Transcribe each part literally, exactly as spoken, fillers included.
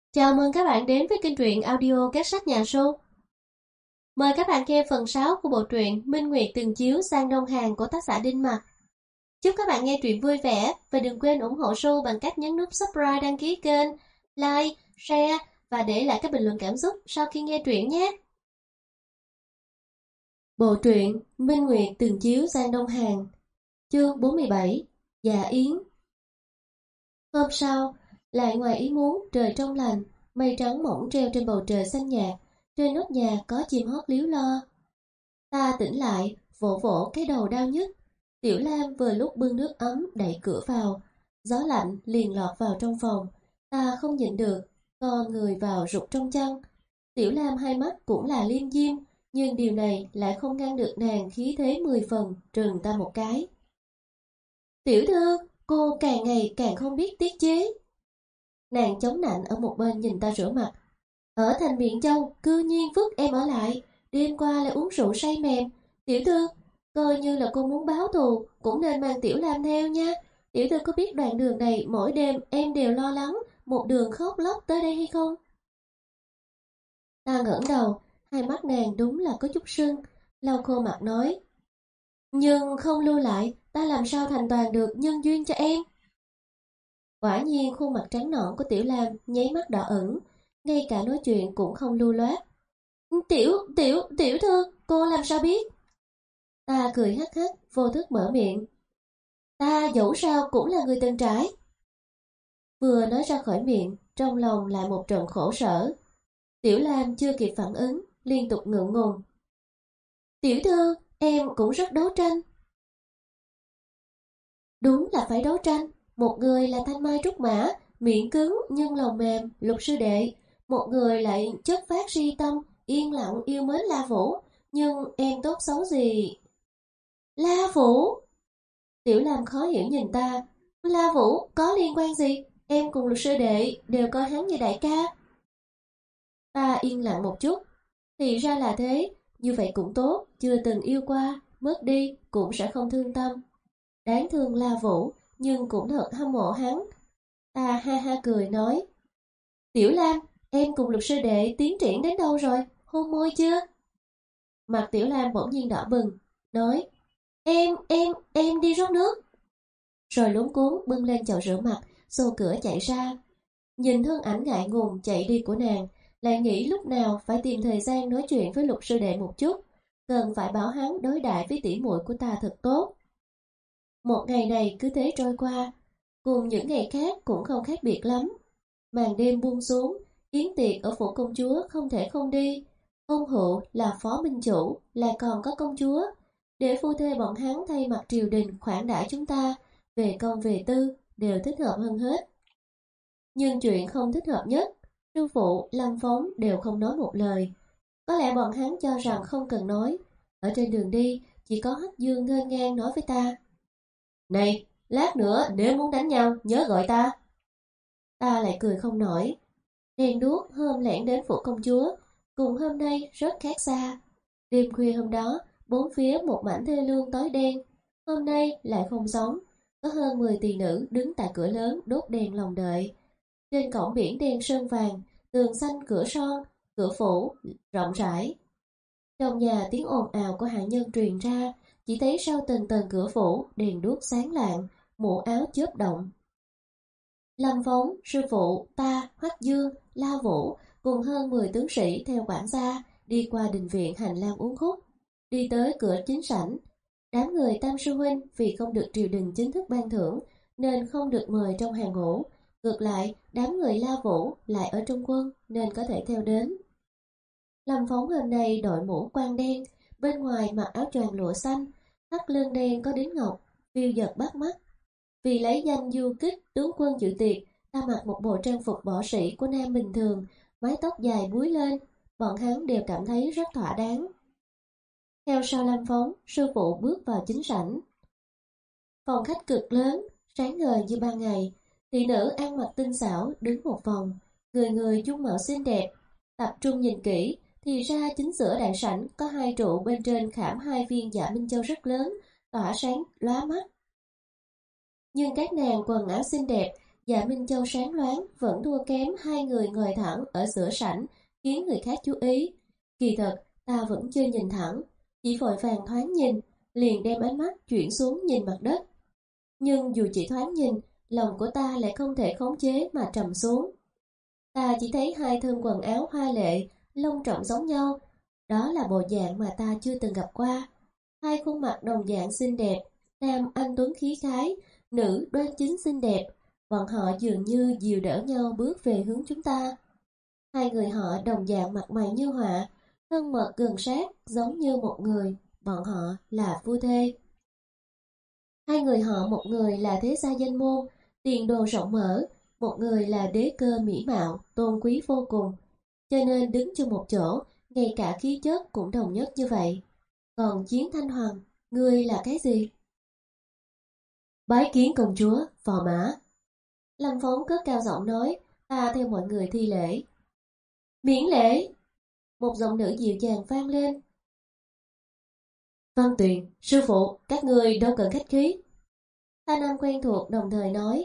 Chào mừng các bạn đến với kênh truyện audio Két sách nhà Su. Mời các bạn nghe phần sáu của bộ truyện Minh Nguyệt từng chiếu sang đông hàng của tác giả Đinh Mặc. Chúc các bạn nghe truyện vui vẻ và đừng quên ủng hộ Su bằng cách nhấn nút subscribe, đăng ký kênh, like, share và để lại các bình luận cảm xúc sau khi nghe truyện nhé. Bộ truyện Minh Nguyệt từng chiếu sang đông hàng, chương bốn mươi bảy, Dạ Yến. Hôm sau, lại ngoài ý muốn, trời trong lành, mây trắng mỏng treo trên bầu trời xanh nhạt, trên nóc nhà có chim hót líu lo. Ta tỉnh lại, vỗ vỗ cái đầu đau nhức. Tiểu Lam vừa lúc bưng nước ấm đẩy cửa vào, gió lạnh liền lọt vào trong phòng. Ta không nhịn được, co người vào rụt trong chăn. Tiểu Lam hai mắt cũng là liêm diêm, nhưng điều này lại không ngăn được nàng khí thế mười phần trừng ta một cái. Tiểu thư, cô càng ngày càng không biết tiết chế. Nàng chống nạnh ở một bên nhìn ta rửa mặt. Ở thành Biện Châu, cư nhiên vứt em ở lại, đêm qua lại uống rượu say mềm. Tiểu thư, coi như là cô muốn báo thù, cũng nên mang Tiểu Lam theo nha. Tiểu thư có biết đoạn đường này mỗi đêm em đều lo lắng, một đường khóc lóc tới đây hay không? Ta ngẩng đầu, hai mắt nàng đúng là có chút sưng, lau khô mặt nói. Nhưng không lưu lại, ta làm sao thành toàn được nhân duyên cho em? Quả nhiên khuôn mặt trắng nõn của Tiểu Lam nháy mắt đỏ ửng, ngay cả nói chuyện cũng không lưu loát. Tiểu, tiểu, tiểu thư, cô làm sao biết? Ta cười hắc hắc, vô thức mở miệng. Ta dẫu sao cũng là người từng trải. Vừa nói ra khỏi miệng, trong lòng lại một trận khổ sở. Tiểu Lam chưa kịp phản ứng, liên tục ngượng ngùng. Tiểu thư, em cũng rất đấu tranh. Đúng là phải đấu tranh. Một người là thanh mai trúc mã, miệng cứng nhưng lòng mềm, Lục sư đệ. Một người lại chất phát si tâm, yên lặng yêu mến La Vũ. Nhưng em tốt xấu gì? La Vũ? Tiểu Lam khó hiểu nhìn ta. La Vũ có liên quan gì? Em cùng Lục sư đệ đều coi hắn như đại ca. Ta yên lặng một chút. Thì ra là thế, như vậy cũng tốt, chưa từng yêu qua, mất đi cũng sẽ không thương tâm. Đáng thương La Vũ, nhưng cũng thật hâm mộ hắn. Ta ha ha cười nói. Tiểu Lam, em cùng Lục sư đệ tiến triển đến đâu rồi, hôn môi chưa? Mặt Tiểu Lam bỗng nhiên đỏ bừng, nói. Em, em, em đi rót nước. Rồi luống cuống bưng lên chậu rửa mặt, xô cửa chạy ra. Nhìn thân ảnh ngại ngùng chạy đi của nàng, lại nghĩ lúc nào phải tìm thời gian nói chuyện với Lục sư đệ một chút, cần phải bảo hắn đối đãi với tỷ muội của ta thật tốt. Một ngày này cứ thế trôi qua, cùng những ngày khác cũng không khác biệt lắm. Màn đêm buông xuống, yến tiệc ở phủ công chúa không thể không đi. Ông Hữu là phó minh chủ, lại còn có công chúa, để phu thê bọn hắn thay mặt triều đình khoản đãi chúng ta, về công về tư đều thích hợp hơn hết. Nhưng chuyện không thích hợp nhất, sư phụ, Lâm Phóng đều không nói một lời. Có lẽ bọn hắn cho rằng không cần nói. Ở trên đường đi, chỉ có Hắc Dương nghênh ngang nói với ta. Này, lát nữa nếu muốn đánh nhau, nhớ gọi ta. Ta lại cười không nổi. Đèn đuốc hôm lẻn đến phủ công chúa, cùng hôm nay rất khác xa. Đêm khuya hôm đó, bốn phía một mảnh thê lương tối đen. Hôm nay lại không giống. Có hơn mười tỳ nữ đứng tại cửa lớn đốt đèn lòng đợi. Trên cổng biển đen sơn vàng, tường xanh cửa son, cửa phủ rộng rãi. Trong nhà tiếng ồn ào của hạ nhân truyền ra, chỉ thấy sau từng tầng cửa phủ đèn đuốc sáng lạng, mũ áo chớp động. Lâm Phóng, sư phụ, ta, Hoắc Dương, La Vũ cùng hơn mười tướng sĩ theo quản gia đi qua đình viện hành lang uống khúc, đi tới cửa chính sảnh. Đám người Tam sư huynh vì không được triều đình chính thức ban thưởng nên không được mời trong hàng ngũ. Ngược lại, đám người La Vũ lại ở trong quân nên có thể theo đến. Lâm Phóng hôm nay đội mũ quan đen, bên ngoài mặc áo choàng lụa xanh, thắt lưng đen có đính ngọc, phiêu dật bắt mắt. Vì lấy danh du kích tướng quân dự tiệc, ta mặc một bộ trang phục võ sĩ của nam bình thường, mái tóc dài búi lên, bọn hắn đều cảm thấy rất thỏa đáng. Theo sau Lâm Phóng, sư phụ bước vào chính sảnh. Phòng khách cực lớn, sáng ngời như ban ngày, thị nữ ăn mặc tinh xảo đứng một vòng, người người dung mạo xinh đẹp. Tập trung nhìn kỹ, thì ra chính giữa đại sảnh có hai trụ bên trên khảm hai viên dạ minh châu rất lớn, tỏa sáng lóa mắt. Nhưng các nàng quần áo xinh đẹp, Dạ Minh Châu sáng loáng vẫn thua kém hai người ngồi thẳng ở giữa sảnh, khiến người khác chú ý. Kỳ thật, ta vẫn chưa nhìn thẳng, chỉ vội vàng thoáng nhìn, liền đem ánh mắt chuyển xuống nhìn mặt đất. Nhưng dù chỉ thoáng nhìn, lòng của ta lại không thể khống chế mà trầm xuống. Ta chỉ thấy hai thân quần áo hoa lệ, lông trọng giống nhau. Đó là bộ dạng mà ta chưa từng gặp qua. Hai khuôn mặt đồng dạng xinh đẹp, nam anh tuấn khí khái, nữ đoan chính xinh đẹp. Bọn họ dường như dìu đỡ nhau bước về hướng chúng ta. Hai người họ đồng dạng mặt mày như họa, thân mật gần sát giống như một người. Bọn họ là phu thê. Hai người họ, một người là thế gia danh môn, tiền đồ rộng mở, một người là đế cơ mỹ mạo, tôn quý vô cùng. Cho nên đứng chung một chỗ, ngay cả khí chất cũng đồng nhất như vậy. Còn Chiến Thanh Hoàng, ngươi là cái gì? Bái kiến công chúa, phò mã. Lâm Phong cất cao giọng nói, ta theo mọi người thi lễ. Miễn lễ! Một giọng nữ dịu dàng vang lên. Văn Tuyền, sư phụ, các người đâu cần khách khí. Thanh Nam quen thuộc đồng thời nói.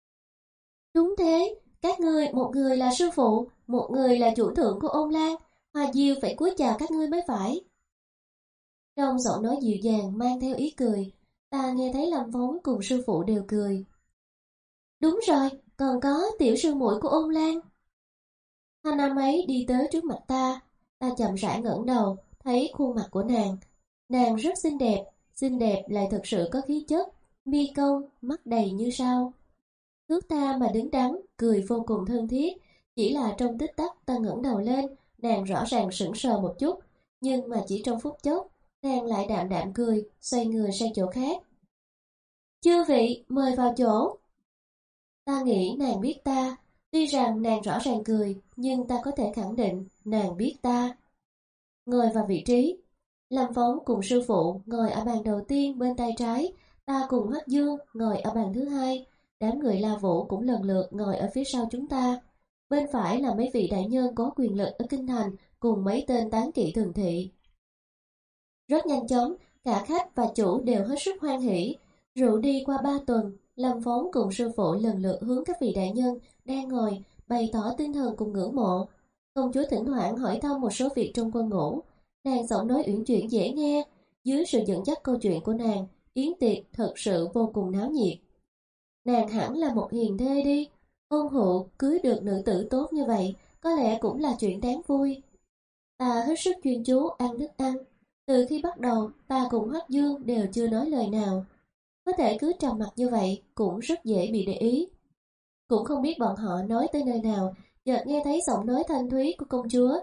Đúng thế, các ngươi, một người là sư phụ, một người là chủ thượng của Ôn Lan, Hoa Diêu phải cúi chào các ngươi mới phải. Trong giọng nói dịu dàng mang theo ý cười, ta nghe thấy Lâm Phong cùng sư phụ đều cười. Đúng rồi, còn có tiểu sư muội của Ôn Lan. Thanh Nam ấy đi tới trước mặt ta, ta chậm rãi ngẩng đầu, thấy khuôn mặt của nàng. Nàng rất xinh đẹp, xinh đẹp lại thật sự có khí chất, mi cong, mắt đầy như sao. Thước tha mà đứng đắn, cười vô cùng thân thiết. Chỉ là trong tích tắc ta ngẩng đầu lên, nàng rõ ràng sững sờ một chút, nhưng mà chỉ trong phút chốc, nàng lại đạm đạm cười, xoay người sang chỗ khác. Chư vị, mời vào chỗ. Ta nghĩ nàng biết ta, tuy rằng nàng rõ ràng cười, nhưng ta có thể khẳng định nàng biết ta. Ngồi vào vị trí. Lâm Phong cùng sư phụ ngồi ở bàn đầu tiên bên tay trái, ta cùng Hoắc Dương ngồi ở bàn thứ hai. Đám người La Vũ cũng lần lượt ngồi ở phía sau chúng ta. Bên phải là mấy vị đại nhân có quyền lực ở kinh thành cùng mấy tên tán kỵ thường thị. Rất nhanh chóng, cả khách và chủ đều hết sức hoan hỉ. Rượu đi qua ba tuần, Lâm Phong cùng sư phụ lần lượt hướng các vị đại nhân đang ngồi bày tỏ tinh thần cùng ngưỡng mộ. Công chúa thỉnh thoảng hỏi thăm một số việc trong quân ngũ. Nàng giọng nói uyển chuyển dễ nghe, dưới sự dẫn dắt câu chuyện của nàng, yến tiệc thật sự vô cùng náo nhiệt. Nàng hẳn là một hiền thê đi, hôn hụ cưới được nữ tử tốt như vậy, có lẽ cũng là chuyện đáng vui. Ta hết sức chuyên chú ăn thức ăn, từ khi bắt đầu ta cùng Hoắc Dương đều chưa nói lời nào. Có thể cứ trầm mặc như vậy cũng rất dễ bị để ý. Cũng không biết bọn họ nói tới nơi nào, chợt nghe thấy giọng nói thanh thúy của công chúa.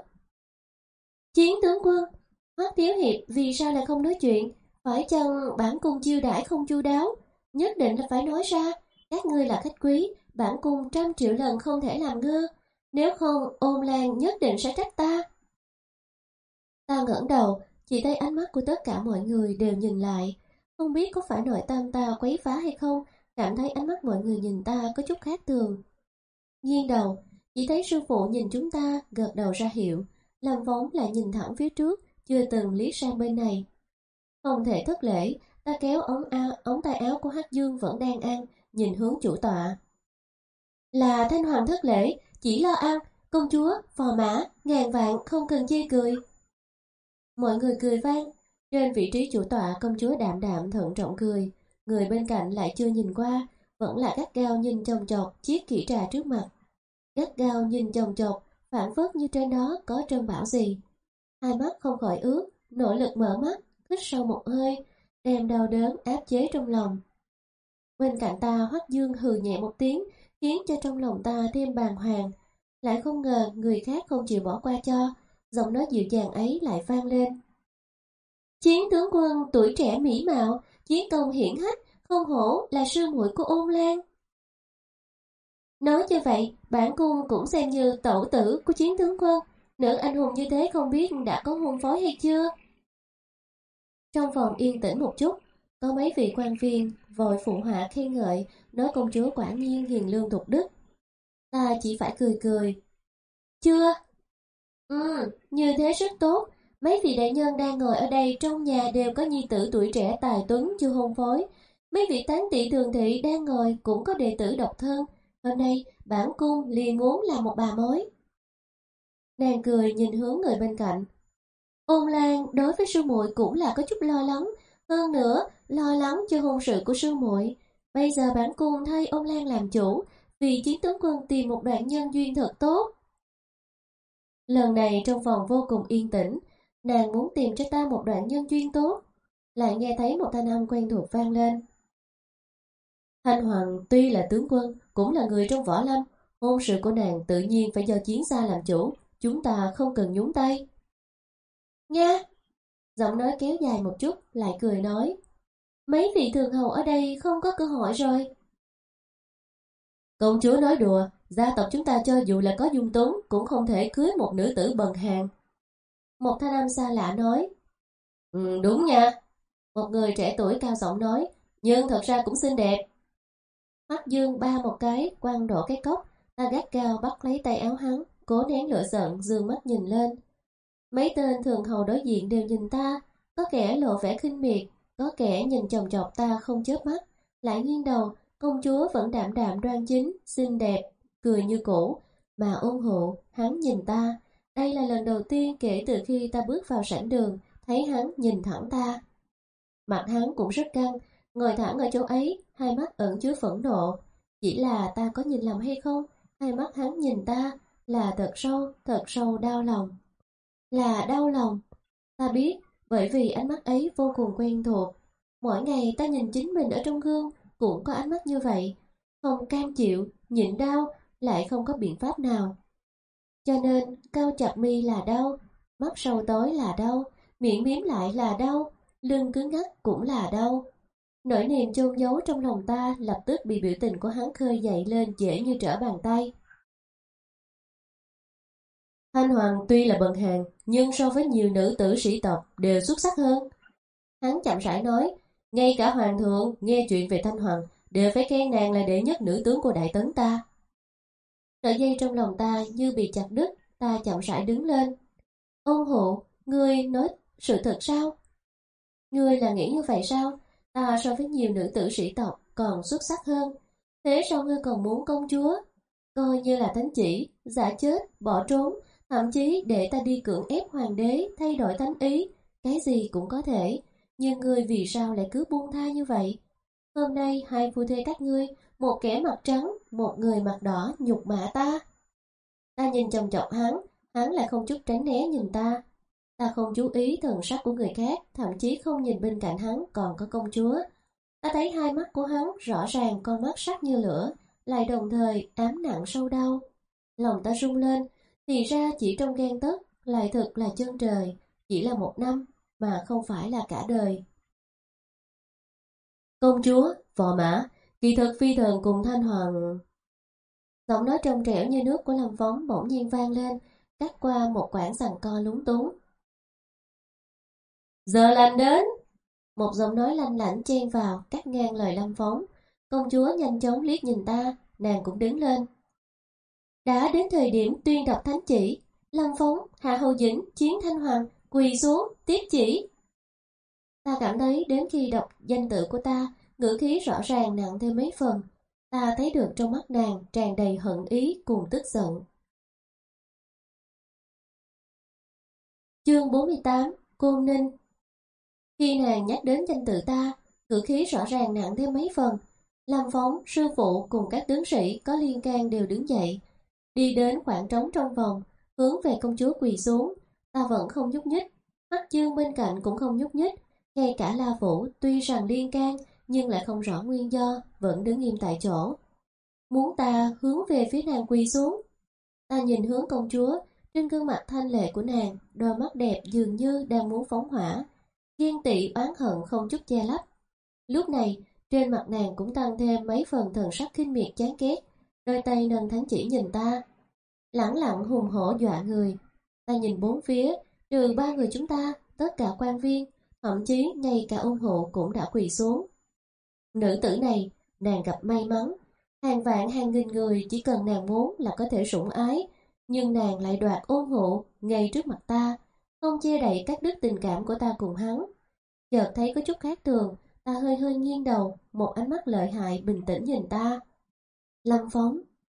Chiến tướng quân, Hoắc thiếu hiệp vì sao lại không nói chuyện? Phải chăng bản cung chiêu đãi không chu đáo? Nhất định là phải nói ra. Các ngươi là khách quý, bản cung trăm triệu lần không thể làm ngơ. Nếu không, Ôn Lan nhất định sẽ trách ta. Ta ngẩng đầu, chỉ thấy ánh mắt của tất cả mọi người đều nhìn lại. Không biết có phải nội tâm ta quấy phá hay không, cảm thấy ánh mắt mọi người nhìn ta có chút khác thường. Nghiêng đầu, chỉ thấy sư phụ nhìn chúng ta, gật đầu ra hiệu. Lâm Phong lại nhìn thẳng phía trước, chưa từng liếc sang bên này. Không thể thất lễ, ta kéo ống, áo, ống tay áo của Hắc Dương vẫn đang ăn, nhìn hướng chủ tọa. Là Thanh Hoàng thất lễ, chỉ lo ăn, công chúa, phò mã, ngàn vạn không cần chê cười. Mọi người cười vang. Trên vị trí chủ tọa, công chúa đạm đạm thận trọng cười. Người bên cạnh lại chưa nhìn qua, vẫn là gắt gao nhìn chồng chọc chiếc kỹ trà trước mặt. Gắt gao nhìn chồng chọc, phản phất như trên đó có trân bảo gì. Hai mắt không khỏi ướt, nỗ lực mở mắt, hít sâu một hơi, đem đau đớn áp chế trong lòng. Bên cạnh ta, Hoắc Dương hừ nhẹ một tiếng, khiến cho trong lòng ta thêm bàng hoàng. Lại không ngờ người khác không chịu bỏ qua cho, giọng nói dịu dàng ấy lại vang lên. Chiến tướng quân tuổi trẻ mỹ mạo, chiến công hiển hách, không hổ là sư muội của Ôn Lan. Nói như vậy, bản cung cũng xem như tẩu tử của chiến tướng quân. Nữ anh hùng như thế không biết đã có hôn phối hay chưa? Trong phòng yên tĩnh một chút, có mấy vị quan viên vội phụ họa khen ngợi, nói công chúa quả nhiên hiền lương thục đức. Ta chỉ phải cười cười. Chưa? Ừ, như thế rất tốt. Mấy vị đại nhân đang ngồi ở đây trong nhà đều có nhi tử tuổi trẻ tài tuấn chưa hôn phối. Mấy vị tán tỵ thường thị đang ngồi cũng có đệ tử độc thân. hôm nay bản cung liền muốn làm một bà mối. Nàng cười nhìn hướng người bên cạnh. Ôn Lan đối với sư muội cũng là có chút lo lắng, hơn nữa lo lắng cho hôn sự của sư muội. Bây giờ bản cung thay Ôn Lan làm chủ, vì chiến tướng quân tìm một đoạn nhân duyên thật tốt. Lần này trong phòng vô cùng yên tĩnh, nàng muốn tìm cho ta một đoạn nhân duyên tốt. Lại nghe thấy một thanh âm quen thuộc vang lên. Thanh Hoàng tuy là tướng quân, cũng là người trong võ lâm, hôn sự của nàng tự nhiên phải do chiến gia làm chủ, chúng ta không cần nhúng tay. Nha! Giọng nói kéo dài một chút, lại cười nói. Mấy vị thường hầu ở đây không có cơ hội rồi. Công chúa nói đùa, gia tộc chúng ta cho dù là có dung túng cũng không thể cưới một nữ tử bần hàn. Một thanh âm xa lạ nói. Ừ, đúng nha. Một người trẻ tuổi cao giọng nói, nhưng thật ra cũng xinh đẹp. Mắt Dương ba một cái, quăng đổ cái cốc, ta gắt gao bắt lấy tay áo hắn, cố nén lửa giận, dương mắt nhìn lên. Mấy tên thường hầu đối diện đều nhìn ta, có kẻ lộ vẻ khinh miệt, có kẻ nhìn chòng chọc ta không chớp mắt, lại nghiêng đầu. Công chúa vẫn đạm đạm đoan chính, xinh đẹp, cười như cũ, mà ôn hộ. Hắn nhìn ta, đây là lần đầu tiên kể từ khi ta bước vào sảnh đường, thấy hắn nhìn thẳng ta. Mặt hắn cũng rất căng, ngồi thẳng ở chỗ ấy, hai mắt ẩn chứa phẫn nộ. Chỉ là ta có nhìn lầm hay không? Hai mắt hắn nhìn ta là thật sâu, thật sâu đau lòng. Là đau lòng. Ta biết, bởi vì ánh mắt ấy vô cùng quen thuộc. Mỗi ngày ta nhìn chính mình ở trong gương, cũng có ánh mắt như vậy. Không cam chịu, nhịn đau, lại không có biện pháp nào. Cho nên, cau chặt mi là đau, mắt sâu tối là đau, miệng miếm lại là đau, lưng cứng ngắc cũng là đau. Nỗi niềm chôn giấu trong lòng ta lập tức bị biểu tình của hắn khơi dậy lên dễ như trở bàn tay. Thanh Hoàng tuy là bần hàn, nhưng so với nhiều nữ tử sĩ tộc đều xuất sắc hơn. Hắn chậm rãi nói, ngay cả hoàng thượng nghe chuyện về Thanh Hoàng đều phải khen nàng là đệ nhất nữ tướng của Đại Tấn ta. Sợi dây trong lòng ta như bị chặt đứt, ta chậm rãi đứng lên. Ôn Hộ, ngươi nói sự thật sao? Ngươi là nghĩ như vậy sao? Ta so với nhiều nữ tử sĩ tộc còn xuất sắc hơn. Thế sao ngươi còn muốn công chúa? Coi như là thánh chỉ, giả chết, bỏ trốn, thậm chí để ta đi cưỡng ép hoàng đế thay đổi thánh ý, cái gì cũng có thể. Nhưng ngươi vì sao lại cứ buông tha như vậy? Hôm nay hai phu thê các ngươi, một kẻ mặt trắng, một người mặt đỏ nhục mạ ta. Ta nhìn chòng chọc hắn, hắn lại không chút tránh né nhìn ta. Ta không chú ý thần sắc của người khác, thậm chí không nhìn bên cạnh hắn còn có công chúa. Ta thấy hai mắt của hắn rõ ràng con mắt sắc như lửa, lại đồng thời ám nặng sâu đau. Lòng ta rung lên, thì ra chỉ trong gang tấc, lại thật là chân trời, chỉ là một năm, mà không phải là cả đời. Công chúa, phò mã, kỳ thực phi thần cùng Thanh Hoàng. Giọng nói trong trẻo như nước của Lâm Phóng bỗng nhiên vang lên, cắt qua một quãng giằng co lúng túng. Giờ lành đến! Một giọng nói lanh lảnh chen vào, cắt ngang lời Lâm Phóng. Công chúa nhanh chóng liếc nhìn ta, nàng cũng đứng lên. Đã đến thời điểm tuyên đọc thánh chỉ, Lâm Phóng, Hạ Hầu Dĩnh, Chiến Thanh Hoàng, quỳ xuống, tiếp chỉ. Ta cảm thấy đến khi đọc danh tự của ta, ngữ khí rõ ràng nặng thêm mấy phần. Ta thấy được trong mắt nàng tràn đầy hận ý cùng tức giận. Chương bốn mươi tám, Côn Ninh. Khi nàng nhắc đến danh tự ta, ngữ khí rõ ràng nặng thêm mấy phần. Lâm Phóng, sư phụ cùng các tướng sĩ có liên can đều đứng dậy, đi đến khoảng trống trong vòng, hướng về công chúa quỳ xuống. Ta vẫn không nhúc nhích, Hắc Dương bên cạnh cũng không nhúc nhích, ngay cả La Vũ tuy rằng liên can nhưng lại không rõ nguyên do, vẫn đứng im tại chỗ. Muốn ta hướng về phía nàng quỳ xuống. Ta nhìn hướng công chúa, trên gương mặt thanh lệ của nàng, đôi mắt đẹp dường như đang muốn phóng hỏa, ghen tị oán hận không chút che lấp. Lúc này, trên mặt nàng cũng tăng thêm mấy phần thần sắc khinh miệt chán ghét, đôi tay nâng thánh chỉ nhìn ta, lẳng lặng hùng hổ dọa người. Ta nhìn bốn phía, trừ ba người chúng ta, tất cả quan viên, thậm chí ngay cả ôn hộ cũng đã quỳ xuống. Nữ tử này, nàng gặp may mắn, hàng vạn hàng nghìn người chỉ cần nàng muốn là có thể sủng ái, nhưng nàng lại đoạt ôn hộ ngay trước mặt ta, không che đậy cắt đứt tình cảm của ta cùng hắn. Chợt thấy có chút khác thường, ta hơi hơi nghiêng đầu, một ánh mắt lợi hại bình tĩnh nhìn ta. Lâm Phóng,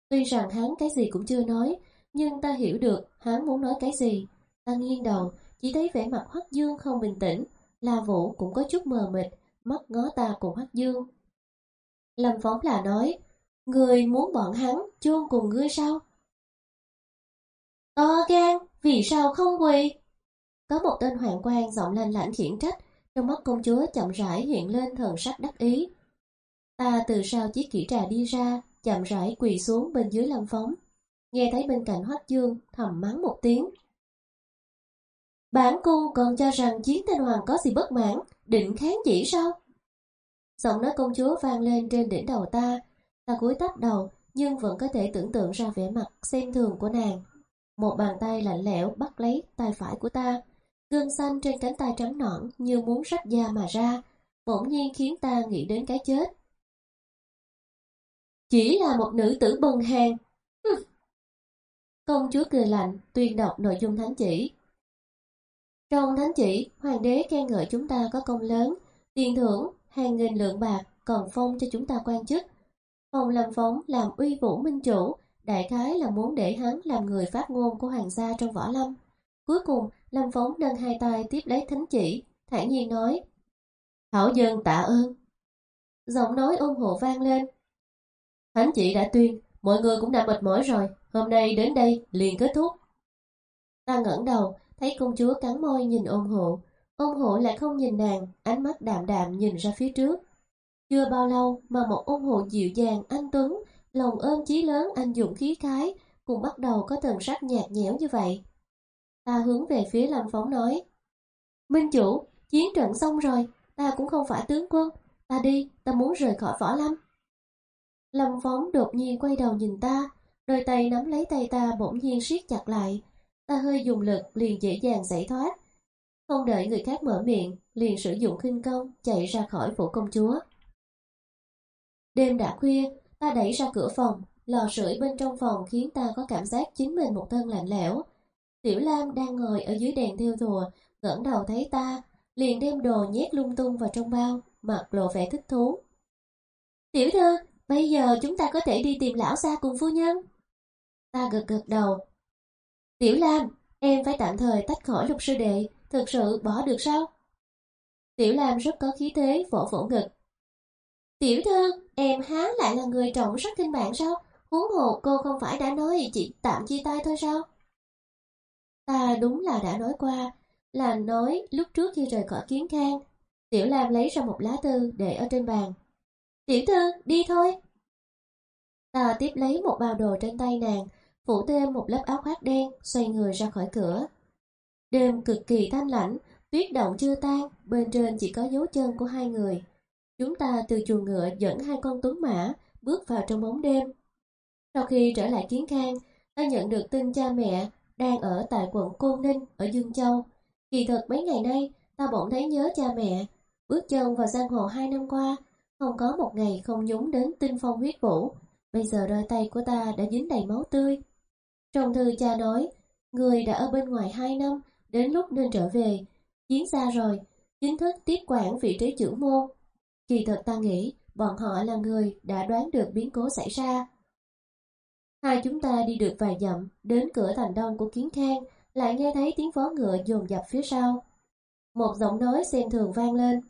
Tuy rằng hắn cái gì cũng chưa nói, nhưng ta hiểu được hắn muốn nói cái gì. Ta nghiêng đầu, chỉ thấy vẻ mặt Hoắc Dương không bình tĩnh, La Vũ cũng có chút mờ mịt, mắt ngó ta cùng Hoắc Dương. Lâm Phóng là nói, người muốn bọn hắn chôn cùng ngươi sao? To gan, vì sao không quỳ? Có một tên hoàng quan giọng lanh lảnh khiển trách, trong mắt công chúa chậm rãi hiện lên thần sắc đắc ý. Ta từ sau chiếc kỹ trà đi ra, chậm rãi quỳ xuống bên dưới Lâm Phóng, nghe thấy bên cạnh Hoắc Dương thầm mắng một tiếng. Bản cung còn cho rằng chiến thanh hoàng có gì bất mãn, định kháng chỉ sao? Giọng nói công chúa vang lên trên đỉnh đầu ta, ta cúi thấp đầu nhưng vẫn có thể tưởng tượng ra vẻ mặt xem thường của nàng. Một bàn tay lạnh lẽo bắt lấy tay phải của ta, gân xanh trên cánh tay trắng nõn như muốn rách da mà ra, bỗng nhiên khiến ta nghĩ đến cái chết. Chỉ là một nữ tử bần hèn. Công chúa cười lạnh, tuyên đọc nội dung thánh chỉ. Trong thánh chỉ, hoàng đế khen ngợi chúng ta có công lớn, tiền thưởng hàng nghìn lượng bạc, còn phong cho chúng ta quan chức. Phong Lâm Phóng làm uy vũ minh chủ, đại khái là muốn để hắn làm người phát ngôn của hoàng gia trong võ lâm. Cuối cùng, Lâm Phóng nâng hai tay tiếp lấy thánh chỉ, thản nhiên nói: Hảo dân tạ ơn. Giọng nói ôn hộ vang lên. Thánh chỉ đã tuyên, mọi người cũng đã mệt mỏi rồi, hôm nay đến đây liền kết thúc. Ta ngẩng đầu, thấy công chúa cắn môi nhìn ôn hộ, ôn hộ lại không nhìn nàng, ánh mắt đạm đạm nhìn ra phía trước. Chưa bao lâu mà một ôn hộ dịu dàng anh tuấn, lòng ôm chí lớn anh dũng khí khái, cũng bắt đầu có thần sắc nhạt nhẽo như vậy. Ta hướng về phía Lâm Phóng nói: Minh chủ, chiến trận xong rồi, ta cũng không phải tướng quân, ta đi, ta muốn rời khỏi võ lâm. Lâm Phóng đột nhiên quay đầu nhìn ta, đôi tay nắm lấy tay ta bỗng nhiên siết chặt lại. Ta hơi dùng lực liền dễ dàng giải thoát. Không đợi người khác mở miệng, liền sử dụng khinh công chạy ra khỏi phủ công chúa. Đêm đã khuya, ta đẩy ra cửa phòng, lò sưởi bên trong phòng khiến ta có cảm giác chính mình một thân lạnh lẽo. Tiểu Lam đang ngồi ở dưới đèn thêu thùa, ngẩng đầu thấy ta, liền đem đồ nhét lung tung vào trong bao, mặt lộ vẻ thích thú. Tiểu thư, bây giờ chúng ta có thể đi tìm lão gia cùng phu nhân. Ta gật gật đầu. Tiểu Lam, em phải tạm thời tách khỏi Lục sư đệ, thực sự bỏ được sao? Tiểu Lam rất có khí thế, vỗ vỗ ngực. Tiểu thư, em há lại là người trọng sắc khinh bạn sao? Huống hồ cô không phải đã nói chỉ tạm chia tay thôi sao? Ta đúng là đã nói qua, là nói lúc trước khi rời khỏi Kiến Khang. Tiểu Lam lấy ra một lá thư để ở trên bàn. Tiểu thư, đi thôi. Ta tiếp lấy một bao đồ trên tay nàng, phủ thêm một lớp áo khoác đen, xoay người ra khỏi cửa. Đêm cực kỳ thanh lãnh, tuyết động chưa tan, bên trên chỉ có dấu chân của hai người. Chúng ta từ chuồng ngựa dẫn hai con tuấn mã, bước vào trong bóng đêm. Sau khi trở lại Kiến Khang, ta nhận được tin cha mẹ đang ở tại quận Côn Ninh ở Dương Châu. Kỳ thực mấy ngày nay, ta bỗng thấy nhớ cha mẹ. Bước chân vào giang hồ hai năm qua, không có một ngày không nhúng đến tinh phong huyết vũ. Bây giờ đôi tay của ta đã dính đầy máu tươi. Trong thư cha nói, người đã ở bên ngoài hai năm, đến lúc nên trở về. Chiến xa rồi, chính thức tiếp quản vị trí trưởng môn. Kỳ thực ta nghĩ, bọn họ là người đã đoán được biến cố xảy ra. Hai chúng ta đi được vài dặm, đến cửa thành đông của Kiến Khang, lại nghe thấy tiếng vó ngựa dồn dập phía sau. Một giọng nói xem thường vang lên.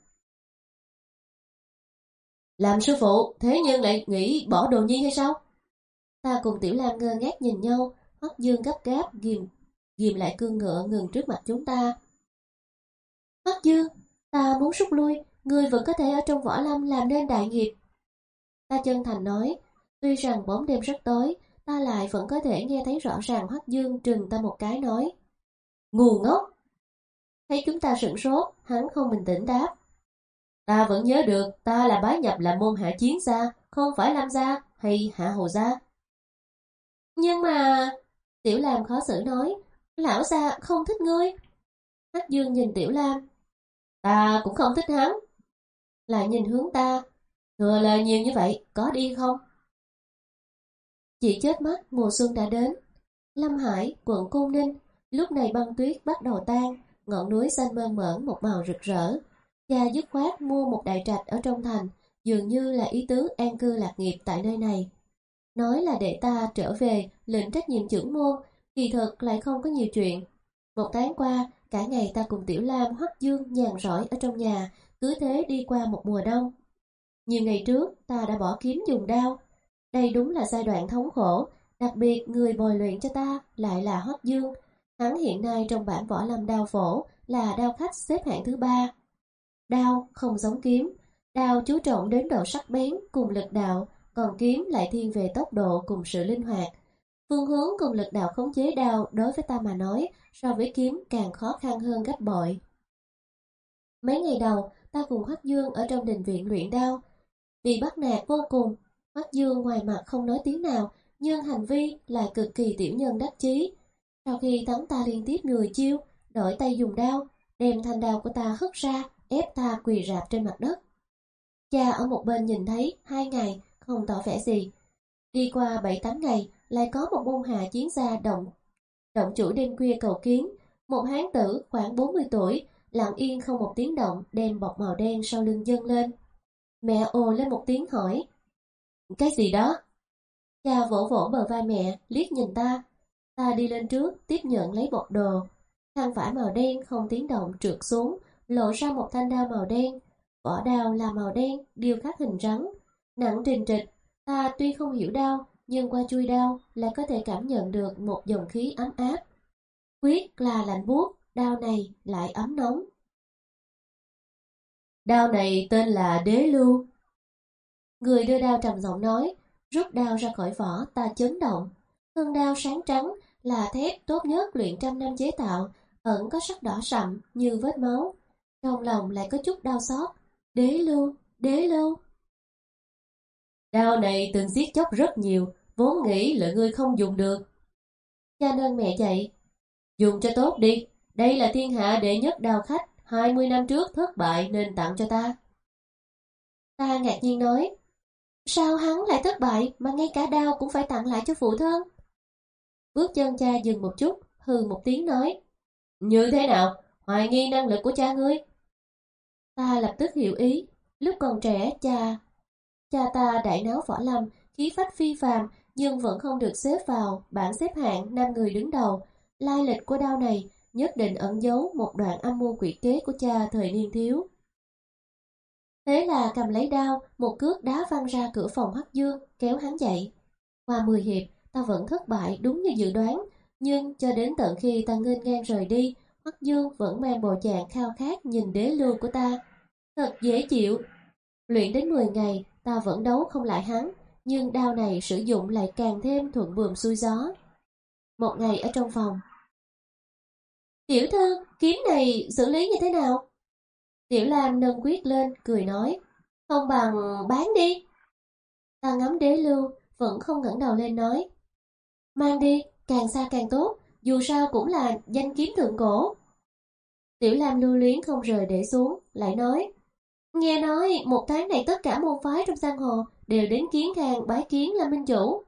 Làm sư phụ, thế nhưng lại nghĩ bỏ Đồ Nhi hay sao? Ta cùng Tiểu Lam ngơ ngác nhìn nhau, Hoắc Dương gấp gáp ghim ghim lại cương ngựa ngừng trước mặt chúng ta. Hoắc Dương, ta muốn rút lui, ngươi vẫn có thể ở trong võ lâm làm nên đại nghiệp. Ta chân thành nói, tuy rằng bóng đêm rất tối, ta lại vẫn có thể nghe thấy rõ ràng Hoắc Dương trừng ta một cái nói. Ngu ngốc! Thấy chúng ta sửng sốt, hắn không bình tĩnh đáp. Ta vẫn nhớ được, ta là bái nhập là môn hạ chiến gia, không phải Lam gia hay hạ hồ gia. Nhưng mà... Tiểu Lam khó xử nói, lão gia không thích ngươi. Hoắc Dương nhìn Tiểu Lam. Ta cũng không thích hắn. Lại nhìn hướng ta. Thừa lời nhiều như vậy, có đi không? Chỉ chớp mắt mùa xuân đã đến. Lâm Hải, quận Côn Ninh, lúc này băng tuyết bắt đầu tan, ngọn núi xanh mơn mởn một màu rực rỡ. Cha dứt khoát mua một đại trạch ở trong thành, dường như là ý tứ an cư lạc nghiệp tại nơi này. nói là để ta trở về lĩnh trách nhiệm chưởng môn, kỳ thực lại không có nhiều chuyện. Một tháng qua, cả ngày ta cùng Tiểu Lam, Hoắc Dương nhàn rỗi ở trong nhà, cứ thế đi qua một mùa đông. Nhiều ngày trước, ta đã bỏ kiếm dùng đao. Đây đúng là giai đoạn thống khổ, đặc biệt người bồi luyện cho ta lại là Hoắc Dương. Hắn hiện nay trong bảng võ lâm đao phổ là đao khách xếp hạng thứ ba. Đao không giống kiếm, đao chú trọng đến độ sắc bén cùng lực đạo, còn kiếm lại thiên về tốc độ cùng sự linh hoạt. Phương hướng cùng lực đạo khống chế đao đối với ta mà nói, so với kiếm càng khó khăn hơn gấp bội. Mấy ngày đầu, ta cùng Hoắc Dương ở trong đình viện luyện đao, bị bắt nạt vô cùng. Hoắc Dương ngoài mặt không nói tiếng nào, nhưng hành vi lại cực kỳ tiểu nhân đắc chí. Sau khi tống ta liên tiếp mười chiêu, đổi tay dùng đao, đem thanh đao của ta hất ra, ép ta quỳ rạp trên mặt đất. Cha ở một bên nhìn thấy hai ngày, không tỏ vẻ gì. Đi qua bảy tám ngày, lại có một môn hạ chiến gia động động chủ đêm khuya cầu kiến. Một hán tử khoảng bốn mươi tuổi, lặng yên không một tiếng động, đem bọc màu đen sau lưng dâng lên. Mẹ ồ lên một tiếng hỏi: cái gì đó? Cha vỗ vỗ bờ vai mẹ, liếc nhìn ta. Ta đi lên trước, tiếp nhận lấy bọc đồ. Khăn vải màu đen không tiếng động trượt xuống, lộ ra một thanh đao màu đen. Vỏ đao là màu đen, điêu khắc hình rắn, nặng trình trịch. Ta tuy không hiểu đao, nhưng qua chui đao lại có thể cảm nhận được một dòng khí ấm áp. Quyết là lạnh buốt, đao này lại ấm nóng. Đao này tên là Đế Lưu. Người đưa đao trầm giọng nói. Rút đao ra khỏi vỏ, ta chấn động. Thân đao sáng trắng, là thép tốt nhất luyện trăm năm chế tạo, ẩn có sắc đỏ sậm như vết máu. Trong lòng lại có chút đau xót. Đế Lưu, Đế Lưu. Đao này từng giết chóc rất nhiều, vốn nghĩ là ngươi không dùng được. Cha nâng mẹ dậy. Dùng cho tốt đi, đây là thiên hạ đệ nhất đao khách, hai mươi năm trước thất bại nên tặng cho ta. Ta ngạc nhiên nói, sao hắn lại thất bại mà ngay cả đao cũng phải tặng lại cho phụ thân? Bước chân cha dừng một chút, hừ một tiếng nói, như thế nào, hoài nghi năng lực của cha ngươi? Ta lập tức hiểu ý, lúc còn trẻ cha cha ta đại náo võ lâm, khí phách phi phàm, nhưng vẫn không được xếp vào bảng xếp hạng năm người đứng đầu. Lai lịch của đao này nhất định ẩn giấu một đoạn âm mưu quỷ kế của cha thời niên thiếu. Thế là cầm lấy đao, một cước đá văng ra cửa phòng Hoắc Dương, kéo hắn dậy. Qua mười hiệp, ta vẫn thất bại đúng như dự đoán, nhưng cho đến tận khi ta nghênh ngang rời đi, Hoắc Dương vẫn mang bộ dạng khao khát nhìn Đế Lưu của ta. Thật dễ chịu. Luyện đến mười ngày, ta vẫn đấu không lại hắn, nhưng đao này sử dụng lại càng thêm thuận buồm xuôi gió. Một ngày ở trong phòng. Tiểu thư, kiếm này xử lý như thế nào? Tiểu Lam nâng quyết lên, cười nói, không bằng bán đi. Ta ngắm Đế Lưu, vẫn không ngẩng đầu lên nói, mang đi, càng xa càng tốt, dù sao cũng là danh kiếm thượng cổ. Tiểu Lam lưu luyến không rời để xuống, lại nói, nghe nói một tháng này tất cả môn phái trong giang hồ đều đến kiến khang bái kiến là minh chủ.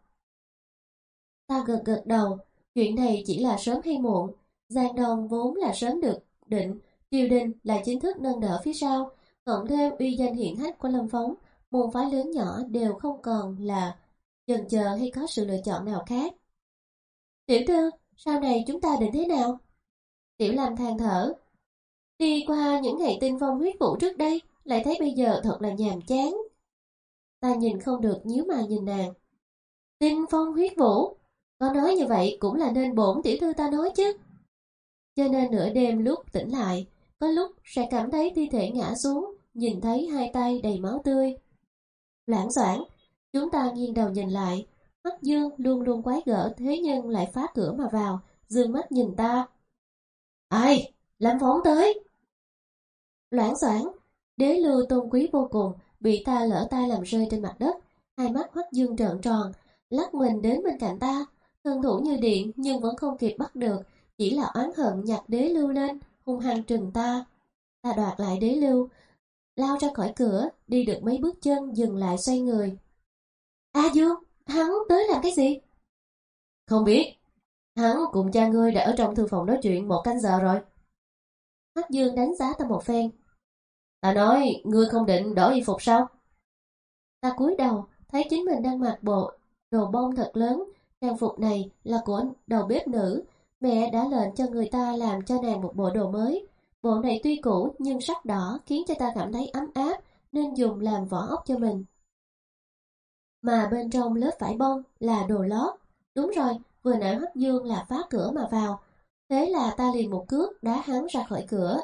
Ta gật gật đầu, chuyện này chỉ là sớm hay muộn. Giang Đông vốn là sớm được định, triều đình là chính thức nâng đỡ phía sau, cộng thêm uy danh hiển hách của Lâm Phóng, môn phái lớn nhỏ đều không còn là chần chờ hay có sự lựa chọn nào khác. Tiểu thư, sau này chúng ta định thế nào? Tiểu Lam than thở, đi qua những ngày tinh phong huyết vũ trước đây, lại thấy bây giờ thật là nhàm chán. Ta nhìn không được nhíu mày nhìn nàng. Tinh phong huyết vũ, có nói như vậy cũng là nên bổn tiểu thư ta nói chứ. Cho nên nửa đêm lúc tỉnh lại, có lúc sẽ cảm thấy thi thể ngã xuống, nhìn thấy hai tay đầy máu tươi. Loảng xoảng, chúng ta nghiêng đầu nhìn lại, Hoắc Dương luôn luôn quái gở thế nhưng lại phá cửa mà vào, dương mắt nhìn ta. Ai? Lâm Phóng tới. Loảng xoảng, Đế Lưu tôn quý vô cùng, bị ta lỡ tay làm rơi trên mặt đất, hai mắt Hoắc Dương trợn tròn, lắc mình đến bên cạnh ta, thân thủ như điện nhưng vẫn không kịp bắt được, chỉ là oán hận nhặt Đế Lưu lên, hung hăng trừng ta. Ta đoạt lại Đế Lưu, lao ra khỏi cửa, đi được mấy bước chân dừng lại xoay người. A Dương, hắn tới làm cái gì? Không biết, hắn cùng cha ngươi đã ở trong thư phòng nói chuyện một canh giờ rồi. Hoắc Dương đánh giá ta một phen. Ta nói, ngươi không định đổi y phục sao? Ta cúi đầu, thấy chính mình đang mặc bộ đồ bông thật lớn, trang phục này là của đầu bếp nữ. Mẹ đã lệnh cho người ta làm cho nàng một bộ đồ mới. Bộ này tuy cũ nhưng sắc đỏ khiến cho ta cảm thấy ấm áp, nên dùng làm vỏ ốc cho mình. Mà bên trong lớp vải bông là đồ lót. Đúng rồi, vừa nãy Hắc Dương là phá cửa mà vào. Thế là ta liền một cước đá hắn ra khỏi cửa.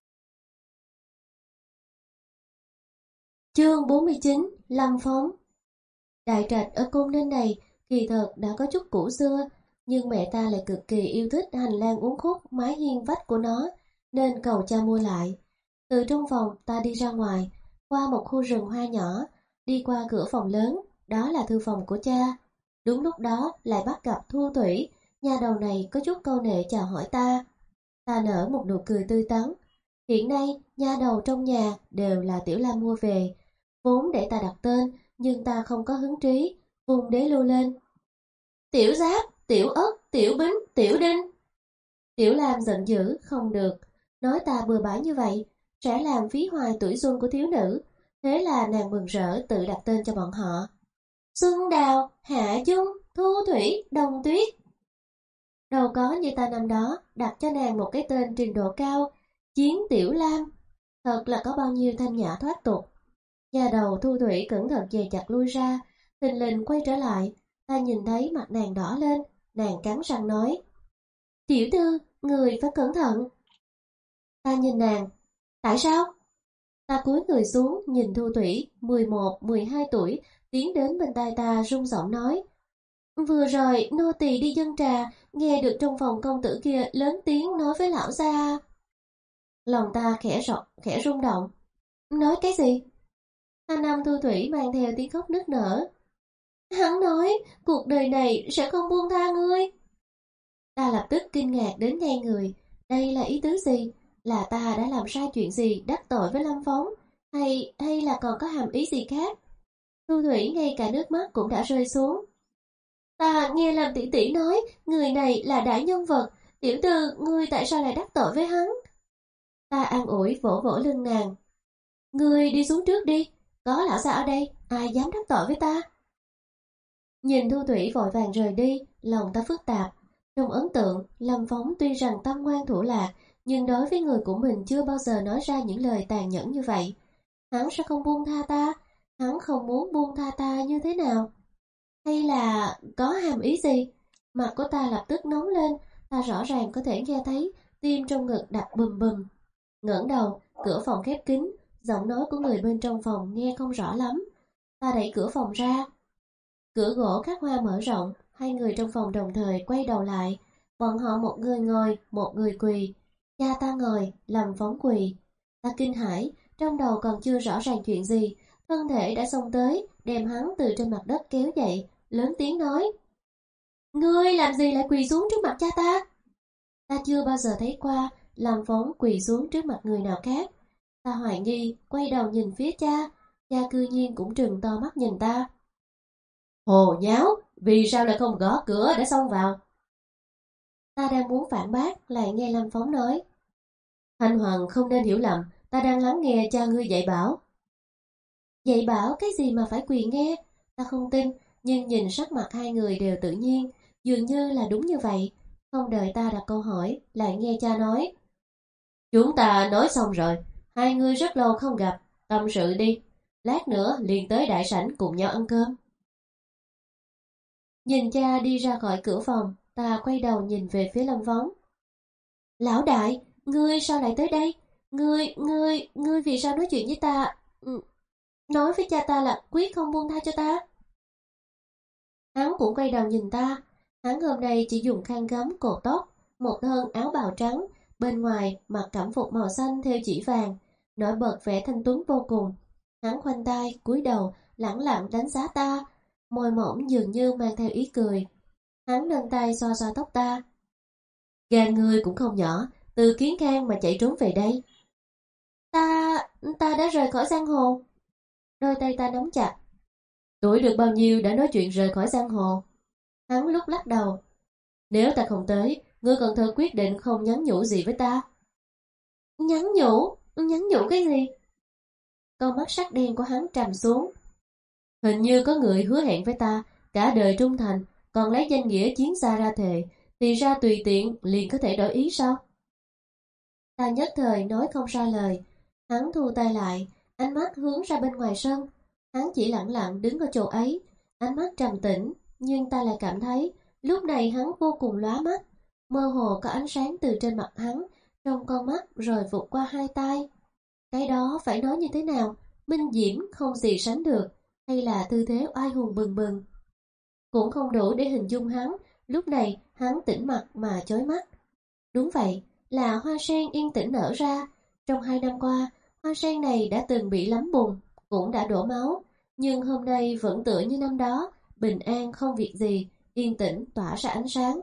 Chương bốn mươi chín, Lâm Phong. Đại trạch ở cung ninh này kỳ thật đã có chút cũ xưa, nhưng mẹ ta lại cực kỳ yêu thích hành lang uốn khúc mái hiên vách của nó, nên cầu cha mua lại. Từ trong phòng ta đi ra ngoài, qua một khu rừng hoa nhỏ, đi qua cửa phòng lớn, đó là thư phòng của cha. Đúng lúc đó lại bắt gặp Thu Thủy, nhà đầu này có chút câu nệ chào hỏi ta. Ta nở một nụ cười tươi tắn. Hiện nay, nha đầu trong nhà đều là Tiểu Lam mua về. Vốn để ta đặt tên, nhưng ta không có hứng trí, vùng đế lưu lên. Tiểu Giáp, Tiểu Ất, Tiểu Bính, Tiểu Đinh. Tiểu Lam giận dữ, không được. Nói ta bừa bãi như vậy, sẽ làm phí hoài tuổi xuân của thiếu nữ. Thế là nàng mừng rỡ tự đặt tên cho bọn họ. Xuân Đào, Hạ Dung, Thu Thủy, Đồng Tuyết. Đâu có như ta năm đó đặt cho nàng một cái tên trình độ cao, Chiến Tiểu Lam. Thật là có bao nhiêu thanh nhã thoát tục. Nhà đầu Thu Thủy cẩn thận dè chặt lui ra, thình lình quay trở lại. Ta nhìn thấy mặt nàng đỏ lên, nàng cắn răng nói. Tiểu thư, người phải cẩn thận. Ta nhìn nàng. Tại sao? Ta cúi người xuống nhìn Thu Thủy, mười một, mười hai tuổi, tiến đến bên tai ta run giọng nói. Vừa rồi nô tỳ đi dâng trà, nghe được trong phòng công tử kia lớn tiếng nói với lão gia. Lòng ta khẽ rộng, khẽ rung động. Nói cái gì? Thanh âm Thu Thủy mang theo tiếng khóc nức nở. Hắn nói, cuộc đời này sẽ không buông tha ngươi. Ta lập tức kinh ngạc đến ngay người. Đây là ý tứ gì? Là ta đã làm sai chuyện gì đắc tội với Lâm Phong? Hay hay là còn có hàm ý gì khác? Thu Thủy ngay cả nước mắt cũng đã rơi xuống. Ta nghe Lâm tỷ tỷ nói, người này là đại nhân vật. Tiểu thư, ngươi tại sao lại đắc tội với hắn? Ta an ủi vỗ vỗ lưng nàng. Ngươi đi xuống trước đi, có lão gia ở đây, ai dám đắc tội với ta? Nhìn Thu Thủy vội vàng rời đi, lòng ta phức tạp. Trong ấn tượng, Lâm Phong tuy rằng tâm ngoan thủ lạc, nhưng đối với người của mình chưa bao giờ nói ra những lời tàn nhẫn như vậy. Hắn sẽ không buông tha ta, hắn không muốn buông tha ta như thế nào? Hay là có hàm ý gì? Mặt của ta lập tức nóng lên, ta rõ ràng có thể nghe thấy tim trong ngực đập bùm bùm. Ngẩng đầu, cửa phòng khép kín, giọng nói của người bên trong phòng nghe không rõ lắm. Ta đẩy cửa phòng ra. Cửa gỗ khắc hoa mở rộng, hai người trong phòng đồng thời quay đầu lại. Bọn họ một người ngồi, một người quỳ. Cha ta ngồi, Lâm Phong quỳ. Ta kinh hãi, trong đầu còn chưa rõ ràng chuyện gì, thân thể đã xông tới, đem hắn từ trên mặt đất kéo dậy, lớn tiếng nói. Ngươi làm gì lại quỳ xuống trước mặt cha ta? Ta chưa bao giờ thấy qua Lâm Phong quỳ xuống trước mặt người nào khác. Ta hoài nghi, quay đầu nhìn phía cha, cha cư nhiên cũng trừng to mắt nhìn ta. Hồ nháo, vì sao lại không gõ cửa để xông vào? Ta đang muốn phản bác, lại nghe Lâm Phong nói. Thanh Hoàng không nên hiểu lầm, ta đang lắng nghe cha ngươi dạy bảo. Dạy bảo cái gì mà phải quỳ nghe? Ta không tin, nhưng nhìn sắc mặt hai người đều tự nhiên, dường như là đúng như vậy. Không đợi ta đặt câu hỏi, lại nghe cha nói. Chúng ta nói xong rồi, hai người rất lâu không gặp, tâm sự đi. Lát nữa liền tới đại sảnh cùng nhau ăn cơm. Nhìn cha đi ra khỏi cửa phòng, ta quay đầu nhìn về phía Lâm Phong. Lão đại, ngươi sao lại tới đây? Ngươi, ngươi, ngươi vì sao nói chuyện với ta? Ừ, nói với cha ta là quyết không buông tha cho ta. Hắn cũng quay đầu nhìn ta. Hắn hôm nay chỉ dùng khăn gấm cột tóc, một thân áo bào trắng, bên ngoài mặc cẩm phục màu xanh theo chỉ vàng, nổi bật vẻ thanh tuấn vô cùng. Hắn khoanh tay, cúi đầu, lẳng lặng đánh giá ta, môi mỏng dường như mang theo ý cười. Hắn nâng tay xoa xoa tóc ta. Gan ngươi cũng không nhỏ, từ Kiến Khang mà chạy trốn về đây. Ta, ta đã rời khỏi giang hồ. Đôi tay ta nắm chặt. Tuổi được bao nhiêu đã nói chuyện rời khỏi giang hồ? Hắn lúc lắc đầu. Nếu ta không tới, ngươi còn thơ quyết định không nhắn nhủ gì với ta. Nhắn nhủ? Nhắn nhủ cái gì? Con mắt sắc đen của hắn trầm xuống. Hình như có người hứa hẹn với ta, cả đời trung thành, còn lấy danh nghĩa chiến xa ra thề, thì ra tùy tiện liền có thể đổi ý sao? Ta nhất thời nói không ra lời. Hắn thu tay lại, ánh mắt hướng ra bên ngoài sân. Hắn chỉ lặng lặng đứng ở chỗ ấy, ánh mắt trầm tĩnh, nhưng ta lại cảm thấy lúc này hắn vô cùng lóa mắt. Mơ hồ có ánh sáng từ trên mặt hắn, trong con mắt rồi vụt qua hai tay. Cái đó phải nói như thế nào? Minh diễm không gì sánh được, hay là tư thế oai hùng bừng bừng? Cũng không đủ để hình dung hắn. Lúc này hắn tĩnh mặt mà chói mắt. Đúng vậy, là hoa sen yên tĩnh nở ra. Trong hai năm qua, hoa sen này đã từng bị lắm bùn, cũng đã đổ máu, nhưng hôm nay vẫn tựa như năm đó, bình an không việc gì, yên tĩnh tỏa ra ánh sáng.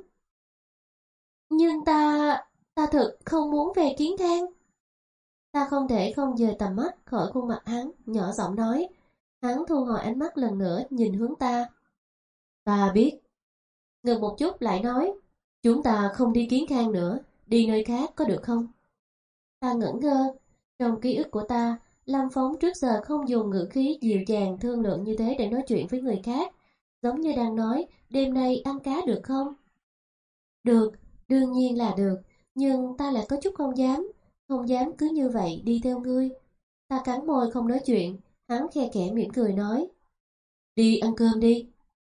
Nhưng ta, ta thực không muốn về Kiến Khang. Ta không thể không dời tầm mắt khỏi khuôn mặt hắn, nhỏ giọng nói. Hắn thu hồi ánh mắt lần nữa nhìn hướng ta. Ta biết. Ngừng một chút lại nói, chúng ta không đi Kiến Khang nữa, đi nơi khác có được không? Ta ngẩn ngơ. Trong ký ức của ta, Lâm Phong trước giờ không dùng ngữ khí dịu dàng thương lượng như thế để nói chuyện với người khác, giống như đang nói đêm nay ăn cá được không? Được, đương nhiên là được, nhưng ta lại có chút không dám, không dám cứ như vậy đi theo ngươi. Ta cắn môi không nói chuyện, hắn khe khẽ mỉm cười nói, đi ăn cơm đi.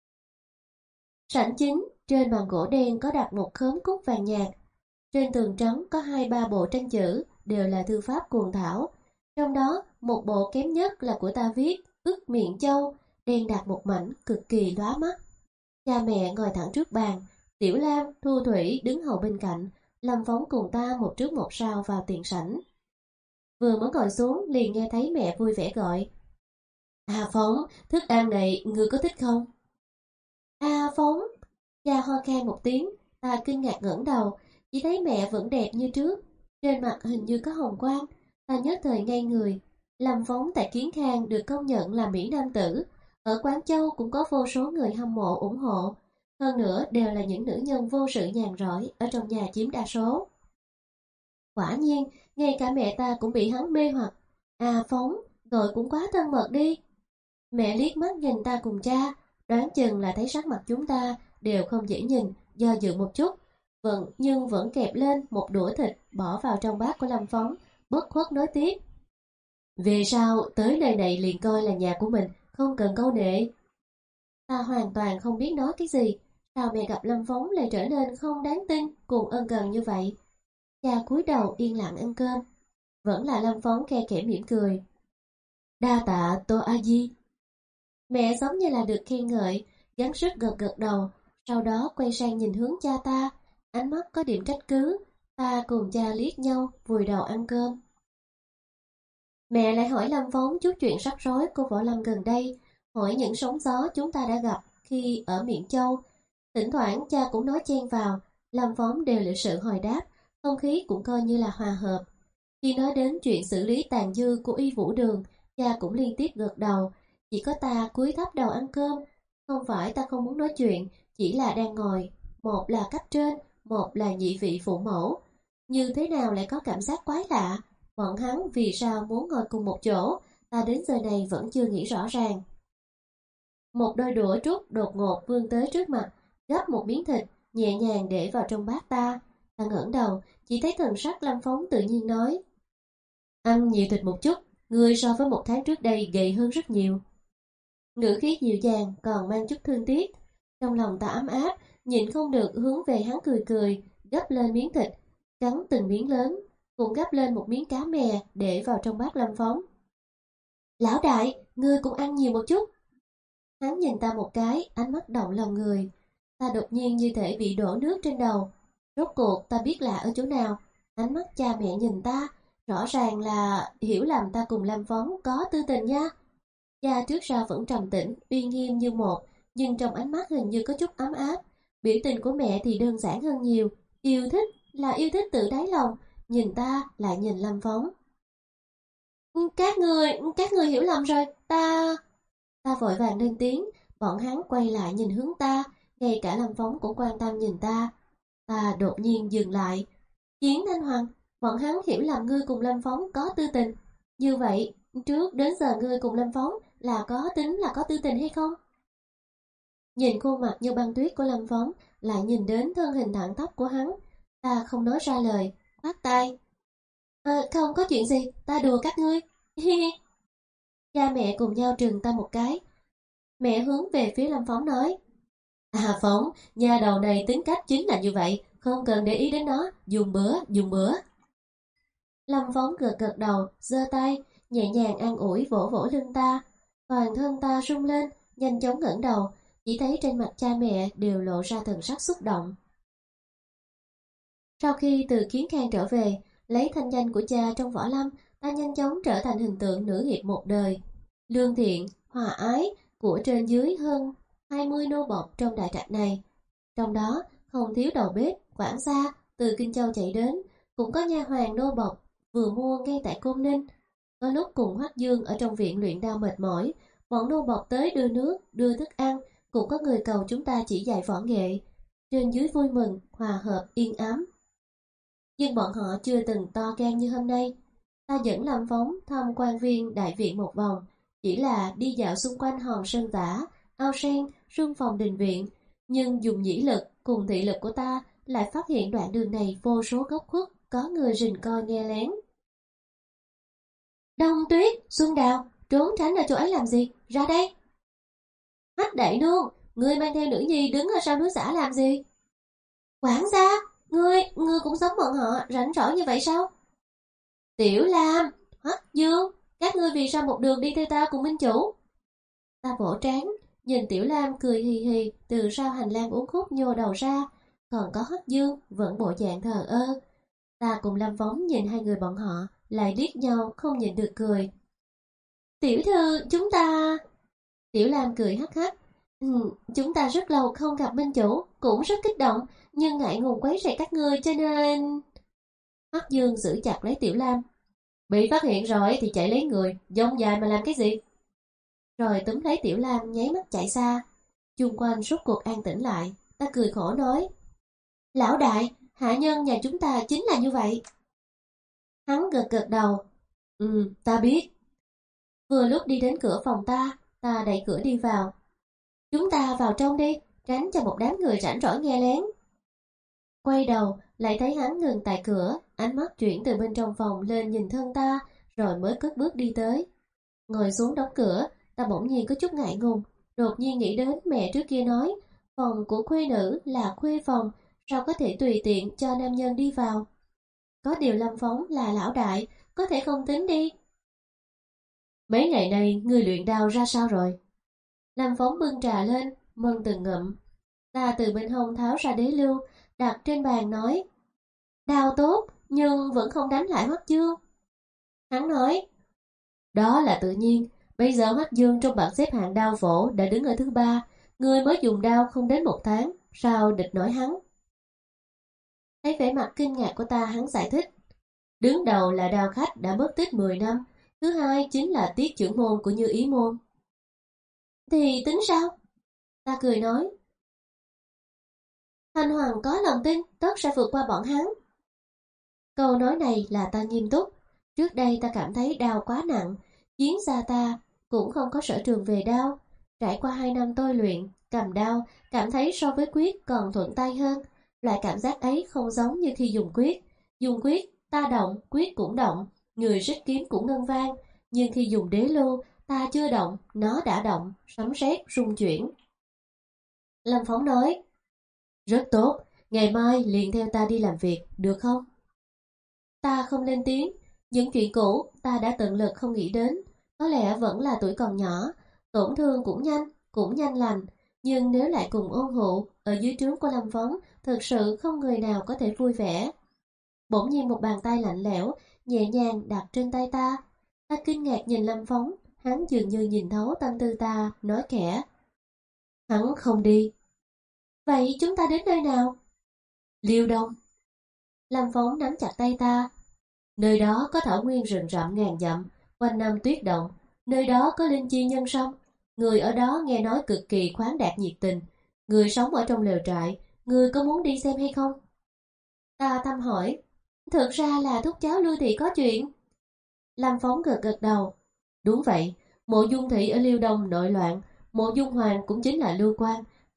Sảnh chính, trên bàn gỗ đen có đặt một khóm cúc vàng nhạt. Trên tường trắng có hai ba bộ tranh chữ, đều là thư pháp cuồng thảo. Trong đó, một bộ kém nhất là của ta viết, ức miệng châu, đen đặt một mảnh cực kỳ lóa mắt. Cha mẹ ngồi thẳng trước bàn, Tiểu Lam, Thu Thủy đứng hầu bên cạnh, Lâm Phóng cùng ta một trước một sau vào tiền sảnh. Vừa mới ngồi xuống liền nghe thấy mẹ vui vẻ gọi, À Phóng, thức ăn này ngươi có thích không? À Phóng, cha ho khan một tiếng, ta kinh ngạc ngẩng đầu, chỉ thấy mẹ vẫn đẹp như trước, trên mặt hình như có hồng quang. Ta nhất thời ngây người. Lâm Phóng tại Kiến Khang được công nhận là mỹ nam tử, ở Quán Châu cũng có vô số người hâm mộ ủng hộ, hơn nữa đều là những nữ nhân vô sự nhàn rỗi ở trong nhà chiếm đa số. Quả nhiên, ngay cả mẹ ta cũng bị hắn mê hoặc. À Phóng, gọi cũng quá thân mật đi. Mẹ liếc mắt nhìn ta cùng cha, đoán chừng là thấy sắc mặt chúng ta đều không dễ nhìn, do dự một chút, vẫn nhưng vẫn kẹp lên một đũa thịt bỏ vào trong bát của Lâm Phóng, bất khuất nói tiếp. Về sau tới nơi này liền coi là nhà của mình, không cần câu nệ. Ta hoàn toàn không biết nói cái gì, sao mẹ gặp Lâm Phóng lại trở nên không đáng tin cùng ân cần như vậy. Cha cúi đầu yên lặng ăn cơm, vẫn là Lâm Phóng khe khẽ mỉm cười. Đa tạ Tô A Di. Mẹ giống như là được khen ngợi, gắng sức gật gật đầu, sau đó quay sang nhìn hướng cha ta, ánh mắt có điểm trách cứ. Ta cùng cha liếc nhau, vùi đầu ăn cơm. Mẹ lại hỏi Lâm Phóng chút chuyện rắc rối của Võ Lâm gần đây, hỏi những sóng gió chúng ta đã gặp khi ở Miện Châu. Thỉnh thoảng cha cũng nói chen vào, Lâm Phóng đều lịch sự hồi đáp, không khí cũng coi như là hòa hợp. Khi nói đến chuyện xử lý tàn dư của Y Vũ Đường, cha cũng liên tiếp gật đầu, chỉ có ta cúi thấp đầu ăn cơm. Không phải ta không muốn nói chuyện, chỉ là đang ngồi, một là cấp trên, một là nhị vị phụ mẫu. Như thế nào lại có cảm giác quái lạ, bọn hắn vì sao muốn ngồi cùng một chỗ, ta đến giờ này vẫn chưa nghĩ rõ ràng. Một đôi đũa trúc đột ngột vươn tới trước mặt, gấp một miếng thịt, nhẹ nhàng để vào trong bát ta. Ta ngẩng đầu, chỉ thấy thần sắc Lâm Phóng tự nhiên nói, ăn nhiều thịt một chút, ngươi so với một tháng trước đây gầy hơn rất nhiều. Ngữ khí dịu dàng còn mang chút thương tiếc. Trong lòng ta ấm áp, nhịn không được hướng về hắn cười cười, gấp lên miếng thịt, cắn từng miếng lớn, cũng gấp lên một miếng cá mè để vào trong bát Lâm Phóng. Lão đại, ngươi cũng ăn nhiều một chút. Hắn nhìn ta một cái, ánh mắt động lòng người. Ta đột nhiên như thể bị đổ nước trên đầu. Rốt cuộc ta biết lạ ở chỗ nào. Ánh mắt cha mẹ nhìn ta, rõ ràng là hiểu lầm ta cùng Lâm Phóng có tư tình nha. Cha trước sau vẫn trầm tĩnh, uy nghiêm như một, nhưng trong ánh mắt hình như có chút ấm áp. Biểu tình của mẹ thì đơn giản hơn nhiều, yêu thích là yêu thích từ đáy lòng, nhìn ta lại nhìn Lâm Phóng. Các người, các người hiểu lầm rồi, ta... Ta vội vàng lên tiếng, bọn hắn quay lại nhìn hướng ta, ngay cả Lâm Phóng cũng quan tâm nhìn ta. Ta đột nhiên dừng lại. Chiến Thanh Hoàng, bọn hắn hiểu lầm ngươi cùng Lâm Phóng có tư tình. Như vậy, trước đến giờ ngươi cùng Lâm Phóng là có tính là có tư tình hay không? Nhìn khuôn mặt như băng tuyết của Lâm Phóng, lại nhìn đến thân hình thẳng tắp của hắn. Ta không nói ra lời, khoát tay. À, không có chuyện gì, ta đùa các ngươi. Cha mẹ cùng nhau trừng ta một cái. Mẹ hướng về phía Lâm Phóng nói. À Phóng, nhà đầu này tính cách chính là như vậy, không cần để ý đến nó, dùng bữa, dùng bữa. Lâm Phóng gật gật đầu, giơ tay, nhẹ nhàng an ủi vỗ vỗ lưng ta. Toàn thân ta rung lên, nhanh chóng ngẩng đầu, chỉ thấy trên mặt cha mẹ đều lộ ra thần sắc xúc động. Sau khi từ Kiến Khang trở về, lấy thanh danh của cha trong võ lâm, ta nhanh chóng trở thành hình tượng nữ hiệp một đời. Lương thiện, hòa ái của trên dưới hơn hai mươi nô bộc trong đại trạch này. Trong đó không thiếu đầu bếp, quản gia từ Kinh Châu chạy đến, cũng có nha hoàn nô bộc vừa mua ngay tại Côn Ninh. Có lúc cùng Hoắc Dương ở trong viện luyện đao mệt mỏi, bọn nô bộc tới đưa nước, đưa thức ăn, cũng có người cầu chúng ta chỉ dạy võ nghệ. Trên dưới vui mừng, hòa hợp, yên ấm. Nhưng bọn họ chưa từng to gan như hôm nay. Ta dẫn Lâm Phóng thăm quan viên đại viện một vòng, chỉ là đi dạo xung quanh hòn sơn tả, ao sen, sương phòng đình viện. Nhưng dùng nhĩ lực cùng thị lực của ta lại phát hiện đoạn đường này vô số góc khuất, có người rình coi nghe lén. Đông Tuyết, Xuân Đào, trốn tránh ở chỗ ấy làm gì? Ra đây! Hách Đại Nương, ngươi mang theo nữ nhi đứng ở sau núi giả làm gì? Quản gia, ngươi, ngươi cũng giống bọn họ, rảnh rỗi như vậy sao? Tiểu Lam, Hoắc Dương, các ngươi vì sao một đường đi theo ta cùng minh chủ? Ta vỗ trán, nhìn Tiểu Lam cười hì hì từ sau hành lang uống khúc nhô đầu ra, còn có Hoắc Dương vẫn bộ dạng thờ ơ. Ta cùng Lâm Phóng nhìn hai người bọn họ, lại liếc nhau không nhìn được cười. Tiểu thư, chúng ta... Tiểu Lam cười hắc hắc. Ừ, chúng ta rất lâu không gặp minh chủ, cũng rất kích động, nhưng ngại ngùng quấy rầy các ngươi cho nên... Hoắc Dương giữ chặt lấy Tiểu Lam. Bị phát hiện rồi thì chạy lấy người, dông dài mà làm cái gì? Rồi túm lấy Tiểu Lam nháy mắt chạy xa. Chung quanh rốt cuộc an tĩnh lại, ta cười khổ nói. Lão đại, hạ nhân nhà chúng ta chính là như vậy. Hắn gật gật đầu. Ừ, ta biết. Vừa lúc đi đến cửa phòng ta, ta đẩy cửa đi vào. Chúng ta vào trong đi, tránh cho một đám người rảnh rỗi nghe lén. Quay đầu, lại thấy hắn ngừng tại cửa, ánh mắt chuyển từ bên trong phòng lên nhìn thân ta, rồi mới cất bước đi tới. Ngồi xuống đóng cửa, ta bỗng nhiên có chút ngại ngùng, đột nhiên nghĩ đến mẹ trước kia nói, phòng của khuê nữ là khuê phòng, sao có thể tùy tiện cho nam nhân đi vào. Có điều Lâm Phóng là lão đại, có thể không tính đi. Mấy ngày nay người luyện đao ra sao rồi? Lâm Phóng bưng trà lên, mân từng ngụm. Ta từ bên hông tháo ra đế lưu, đặt trên bàn nói. Đao tốt, nhưng vẫn không đánh lại Hoắc Dương. Hắn nói. Đó là tự nhiên, bây giờ Hoắc Dương trong bảng xếp hạng đao phổ đã đứng ở thứ ba, người mới dùng đao không đến một tháng, sao địch nổi hắn? Thấy vẻ mặt kinh ngạc của ta, hắn giải thích. Đứng đầu là đao khách đã mất tích mười năm, thứ hai chính là tiết trưởng môn của Như Ý môn. Thì tính sao? Ta cười nói. Thanh Hoàng có lòng tin tất sẽ vượt qua bọn hắn. Câu nói này là ta nghiêm túc. Trước đây ta cảm thấy đao quá nặng, chiến gia ta cũng không có sở trường về đao. Trải qua hai năm tôi luyện, cầm đao, cảm thấy so với quyết còn thuận tay hơn. Loại cảm giác ấy không giống như khi dùng quyết. Dùng quyết, ta động, quyết cũng động, người rít kiếm cũng ngân vang. Nhưng khi dùng đế lưu, ta chưa động, nó đã động, sấm sét rung chuyển. Lâm Phóng nói. Rất tốt, ngày mai liền theo ta đi làm việc, được không? Ta không lên tiếng, những chuyện cũ ta đã tận lực không nghĩ đến. Có lẽ vẫn là tuổi còn nhỏ, tổn thương cũng nhanh, cũng nhanh lành. Nhưng nếu lại cùng ôn hụ, ở dưới trướng của Lâm Phóng, thực sự không người nào có thể vui vẻ. Bỗng nhiên một bàn tay lạnh lẽo, nhẹ nhàng đặt trên tay ta. Ta kinh ngạc nhìn Lâm Phóng, hắn dường như nhìn thấu tâm tư ta, nói khẽ. Hắn không đi. Vậy chúng ta đến nơi nào? Liêu Đông. Lâm Phóng nắm chặt tay ta. Nơi đó có thảo nguyên rừng rậm ngàn dặm, quanh năm tuyết động. Nơi đó có linh chi nhân sông. Người ở đó nghe nói cực kỳ khoáng đạt nhiệt tình. Người sống ở trong lều trại, người có muốn đi xem hay không? Ta thăm hỏi. Thực ra là thúc cháu Lưu Thị có chuyện. Lâm Phóng gật gật đầu. Đúng vậy, Mộ Dung Thị ở Liêu Đông nội loạn, Mộ Dung Hoàng cũng chính là Lưu Quan,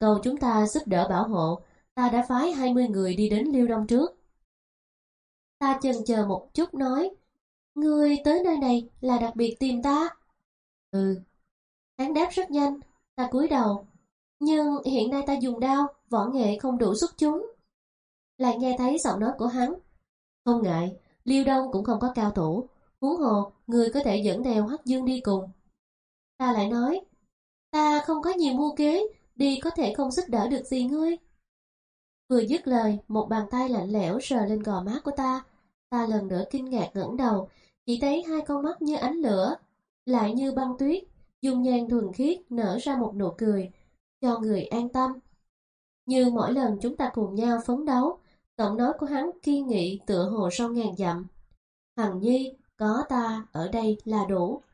cầu chúng ta giúp đỡ bảo hộ. Ta đã phái hai mươi người đi đến Liêu Đông trước. Ta chần chờ một chút nói, ngươi tới nơi này là đặc biệt tìm ta? Ừ. Hắn đáp rất nhanh. Ta cúi đầu. Nhưng hiện nay ta dùng đao, võ nghệ không đủ xuất chúng. Lại nghe thấy giọng nói của hắn. Không ngại, Liêu Đông cũng không có cao thủ. Huống hồ, ngươi có thể dẫn theo Hắc Dương đi cùng. Ta lại nói, ta không có nhiều mưu kế, đi có thể không giúp đỡ được gì ngươi. Vừa dứt lời, một bàn tay lạnh lẽo sờ lên gò má của ta. Ta lần nữa kinh ngạc ngẩng đầu, chỉ thấy hai con mắt như ánh lửa, lại như băng tuyết, dung nhan thuần khiết nở ra một nụ cười, cho người an tâm. Như mỗi lần chúng ta cùng nhau phấn đấu, giọng nói của hắn kiên nghị tựa hồ sâu ngàn dặm. Hằng Nhi, có ta ở đây là đủ.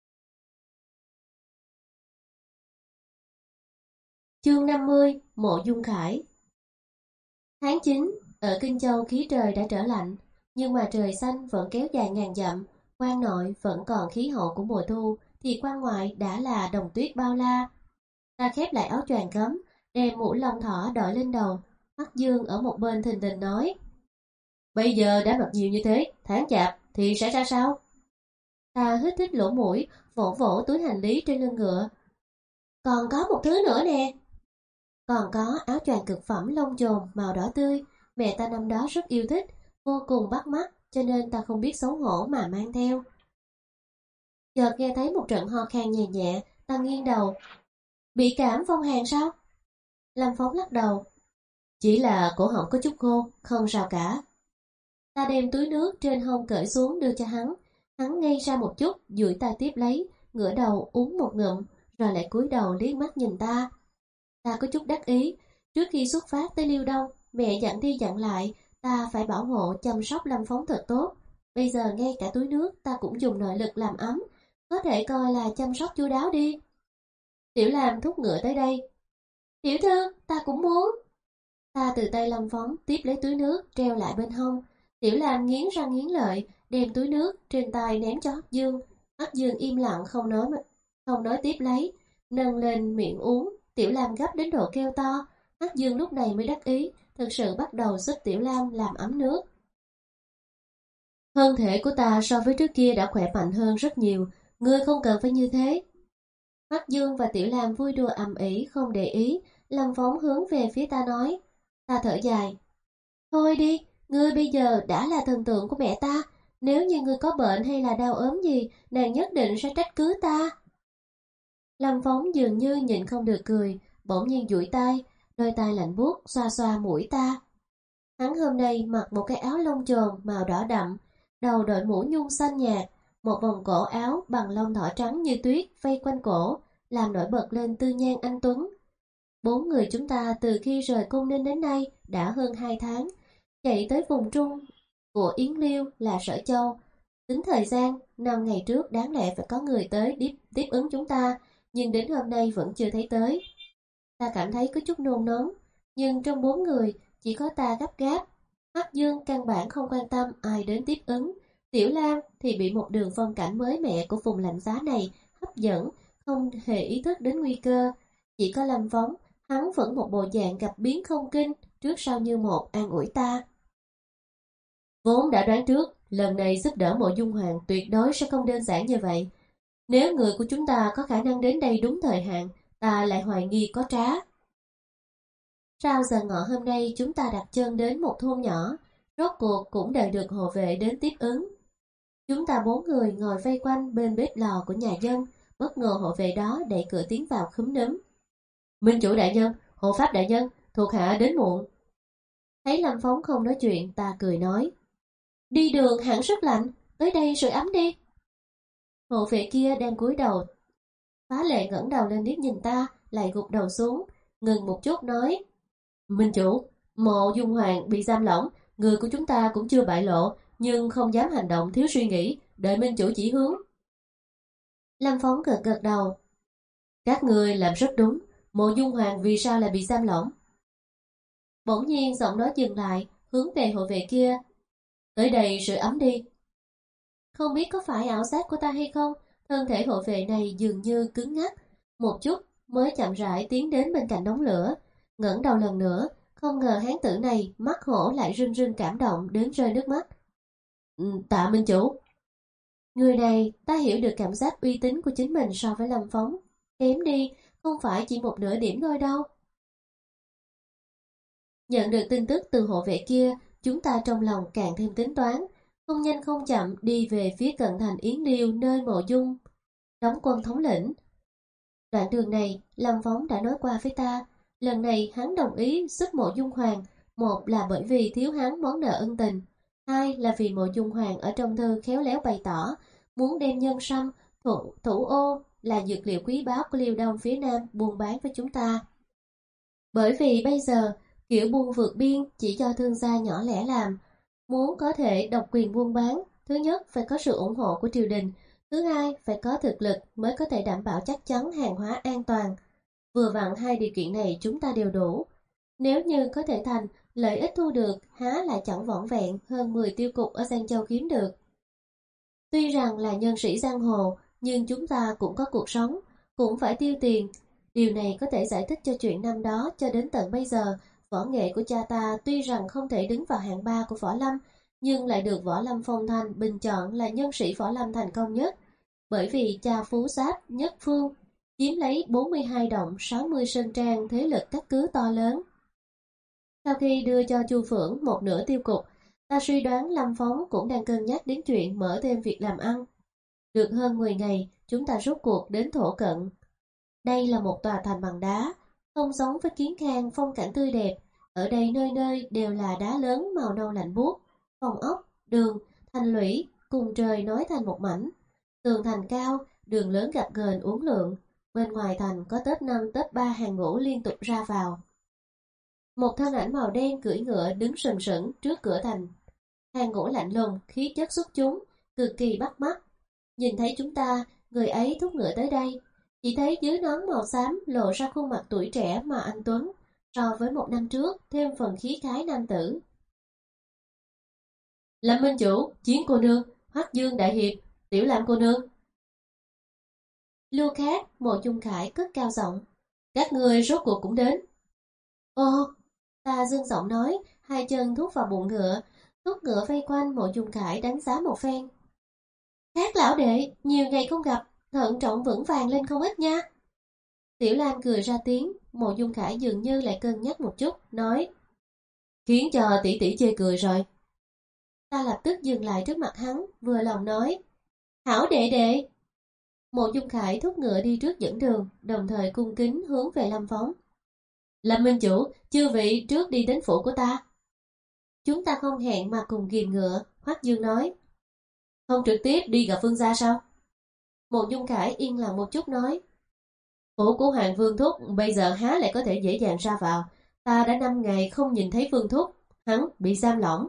Chương năm mươi, Mộ Dung Khải. Tháng chín, ở Kinh Châu khí trời đã trở lạnh, nhưng mà trời xanh vẫn kéo dài ngàn dặm, quan nội vẫn còn khí hậu của mùa thu, thì quan ngoại đã là đồng tuyết bao la. Ta khép lại áo choàng gấm, đem mũ lông thỏ đội lên đầu. Hắc Dương ở một bên thình lình nói, bây giờ đã mặc nhiều như thế, tháng chạp thì sẽ ra sao? Ta hít hít lỗ mũi, vỗ vỗ túi hành lý trên lưng ngựa. Còn có một thứ nữa nè. Còn có áo choàng cực phẩm lông chồn màu đỏ tươi, mẹ ta năm đó rất yêu thích, vô cùng bắt mắt, cho nên ta không biết xấu hổ mà mang theo. Chợt nghe thấy một trận ho khan nhẹ nhẹ, ta nghiêng đầu. Bị cảm phong hàn sao? Lâm Phóng lắc đầu. Chỉ là cổ họng có chút khô, không sao cả. Ta đem túi nước trên hông cởi xuống đưa cho hắn. Hắn ngây ra một chút, duỗi ta tiếp lấy, ngửa đầu uống một ngụm, rồi lại cúi đầu liếc mắt nhìn ta. Ta có chút đắc ý. Trước khi xuất phát tới Liêu Đông, mẹ dặn đi dặn lại, ta phải bảo hộ chăm sóc Lâm Phóng thật tốt. Bây giờ ngay cả túi nước ta cũng dùng nội lực làm ấm, có thể coi là chăm sóc chu đáo đi. Tiểu Lam thúc ngựa tới đây. Tiểu thư, ta cũng muốn. Ta từ tay Lâm Phóng tiếp lấy túi nước treo lại bên hông. Tiểu Lam nghiến răng nghiến lợi, đem túi nước trên tay ném cho Hắc Dương. Hắc Dương im lặng không nói không nói tiếp lấy, nâng lên miệng uống. Tiểu Lam gấp đến độ kêu to. Hắc Dương lúc này mới đắc ý, thực sự bắt đầu giúp Tiểu Lam làm ấm nước. Thân thể của ta so với trước kia đã khỏe mạnh hơn rất nhiều, ngươi không cần phải như thế. Hắc Dương và Tiểu Lam vui đùa ầm ĩ không để ý. Lâm Phóng hướng về phía ta nói. Ta thở dài. Thôi đi, ngươi bây giờ đã là thần tượng của mẹ ta. Nếu như ngươi có bệnh hay là đau ốm gì, nàng nhất định sẽ trách cứ ta. Lâm Phóng dường như nhịn không được cười, bỗng nhiên duỗi tay, đôi tay lạnh buốt xoa xoa mũi ta. Hắn hôm nay mặc một cái áo lông chồn màu đỏ đậm, đầu đội mũ nhung xanh nhạt, một vòng cổ áo bằng lông thỏ trắng như tuyết vây quanh cổ, làm nổi bật lên tư nhan anh tuấn. Bốn người chúng ta từ khi rời Cung Ninh đến nay đã hơn hai tháng, chạy tới vùng trung của Yến Liêu là Sở Châu. Tính thời gian, năm ngày trước đáng lẽ phải có người tới tiếp, tiếp ứng chúng ta, nhưng đến hôm nay vẫn chưa thấy tới. Ta cảm thấy có chút nôn nóng, nhưng trong bốn người chỉ có ta gấp gáp. Hắc Dương căn bản không quan tâm ai đến tiếp ứng. Tiểu Lam thì bị một đường phong cảnh mới mẻ của vùng lạnh giá này hấp dẫn, không hề ý thức đến nguy cơ. Chỉ có Lâm Phóng, hắn vẫn một bộ dạng gặp biến không kinh, trước sau như một an ủi ta. Vốn đã đoán trước, lần này giúp đỡ Mộ Dung Hoàng tuyệt đối sẽ không đơn giản như vậy. Nếu người của chúng ta có khả năng đến đây đúng thời hạn, ta lại hoài nghi có trá. Sau giờ ngọ hôm nay chúng ta đặt chân đến một thôn nhỏ, rốt cuộc cũng đợi được hộ vệ đến tiếp ứng. Chúng ta bốn người ngồi vây quanh bên bếp lò của nhà dân, bất ngờ hộ vệ đó đẩy cửa tiến vào khúm núm. Minh chủ đại nhân, hộ pháp đại nhân, thuộc hạ đến muộn. Thấy Lâm Phóng không nói chuyện, ta cười nói. Đi đường hẳn rất lạnh, tới đây sưởi ấm đi. Hộ vệ kia đang cúi đầu, phá lệ ngẩng đầu lên liếc nhìn ta, lại gục đầu xuống, ngừng một chút nói. Minh chủ, Mộ Dung Hoàng bị giam lỏng, người của chúng ta cũng chưa bại lộ, nhưng không dám hành động thiếu suy nghĩ, đợi Minh chủ chỉ hướng. Lâm Phóng gật gật đầu. Các người làm rất đúng, Mộ Dung Hoàng vì sao lại bị giam lỏng? Bỗng nhiên giọng nói dừng lại, hướng về hộ vệ kia. Tới đây sưởi ấm đi. Không biết có phải ảo giác của ta hay không, thân thể hộ vệ này dường như cứng ngắc, một chút mới chậm rãi tiến đến bên cạnh đống lửa, ngẩng đầu lần nữa, không ngờ hán tử này mắt hổ lại rưng rưng cảm động đến rơi nước mắt. Ừ, tạ Minh Chủ. Người này, ta hiểu được cảm giác uy tín của chính mình so với Lâm Phóng. Kém đi, không phải chỉ một nửa điểm thôi đâu. Nhận được tin tức từ hộ vệ kia, chúng ta trong lòng càng thêm tính toán, không nhanh không chậm đi về phía cận thành Yến Liêu nơi Mộ Dung đóng quân thống lĩnh. Đoạn đường này, Lâm Phóng đã nói qua với ta, lần này hắn đồng ý giúp Mộ Dung Hoàng, một là bởi vì thiếu hắn món nợ ân tình, hai là vì Mộ Dung Hoàng ở trong thư khéo léo bày tỏ muốn đem nhân sâm, thủ, thủ ô là dược liệu quý báu của Liêu Đông phía Nam buôn bán với chúng ta. Bởi vì bây giờ, kiểu buôn vượt biên chỉ do thương gia nhỏ lẻ làm, muốn có thể độc quyền buôn bán, thứ nhất phải có sự ủng hộ của triều đình, thứ hai phải có thực lực mới có thể đảm bảo chắc chắn hàng hóa an toàn. Vừa vặn hai điều kiện này chúng ta đều đủ. Nếu như có thể thành, lợi ích thu được há lại chẳng vỏn vẹn hơn mười tiêu cục ở Giang Châu kiếm được. Tuy rằng là nhân sĩ giang hồ, nhưng chúng ta cũng có cuộc sống, cũng phải tiêu tiền. Điều này có thể giải thích cho chuyện năm đó cho đến tận bây giờ, võ nghệ của cha ta tuy rằng không thể đứng vào hạng ba của võ lâm, nhưng lại được Võ Lâm Phong Thanh bình chọn là nhân sĩ võ lâm thành công nhất. Bởi vì cha Phú Giáp nhất phương chiếm lấy bốn mươi hai động sáu mươi sơn trang thế lực các cứ to lớn. Sau khi đưa cho Chu Phượng một nửa tiêu cục, ta suy đoán Lâm Phóng cũng đang cân nhắc đến chuyện mở thêm việc làm ăn. Được hơn mười ngày, chúng ta rốt cuộc đến Thổ Cận. Đây là một tòa thành bằng đá, không giống với Kiến Khang phong cảnh tươi đẹp. Ở đây nơi nơi đều là đá lớn màu nâu lạnh buốt, phòng ốc, đường, thành lũy cùng trời nối thành một mảnh. Tường thành cao, đường lớn gập ghềnh uốn lượn. Bên ngoài thành có tớp năm tớp ba hàng ngũ liên tục ra vào. Một thân ảnh màu đen cưỡi ngựa đứng sừng sững trước cửa thành. Hàng ngũ lạnh lùng, khí chất xuất chúng, cực kỳ bắt mắt. Nhìn thấy chúng ta, người ấy thúc ngựa tới đây. Chỉ thấy dưới nón màu xám lộ ra khuôn mặt tuổi trẻ mà anh tuấn, so với một năm trước thêm phần khí khái nam tử. Lâm Minh Chủ, Chiến cô nương, Hoắc Dương đại hiệp, Tiểu Lam cô nương. Lưu Khát, Mộ Dung Khải cất cao giọng, các người rốt cuộc cũng đến. Ô, ta dương giọng nói, hai chân thúc vào bụng ngựa, thúc ngựa vây quanh Mộ Dung Khải đánh giá một phen. Khát lão đệ, nhiều ngày không gặp, thận trọng vững vàng lên không ít nha. Tiểu Lam cười ra tiếng, Mộ Dung Khải dường như lại cân nhắc một chút, nói, khiến cho tỷ tỷ chê cười rồi. Ta lập tức dừng lại trước mặt hắn, vừa lòng nói, hảo đệ đệ. Mộ Dung Khải thúc ngựa đi trước dẫn đường, đồng thời cung kính hướng về Lâm Phóng. Lâm Minh Chủ, chư vị trước đi đến phủ của ta. Chúng ta không hẹn mà cùng ghìm ngựa, Hoắc Dương nói. Không trực tiếp đi gặp Vương gia sao? Mộ Dung Khải yên lặng một chút nói. Phủ của Hoàng Vương Thúc bây giờ há lại có thể dễ dàng ra vào. Ta đã năm ngày không nhìn thấy Vương Thúc, hắn bị giam lỏng.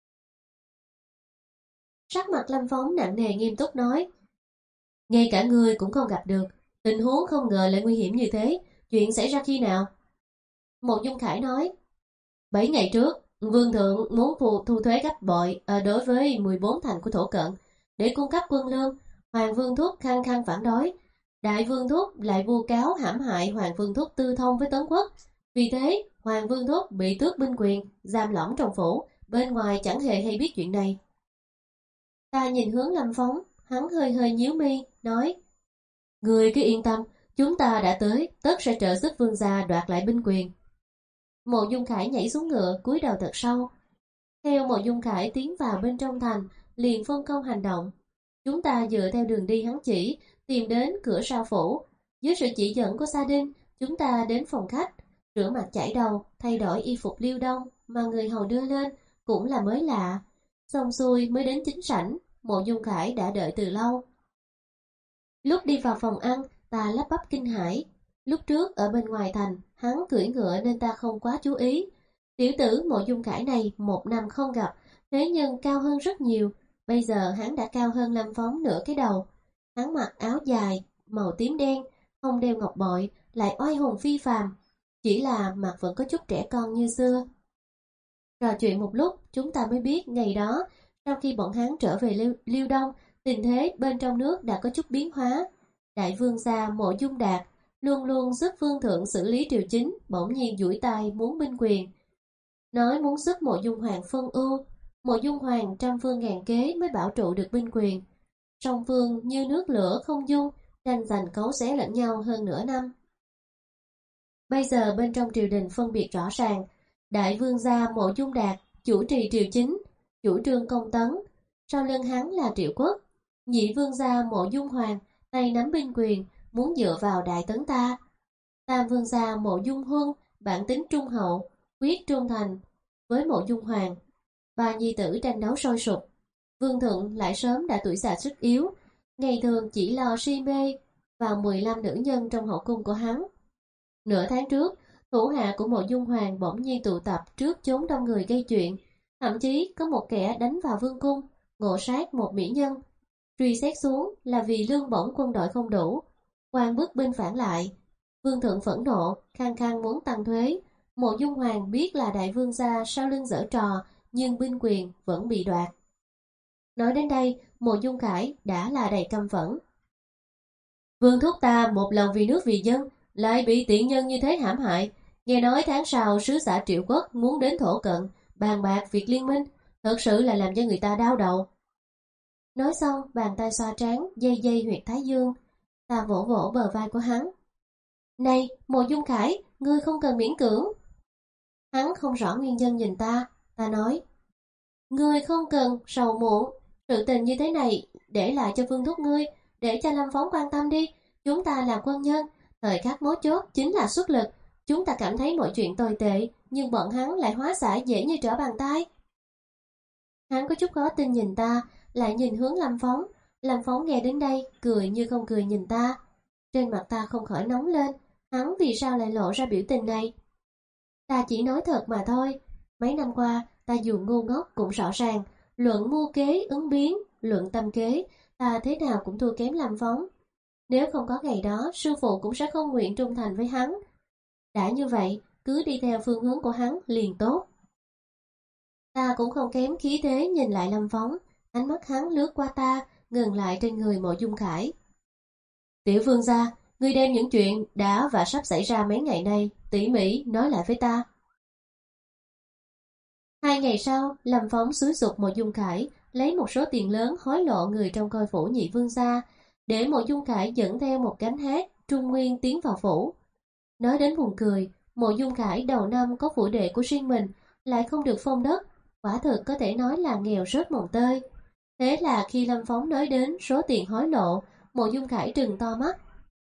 Sắc mặt Lâm Phóng nặng nề nghiêm túc nói. Ngay cả ngươi cũng không gặp được, tình huống không ngờ lại nguy hiểm như thế, chuyện xảy ra khi nào? Mộ Dung Khải nói. Bảy ngày trước, Vương Thượng muốn thu, thu thuế gấp bội à, đối với mười bốn thành của Thổ Cận, để cung cấp quân lương. Hoàng Vương Thúc khăng khăng phản đối. Đại Vương Thúc lại vu cáo hãm hại Hoàng Vương Thúc tư thông với Tấn Quốc. Vì thế, Hoàng Vương Thúc bị tước binh quyền, giam lỏng trong phủ, bên ngoài chẳng hề hay biết chuyện này. Ta nhìn hướng Lâm Phóng, hắn hơi hơi nhíu mi, nói. Người cứ yên tâm, chúng ta đã tới, tất sẽ trợ giúp Vương gia đoạt lại binh quyền. Mộ Dung Khải nhảy xuống ngựa, cúi đầu thật sâu. Theo Mộ Dung Khải tiến vào bên trong thành, liền phân công hành động. Chúng ta dựa theo đường đi hắn chỉ, tìm đến cửa sau phủ. Dưới sự chỉ dẫn của Sa Đinh, chúng ta đến phòng khách, rửa mặt chải đầu, thay đổi y phục Liêu Đông mà người hầu đưa lên, cũng là mới lạ. Xong xuôi mới đến chính sảnh, Mộ Dung Khải đã đợi từ lâu. Lúc đi vào phòng ăn, ta lắp bắp kinh hãi. Lúc trước ở bên ngoài thành, hắn cưỡi ngựa nên ta không quá chú ý. Tiểu tử Mộ Dung Khải này một năm không gặp, thế nhưng cao hơn rất nhiều. Bây giờ hắn đã cao hơn Lâm Phóng nửa cái đầu. Hắn mặc áo dài, màu tím đen, không đeo ngọc bội, lại oai hùng phi phàm. Chỉ là mặt vẫn có chút trẻ con như xưa. Trò chuyện một lúc, chúng ta mới biết ngày đó, sau khi bọn hắn trở về Liêu, Liêu Đông, tình thế bên trong nước đã có chút biến hóa. Đại vương gia Mộ Dung Đạt luôn luôn giúp vương thượng xử lý triều chính, bỗng nhiên duỗi tay muốn binh quyền. Nói muốn giúp Mộ Dung Hoàng phân ưu, Mộ Dung Hoàng trăm phương ngàn kế mới bảo trụ được binh quyền. Song phương như nước lửa không dung, tranh giành cấu xé lẫn nhau hơn nửa năm. Bây giờ bên trong triều đình phân biệt rõ ràng, đại vương gia Mộ Dung Đạt chủ trì triều chính, chủ trương công tấn, sau lưng hắn là Triệu Quốc. Nhị vương gia Mộ Dung Hoàng tay nắm binh quyền, muốn dựa vào đại tấn ta. Tam vương gia Mộ Dung Huân bản tính trung hậu, quyết trung thành với Mộ Dung Hoàng. Ba nhi tử tranh đấu sôi sục. Vương thượng lại sớm đã tuổi già sức yếu, ngày thường chỉ lo si mê vào mười lăm nữ nhân trong hậu cung của hắn. Nửa tháng trước, thủ hạ của Mộ Dung Hoàng bỗng nhiên tụ tập trước chốn đông người gây chuyện, thậm chí có một kẻ đánh vào vương cung, ngộ sát một mỹ nhân. Truy xét xuống là vì lương bổng quân đội không đủ, quan bức binh phản lại. Vương thượng phẫn nộ, khăng khăng muốn tăng thuế. Mộ Dung Hoàng biết là đại vương gia sau lưng giở trò, nhưng binh quyền vẫn bị đoạt. Nói đến đây, Mộ Dung Khải đã là đầy căm phẫn. Vương thúc ta một lòng vì nước vì dân, lại bị tiện nhân như thế hãm hại. Nghe nói tháng sau sứ giả Triệu Quốc muốn đến thổ cận, bàn bạc việc liên minh, thật sự là làm cho người ta đau đầu. Nói xong, bàn tay xoa trán, dây dây huyệt thái dương. Ta vỗ vỗ bờ vai của hắn. Này, Mộ Dung Khải, ngươi không cần miễn cưỡng. Hắn không rõ nguyên nhân nhìn ta, ta nói. Ngươi không cần sầu muộn, sự tình như thế này để lại cho vương thúc ngươi, để cho Lâm Phóng quan tâm đi. Chúng ta là quân nhân, thời khắc mấu chốt chính là xuất lực. Chúng ta cảm thấy mọi chuyện tồi tệ, nhưng bọn hắn lại hóa giải dễ như trở bàn tay. Hắn có chút khó tin nhìn ta, lại nhìn hướng Lâm Phóng. Lâm Phóng nghe đến đây, cười như không cười nhìn ta. Trên mặt ta không khỏi nóng lên, hắn vì sao lại lộ ra biểu tình này? Ta chỉ nói thật mà thôi. Mấy năm qua, ta dù ngu ngốc cũng rõ ràng, luận mưu kế ứng biến, luận tâm kế, ta thế nào cũng thua kém Lâm Phóng. Nếu không có ngày đó, sư phụ cũng sẽ không nguyện trung thành với hắn. Đã như vậy, cứ đi theo phương hướng của hắn liền tốt. Ta cũng không kém khí thế nhìn lại Lâm Phóng, ánh mắt hắn lướt qua ta, ngừng lại trên người Mộ Dung Khải. Tiểu vương gia, ngươi đem những chuyện đã và sắp xảy ra mấy ngày nay tỉ mỉ nói lại với ta. Hai ngày sau, Lâm Phóng xúi giục Mộ Dung Khải lấy một số tiền lớn hối lộ người trong coi phủ nhị vương gia, để Mộ Dung Khải dẫn theo một gánh hát Trung Nguyên tiến vào phủ. Nói đến buồn cười, Mộ Dung Khải đầu năm có phủ đệ của riêng mình, lại không được phong đất, quả thực có thể nói là nghèo rớt mồng tơi. Thế là khi Lâm Phóng nói đến số tiền hối lộ, Mộ Dung Khải trừng to mắt.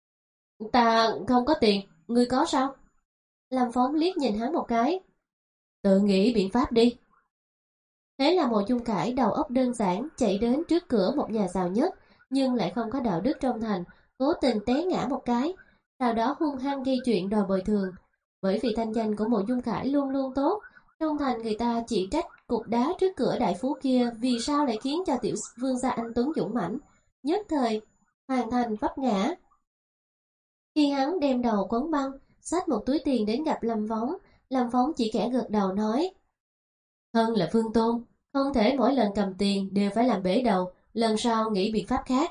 Ta không có tiền, ngươi có sao? Lâm Phóng liếc nhìn hắn một cái. Tự nghĩ biện pháp đi. Thế là Mộ Dung Khải đầu óc đơn giản chạy đến trước cửa một nhà giàu nhất, nhưng lại không có đạo đức trong thành, cố tình té ngã một cái, sau đó hung hăng gây chuyện đòi bồi thường. Bởi vì thanh danh của Mộ Dung Khải luôn luôn tốt, trong thành người ta chỉ trách cục đá trước cửa đại phú kia vì sao lại khiến cho tiểu vương gia anh tuấn dũng mãnh, nhất thời hoàn thành vấp ngã. Khi hắn đem đầu quấn băng, xách một túi tiền đến gặp Lâm Phóng, Lâm Phóng chỉ khẽ gật đầu nói: Thân là vương tôn, không thể mỗi lần cầm tiền đều phải làm bể đầu, lần sau nghĩ biện pháp khác.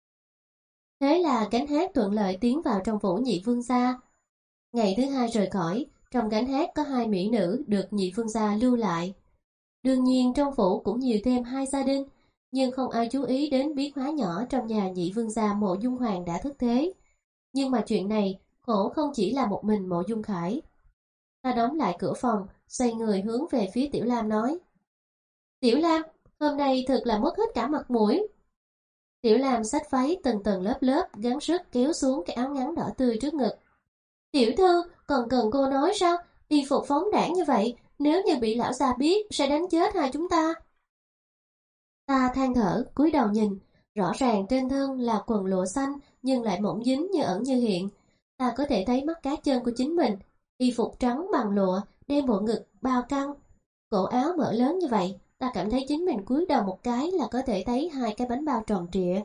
Thế là gánh hát thuận lợi tiến vào trong phủ nhị vương gia. Ngày thứ hai rời khỏi, trong gánh hát có hai mỹ nữ được nhị vương gia lưu lại. Đương nhiên trong phủ cũng nhiều thêm hai gia đình, nhưng không ai chú ý đến biến hóa nhỏ trong nhà nhị vương gia Mộ Dung Hoàng đã thất thế. Nhưng mà chuyện này khổ không chỉ là một mình Mộ Dung Khải. Ta đóng lại cửa phòng, xoay người hướng về phía Tiểu Lam nói: Tiểu Lam, hôm nay thật là mất hết cả mặt mũi. Tiểu Lam xách váy tầng tầng lớp lớp, gắng sức kéo xuống cái áo ngắn đỏ tươi trước ngực. Tiểu thư, còn cần cô nói sao? Y phục phóng đãng như vậy, nếu như bị lão già biết sẽ đánh chết hai chúng ta. Ta than thở, cúi đầu nhìn, rõ ràng trên thân là quần lụa xanh nhưng lại mỏng dính như ẩn như hiện. Ta có thể thấy mắt cá chân của chính mình, y phục trắng bằng lụa, đem bộ ngực bao căng, cổ áo mở lớn như vậy, ta cảm thấy chính mình cúi đầu một cái là có thể thấy hai cái bánh bao tròn trịa.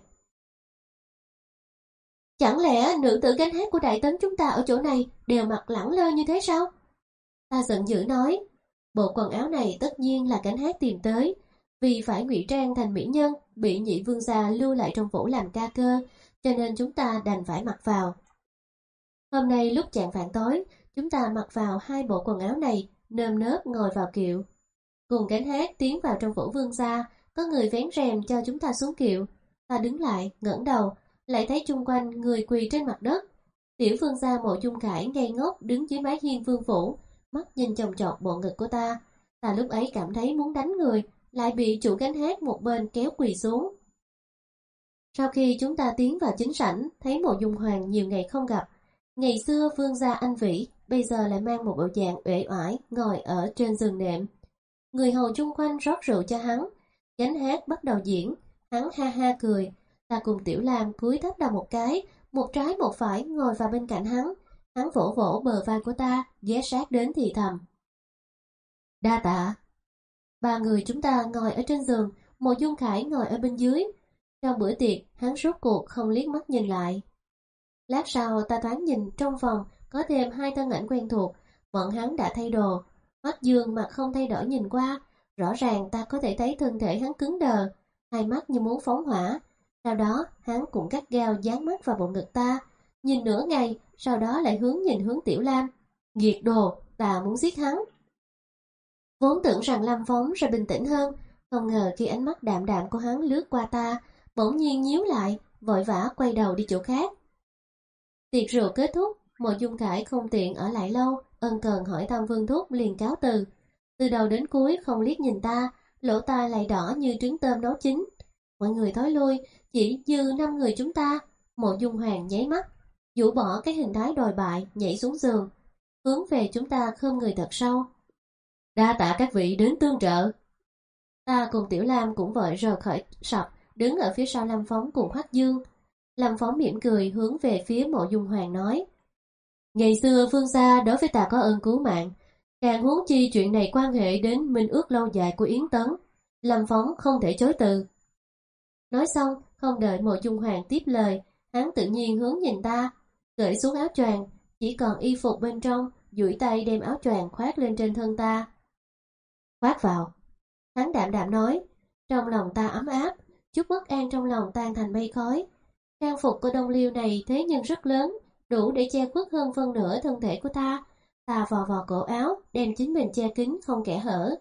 Chẳng lẽ nữ tử gánh hát của đại tấn chúng ta ở chỗ này đều mặc lẳng lơ như thế sao? Ta giận dữ nói, bộ quần áo này tất nhiên là gánh hát tìm tới, vì phải ngụy trang thành mỹ nhân, bị nhị vương gia lưu lại trong phủ làm ca cơ, cho nên chúng ta đành phải mặc vào. Hôm nay lúc chạng vạng tối, chúng ta mặc vào hai bộ quần áo này, nơm nớp ngồi vào kiệu. Cùng gánh hát tiến vào trong phủ vương gia, có người vén rèm cho chúng ta xuống kiệu. Ta đứng lại, ngẩng đầu, lại thấy chung quanh người quỳ trên mặt đất. Tiểu vương gia Mộ Dung Khải ngây ngốc đứng dưới mái hiên vương phủ, mắt nhìn chòng chọc bộ ngực của ta. Ta lúc ấy cảm thấy muốn đánh người, lại bị chủ gánh hát một bên kéo quỳ xuống. Sau khi chúng ta tiến vào chính sảnh, thấy Mộ Dung Hoàng nhiều ngày không gặp. Ngày xưa vương gia anh vĩ, bây giờ lại mang một bộ dạng uể oải ngồi ở trên giường nệm. Người hầu chung quanh rót rượu cho hắn. Gánh hát bắt đầu diễn, hắn ha ha cười. Ta cùng Tiểu Lam cúi thấp đầu một cái, một trái một phải ngồi vào bên cạnh hắn. Hắn vỗ vỗ bờ vai của ta, ghé sát đến thì thầm: "Đa tạ." Ba người chúng ta ngồi ở trên giường, Mộ Dung Khải ngồi ở bên dưới. Trong bữa tiệc, hắn rốt cuộc không liếc mắt nhìn lại. Lát sau ta thoáng nhìn trong phòng có thêm hai thân ảnh quen thuộc, bọn hắn đã thay đồ. Mắt Dương mặt không thay đổi nhìn qua, rõ ràng ta có thể thấy thân thể hắn cứng đờ, hai mắt như muốn phóng hỏa. Sau đó hắn cũng gắt gao dán mắt vào bộ ngực ta, nhìn nửa ngày, sau đó lại hướng nhìn hướng Tiểu Lam. Nghiệt đồ, ta muốn giết hắn. Vốn tưởng rằng Lâm Phóng sẽ bình tĩnh hơn, không ngờ khi ánh mắt đạm đạm của hắn lướt qua ta, bỗng nhiên nhíu lại, vội vã quay đầu đi chỗ khác. Tiệc rượu kết thúc, Mộ Dung Khải không tiện ở lại lâu, ân cần hỏi thăm Vương Thúc liền cáo từ. Từ đầu đến cuối không liếc nhìn ta, lỗ tai lại đỏ như trứng tôm nấu chín. Mọi người thối lui, chỉ dư năm người chúng ta. Mộ Dung Hoàng nháy mắt, rũ bỏ cái hình thái đồi bại, nhảy xuống giường, hướng về chúng ta khom người thật sâu. Đa tạ các vị đến tương trợ. Ta cùng Tiểu Lam cũng vội rời khỏi sập, đứng ở phía sau Lâm Phóng cùng Hoắc Dương. Lâm Phóng mỉm cười hướng về phía Mộ Dung Hoàng nói: Ngày xưa vương gia đối với ta có ơn cứu mạng, càng huống chi chuyện này quan hệ đến minh ước lâu dài của Yến Tấn, Lâm Phóng không thể chối từ. Nói xong, không đợi Mộ Dung Hoàng tiếp lời, hắn tự nhiên hướng nhìn ta, cởi xuống áo choàng, chỉ còn y phục bên trong, duỗi tay đem áo choàng khoác lên trên thân ta. Khoác vào. Hắn đạm đạm nói. Trong lòng ta ấm áp, chút bất an trong lòng tan thành mây khói. Trang phục của Đông Liêu này thế nhưng rất lớn, đủ để che khuất hơn phân nửa thân thể của ta. Ta vò vò cổ áo, đem chính mình che kín không kẽ hở.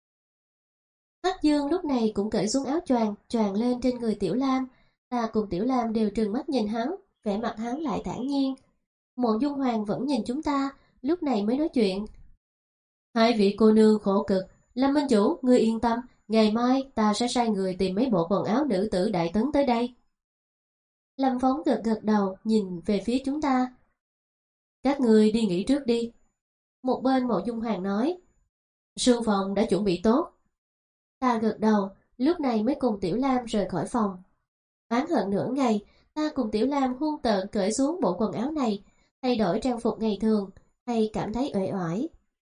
Hắc Dương lúc này cũng cởi xuống áo choàng, choàng lên trên người Tiểu Lam. Ta cùng Tiểu Lam đều trừng mắt nhìn hắn, vẻ mặt hắn lại thản nhiên. Mộ Dung Hoàng vẫn nhìn chúng ta, lúc này mới nói chuyện. Hai vị cô nương khổ cực, Lâm Minh Chủ, ngươi yên tâm, ngày mai ta sẽ sai người tìm mấy bộ quần áo nữ tử Đại Tấn tới đây. Lâm Phóng gật gật đầu, nhìn về phía chúng ta. Các ngươi đi nghỉ trước đi. Một bên Mộ Dung Hoàng nói. Sương phòng đã chuẩn bị tốt. Ta gật đầu, lúc này mới cùng Tiểu Lam rời khỏi phòng. Oán hận nửa ngày, ta cùng Tiểu Lam hung tợn cởi xuống bộ quần áo này, thay đổi trang phục ngày thường, hay cảm thấy uể oải.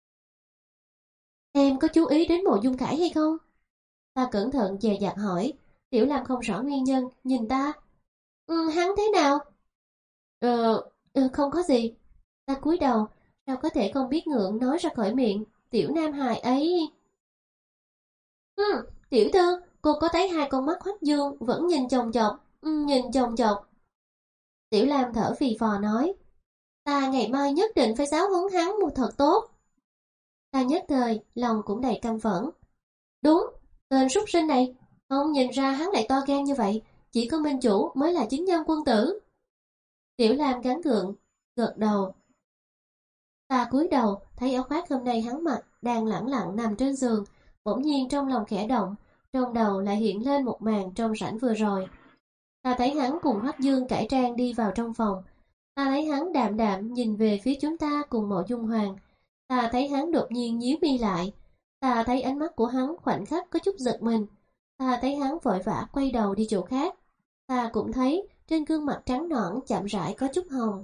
Em có chú ý đến Mộ Dung Khải hay không? Ta cẩn thận dè dặt hỏi. Tiểu Lam không rõ nguyên nhân, nhìn ta. Ừ, hắn thế nào? Ờ, ừ, không có gì. Ta cúi đầu, sao có thể không biết ngượng nói ra khỏi miệng. Tiểu Nam hài ấy. Ừ, tiểu thư, cô có thấy hai con mắt Hoắc Dương vẫn nhìn chòng chọc, ừ, nhìn chòng chọc. Tiểu Lam thở phì phò nói. Ta ngày mai nhất định phải giáo huấn hắn một thật tốt. Ta nhất thời, lòng cũng đầy căm phẫn. Đúng, tên súc sinh này, không nhìn ra hắn lại to gan như vậy, chỉ có Minh Chủ mới là chính nhân quân tử. Tiểu Lam gắng gượng, gật đầu. Ta cúi đầu, thấy áo khoác hôm nay hắn mặc đang lẳng lặng nằm trên giường, bỗng nhiên trong lòng khẽ động, trong đầu lại hiện lên một màn trong rảnh vừa rồi. Ta thấy hắn cùng Hoắc Dương cải trang đi vào trong phòng. Ta thấy hắn đạm đạm nhìn về phía chúng ta cùng Mộ Dung Hoàng. Ta thấy hắn đột nhiên nhíu mi lại. Ta thấy ánh mắt của hắn khoảnh khắc có chút giật mình. Ta thấy hắn vội vã quay đầu đi chỗ khác. Ta cũng thấy trên gương mặt trắng nõn chậm rãi có chút hồng.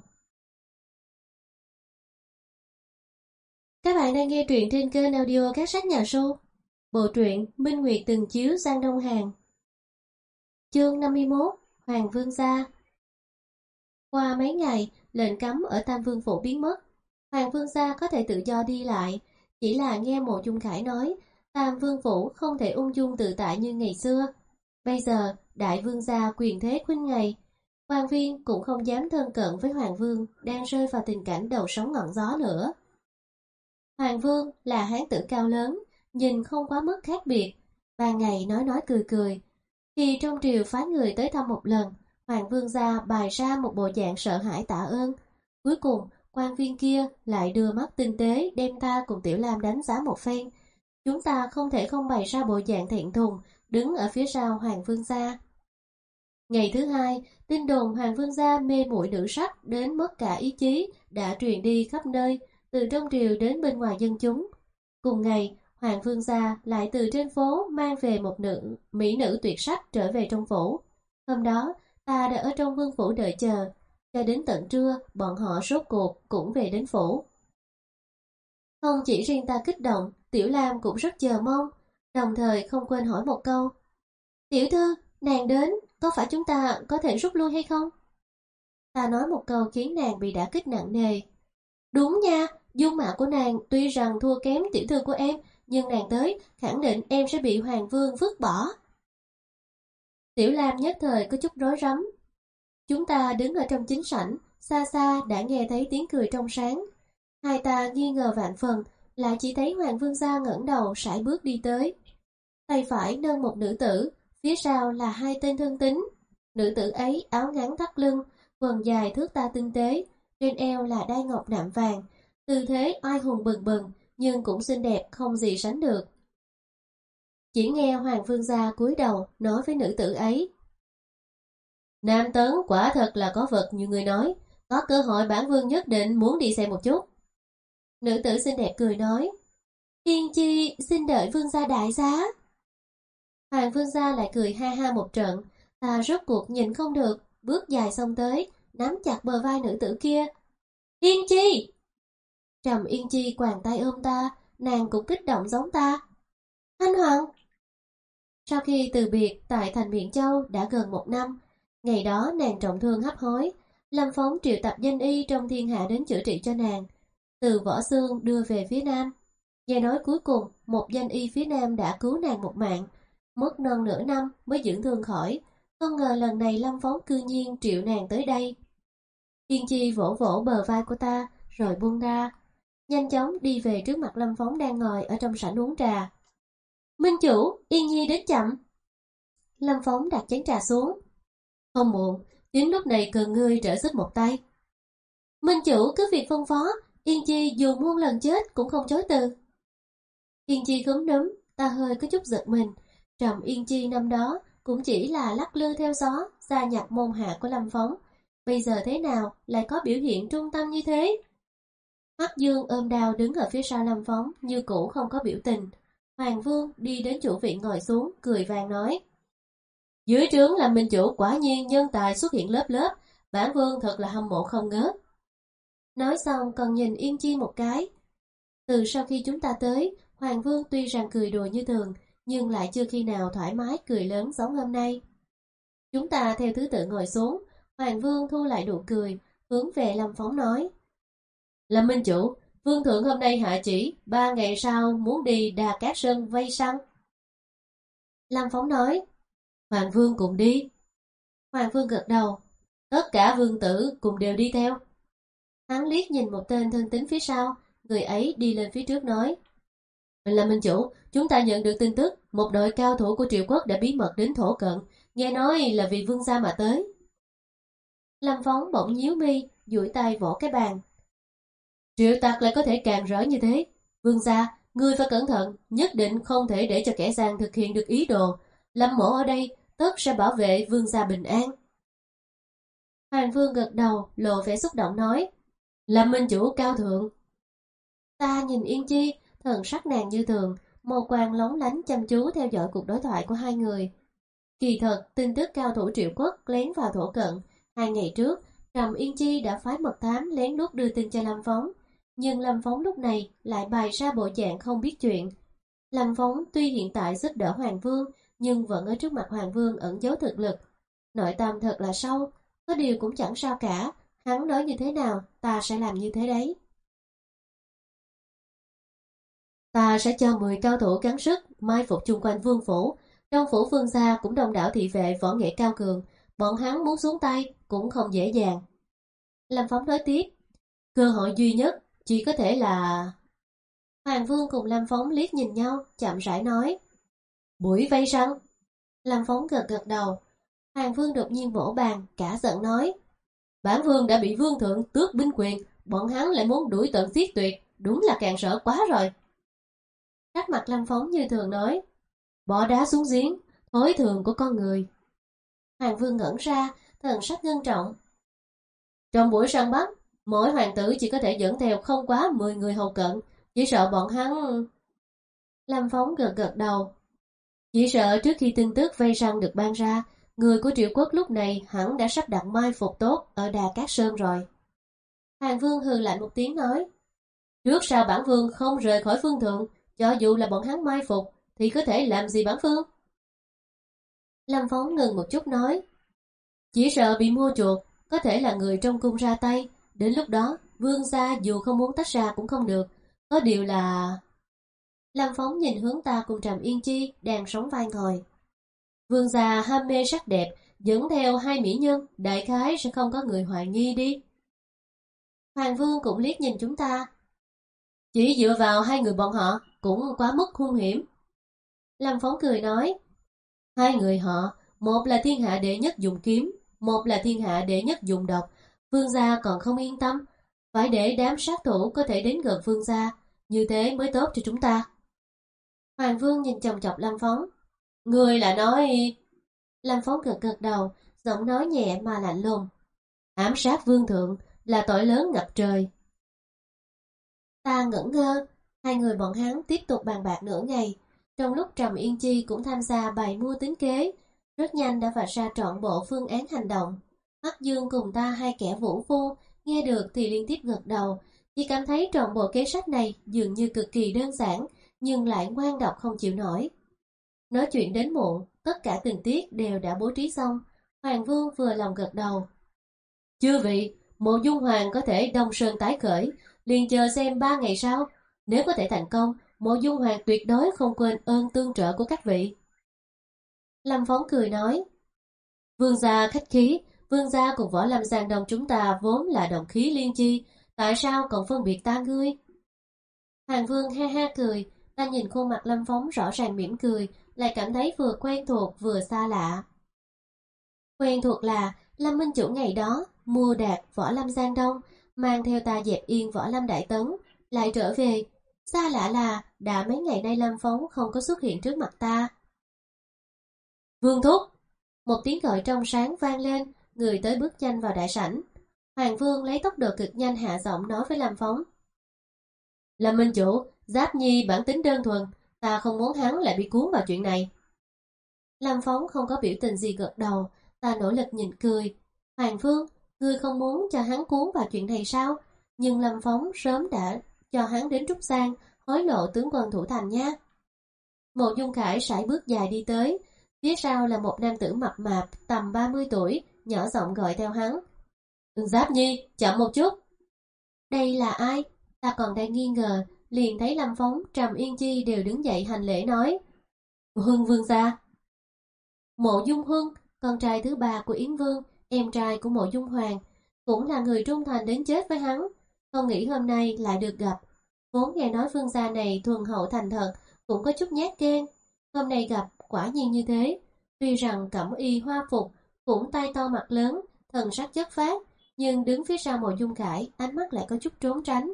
Các bạn đang nghe truyện trên kênh audio Các Sách Nhà Su. Bộ truyện Minh Nguyệt từng chiếu sang Đông Hàn. Chương năm mươi mốt, Hoàng Vương Gia. Qua mấy ngày, lệnh cấm ở Tam Vương Phủ biến mất. Hoàng Vương Gia có thể tự do đi lại, chỉ là nghe Mộ Dung Khải nói, Tam Vương Phủ không thể ung dung tự tại như ngày xưa. Bây giờ, Đại Vương Gia quyền thế khuynh ngày, Quan viên cũng không dám thân cận với Hoàng Vương đang rơi vào tình cảnh đầu sóng ngọn gió nữa. Hoàng Vương là hán tử cao lớn, nhìn không quá mức khác biệt, ban ngày nói nói cười cười. Khi trong triều phái người tới thăm một lần, Hoàng Vương gia bày ra một bộ dạng sợ hãi tạ ơn. Cuối cùng, quan viên kia lại đưa mắt tinh tế đem ta cùng Tiểu Lam đánh giá một phen. Chúng ta không thể không bày ra bộ dạng thẹn thùng, đứng ở phía sau Hoàng Vương gia. Ngày thứ hai, tin đồn Hoàng Vương gia mê muội nữ sắc đến mất cả ý chí đã truyền đi khắp nơi, từ trong triều đến bên ngoài dân chúng. Cùng ngày, Hoàng Vương gia lại từ trên phố mang về một nữ mỹ nữ tuyệt sắc trở về trong phủ. Hôm đó, ta đã ở trong vương phủ đợi chờ, cho đến tận trưa, bọn họ rốt cuộc cũng về đến phủ. Không chỉ riêng ta kích động, Tiểu Lam cũng rất chờ mong, đồng thời không quên hỏi một câu. Tiểu thư, nàng đến, có phải chúng ta có thể rút lui hay không? Ta nói một câu khiến nàng bị đả kích nặng nề. Đúng nha, dung mạo của nàng tuy rằng thua kém tiểu thư của em, nhưng nàng tới, khẳng định em sẽ bị Hoàng Vương vứt bỏ. Tiểu Lam nhất thời có chút rối rắm. Chúng ta đứng ở trong chính sảnh, xa xa đã nghe thấy tiếng cười trong sáng. Hai ta nghi ngờ vạn phần, lại chỉ thấy Hoàng Vương gia ngẩng đầu sải bước đi tới. Tay phải nâng một nữ tử, phía sau là hai tên thân tín. Nữ tử ấy áo ngắn thắt lưng, quần dài thước tha tinh tế, trên eo là đai ngọc nạm vàng, tư thế oai hùng bừng bừng, nhưng cũng xinh đẹp không gì sánh được. Chỉ nghe Hoàng Vương gia cúi đầu nói với nữ tử ấy. Nam tấn quả thật là có vật như người nói, có cơ hội bản vương nhất định muốn đi xem một chút. Nữ tử xinh đẹp cười nói. Yên chi xin đợi vương gia đại giá. Hoàng Vương gia lại cười ha ha một trận, ta rốt cuộc nhìn không được, bước dài xông tới, nắm chặt bờ vai nữ tử kia. Yên chi! Trầm Yên chi quàng tay ôm ta, nàng cũng kích động giống ta. Thanh Hoàng! Sau khi từ biệt tại thành Miện Châu đã gần một năm, ngày đó nàng trọng thương hấp hối, Lâm Phong triệu tập danh y trong thiên hạ đến chữa trị cho nàng, từ Võ Xương đưa về phía Nam. Nghe nói cuối cùng một danh y phía Nam đã cứu nàng một mạng, mất non nửa năm mới dưỡng thương khỏi, không ngờ lần này Lâm Phong cư nhiên triệu nàng tới đây. Yên Chi vỗ vỗ bờ vai của ta, rồi buông ra, nhanh chóng đi về trước mặt Lâm Phong đang ngồi ở trong sảnh uống trà. Minh chủ, Yên Nhi đến chậm. Lâm Phong đặt chén trà xuống. Không muộn, đến lúc này cần ngươi trợ giúp một tay. Minh chủ cứ việc phân phó, Yên Chi dù muôn lần chết cũng không chối từ. Yên Chi khúm núm, ta hơi có chút giật mình. Trầm Yên Chi năm đó cũng chỉ là lắc lư theo gió, gia nhập môn hạ của Lâm Phong. Bây giờ thế nào lại có biểu hiện trung tâm như thế? Hắc Dương ôm đao đứng ở phía sau Lâm Phong, như cũ không có biểu tình. Hoàng Vương đi đến chủ vị ngồi xuống, cười vàng nói. Dưới trướng làm minh chủ quả nhiên nhân tài xuất hiện lớp lớp, bản vương thật là hâm mộ không ngớt. Nói xong còn nhìn Yên Chi một cái. Từ sau khi chúng ta tới, Hoàng Vương tuy rằng cười đùa như thường, nhưng lại chưa khi nào thoải mái cười lớn giống hôm nay. Chúng ta theo thứ tự ngồi xuống, Hoàng Vương thu lại nụ cười, hướng về Lâm Phong nói. Lâm minh chủ, vương thượng hôm nay hạ chỉ, ba ngày sau muốn đi Đà Cát Sơn vây săn. Lâm Phong nói. Hoàng Vương cùng đi. Hoàng Vương gật đầu. Tất cả vương tử cùng đều đi theo. Hắn liếc nhìn một tên thân tín phía sau, người ấy đi lên phía trước nói. Là minh chủ, chúng ta nhận được tin tức, một đội cao thủ của Triệu Quốc đã bí mật đến Thổ Cận, nghe nói là vì vương gia mà tới. Lâm Phong bỗng nhíu mi, duỗi tay vỗ cái bàn. Triệu tặc lại có thể càng rỡ như thế. Vương gia, ngươi phải cẩn thận, nhất định không thể để cho kẻ gian thực hiện được ý đồ. Lâm mổ ở đây, tất sẽ bảo vệ vương gia bình an. Hoàng Vương gật đầu, lộ vẻ xúc động nói. Lâm minh chủ cao thượng. Ta nhìn Yên Chi, thần sắc nàng như thường, màu quang lóng lánh chăm chú theo dõi cuộc đối thoại của hai người. Kỳ thật, tin tức cao thủ Triệu Quốc lén vào Thổ Cận. Hai ngày trước, Trầm Yên Chi đã phái mật thám lén lút đưa tin cho Lâm Phong, nhưng Lâm Phong lúc này lại bày ra bộ dạng không biết chuyện. Lâm Phong tuy hiện tại giúp đỡ Hoàng Vương, nhưng vẫn ở trước mặt Hoàng Vương ẩn giấu thực lực. Nội tâm thật là sâu, có điều cũng chẳng sao cả, hắn nói như thế nào, ta sẽ làm như thế đấy. Ta sẽ cho mười cao thủ gắng sức mai phục chung quanh vương phủ, trong phủ vương gia cũng đông đảo thị vệ võ nghệ cao cường, bọn hắn muốn xuống tay cũng không dễ dàng. Lâm Phóng nói tiếp, cơ hội duy nhất chỉ có thể là... Hoàng Vương cùng Lâm Phóng liếc nhìn nhau, chậm rãi nói, buổi vây săn. Lâm Phóng gật gật đầu. Hoàng Vương đột nhiên vỗ bàn, cả giận nói, bản vương đã bị vương thượng tước binh quyền, bọn hắn lại muốn đuổi tận giết tuyệt, đúng là càng sợ quá rồi. Sắc mặt Lâm Phóng như thường nói, bỏ đá xuống giếng, thói thường của con người. Hoàng Vương ngẩn ra, thần sắc ngưng trọng. Trong buổi săn bắt, mỗi hoàng tử chỉ có thể dẫn theo không quá mười người hầu cận, chỉ sợ bọn hắn... Lâm Phóng gật gật đầu. Chỉ sợ trước khi tin tức vây săn được ban ra, người của Triệu Quốc lúc này hẳn đã sắp đặt mai phục tốt ở Đà Cát Sơn rồi. Hoàng Vương hừ lạnh một tiếng nói, trước sau bản vương không rời khỏi phương thượng, cho dù là bọn hắn mai phục thì có thể làm gì bản vương? Lâm Phóng ngừng một chút nói, chỉ sợ bị mua chuộc, có thể là người trong cung ra tay, đến lúc đó vương gia dù không muốn tách ra cũng không được, có điều là... Lâm Phóng nhìn hướng ta cùng Trầm Yên Chi đang sống vai ngồi. Vương gia ham mê sắc đẹp, dẫn theo hai mỹ nhân, đại khái sẽ không có người hoài nghi đi. Hoàng Vương cũng liếc nhìn chúng ta. Chỉ dựa vào hai người bọn họ cũng quá mức hung hiểm. Lâm Phóng cười nói, hai người họ, một là thiên hạ đệ nhất dùng kiếm, một là thiên hạ đệ nhất dùng độc. Vương gia còn không yên tâm, phải để đám sát thủ có thể đến gần vương gia, như thế mới tốt cho chúng ta. Hoàng Vương nhìn chòng chọc Lâm Phóng. Người là nói... Lâm Phóng gật gật đầu, giọng nói nhẹ mà lạnh lùng. Ám sát vương thượng là tội lớn ngập trời. Ta ngẩn ngơ, hai người bọn hắn tiếp tục bàn bạc nửa ngày. Trong lúc Trầm Yên Chi cũng tham gia bày mưu tính kế, rất nhanh đã vạch ra trọn bộ phương án hành động. Hắc Dương cùng ta hai kẻ vũ phu, nghe được thì liên tiếp gật đầu, chỉ cảm thấy trọn bộ kế sách này dường như cực kỳ đơn giản, nhưng lại ngoan độc không chịu nổi. Nói chuyện đến muộn, tất cả tình tiết đều đã bố trí xong. Hoàng Vương vừa lòng gật đầu. Chư vị, Mộ Dung Hoàng có thể đông sơn tái khởi, liền chờ xem ba ngày sau. Nếu có thể thành công, Mộ Dung Hoàng tuyệt đối không quên ơn tương trợ của các vị. Lâm Phóng cười nói, vương gia khách khí, vương gia cùng Võ Lâm Giang Đông chúng ta vốn là đồng khí liên chi, tại sao còn phân biệt ta ngươi? Hoàng Vương ha ha cười, ta nhìn khuôn mặt Lâm Phóng rõ ràng mỉm cười, lại cảm thấy vừa quen thuộc vừa xa lạ. Quen thuộc là Lâm Minh Chủ ngày đó mua đạt Võ Lâm Giang Đông, mang theo ta dẹp yên Võ Lâm Đại Tấn, lại trở về. Xa lạ là đã mấy ngày nay Lâm Phóng không có xuất hiện trước mặt ta. Vương Thúc! Một tiếng gọi trong sáng vang lên, người tới bước nhanh vào đại sảnh. Hoàng Vương lấy tốc độ cực nhanh hạ giọng nói với Lâm Phóng. Lâm Minh Chủ, Giáp Nhi bản tính đơn thuần, ta không muốn hắn lại bị cuốn vào chuyện này. Lâm Phóng không có biểu tình gì gật đầu, ta nỗ lực nhìn cười. Hoàng Vương, ngươi không muốn cho hắn cuốn vào chuyện này sao? Nhưng Lâm Phóng sớm đã cho hắn đến Trúc Giang, hối lộ tướng quân thủ thành nha. Mộ Dung Khải sải bước dài đi tới, phía sau là một nam tử mập mạp tầm ba mươi tuổi, nhỏ giọng gọi theo hắn. Giáp Nhi, chậm một chút. Đây là ai? Ta còn đang nghi ngờ, liền thấy Lâm Phóng, Trầm Yên Chi đều đứng dậy hành lễ nói. Huân vương gia. Mộ Dung Huân, con trai thứ ba của Yến Vương, em trai của Mộ Dung Hoàng, cũng là người trung thành đến chết với hắn. Không nghĩ hôm nay lại được gặp. Vốn nghe nói vương gia này thuần hậu thành thật, cũng có chút nhát gan. Hôm nay gặp quả nhiên như thế. Tuy rằng cẩm y hoa phục, cũng tay to mặt lớn, thần sắc chất phác, nhưng đứng phía sau Mộ Dung Khải, ánh mắt lại có chút trốn tránh.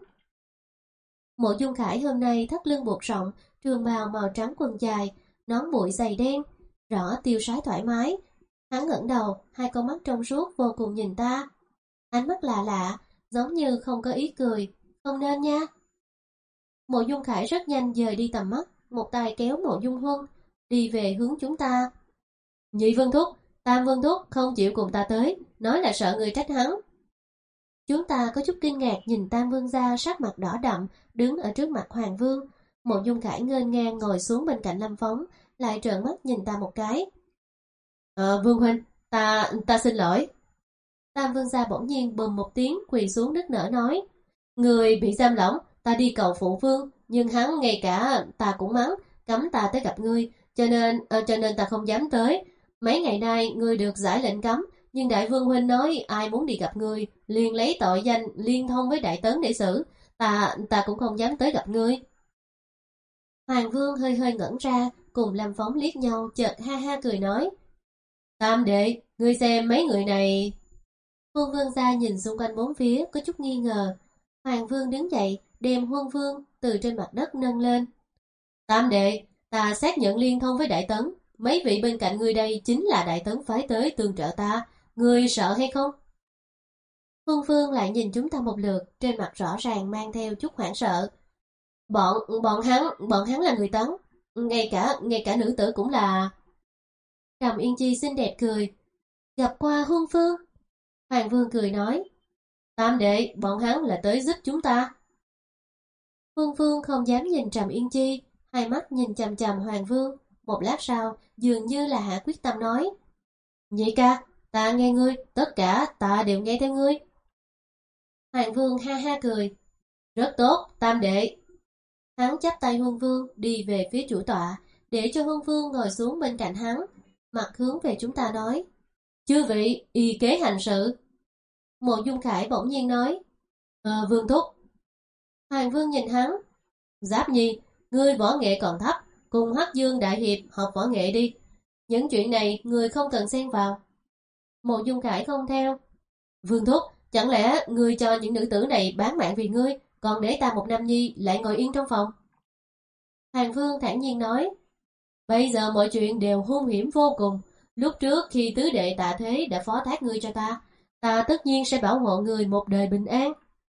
Mộ Dung Khải hôm nay thắt lưng buộc rộng, trường bào màu trắng quần dài, nón bụi dày đen, rõ tiêu sái thoải mái. Hắn ngẩng đầu, hai con mắt trong suốt vô cùng nhìn ta. Ánh mắt lạ lạ, giống như không có ý cười. Không nên nha. Mộ Dung Khải rất nhanh dời đi tầm mắt, một tay kéo Mộ Dung Huân, đi về hướng chúng ta. Nhị Vân Thúc, Tam Vân Thúc không chịu cùng ta tới, nói là sợ người trách hắn. Chúng ta có chút kinh ngạc nhìn Tam Vương gia sắc mặt đỏ đậm, đứng ở trước mặt Hoàng Vương. Mộ Dung Khải ngênh ngang ngồi xuống bên cạnh Lâm Phóng, lại trợn mắt nhìn ta một cái. Ờ, Vương huynh, ta, ta xin lỗi. Tam Vương gia bỗng nhiên bùm một tiếng quỳ xuống nức nở nói. Người bị giam lỏng, ta đi cầu phụ vương, nhưng hắn ngay cả ta cũng mắng, cấm ta tới gặp ngươi, cho nên, uh, cho nên ta không dám tới. Mấy ngày nay ngươi được giải lệnh cấm, nhưng đại vương huynh nói ai muốn đi gặp ngươi liền lấy tội danh liên thông với đại tấn để xử. Ta ta cũng không dám tới gặp ngươi. Hoàng vương hơi hơi ngẩn ra, cùng Lâm Phóng liếc nhau, chợt ha ha cười nói: Tam đệ, ngươi xem mấy người này. Huân vương gia nhìn xung quanh bốn phía, có chút nghi ngờ. Hoàng vương đứng dậy, đem Huân vương từ trên mặt đất nâng lên. Tam đệ, ta xác nhận liên thông với đại tấn. Mấy vị bên cạnh ngươi đây chính là đại tấn phái tới tương trợ ta. Ngươi sợ hay không? Huân vương lại nhìn chúng ta một lượt, trên mặt rõ ràng mang theo chút hoảng sợ. Bọn bọn hắn, bọn hắn là người tấn. Ngay cả ngay cả nữ tử cũng là. Trầm Yên Chi xinh đẹp cười. Gặp qua Huân vương. Hoàng vương cười nói: Tam đệ, bọn hắn là tới giúp chúng ta. Huân vương không dám nhìn Trầm Yên Chi, hai mắt nhìn chằm chằm Hoàng vương. Một lát sau, dường như là hạ quyết tâm nói: Nhị ca, ta nghe ngươi, tất cả ta đều nghe theo ngươi. Hoàng vương ha ha cười. Rất tốt, tam đệ. Hắn chắp tay Huân vương đi về phía chủ tọa, để cho Huân vương ngồi xuống bên cạnh hắn, mặt hướng về chúng ta nói: Chư vị, y kế hành sự. Mộ Dung Khải bỗng nhiên nói: Ờ, vương thúc. Hoàng vương nhìn hắn: Giáp Nhi, ngươi võ nghệ còn thấp, cùng Hắc Dương đại hiệp học võ nghệ đi. Những chuyện này ngươi không cần xen vào. Mộ Dung Khải không theo. Vương thúc, chẳng lẽ ngươi cho những nữ tử này bán mạng vì ngươi, còn để ta một nam nhi lại ngồi yên trong phòng? Hoàng vương thản nhiên nói: Bây giờ mọi chuyện đều hung hiểm vô cùng. Lúc trước khi tứ đệ Tạ Thế đã phó thác ngươi cho ta, ta tất nhiên sẽ bảo hộ người một đời bình an.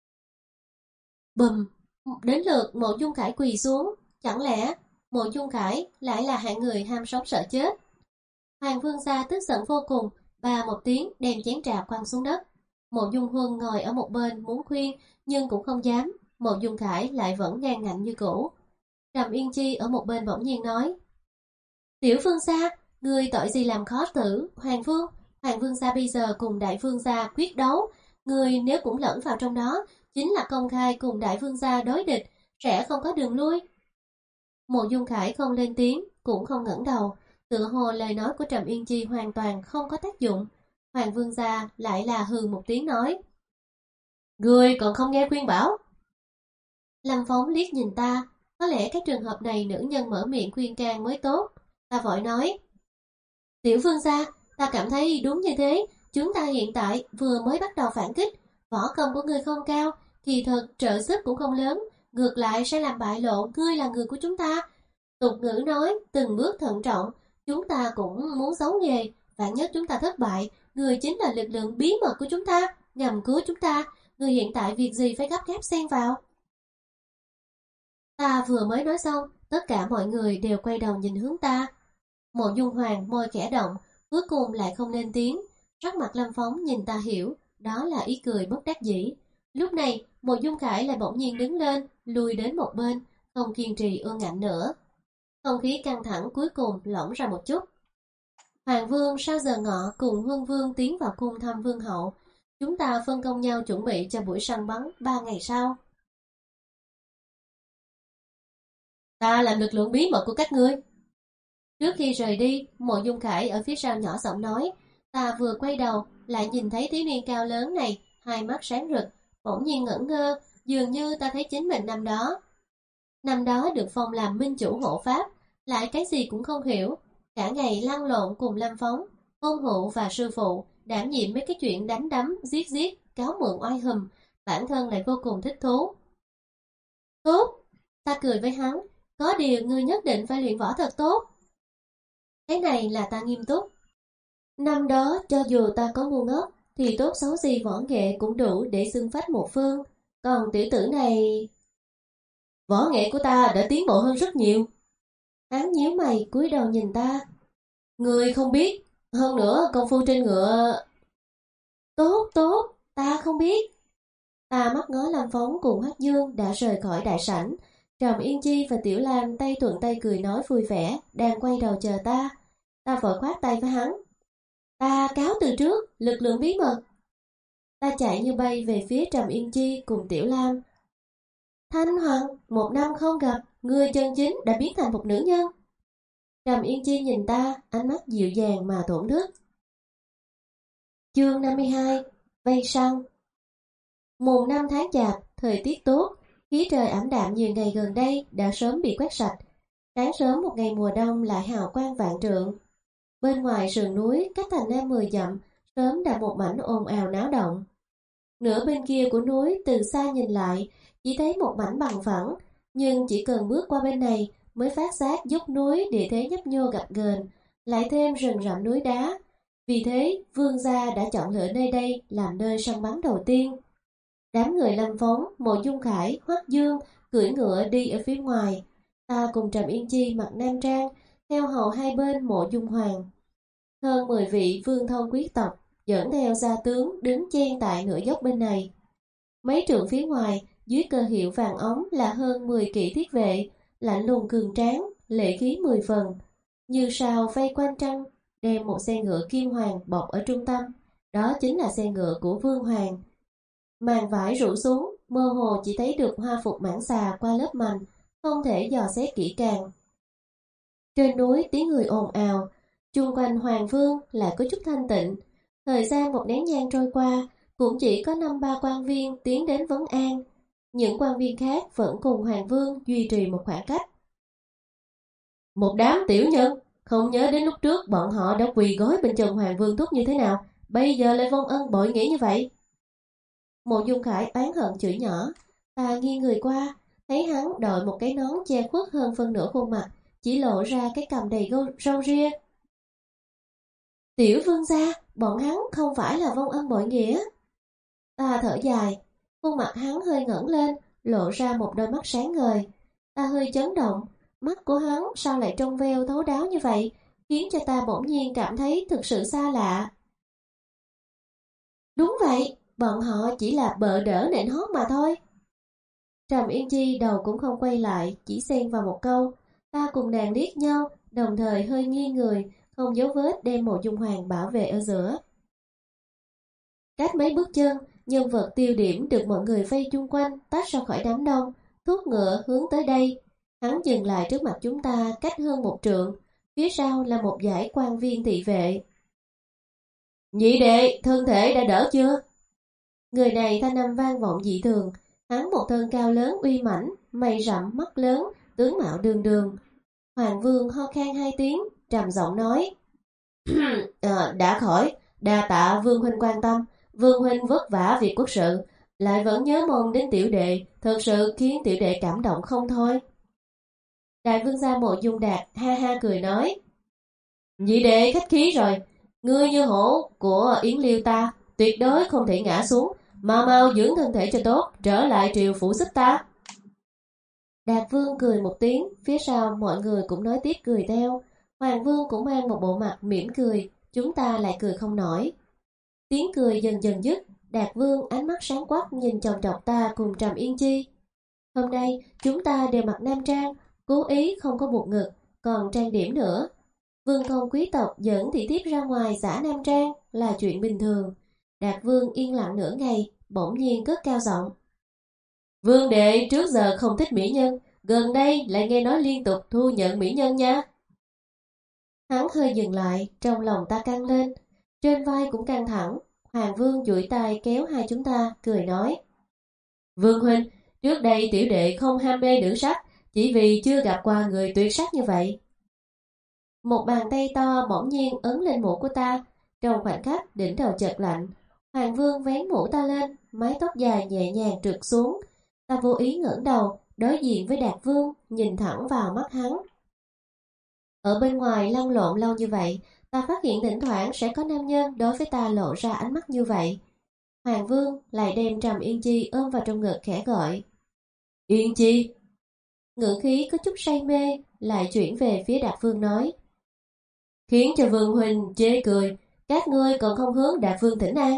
Bùm, đến lượt Mộ Dung Khải quỳ xuống. Chẳng lẽ Mộ Dung Khải lại là hạng người ham sống sợ chết? Hoàng vương gia tức giận vô cùng, ba một tiếng đem chén trà quăng xuống đất. Mộ Dung Huân ngồi ở một bên muốn khuyên, nhưng cũng không dám. Mộ Dung Khải lại vẫn ngang ngạnh như cũ. Trầm Yên Chi ở một bên bỗng nhiên nói: Tiểu vương gia, ngươi tội gì làm khó xử Hoàng vương? Hoàng vương gia bây giờ cùng đại vương gia quyết đấu, ngươi nếu cũng lẫn vào trong đó, chính là công khai cùng đại vương gia đối địch, sẽ không có đường lui. Mộ Dung Khải không lên tiếng, cũng không ngẩng đầu, tựa hồ lời nói của Trầm Yên Chi hoàn toàn không có tác dụng. Hoàng vương gia lại là hừ một tiếng nói: Ngươi còn không nghe khuyên bảo? Lâm Phóng liếc nhìn ta, có lẽ cái trường hợp này nữ nhân mở miệng khuyên can mới tốt. Ta vội nói: Tiểu vương gia, ta cảm thấy đúng như thế. Chúng ta hiện tại vừa mới bắt đầu phản kích, võ công của ngươi không cao, kỳ thực trợ giúp cũng không lớn, ngược lại sẽ làm bại lộ ngươi là người của chúng ta. Tục ngữ nói từng bước thận trọng, chúng ta cũng muốn giấu nghề, vạn nhất chúng ta thất bại, ngươi chính là lực lượng bí mật của chúng ta, ngầm cứu chúng ta. Ngươi hiện tại việc gì phải gấp gáp xen vào? Ta vừa mới nói xong, tất cả mọi người đều quay đầu nhìn hướng ta. Mộ Dung Hoàng môi khẽ động, cuối cùng lại không lên tiếng. Sắc mặt Lâm Phóng nhìn ta hiểu, đó là ý cười bất đắc dĩ. Lúc này, Mộ Dung Khải lại bỗng nhiên đứng lên, lùi đến một bên, không kiên trì ương ngạnh nữa. Không khí căng thẳng cuối cùng lỏng ra một chút. Hoàng vương sau giờ ngọ cùng Huân vương tiến vào cung thăm vương hậu. Chúng ta phân công nhau chuẩn bị cho buổi săn bắn ba ngày sau. Ta làm lực lượng bí mật của các ngươi. Trước khi rời đi, Mộ Dung Khải ở phía sau nhỏ giọng nói. Ta vừa quay đầu, lại nhìn thấy thiếu niên cao lớn này, hai mắt sáng rực, bỗng nhiên ngẩn ngơ, dường như ta thấy chính mình năm đó. Năm đó được phong làm minh chủ hộ pháp, lại cái gì cũng không hiểu, cả ngày lăn lộn cùng Lâm Phóng, hôn hụ và sư phụ, đảm nhiệm mấy cái chuyện đánh đấm, giết giết, cáo mượn oai hùm, bản thân lại vô cùng thích thú. Tốt, ta cười với hắn, có điều ngươi nhất định phải luyện võ thật tốt. Cái này là ta nghiêm túc. Năm đó cho dù ta có ngu ngốc, thì tốt xấu gì võ nghệ cũng đủ để xưng phách một phương. Còn tiểu tử này... Võ nghệ của ta đã tiến bộ hơn rất nhiều. Hắn nhíu mày cúi đầu nhìn ta. Ngươi không biết, hơn nữa công phu trên ngựa... Tốt, tốt, ta không biết. Ta mắt ngó Lam Phóng cùng Hắc Dương đã rời khỏi đại sảnh. Trầm Yên Chi và Tiểu Lam tay thuận tay cười nói vui vẻ, đang quay đầu chờ ta. Ta vội khoát tay với hắn. Ta cáo từ trước, lực lượng bí mật. Ta chạy như bay về phía Trầm Yên Chi cùng Tiểu Lam. Thanh Hoàng, một năm không gặp, người chân chính đã biến thành một nữ nhân. Trầm Yên Chi nhìn ta, ánh mắt dịu dàng mà thổn thức. Chương năm mươi hai. Vây săn. Mùng năm tháng Chạp, thời tiết tốt, khí trời ảm đạm nhiều ngày gần đây đã sớm bị quét sạch. Sáng sớm một ngày mùa đông lại hào quang vạn trượng. Bên ngoài sườn núi cách thành Nam mười dặm, sớm đã một mảnh ồn ào náo động. Nửa bên kia của núi từ xa nhìn lại, chỉ thấy một mảnh bằng phẳng, nhưng chỉ cần bước qua bên này mới phát giác dốc núi địa thế nhấp nhô gập ghềnh, lại thêm rừng rậm núi đá. Vì thế, Vương gia đã chọn lựa nơi đây làm nơi săn bắn đầu tiên. Đám người Lâm Phóng, Mộ Dung Khải, Hoắc Dương cưỡi ngựa đi ở phía ngoài. Ta cùng Trầm Yên Chi mặc nam trang, theo hầu hai bên Mộ Dung Hoàng. Hơn mười vị vương thông quý tộc dẫn theo gia tướng đứng chen tại nửa dốc bên này. Mấy trượng phía ngoài, dưới cơ hiệu vàng ống là hơn mười kỵ thiết vệ, lạnh lùng cường tráng, lệ khí mười phần. Như sao vây quanh trăng, đem một xe ngựa kim hoàng bọc ở trung tâm, đó chính là xe ngựa của Vương Hoàng. Màn vải rủ xuống, mơ hồ chỉ thấy được hoa phục mãng xà qua lớp mành, không thể dò xét kỹ càng. Trên núi tiếng người ồn ào, chung quanh Hoàng Vương lại có chút thanh tịnh. Thời gian một nén nhang trôi qua, cũng chỉ có năm ba quan viên tiến đến vấn an. Những quan viên khác vẫn cùng Hoàng Vương duy trì một khoảng cách. Một đám tiểu nhân, không nhớ đến lúc trước bọn họ đã quỳ gối bên chân Hoàng Vương Thúc như thế nào, bây giờ lại vong ân bội nghĩa như vậy. Mộ Dung Khải oán hận chửi nhỏ. Ta nghiêng người qua, thấy hắn đội một cái nón che khuất hơn phân nửa khuôn mặt, chỉ lộ ra cái cằm đầy râu ria. Tiểu vương gia, bọn hắn không phải là vong ân bội nghĩa. Ta thở dài, khuôn mặt hắn hơi ngẩng lên, lộ ra một đôi mắt sáng ngời. Ta hơi chấn động, mắt của hắn sao lại trong veo thấu đáo như vậy, khiến cho ta bỗng nhiên cảm thấy thực sự xa lạ. Đúng vậy, bọn họ chỉ là bợ đỡ nịnh hót mà thôi. Trầm Yên Chi đầu cũng không quay lại, chỉ xen vào một câu. Ta cùng nàng liếc nhau, đồng thời hơi nghiêng người, không dấu vết đem Mộ Dung Hoàng bảo vệ ở giữa. Cách mấy bước chân, nhân vật tiêu điểm được mọi người vây chung quanh tách ra khỏi đám đông, thúc ngựa hướng tới đây. Hắn dừng lại trước mặt chúng ta cách hơn một trượng, phía sau là một dải quan viên thị vệ. Nhị đệ, thân thể đã đỡ chưa? Người này thanh âm vang vọng dị thường, hắn một thân cao lớn uy mãnh, mày rậm mắt lớn, tướng mạo đường đường. Hoàng Vương ho khan hai tiếng, trầm giọng nói: à, đã khỏi, đa tạ Vương huynh quan tâm. Vương huynh vất vả việc quốc sự, lại vẫn nhớ mong đến tiểu đệ, thật sự khiến tiểu đệ cảm động không thôi. Đại vương gia Mộ Dung Đạt ha ha cười nói: nhị đệ khách khí rồi, ngươi như hổ của Yến Liêu ta, tuyệt đối không thể ngã xuống, mau mau dưỡng thân thể cho tốt, trở lại triều phủ giúp ta. Đạt Vương cười một tiếng, phía sau mọi người cũng nói tiếp cười theo. Hoàng Vương cũng mang một bộ mặt mỉm cười, chúng ta lại cười không nổi. Tiếng cười dần dần dứt, Đạt Vương ánh mắt sáng quắc nhìn chòng chọc ta cùng Trầm Yên Chi. Hôm nay chúng ta đều mặc nam trang, cố ý không có buộc ngực, còn trang điểm nữa. Vương công quý tộc dẫn thị thiếp ra ngoài giả nam trang là chuyện bình thường. Đạt Vương yên lặng nửa ngày, bỗng nhiên cất cao giọng: Vương đệ trước giờ không thích mỹ nhân, gần đây lại nghe nói liên tục thu nhận mỹ nhân nha. Hắn hơi dừng lại, trong lòng ta căng lên, trên vai cũng căng thẳng. Hoàng Vương duỗi tay kéo hai chúng ta, cười nói: Vương huynh, trước đây tiểu đệ không ham mê nữ sắc, chỉ vì chưa gặp qua người tuyệt sắc như vậy. Một bàn tay to bỗng nhiên ấn lên mũ của ta, trong khoảnh khắc đỉnh đầu chợt lạnh. Hoàng Vương vén mũ ta lên, mái tóc dài nhẹ nhàng trượt xuống. Ta vô ý ngẩng đầu, đối diện với Đạt Vương, nhìn thẳng vào mắt hắn. Ở bên ngoài lăn lộn lâu như vậy, ta phát hiện thỉnh thoảng sẽ có nam nhân đối với ta lộ ra ánh mắt như vậy. Hoàng Vương lại đem Trầm Yên Chi ôm vào trong ngực khẽ gọi: Yên Chi. Ngữ khí có chút say mê, lại chuyển về phía Đạt Vương nói: Khiến cho Vương huynh chê cười, các ngươi còn không hướng Đạt Vương thỉnh an.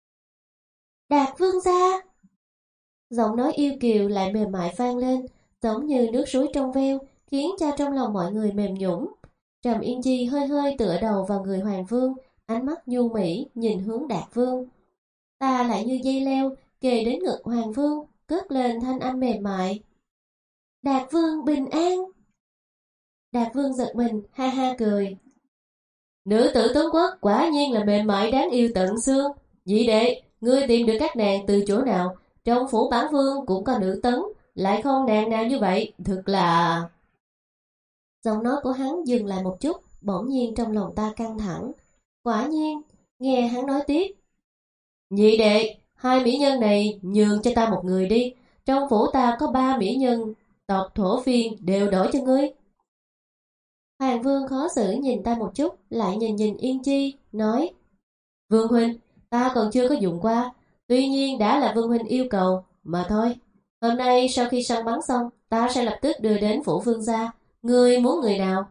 Đạt Vương gia. Giọng nói yêu kiều lại mềm mại vang lên, giống như nước suối trong veo, khiến cho trong lòng mọi người mềm nhũn. Trầm Yên Chi hơi hơi tựa đầu vào người Hoàng Vương, ánh mắt nhu mỹ nhìn hướng Đạt Vương. Ta lại như dây leo kề đến ngực Hoàng Vương, cất lên thanh âm mềm mại: Đạt Vương bình an. Đạt Vương giật mình, ha ha cười. Nữ tử tướng quốc quả nhiên là mềm mại đáng yêu tận xương. Nhị đệ, ngươi tìm được các nàng từ chỗ nào? Trong phủ bản vương cũng có nữ tấn, lại không nàng nào như vậy, thật là... Giọng nói của hắn dừng lại một chút, bỗng nhiên trong lòng ta căng thẳng. Quả nhiên, nghe hắn nói tiếp. Nhị đệ, hai mỹ nhân này nhường cho ta một người đi. Trong phủ ta có ba mỹ nhân, tộc thổ phiên đều đổi cho ngươi. Hoàng Vương khó xử nhìn ta một chút, lại nhìn nhìn Yên Chi, nói. Vương huynh, ta còn chưa có dùng qua, tuy nhiên đã là Vương huynh yêu cầu, mà thôi. Hôm nay sau khi săn bắn xong, ta sẽ lập tức đưa đến phủ vương gia. Ngươi muốn người nào?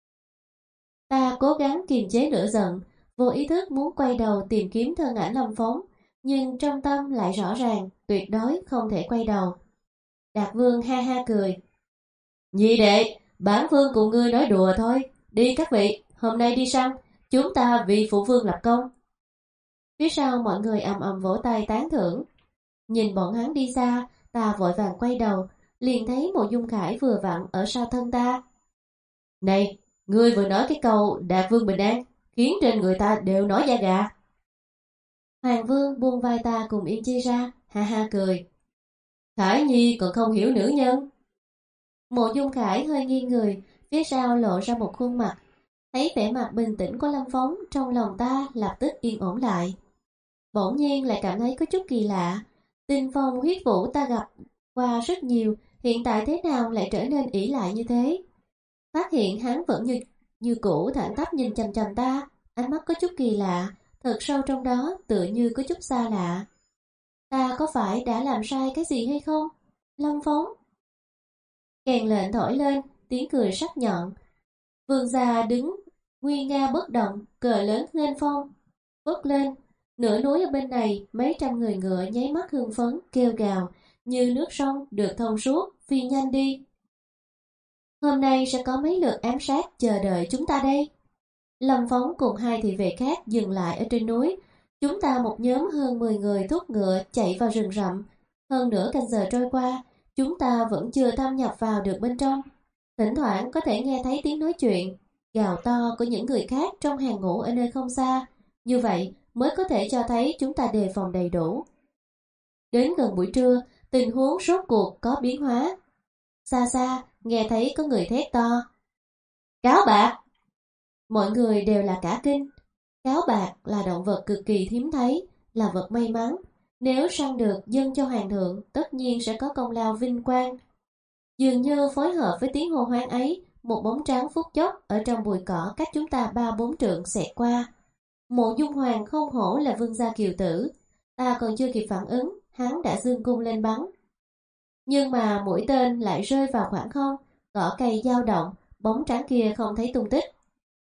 Ta cố gắng kiềm chế nửa giận, vô ý thức muốn quay đầu tìm kiếm thân ảnh Lâm Phóng, nhưng trong tâm lại rõ ràng, tuyệt đối không thể quay đầu. Đạt Vương ha ha cười. Nhị đệ, bản vương cùng ngươi nói đùa thôi. Đi các vị, hôm nay đi săn, chúng ta vì phụ vương lập công. Phía sau mọi người ầm ầm vỗ tay tán thưởng. Nhìn bọn hắn đi xa, ta vội vàng quay đầu, liền thấy Mộ Dung Khải vừa vặn ở sau thân ta. Này, ngươi vừa nói cái câu Đạt Vương bình an, khiến trên người ta đều nổi da gà. Hoàng Vương buông vai ta cùng Yên Chi ra, ha ha cười. Khải Nhi còn không hiểu nữ nhân. Mộ Dung Khải hơi nghiêng người, phía sau lộ ra một khuôn mặt. Thấy vẻ mặt bình tĩnh của Lâm Phóng, trong lòng ta lập tức yên ổn lại. Bỗng nhiên lại cảm thấy có chút kỳ lạ. Tinh phong huyết vũ ta gặp qua rất nhiều, hiện tại thế nào lại trở nên ỷ lại như thế? Phát hiện hắn vẫn như như cũ thẳng tắp nhìn chằm chằm ta, ánh mắt có chút kỳ lạ, thật sâu trong đó tựa như có chút xa lạ. Ta có phải đã làm sai cái gì hay không? Lâm Phóng. Kèn lệnh thổi lên, tiếng cười sắc nhọn. Vương gia đứng nguy nga bất động, cờ lớn nghênh phong vút lên. Nửa núi ở bên này, mấy trăm người ngựa nháy mắt hưng phấn kêu gào, như nước sông được thông suốt, phi nhanh đi. Hôm nay sẽ có mấy lượt ám sát chờ đợi chúng ta đây. Lâm Phóng cùng hai thị vệ khác dừng lại ở trên núi. Chúng ta một nhóm hơn mười người thúc ngựa chạy vào rừng rậm. Hơn nửa canh giờ trôi qua, chúng ta vẫn chưa thâm nhập vào được bên trong. Thỉnh thoảng có thể nghe thấy tiếng nói chuyện, gào to của những người khác trong hàng ngũ ở nơi không xa. Như vậy mới có thể cho thấy chúng ta đề phòng đầy đủ. Đến gần buổi trưa, tình huống rốt cuộc có biến hóa. Xa xa, nghe thấy có người thét to. Cáo bạc! Mọi người đều là cả kinh. Cáo bạc là động vật cực kỳ hiếm thấy, là vật may mắn. Nếu săn được dâng cho hoàng thượng, tất nhiên sẽ có công lao vinh quang. Dường như phối hợp với tiếng hô hoáng ấy, một bóng trắng phút chốc ở trong bụi cỏ cách chúng ta ba bốn trượng xẹt qua. Mộ Dung Hoàng không hổ là vương gia kiều tử, ta còn chưa kịp phản ứng, hắn đã giương cung lên bắn. Nhưng mà mũi tên lại rơi vào khoảng không, cỏ cây dao động, bóng trắng kia không thấy tung tích.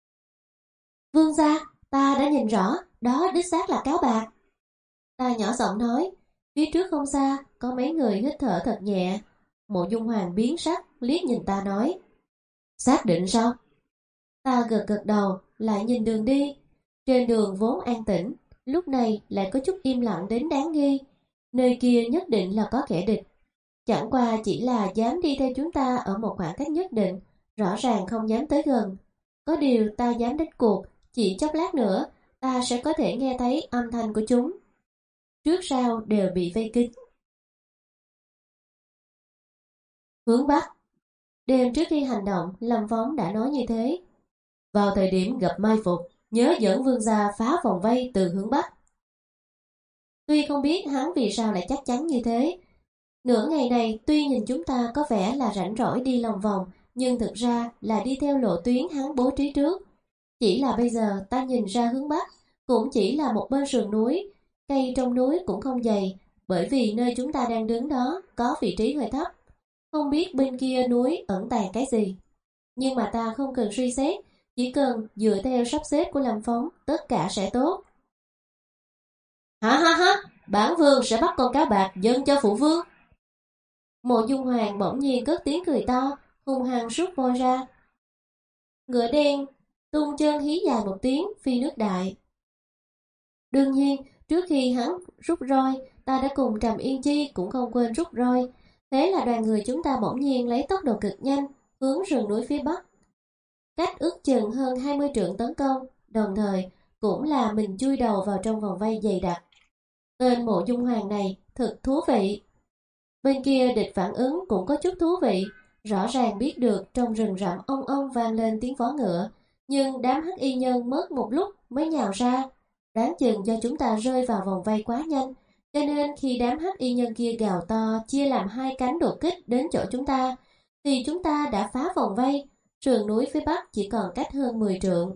Vương gia, ta đã nhìn rõ, đó đích xác là cáo bạc. Ta nhỏ giọng nói, phía trước không xa, có mấy người hít thở thật nhẹ. Mộ Dung Hoàng biến sắc, liếc nhìn ta nói. Xác định sao? Ta gật gật đầu, lại nhìn đường đi. Trên đường vốn an tĩnh, lúc này lại có chút im lặng đến đáng nghi. Nơi kia nhất định là có kẻ địch. Chẳng qua chỉ là dám đi theo chúng ta ở một khoảng cách nhất định, rõ ràng không dám tới gần. Có điều ta dám đánh cuộc, chỉ chốc lát nữa, ta sẽ có thể nghe thấy âm thanh của chúng. Trước sau đều bị vây kín. Hướng Bắc. Đêm trước khi hành động, Lâm Phóng đã nói như thế. Vào thời điểm gặp mai phục, nhớ dẫn vương gia phá vòng vây từ hướng Bắc. Tuy không biết hắn vì sao lại chắc chắn như thế. Nửa ngày này tuy nhìn chúng ta có vẻ là rảnh rỗi đi lòng vòng, nhưng thực ra là đi theo lộ tuyến hắn bố trí trước. Chỉ là bây giờ ta nhìn ra hướng Bắc, cũng chỉ là một bên sườn núi, cây trong núi cũng không dày, bởi vì nơi chúng ta đang đứng đó có vị trí hơi thấp. Không biết bên kia núi ẩn tàng cái gì. Nhưng mà ta không cần suy xét, chỉ cần dựa theo sắp xếp của Lâm Phóng, tất cả sẽ tốt. Ha ha ha, bản vương sẽ bắt con cá bạc dâng cho phụ vương. Mộ Dung Hoàng bỗng nhiên cất tiếng cười to, hung hăng rút voi ra. Ngựa đen tung chân hí dài một tiếng, phi nước đại. Đương nhiên, trước khi hắn rút roi, ta đã cùng Trầm Yên Chi cũng không quên rút roi. Thế là đoàn người chúng ta bỗng nhiên lấy tốc độ cực nhanh, hướng rừng núi phía bắc. cách ước chừng hơn hai mươi trượng tấn công, đồng thời cũng là mình chui đầu vào trong vòng vây dày đặc. Tên Mộ Dung Hoàng này thật thú vị. Bên kia địch phản ứng cũng có chút thú vị, rõ ràng biết được trong rừng rậm ông ông vang lên tiếng vó ngựa, nhưng đám hắc y nhân mất một lúc mới nhào ra. Đoán chừng do chúng ta rơi vào vòng vây quá nhanh, cho nên khi đám hắc y nhân kia gào to chia làm hai cánh đột kích đến chỗ chúng ta, thì chúng ta đã phá vòng vây, sườn núi phía bắc chỉ còn cách hơn mười trượng.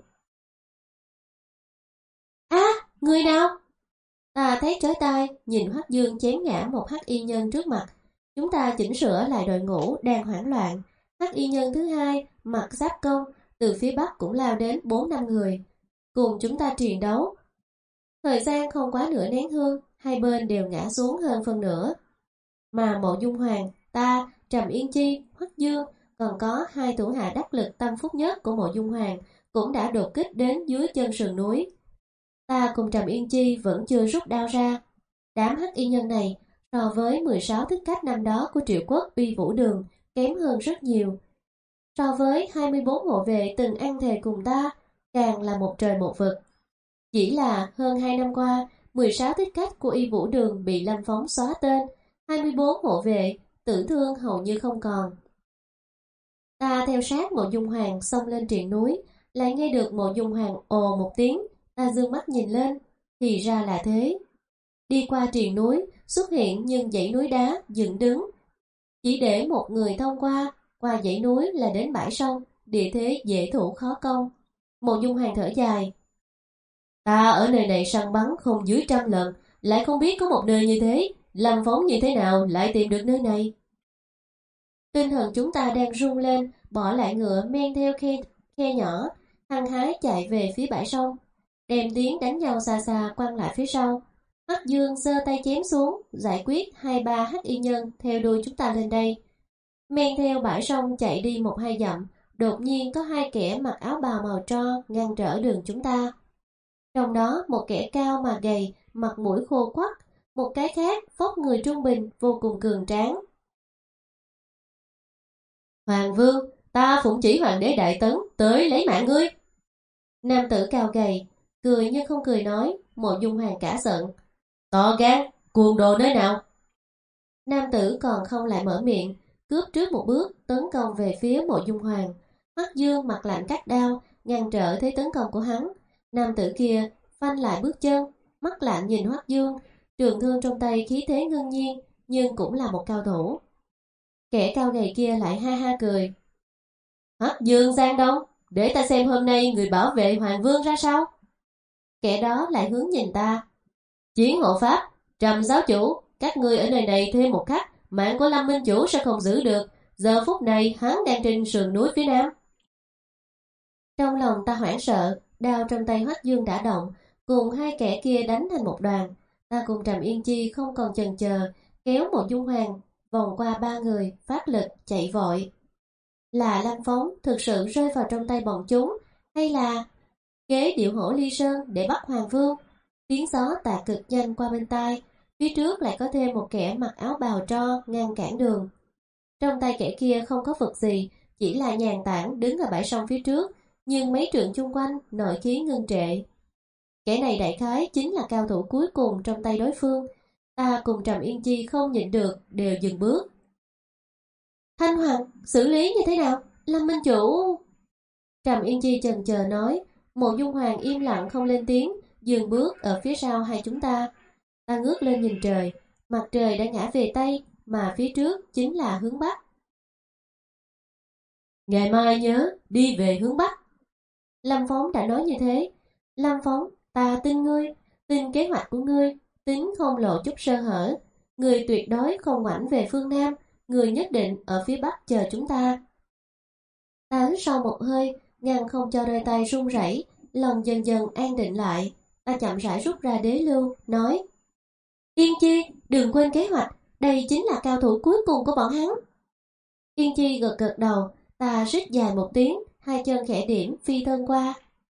Á, à, người nào? Ta thấy trói tai, nhìn Hoắc Dương chém ngã một hắc y nhân trước mặt. Chúng ta chỉnh sửa lại đội ngũ đang hoảng loạn. Hắc y nhân thứ hai mặc giáp công, từ phía bắc cũng lao đến bốn năm người, cùng chúng ta triền đấu. Thời gian không quá nửa nén hương, hai bên đều ngã xuống hơn phân nửa. Mà Mộ Dung Hoàng, ta, Trầm Yên Chi, Hoắc Dương, còn có hai thủ hạ đắc lực tâm phúc nhất của Mộ Dung Hoàng cũng đã đột kích đến dưới chân sườn núi. Ta cùng Trầm Yên Chi vẫn chưa rút đao ra. Đám hắc y nhân này so với mười sáu thích khách năm đó của Triệu Quốc Uy Vũ Đường kém hơn rất nhiều. So với hai mươi bốn hộ vệ từng ăn thề cùng ta, càng là một trời một vực. Chỉ là hơn hai năm qua, mười sáu thích khách của Y Vũ Đường bị Lâm Phóng xóa tên, hai mươi bốn hộ vệ tử thương hầu như không còn. Ta theo sát Mộ Dung Hoàng xông lên triền núi, lại nghe được Mộ Dung Hoàng ồ một tiếng. Ta dương mắt nhìn lên, thì ra là thế. Đi qua triền núi, xuất hiện nhưng dãy núi đá dựng đứng. Chỉ để một người thông qua, qua dãy núi là đến bãi sông, địa thế dễ thủ khó công. Mộ Dung Hoàng thở dài. Ta ở nơi này săn bắn không dưới trăm lần, lại không biết có một nơi như thế, Lâm Phóng như thế nào lại tìm được nơi này. Tinh thần chúng ta đang rung lên, bỏ lại ngựa men theo khe, khe nhỏ, hăng hái chạy về phía bãi sông. Đem tiếng đánh nhau xa xa quăng lại phía sau. Hoắc Dương giơ tay chém xuống, giải quyết hai ba hắc y nhân theo đuôi chúng ta lên đây. Men theo bãi sông chạy đi một hai dặm, đột nhiên có hai kẻ mặc áo bào màu tro ngăn trở đường chúng ta. Trong đó một kẻ cao mà gầy, mặt mũi khô quắt, một cái khác vóc người trung bình, vô cùng cường tráng. Hoàng Vương, ta phụng chỉ Hoàng đế Đại Tấn tới lấy mạng ngươi. Nam tử cao gầy, cười nhưng không cười nói. Mộ Dung Hoàng cả giận. To gan, cuồng đồ nơi nào? Nam tử còn không lại mở miệng, cướp trước một bước tấn công về phía Mộ Dung Hoàng. Hoắc Dương mặt lạnh cắt đao, ngăn trở thế tấn công của hắn. Nam tử kia phanh lại bước chân, mắt lạnh nhìn Hoắc Dương, trường thương trong tay khí thế ngưng nhiên, nhưng cũng là một cao thủ. Kẻ cao gầy kia lại ha ha cười. Hoắc Dương Giang Đông, để ta xem hôm nay người bảo vệ Hoàng Vương ra sao. Kẻ đó lại hướng nhìn ta. Chiến hộ pháp, Trầm giáo chủ, các ngươi ở nơi này thêm một khắc, mạng của Lâm Minh chủ sẽ không giữ được. Giờ phút này hắn đang trên sườn núi phía nam. Trong lòng ta hoảng sợ, đao trong tay Hoắc Dương đã động, cùng hai kẻ kia đánh thành một đoàn. Ta cùng Trầm Yên Chi không còn chần chờ, kéo Mộ Dung Hoàng vòng qua ba người, phát lực chạy vội. Là Lâm Phóng thực sự rơi vào trong tay bọn chúng, hay là kế điệu hổ ly sơn để bắt Hoàng Vương? Tiếng gió tạt cực nhanh qua bên tai, phía trước lại có thêm một kẻ mặc áo bào tro ngăn cản đường. Trong tay kẻ kia không có vật gì, chỉ là nhàn tản đứng ở bãi sông phía trước, nhưng mấy trượng chung quanh nội khí ngưng trệ. Kẻ này đại khái chính là cao thủ cuối cùng trong tay đối phương. Ta cùng Trầm Yên Chi không nhịn được, đều dừng bước. Thanh Hoàng, xử lý như thế nào? Lâm Minh chủ... Trầm Yên Chi chần chờ nói. Mộ Dung Hoàng im lặng không lên tiếng, dừng bước ở phía sau hai chúng ta. Ta ngước lên nhìn trời, mặt trời đã ngã về Tây, mà phía trước chính là hướng Bắc. Ngày mai nhớ đi về hướng Bắc. Lâm Phóng đã nói như thế. Lâm Phóng, ta tin ngươi, tin kế hoạch của ngươi, tính không lộ chút sơ hở. Ngươi tuyệt đối không ngoảnh về phương Nam, ngươi nhất định ở phía Bắc chờ chúng ta. Ta hít sâu một hơi, ngăn không cho đôi tay run rẩy, lòng dần dần an định lại. Ta chậm rãi rút ra đế lưu, nói: Yên Chi, đừng quên kế hoạch, đây chính là cao thủ cuối cùng của bọn hắn. Yên Chi gật gật đầu, ta rít dài một tiếng, hai chân khẽ điểm phi thân qua.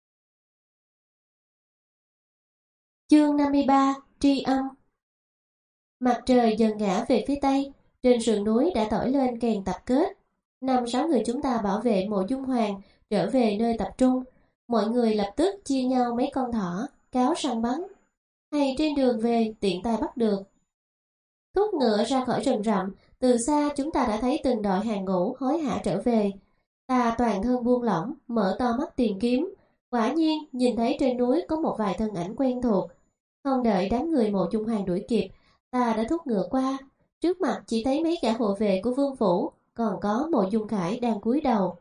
Chương năm mươi ba, tri âm. Mặt trời dần ngã về phía Tây, trên sườn núi đã tỏi lên kèn tập kết. Năm sáu người chúng ta bảo vệ Mộ Dung Hoàng trở về nơi tập trung. Mọi người lập tức chia nhau mấy con thỏ, cáo săn bắn. Hay trên đường về tiện tay bắt được. Thúc ngựa ra khỏi rừng rậm, từ xa chúng ta đã thấy từng đội hàng ngũ hối hả trở về. Ta toàn thân buông lỏng, mở to mắt tìm kiếm. Quả nhiên, nhìn thấy trên núi có một vài thân ảnh quen thuộc. Không đợi đám người Mộ Dung Hoàng đuổi kịp, ta đã thúc ngựa qua. Trước mặt chỉ thấy mấy gã hộ vệ của vương phủ, còn có Mộ Dung Khải đang cúi đầu.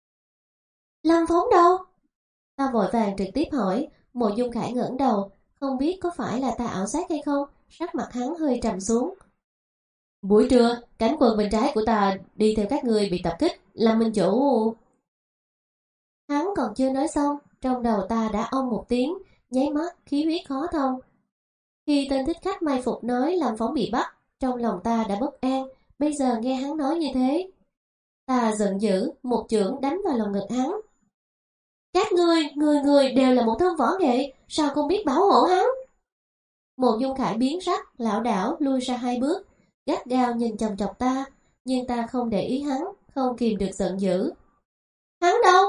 Lâm Phóng đâu? Ta vội vàng trực tiếp hỏi. Mộ Dung Khải ngẩng đầu, không biết có phải là ta ảo giác hay không, sắc mặt hắn hơi trầm xuống. Buổi trưa, cánh quân bên trái của ta đi theo các ngươi bị tập kích, làm minh chủ. Hắn còn chưa nói xong, trong đầu ta đã ông một tiếng, nháy mắt khí huyết khó thông. Khi tên thích khách mai phục nói Lâm Phóng bị bắt, trong lòng ta đã bất an, bây giờ nghe hắn nói như thế. Ta giận dữ, một chưởng đánh vào lòng ngực hắn. Các ngươi, người người đều là một thân võ nghệ, sao không biết bảo hộ hắn? Mộ Dung Khải biến sắc, lảo đảo lui ra hai bước, gắt gao nhìn chằm chọc ta, nhưng ta không để ý hắn, không kìm được giận dữ. Hắn đâu?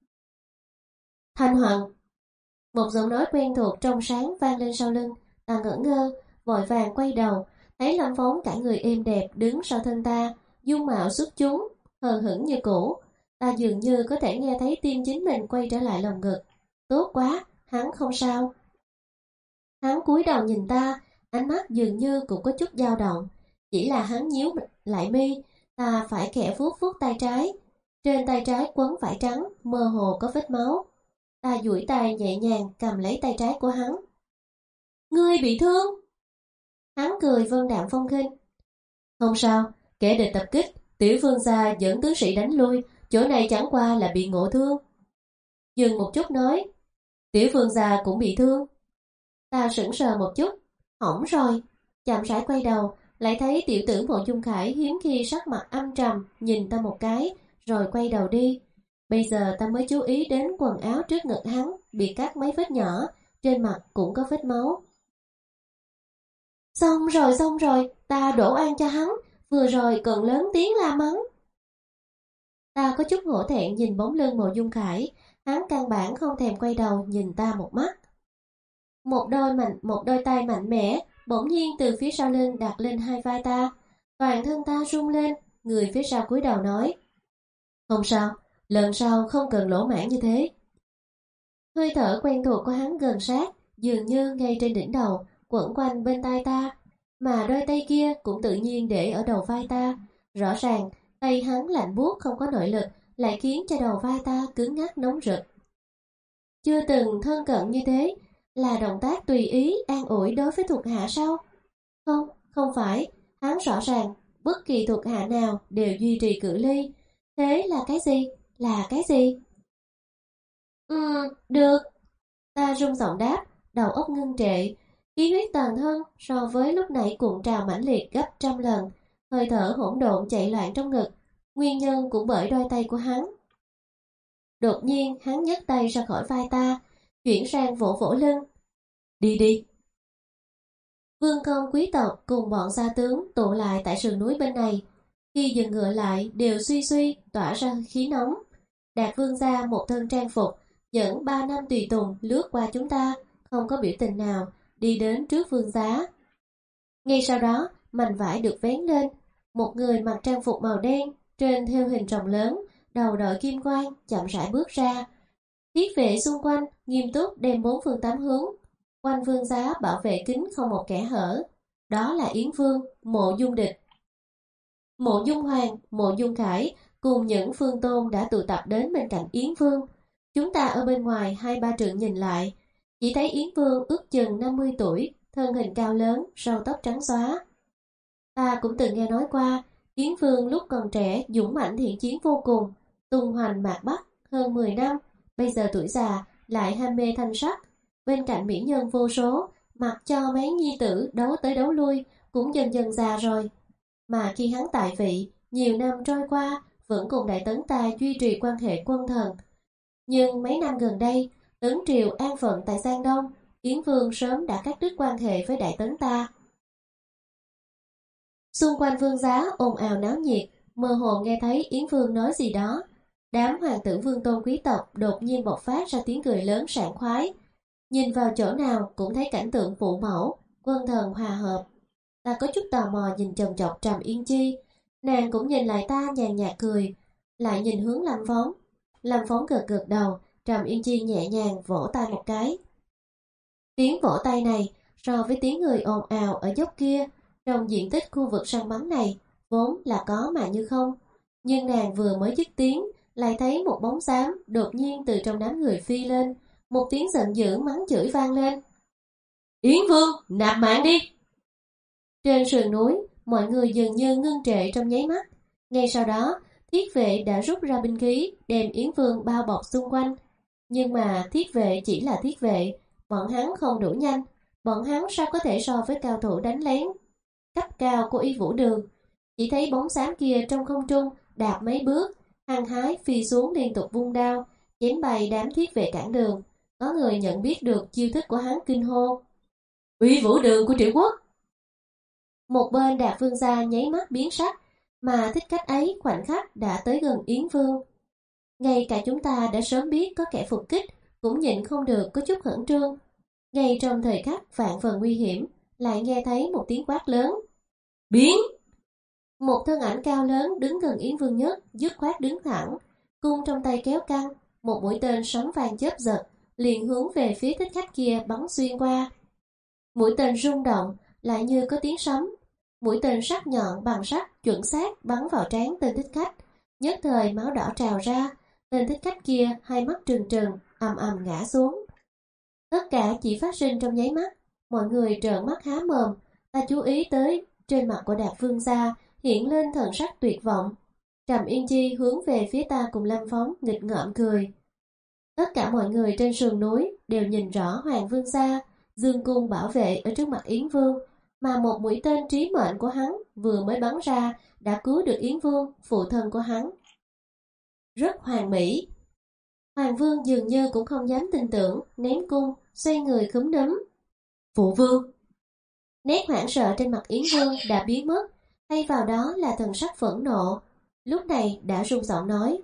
Thanh Hoàng. Một giọng nói quen thuộc trong sáng vang lên sau lưng, ta ngỡ ngơ, vội vàng quay đầu, thấy Lâm Phóng cả người êm đẹp đứng sau thân ta, dung mạo xuất chúng, hờ hững như cũ. Ta dường như có thể nghe thấy tim chính mình quay trở lại lòng ngực. Tốt quá, hắn không sao. Hắn cúi đầu nhìn ta, ánh mắt dường như cũng có chút dao động. Chỉ là hắn nhíu lại mi, ta phải khẽ vuốt vuốt tay trái. Trên tay trái quấn vải trắng, mơ hồ có vết máu. Ta duỗi tay nhẹ nhàng cầm lấy tay trái của hắn. Ngươi bị thương? Hắn cười vân đạm phong khinh. Không sao, kẻ địch tập kích, tiểu vương gia dẫn tướng sĩ đánh lui, chỗ này chẳng qua là bị ngộ thương. Dừng một chút nói, tiểu vương gia cũng bị thương. Ta sững sờ một chút, hỏng rồi. Chậm rãi quay đầu, lại thấy tiểu tử Mộ Dung Khải hiếm khi sắc mặt âm trầm, nhìn ta một cái, rồi quay đầu đi. Bây giờ ta mới chú ý đến quần áo trước ngực hắn, bị cắt mấy vết nhỏ, trên mặt cũng có vết máu. Xong rồi, xong rồi, ta đổ oan cho hắn, vừa rồi còn lớn tiếng la mắng. Ta có chút hổ thẹn nhìn bóng lưng Mộ Dung Khải, hắn căn bản không thèm quay đầu nhìn ta một mắt. Một đôi mạnh, một đôi tay mạnh mẽ, bỗng nhiên từ phía sau lưng đặt lên hai vai ta, toàn thân ta rung lên, người phía sau cúi đầu nói. Không sao, lần sau không cần lỗ mãn như thế. Hơi thở quen thuộc của hắn gần sát, dường như ngay trên đỉnh đầu, quẩn quanh bên tai ta, mà đôi tay kia cũng tự nhiên để ở đầu vai ta. Rõ ràng, tay hắn lạnh buốt không có nội lực, lại khiến cho đầu vai ta cứng ngắc nóng rực. Chưa từng thân cận như thế, là động tác tùy ý an ủi đối với thuộc hạ sao? Không, không phải, hắn rõ ràng, bất kỳ thuộc hạ nào đều duy trì cự ly. Thế là cái gì? Là cái gì? Ừm, được. Ta rung giọng đáp, đầu óc ngưng trệ, khí huyết toàn thân so với lúc nãy cuộn trào mãnh liệt gấp trăm lần, hơi thở hỗn độn chạy loạn trong ngực, nguyên nhân cũng bởi đôi tay của hắn. Đột nhiên hắn nhấc tay ra khỏi vai ta, chuyển sang vỗ vỗ lưng. Đi đi. Vương công quý tộc cùng bọn gia tướng tụ lại tại sườn núi bên này. Khi dừng ngựa lại đều suy suy tỏa ra khí nóng. Đạt vương gia một thân trang phục, dẫn ba năm tùy tùng lướt qua chúng ta, không có biểu tình nào, đi đến trước vương giá. Ngay sau đó, mành vải được vén lên, một người mặc trang phục màu đen, trên thêu hình rồng lớn, đầu đội kim quan, chậm rãi bước ra. Thiết vệ xung quanh nghiêm túc đem bốn phương tám hướng, quanh vương giá bảo vệ kín không một kẻ hở. Đó là Yến Vương, Mộ Dung Địch. Mộ Dung Hoàng, Mộ Dung Khải cùng những phương tôn đã tụ tập đến bên cạnh Yến Vương. Chúng ta ở bên ngoài hai ba trượng nhìn lại, chỉ thấy Yến Vương ước chừng năm mươi tuổi, thân hình cao lớn, râu tóc trắng xóa. Ta cũng từng nghe nói qua, Yến Vương lúc còn trẻ dũng mãnh thiện chiến vô cùng, tung hoành mạc Bắc hơn mười năm, bây giờ tuổi già lại ham mê thanh sắc, bên cạnh mỹ nhân vô số, mặc cho mấy nhi tử đấu tới đấu lui, cũng dần dần già rồi. Mà khi hắn tại vị, nhiều năm trôi qua, vẫn cùng Đại Tấn ta duy trì quan hệ quân thần. Nhưng mấy năm gần đây, Tấn Triều an phận tại Giang Đông, Yến Vương sớm đã cắt đứt quan hệ với Đại Tấn ta. Xung quanh vương giá ồn ào náo nhiệt, mơ hồ nghe thấy Yến Vương nói gì đó. Đám hoàng tử vương tôn quý tộc đột nhiên bộc phát ra tiếng cười lớn sảng khoái. Nhìn vào chỗ nào cũng thấy cảnh tượng phụ mẫu, quân thần hòa hợp. Ta có chút tò mò nhìn chòng chọc Trầm Yên Chi, nàng cũng nhìn lại ta nhàn nhạt cười, lại nhìn hướng Lâm Phong. Lâm Phong gật gật đầu, Trầm Yên Chi nhẹ nhàng vỗ tay một cái. Tiếng vỗ tay này so với tiếng người ồn ào ở dốc kia, trong diện tích khu vực săn bắn này, vốn là có mà như không. Nhưng nàng vừa mới dứt tiếng, lại thấy một bóng xám đột nhiên từ trong đám người phi lên, một tiếng giận dữ mắng chửi vang lên. Yến Vương, nạp mạng đi! Trên sườn núi, mọi người dường như ngưng trệ trong nháy mắt. Ngay sau đó, thiết vệ đã rút ra binh khí, đem Yến Vương bao bọc xung quanh. Nhưng mà thiết vệ chỉ là thiết vệ, bọn hắn không đủ nhanh. Bọn hắn sao có thể so với cao thủ đánh lén cấp cao của Y Vũ Đường. Chỉ thấy bóng xám kia trong không trung đạp mấy bước, hăng hái phi xuống liên tục vung đao, chém bay đám thiết vệ cản đường. Có người nhận biết được chiêu thức của hắn kinh hô. Uy Vũ Đường của Triệu Quốc! Một bên Đạt Vương gia nháy mắt biến sắc, mà thích cách ấy khoảnh khắc đã tới gần Yến Vương. Ngay cả chúng ta đã sớm biết có kẻ phục kích, cũng nhịn không được có chút khẩn trương. Ngay trong thời khắc vạn phần nguy hiểm, lại nghe thấy một tiếng quát lớn. Biến! Một thân ảnh cao lớn đứng gần Yến Vương nhất, dứt khoát đứng thẳng, cung trong tay kéo căng, một mũi tên sấm vàng chớp giật, liền hướng về phía thích khách kia bắn xuyên qua. Mũi tên rung động, lại như có tiếng sấm. Mũi tên sắc nhọn bằng sắt chuẩn xác bắn vào trán tên thích khách, nhất thời máu đỏ trào ra. Tên thích khách kia hai mắt trừng trừng, ầm ầm ngã xuống. Tất cả chỉ phát sinh trong nháy mắt, mọi người trợn mắt há mồm. Ta chú ý tới trên mặt của Đạt Vương gia hiện lên thần sắc tuyệt vọng. Trầm Yên Chi hướng về phía ta cùng Lâm Phong nghịch ngợm cười. Tất cả mọi người trên sườn núi đều nhìn rõ Hoàng Vương gia dương cung bảo vệ ở trước mặt Yến Vương, mà một mũi tên trí mệnh của hắn vừa mới bắn ra đã cứu được Yến Vương, phụ thân của hắn. Rất hoàn mỹ. Hoàng Vương dường như cũng không dám tin tưởng, ném cung, xoay người khúm núm. Phụ vương! Nét hoảng sợ trên mặt Yến Vương đã biến mất, thay vào đó là thần sắc phẫn nộ. Lúc này đã run giọng nói.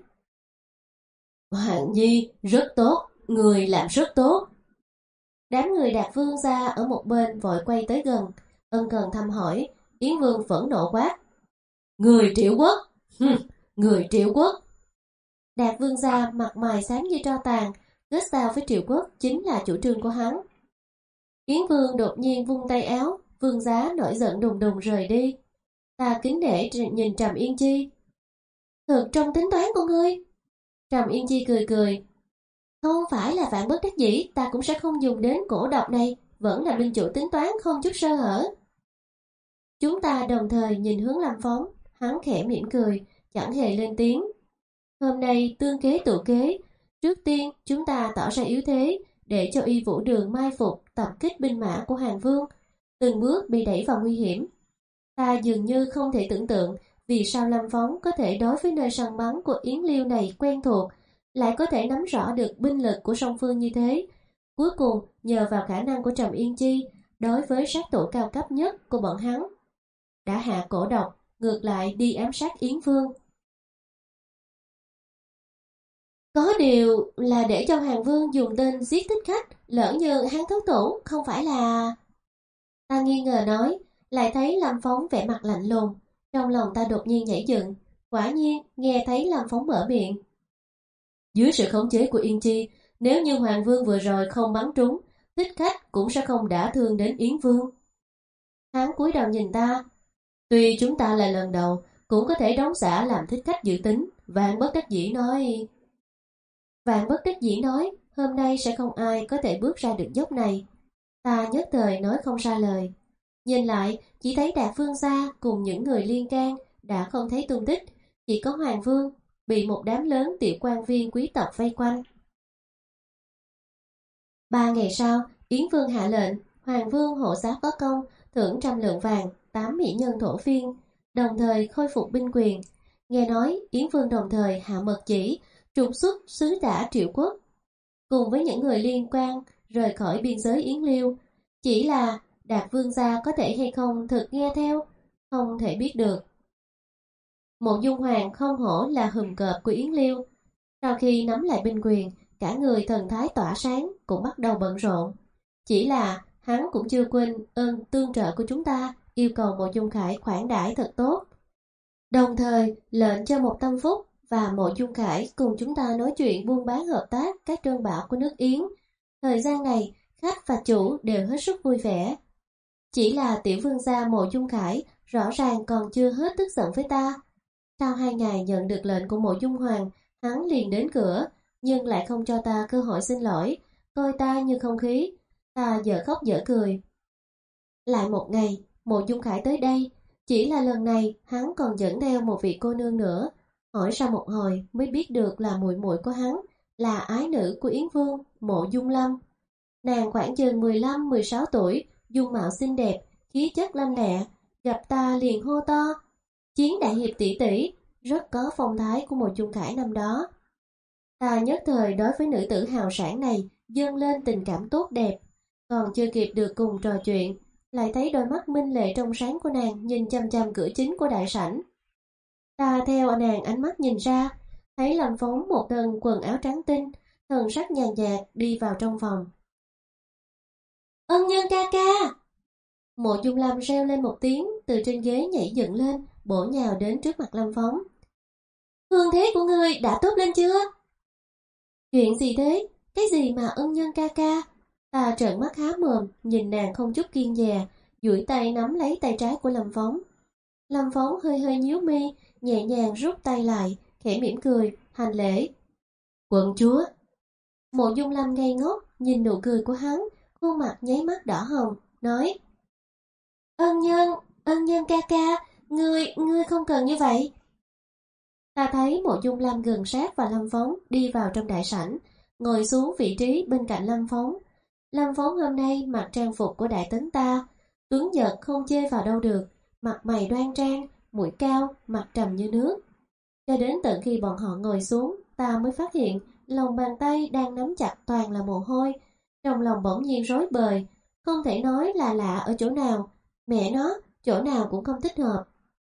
Hoàng Nhi, rất tốt, người làm rất tốt. Đám người Đạt Vương gia ở một bên vội quay tới gần, ân cần thăm hỏi. Yến Vương phẫn nộ quát. Người Triệu Quốc! Hừm, người Triệu Quốc! Đạt Vương gia mặt mày xám như tro tàn, kết giao với Triệu Quốc chính là chủ trương của hắn. Yến Vương đột nhiên vung tay áo, Vương giá nổi giận đùng đùng rời đi. Ta kính nể nhìn Trầm Yên Chi. Thật trong tính toán của ngươi. Trầm Yên Chi cười cười. Không phải là vạn bất đắc dĩ, ta cũng sẽ không dùng đến cổ độc này, vẫn là minh chủ tính toán không chút sơ hở. Chúng ta đồng thời nhìn hướng Lâm Phong, hắn khẽ mỉm cười, chẳng hề lên tiếng. Hôm nay tương kế tụ kế, trước tiên chúng ta tỏ ra yếu thế, để cho Y Vũ Đường mai phục tập kích binh mã của Hàn Vương, từng bước bị đẩy vào nguy hiểm. Ta dường như không thể tưởng tượng vì sao Lâm Phong có thể đối với nơi săn bắn của Yến Liêu này quen thuộc, lại có thể nắm rõ được binh lực của song phương như thế. Cuối cùng, nhờ vào khả năng của Trầm Yên Chi, đối với sát thủ cao cấp nhất của bọn hắn, đã hạ cổ độc, ngược lại đi ám sát Yến Vương. Có điều là để cho Hàn Vương dùng tên giết thích khách, lỡ như hắn thất thủ, không phải là... Ta nghi ngờ nói, lại thấy Lâm Phong vẻ mặt lạnh lùng. Trong lòng ta đột nhiên nhảy dựng, quả nhiên nghe thấy Lâm Phong mở miệng. Dưới sự khống chế của Yên Chi, nếu như Hoàng Vương vừa rồi không bắn trúng, thích khách cũng sẽ không đả thương đến Yến Vương. Hắn cúi đầu nhìn ta. Tuy chúng ta là lần đầu, cũng có thể đóng giả làm thích khách dự tính. Vạn bất đắc dĩ nói... Vạn bất đắc dĩ nói, hôm nay sẽ không ai có thể bước ra được dốc này. Ta nhất thời nói không ra lời. Nhìn lại, chỉ thấy Đạt Vương gia cùng những người liên can đã không thấy tung tích, chỉ có Hoàng Vương bị một đám lớn tiểu quan viên quý tộc vây quanh. Ba ngày sau, Yến Vương hạ lệnh, Hoàng Vương hộ giá có công, thưởng trăm lượng vàng, tám mỹ nhân thổ phiên, đồng thời khôi phục binh quyền. Nghe nói Yến Vương đồng thời hạ mật chỉ, trục xuất sứ giả Triệu Quốc, cùng với những người liên quan rời khỏi biên giới Yến Liêu. Chỉ là Đạt Vương gia có thể hay không thực nghe theo, không thể biết được. Mộ Dung Hoàng không hổ là hùm cọp của Yến Liêu, Sau khi nắm lại binh quyền, cả người thần thái tỏa sáng cũng bắt đầu bận rộn. Chỉ là hắn cũng chưa quên ơn tương trợ của chúng ta, yêu cầu Mộ Dung Khải khoản đãi thật tốt. Đồng thời lệnh cho một Tâm Phúc và Mộ Dung Khải cùng chúng ta nói chuyện buôn bán hợp tác các trân bảo của nước Yến. Thời gian này, khách và chủ đều hết sức vui vẻ. Chỉ là tiểu vương gia Mộ Dung Khải rõ ràng còn chưa hết tức giận với ta. Sau hai ngày nhận được lệnh của Mộ Dung Hoàng, hắn liền đến cửa, nhưng lại không cho ta cơ hội xin lỗi, coi ta như không khí. Ta dở khóc dở cười. Lại một ngày, Mộ Dung Khải tới đây, chỉ là lần này hắn còn dẫn theo một vị cô nương nữa. Hỏi ra một hồi mới biết được là muội muội của hắn, là ái nữ của Yến Vương, Mộ Dung Lâm. Nàng khoảng chừng mười lăm mười sáu tuổi, dung mạo xinh đẹp, khí chất lanh lẹ, gặp ta liền hô to: "Chiến đại hiệp tỷ tỷ", rất có phong thái của Mộ Dung Khải năm đó. Ta nhất thời đối với nữ tử hào sản này dâng lên tình cảm tốt đẹp, còn chưa kịp được cùng trò chuyện, lại thấy đôi mắt minh lệ trong sáng của nàng nhìn chăm chăm cửa chính của đại sảnh. Ta theo nàng ánh mắt nhìn ra, thấy Lâm Phong một thân quần áo trắng tinh, thần sắc nhàn nhạt đi vào trong phòng. "Ân nhân ca ca!" Mộ Dung Lâm reo lên một tiếng, từ trên ghế nhảy dựng lên, bổ nhào đến trước mặt Lâm Phong. "Hương thế của ngươi đã tốt lên chưa?" "Chuyện gì thế? Cái gì mà ân nhân ca ca?" Ta trợn mắt há mồm, nhìn nàng không chút kiêng dè, duỗi tay nắm lấy tay trái của Lâm Phong. Lâm Phong hơi hơi nhíu mi, nhẹ nhàng rút tay lại, khẽ mỉm cười, hành lễ. "Quận chúa." Mộ Dung Lâm ngây ngốc, nhìn nụ cười của hắn, khuôn mặt nháy mắt đỏ hồng, nói: "Ân nhân, ân nhân ca ca, ngươi, ngươi không cần như vậy." Ta thấy Mộ Dung Lâm gần sát và Lâm Phong đi vào trong đại sảnh, ngồi xuống vị trí bên cạnh Lâm Phong. Lâm Phong hôm nay mặc trang phục của đại tấn ta, tuấn giật không chê vào đâu được, mặt mày đoan trang, mũi cao, mặt trầm như nước. Cho đến tận khi bọn họ ngồi xuống, ta mới phát hiện lòng bàn tay đang nắm chặt toàn là mồ hôi, trong lòng bỗng nhiên rối bời, không thể nói là lạ ở chỗ nào, mẹ nó, chỗ nào cũng không thích hợp.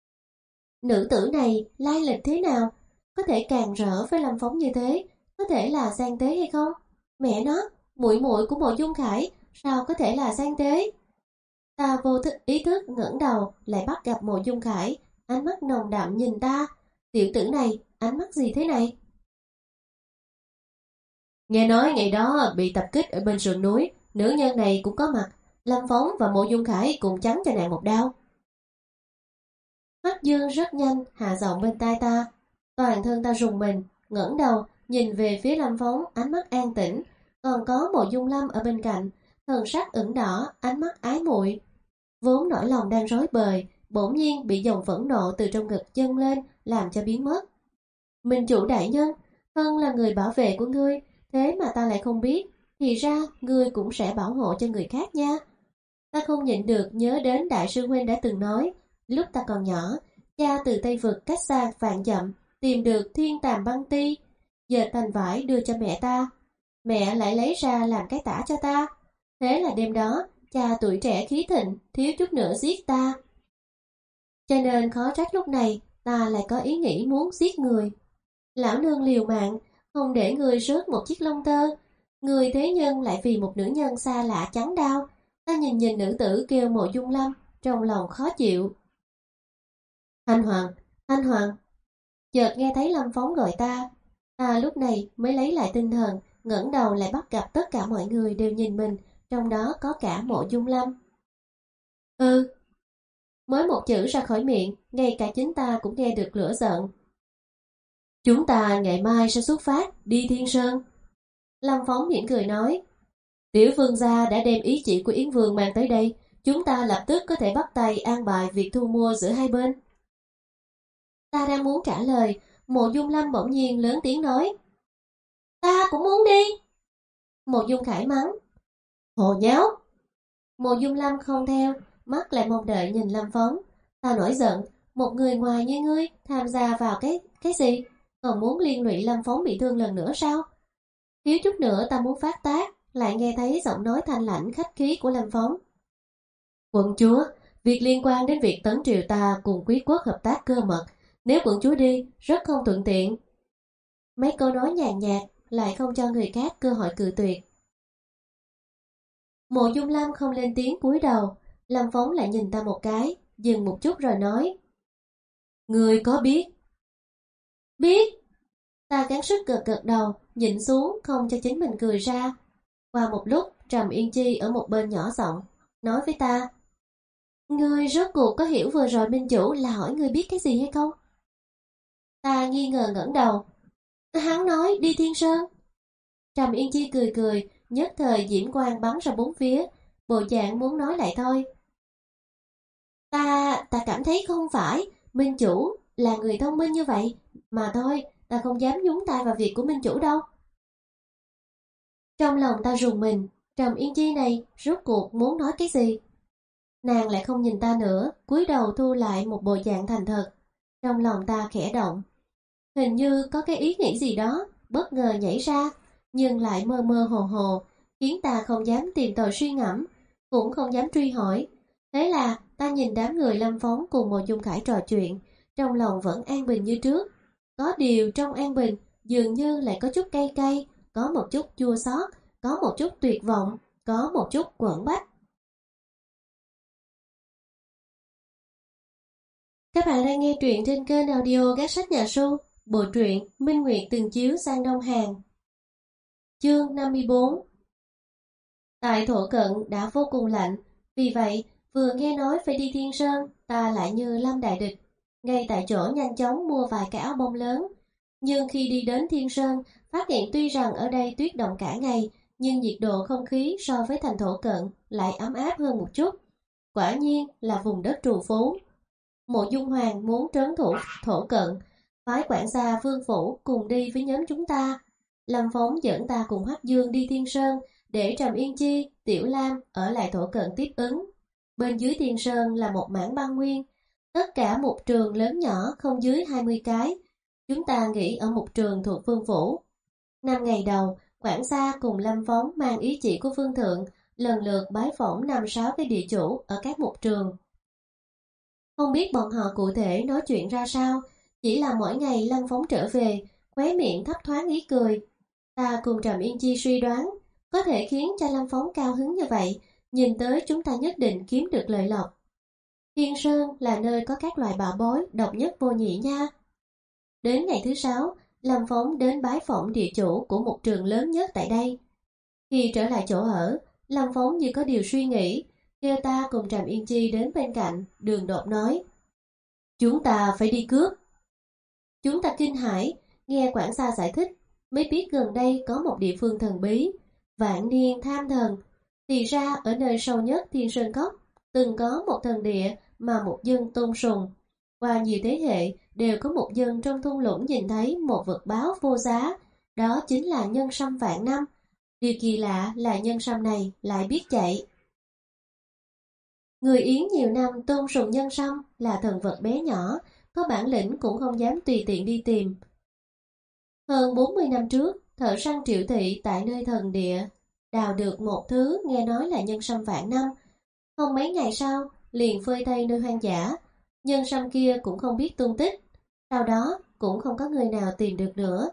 Nữ tử này lai lịch thế nào, có thể càng rỡ với Lâm Phong như thế, có thể là gian tế hay không? Mẹ nó, muội muội của Mộ Dung Khải sao có thể là gian tế? Ta vô thức ý thức ngẩng đầu, lại bắt gặp Mộ Dung Khải, ánh mắt nồng đậm nhìn ta. Tiểu tử này, ánh mắt gì thế này? Nghe nói ngày đó bị tập kích ở bên sườn núi, nữ nhân này cũng có mặt, Lâm Phong và Mộ Dung Khải cùng chắn cho nàng một đao. Mắt Dương rất nhanh hạ giọng bên tai ta, toàn thân ta rùng mình, ngẩng đầu nhìn về phía Lâm Phong, ánh mắt an tĩnh, còn có Mộ Dung Lâm ở bên cạnh, thần sắc ửng đỏ, ánh mắt ái muội. Vốn nỗi lòng đang rối bời, bỗng nhiên bị dòng phẫn nộ từ trong ngực dâng lên, làm cho biến mất. Minh chủ đại nhân, thân là người bảo vệ của ngươi, thế mà ta lại không biết, thì ra ngươi cũng sẽ bảo hộ cho người khác nha. Ta không nhịn được nhớ đến đại sư huynh đã từng nói, lúc ta còn nhỏ, cha từ Tây Vực cách xa vạn dặm, tìm được thiên tàm băng ti, dệt thành vải đưa cho mẹ ta. Mẹ lại lấy ra làm cái tả cho ta. Thế là đêm đó, cha tuổi trẻ khí thịnh, thiếu chút nữa giết ta. Cho nên khó trách lúc này, ta lại có ý nghĩ muốn giết người. Lão nương liều mạng, không để người rớt một chiếc lông tơ. Người thế nhân lại vì một nữ nhân xa lạ chắn đau. Ta nhìn nhìn nữ tử kêu Mộ Dung Lâm, trong lòng khó chịu. "Thanh Hoàng, Thanh Hoàng." Chợt nghe thấy Lâm Phong gọi ta. Ta lúc này mới lấy lại tinh thần, ngẩng đầu lại bắt gặp tất cả mọi người đều nhìn mình, trong đó có cả Mộ Dung Lâm. "Ừ." Mới một chữ ra khỏi miệng, ngay cả chính ta cũng nghe được lửa giận. "Chúng ta ngày mai sẽ xuất phát, đi Thiên Sơn." Lâm Phong mỉm cười nói. "Tiểu vương gia đã đem ý chỉ của Yến Vương mang tới đây, chúng ta lập tức có thể bắt tay an bài việc thu mua giữa hai bên." Ta đang muốn trả lời, Mộ Dung Lâm bỗng nhiên lớn tiếng nói. "Ta cũng muốn đi." Mộ Dung Khải mắng. "Hồ nháo." Mộ Dung Lâm không theo, mắt lại mong đợi nhìn Lâm Phong. Ta nổi giận, một người ngoài như ngươi tham gia vào cái cái gì? Còn muốn liên lụy Lâm Phong bị thương lần nữa sao? Thiếu chút nữa ta muốn phát tác, lại nghe thấy giọng nói thanh lãnh khách khí của Lâm Phong. "Quận chúa, việc liên quan đến việc tấn triều ta cùng quý quốc hợp tác cơ mật, nếu quận chúa đi, rất không thuận tiện." Mấy câu nói nhàn nhạt lại không cho người khác cơ hội cự tuyệt. Mộ Dung Lâm không lên tiếng cúi đầu, Lâm Phóng lại nhìn ta một cái, dừng một chút rồi nói: Người có biết? Biết. Ta gắng sức gật gật đầu, nhịn xuống không cho chính mình cười ra. Qua một lúc, Trầm Yên Chi ở một bên nhỏ giọng nói với ta: Ngươi rốt cuộc có hiểu vừa rồi minh chủ là hỏi ngươi biết cái gì hay không? Ta nghi ngờ ngẩng đầu. Hắn nói đi Thiên Sơn. Trầm Yên Chi cười cười, nhất thời diễm quang bắn ra bốn phía, bộ dạng muốn nói lại thôi. Ta, ta cảm thấy không phải, minh chủ là người thông minh như vậy, mà thôi, ta không dám nhúng tay vào việc của minh chủ đâu. Trong lòng ta rùng mình, Trầm Yên Chi này rốt cuộc muốn nói cái gì? Nàng lại không nhìn ta nữa, cúi đầu thu lại một bộ dạng thành thật. Trong lòng ta khẽ động. Hình như có cái ý nghĩ gì đó bất ngờ nhảy ra, nhưng lại mơ mơ hồ hồ, khiến ta không dám tìm tòi suy ngẫm, cũng không dám truy hỏi. Thế là ta nhìn đám người Lâm Phóng cùng Mộ Dung Khải trò chuyện, trong lòng vẫn an bình như trước. Có điều trong an bình dường như lại có chút cay cay, có một chút chua xót, có một chút tuyệt vọng, có một chút quẫn bách. Các bạn đang nghe truyện trên kênh audio Gác Sách Nhà Su, bộ truyện Minh Nguyệt từng chiếu sang Đông Hàn. Chương năm mươi bốn. Tại Thổ Cận đã vô cùng lạnh, vì vậy vừa nghe nói phải đi Thiên Sơn, ta lại như lâm đại địch, ngay tại chỗ nhanh chóng mua vài cái áo bông lớn. Nhưng khi đi đến Thiên Sơn, phát hiện tuy rằng ở đây tuyết động cả ngày, nhưng nhiệt độ không khí so với thành Thổ Cận lại ấm áp hơn một chút. Quả nhiên là vùng đất trù phú. Mộ Dung Hoàng muốn trấn thủ Thổ Cận, phái quản gia Vương Phủ cùng đi với nhóm chúng ta. Lâm Phóng dẫn ta cùng Hắc Dương đi Thiên Sơn, để Trầm Yên Chi, Tiểu Lam ở lại Thổ Cận tiếp ứng. Bên dưới Thiên Sơn là một mảng băng nguyên, tất cả một trường lớn nhỏ không dưới hai mươi cái. Chúng ta nghỉ ở một trường thuộc Vương Phủ. Năm ngày đầu, quản gia cùng Lâm Phóng mang ý chỉ của Vương Thượng, lần lượt bái phỏng năm sáu cái địa chủ ở các mục trường. Không biết bọn họ cụ thể nói chuyện ra sao, chỉ là mỗi ngày Lâm Phóng trở về, khóe miệng thấp thoáng ý cười. Ta cùng Trầm Yên Chi suy đoán, có thể khiến cho Lâm Phóng cao hứng như vậy, nhìn tới chúng ta nhất định kiếm được lợi lộc. Thiên Sơn là nơi có các loại bảo bối độc nhất vô nhị nha. Đến ngày thứ sáu, Lâm Phóng đến bái phỏng địa chủ của một trường lớn nhất tại đây. Khi trở lại chỗ ở, Lâm Phóng như có điều suy nghĩ, kêu ta cùng Trầm Yên Chi đến bên cạnh, đường đột nói: Chúng ta phải đi cướp. Chúng ta kinh hãi, nghe quản gia giải thích, mới biết gần đây có một địa phương thần bí, Vạn Niên Tham Thần. Thì ra ở nơi sâu nhất Thiên Sơn Cốc, từng có một thần địa mà một dân tôn sùng. Qua nhiều thế hệ, đều có một dân trong thung lũng nhìn thấy một vật báo vô giá, đó chính là nhân sâm vạn năm. Điều kỳ lạ là nhân sâm này lại biết chạy. Người Yến nhiều năm tôn sùng nhân sâm là thần vật bé nhỏ, có bản lĩnh cũng không dám tùy tiện đi tìm. Hơn bốn mươi năm trước, thợ săn Triệu Thị tại nơi thần địa đào được một thứ nghe nói là nhân sâm vạn năm. Không mấy ngày sau, liền phơi thay nơi hoang dã, nhân sâm kia cũng không biết tung tích, sau đó cũng không có người nào tìm được nữa.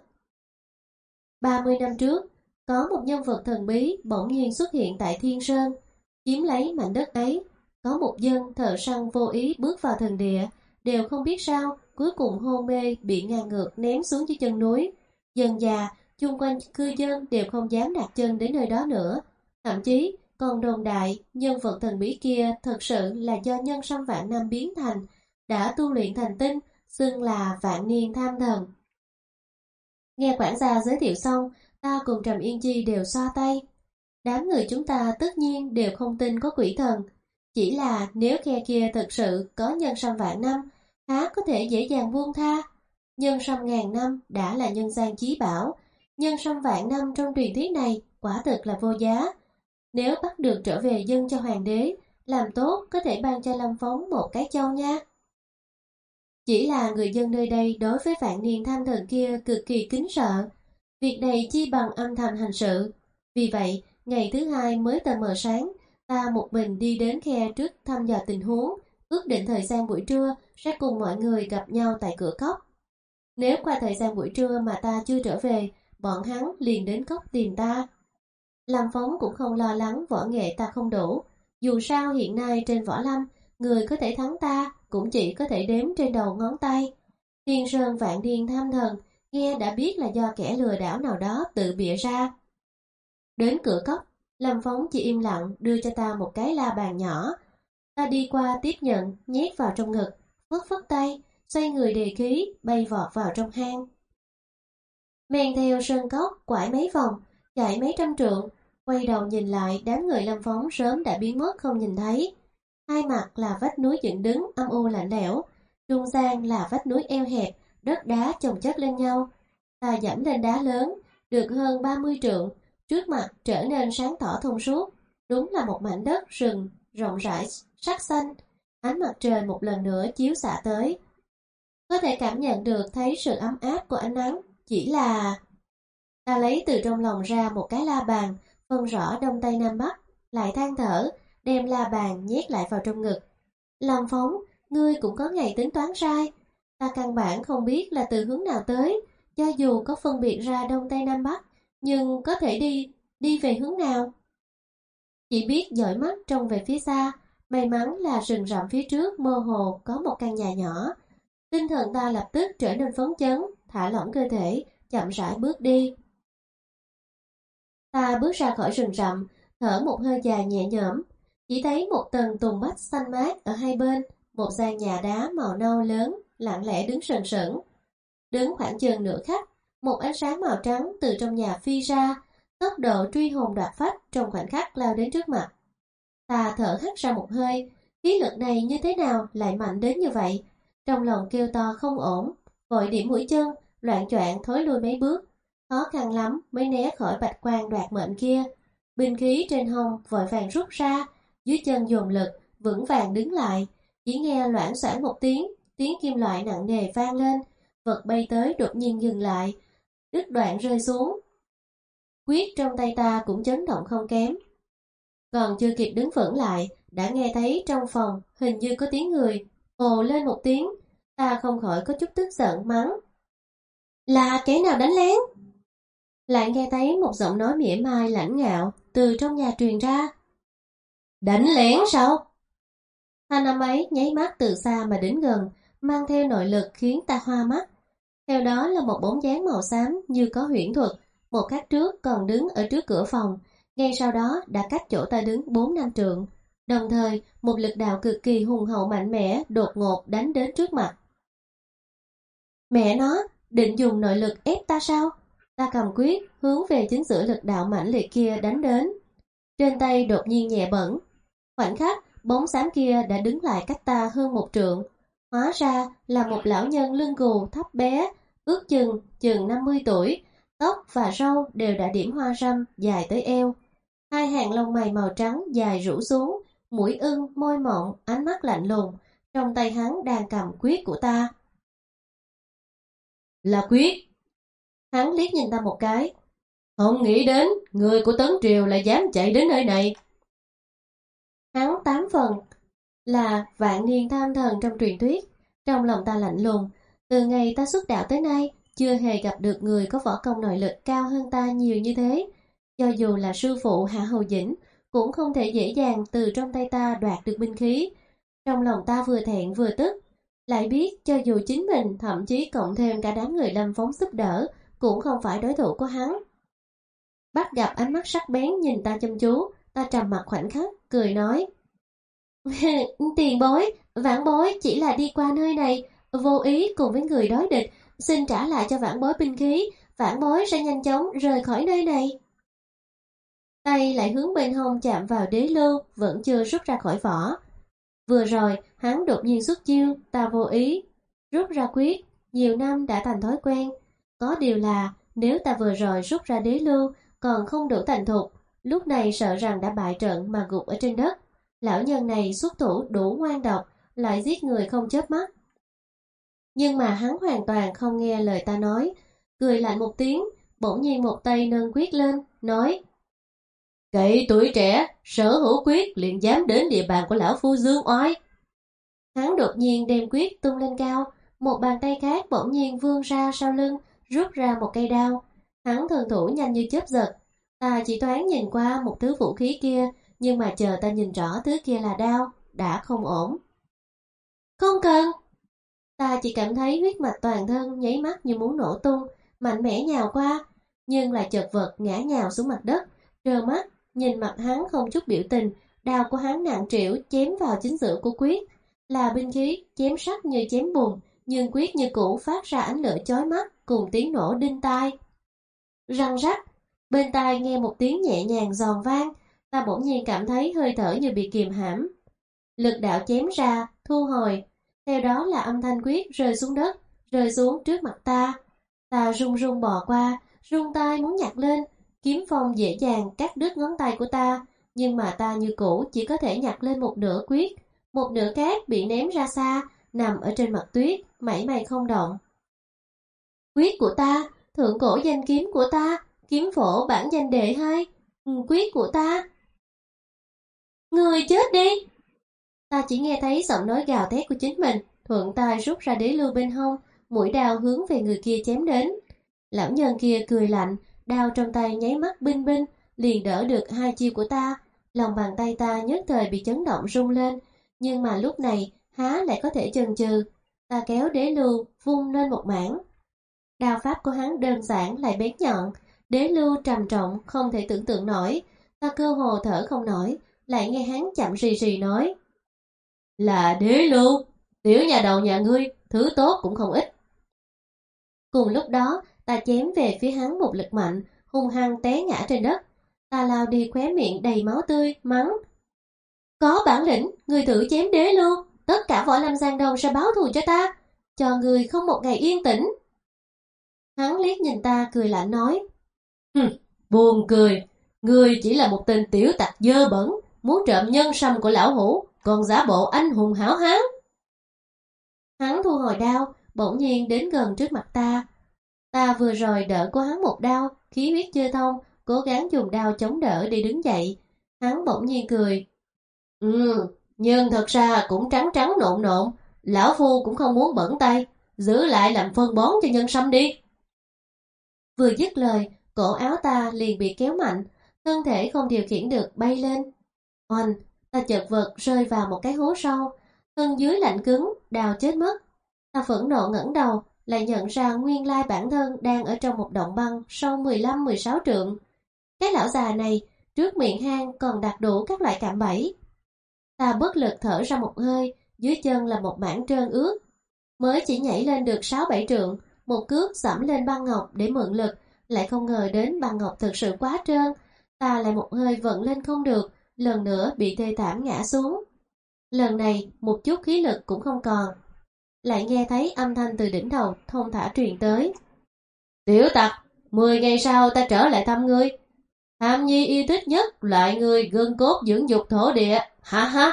ba mươi năm trước, có một nhân vật thần bí bỗng nhiên xuất hiện tại Thiên Sơn, chiếm lấy mảnh đất ấy. Có một dân thợ săn vô ý bước vào thần địa, đều không biết sao, cuối cùng hôn mê bị ngang ngược ném xuống dưới chân núi. Dần già, chung quanh cư dân đều không dám đặt chân đến nơi đó nữa. Thậm chí còn đồn đại nhân vật thần bí kia thật sự là do nhân sâm vạn năm biến thành, đã tu luyện thành tinh, xưng là Vạn Niên Tham Thần. Nghe quản gia giới thiệu xong, ta cùng Trầm Yên Chi đều xoa tay. Đám người chúng ta tất nhiên đều không tin có quỷ thần. Chỉ là nếu khe kia thật sự có nhân sâm vạn năm, há có thể dễ dàng buông tha. Nhân sâm ngàn năm đã là nhân gian chí bảo, nhân sâm vạn năm trong truyền thuyết này quả thực là vô giá. Nếu bắt được trở về dâng cho hoàng đế, làm tốt có thể ban cho Lâm Phóng một cái châu nha. Chỉ là người dân nơi đây đối với Vạn Niên Tham Thần kia cực kỳ kính sợ, việc này chi bằng âm thầm hành sự. Vì vậy, ngày thứ hai mới tờ mờ sáng, ta một mình đi đến khe trước thăm dò tình huống, ước định thời gian buổi trưa sẽ cùng mọi người gặp nhau tại cửa cốc. Nếu qua thời gian buổi trưa mà ta chưa trở về, bọn hắn liền đến cốc tìm ta. Lâm Phong cũng không lo lắng võ nghệ ta không đủ. Dù sao hiện nay trên võ lâm, người có thể thắng ta cũng chỉ có thể đếm trên đầu ngón tay. Thiên Sơn Vạn Điên Tham Thần, nghe đã biết là do kẻ lừa đảo nào đó tự bịa ra. Đến cửa cốc, Lâm Phong chỉ im lặng đưa cho ta một cái la bàn nhỏ. Ta đi qua tiếp nhận, nhét vào trong ngực, phất phất tay, xoay người đề khí, bay vọt vào trong hang. Men theo sơn cốc, quải mấy vòng, chạy mấy trăm trượng, quay đầu nhìn lại, đám người Lâm Phong sớm đã biến mất không nhìn thấy. Hai mặt là vách núi dựng đứng âm u lạnh lẽo, trung gian là vách núi eo hẹp, đất đá chồng chất lên nhau. Ta dẫm lên đá lớn, được hơn ba mươi trượng, trước mặt trở nên sáng tỏ thông suốt, đúng là một mảnh đất rừng rộng rãi sắc xanh. Ánh mặt trời một lần nữa chiếu xạ tới, có thể cảm nhận được thấy sự ấm áp của ánh nắng. Chỉ là ta lấy từ trong lòng ra một cái la bàn, phân rõ đông tây nam bắc, lại than thở, đem la bàn nhét lại vào trong ngực. Lâm Phong, ngươi cũng có ngày tính toán sai. Ta căn bản không biết là từ hướng nào tới, cho dù có phân biệt ra đông tây nam bắc, nhưng có thể đi, đi về hướng nào? Chỉ biết dõi mắt trông về phía xa, may mắn là rừng rậm phía trước mơ hồ có một căn nhà nhỏ. Tinh thần ta lập tức trở nên phấn chấn, thả lỏng cơ thể, chậm rãi bước đi. Ta bước ra khỏi rừng rậm, thở một hơi dài nhẹ nhõm, chỉ thấy một tầng tùng bách xanh mát ở hai bên, một gian nhà đá màu nâu lớn, lặng lẽ đứng sừng sững. Đứng khoảng chừng nửa khắc, một ánh sáng màu trắng từ trong nhà phi ra, tốc độ truy hồn đoạt phách trong khoảnh khắc lao đến trước mặt. Ta thở hắt ra một hơi, khí lực này như thế nào lại mạnh đến như vậy? Trong lòng kêu to không ổn, vội điểm mũi chân, loạng choạng thối lui mấy bước, khó khăn lắm mới né khỏi bạch quang đoạt mệnh kia. Binh khí trên hông vội vàng rút ra, dưới chân dồn lực, vững vàng đứng lại. Chỉ nghe loảng xoảng một tiếng, tiếng kim loại nặng nề vang lên, vật bay tới đột nhiên dừng lại, đứt đoạn rơi xuống. Quyết trong tay ta cũng chấn động không kém. Còn chưa kịp đứng vững lại, đã nghe thấy trong phòng hình như có tiếng người ồ lên một tiếng. Ta không khỏi có chút tức giận mắng: là kẻ nào đánh lén? Lại nghe thấy một giọng nói mỉa mai lãnh ngạo từ trong nhà truyền ra: đánh lén sao? Thanh âm ấy nháy mắt từ xa mà đến gần, mang theo nội lực khiến ta hoa mắt. Theo đó là một bóng dáng màu xám như có huyễn thuật, một khắc trước còn đứng ở trước cửa phòng, ngay sau đó đã cách chỗ ta đứng bốn năm trượng. Đồng thời, một lực đạo cực kỳ hùng hậu mạnh mẽ đột ngột đánh đến trước mặt. Mẹ nó, định dùng nội lực ép ta sao? Ta cầm quyết, hướng về chính giữa lực đạo mãnh liệt kia đánh đến. Trên tay đột nhiên nhẹ bẩn. Khoảnh khắc, bóng xám kia đã đứng lại cách ta hơn một trượng. Hóa ra là một lão nhân lưng gù thấp bé, ước chừng chừng năm mươi tuổi, tóc và râu đều đã điểm hoa râm dài tới eo. Hai hàng lông mày màu trắng dài rủ xuống, mũi ưng, môi mọng, ánh mắt lạnh lùng. Trong tay hắn đang cầm quyết của ta. Là quyết. Hắn liếc nhìn ta một cái. Không nghĩ đến, người của Tấn Triều lại dám chạy đến nơi này. Hắn tám phần là vạn niên tham thần trong truyền thuyết. Trong lòng ta lạnh lùng, từ ngày ta xuất đạo tới nay, chưa hề gặp được người có võ công nội lực cao hơn ta nhiều như thế. Cho dù là sư phụ Hạ Hầu Dĩnh, cũng không thể dễ dàng từ trong tay ta đoạt được binh khí. Trong lòng ta vừa thẹn vừa tức, lại biết cho dù chính mình, thậm chí cộng thêm cả đám người Lâm Phong giúp đỡ, cũng không phải đối thủ của hắn. Bắt gặp ánh mắt sắc bén nhìn ta chăm chú, ta trầm mặt khoảnh khắc, cười nói: tiền bối, vãn bối chỉ là đi qua nơi này, vô ý cùng với người đối địch, xin trả lại cho vãn bối binh khí, vãn bối sẽ nhanh chóng rời khỏi nơi này. Tay lại hướng bên hông chạm vào đế lưu, vẫn chưa rút ra khỏi vỏ. Vừa rồi, hắn đột nhiên xuất chiêu, ta vô ý rút ra quyết, nhiều năm đã thành thói quen. Có điều là, nếu ta vừa rồi rút ra đế lưu, còn không đủ thành thục, lúc này sợ rằng đã bại trận mà gục ở trên đất. Lão nhân này xuất thủ đủ ngoan độc, lại giết người không chớp mắt. Nhưng mà hắn hoàn toàn không nghe lời ta nói, cười lạnh một tiếng, bỗng nhiên một tay nâng quyết lên, nói: cậy tuổi trẻ, sở hữu quyết liền dám đến địa bàn của lão phu dương oai. Hắn đột nhiên đem quyết tung lên cao, một bàn tay khác bỗng nhiên vươn ra sau lưng, rút ra một cây đao. Hắn thần thủ nhanh như chớp giật. Ta chỉ thoáng nhìn qua một thứ vũ khí kia, nhưng mà chờ ta nhìn rõ thứ kia là đao, đã không ổn. Không cần! Ta chỉ cảm thấy huyết mạch toàn thân nháy mắt như muốn nổ tung, mạnh mẽ nhào qua, nhưng lại chợt vật ngã nhào xuống mặt đất, trơ mắt, nhìn mặt hắn không chút biểu tình, đao của hắn nặng trĩu chém vào chính giữa của Quyết, là binh khí chém sắt như chém bùn, nhưng Quyết như cũ phát ra ánh lửa chói mắt cùng tiếng nổ đinh tai. Răng rắc, bên tai nghe một tiếng nhẹ nhàng giòn vang, ta bỗng nhiên cảm thấy hơi thở như bị kìm hãm. Lực đạo chém ra, thu hồi, theo đó là âm thanh Quyết rơi xuống đất, rơi xuống trước mặt ta. Ta run run bò qua, run tay muốn nhặt lên, kiếm phong dễ dàng cắt đứt ngón tay của ta, nhưng mà ta như cũ chỉ có thể nhặt lên một nửa Quyết, một nửa khác bị ném ra xa, nằm ở trên mặt tuyết, mảy may không động. Quyết của ta, thượng cổ danh kiếm của ta, kiếm phổ bản danh đệ hai, Quyết của ta. Người chết đi! Ta chỉ nghe thấy giọng nói gào thét của chính mình, thuận tay rút ra đế lưu bên hông, mũi đao hướng về người kia chém đến. Lão nhân kia cười lạnh, đao trong tay nháy mắt binh binh, liền đỡ được hai chiêu của ta. Lòng bàn tay ta nhất thời bị chấn động rung lên, nhưng mà lúc này há lại có thể chần chừ. Ta kéo đế lưu vung lên một mảng. Đao pháp của hắn đơn giản lại bén nhọn, đế lưu trầm trọng không thể tưởng tượng nổi. Ta cơ hồ thở không nổi, lại nghe hắn chậm rì rì nói: Là đế lưu, tiểu nhà đầu nhà ngươi, thứ tốt cũng không ít. Cùng lúc đó, ta chém về phía hắn một lực mạnh, hung hăng té ngã trên đất. Ta lao đi khóe miệng đầy máu tươi, mắng: Có bản lĩnh, ngươi thử chém đế lưu, tất cả võ lâm giang đông sẽ báo thù cho ta, cho ngươi không một ngày yên tĩnh. Hắn liếc nhìn ta cười lạnh nói: Hừm, buồn cười, ngươi chỉ là một tên tiểu tặc dơ bẩn, muốn trộm nhân sâm của lão hủ, còn giả bộ anh hùng hảo hán. Hắn thu hồi đao, bỗng nhiên đến gần trước mặt ta. Ta vừa rồi đỡ của hắn một đao, khí huyết chưa thông, cố gắng dùng đao chống đỡ để đứng dậy. Hắn bỗng nhiên cười: Ừ, nhưng thật ra cũng trắng trắng nộn nộn, lão phu cũng không muốn bẩn tay, giữ lại làm phân bón cho nhân sâm đi. Vừa dứt lời, cổ áo ta liền bị kéo mạnh, thân thể không điều khiển được bay lên. Oanh, ta chợt vật rơi vào một cái hố sâu, thân dưới lạnh cứng, đào chết mất. Ta phẫn nộ ngẩng đầu, lại nhận ra nguyên lai bản thân đang ở trong một động băng sâu mười lăm mười sáu trượng. Cái lão già này, trước miệng hang còn đặt đủ các loại cạm bẫy. Ta bất lực thở ra một hơi, dưới chân là một mảng trơn ướt. Mới chỉ nhảy lên được sáu bảy trượng, một cước giẫm lên băng ngọc để mượn lực, lại không ngờ đến băng ngọc thực sự quá trơn. Ta lại một hơi vận lên không được, lần nữa bị tê thảm ngã xuống. Lần này một chút khí lực cũng không còn. Lại nghe thấy âm thanh từ đỉnh đầu thông thả truyền tới: Tiểu tặc, mười ngày sau ta trở lại thăm ngươi. Hàm nhi yêu thích nhất loại người gân cốt dưỡng dục thổ địa, ha ha.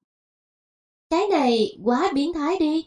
Cái này quá biến thái đi.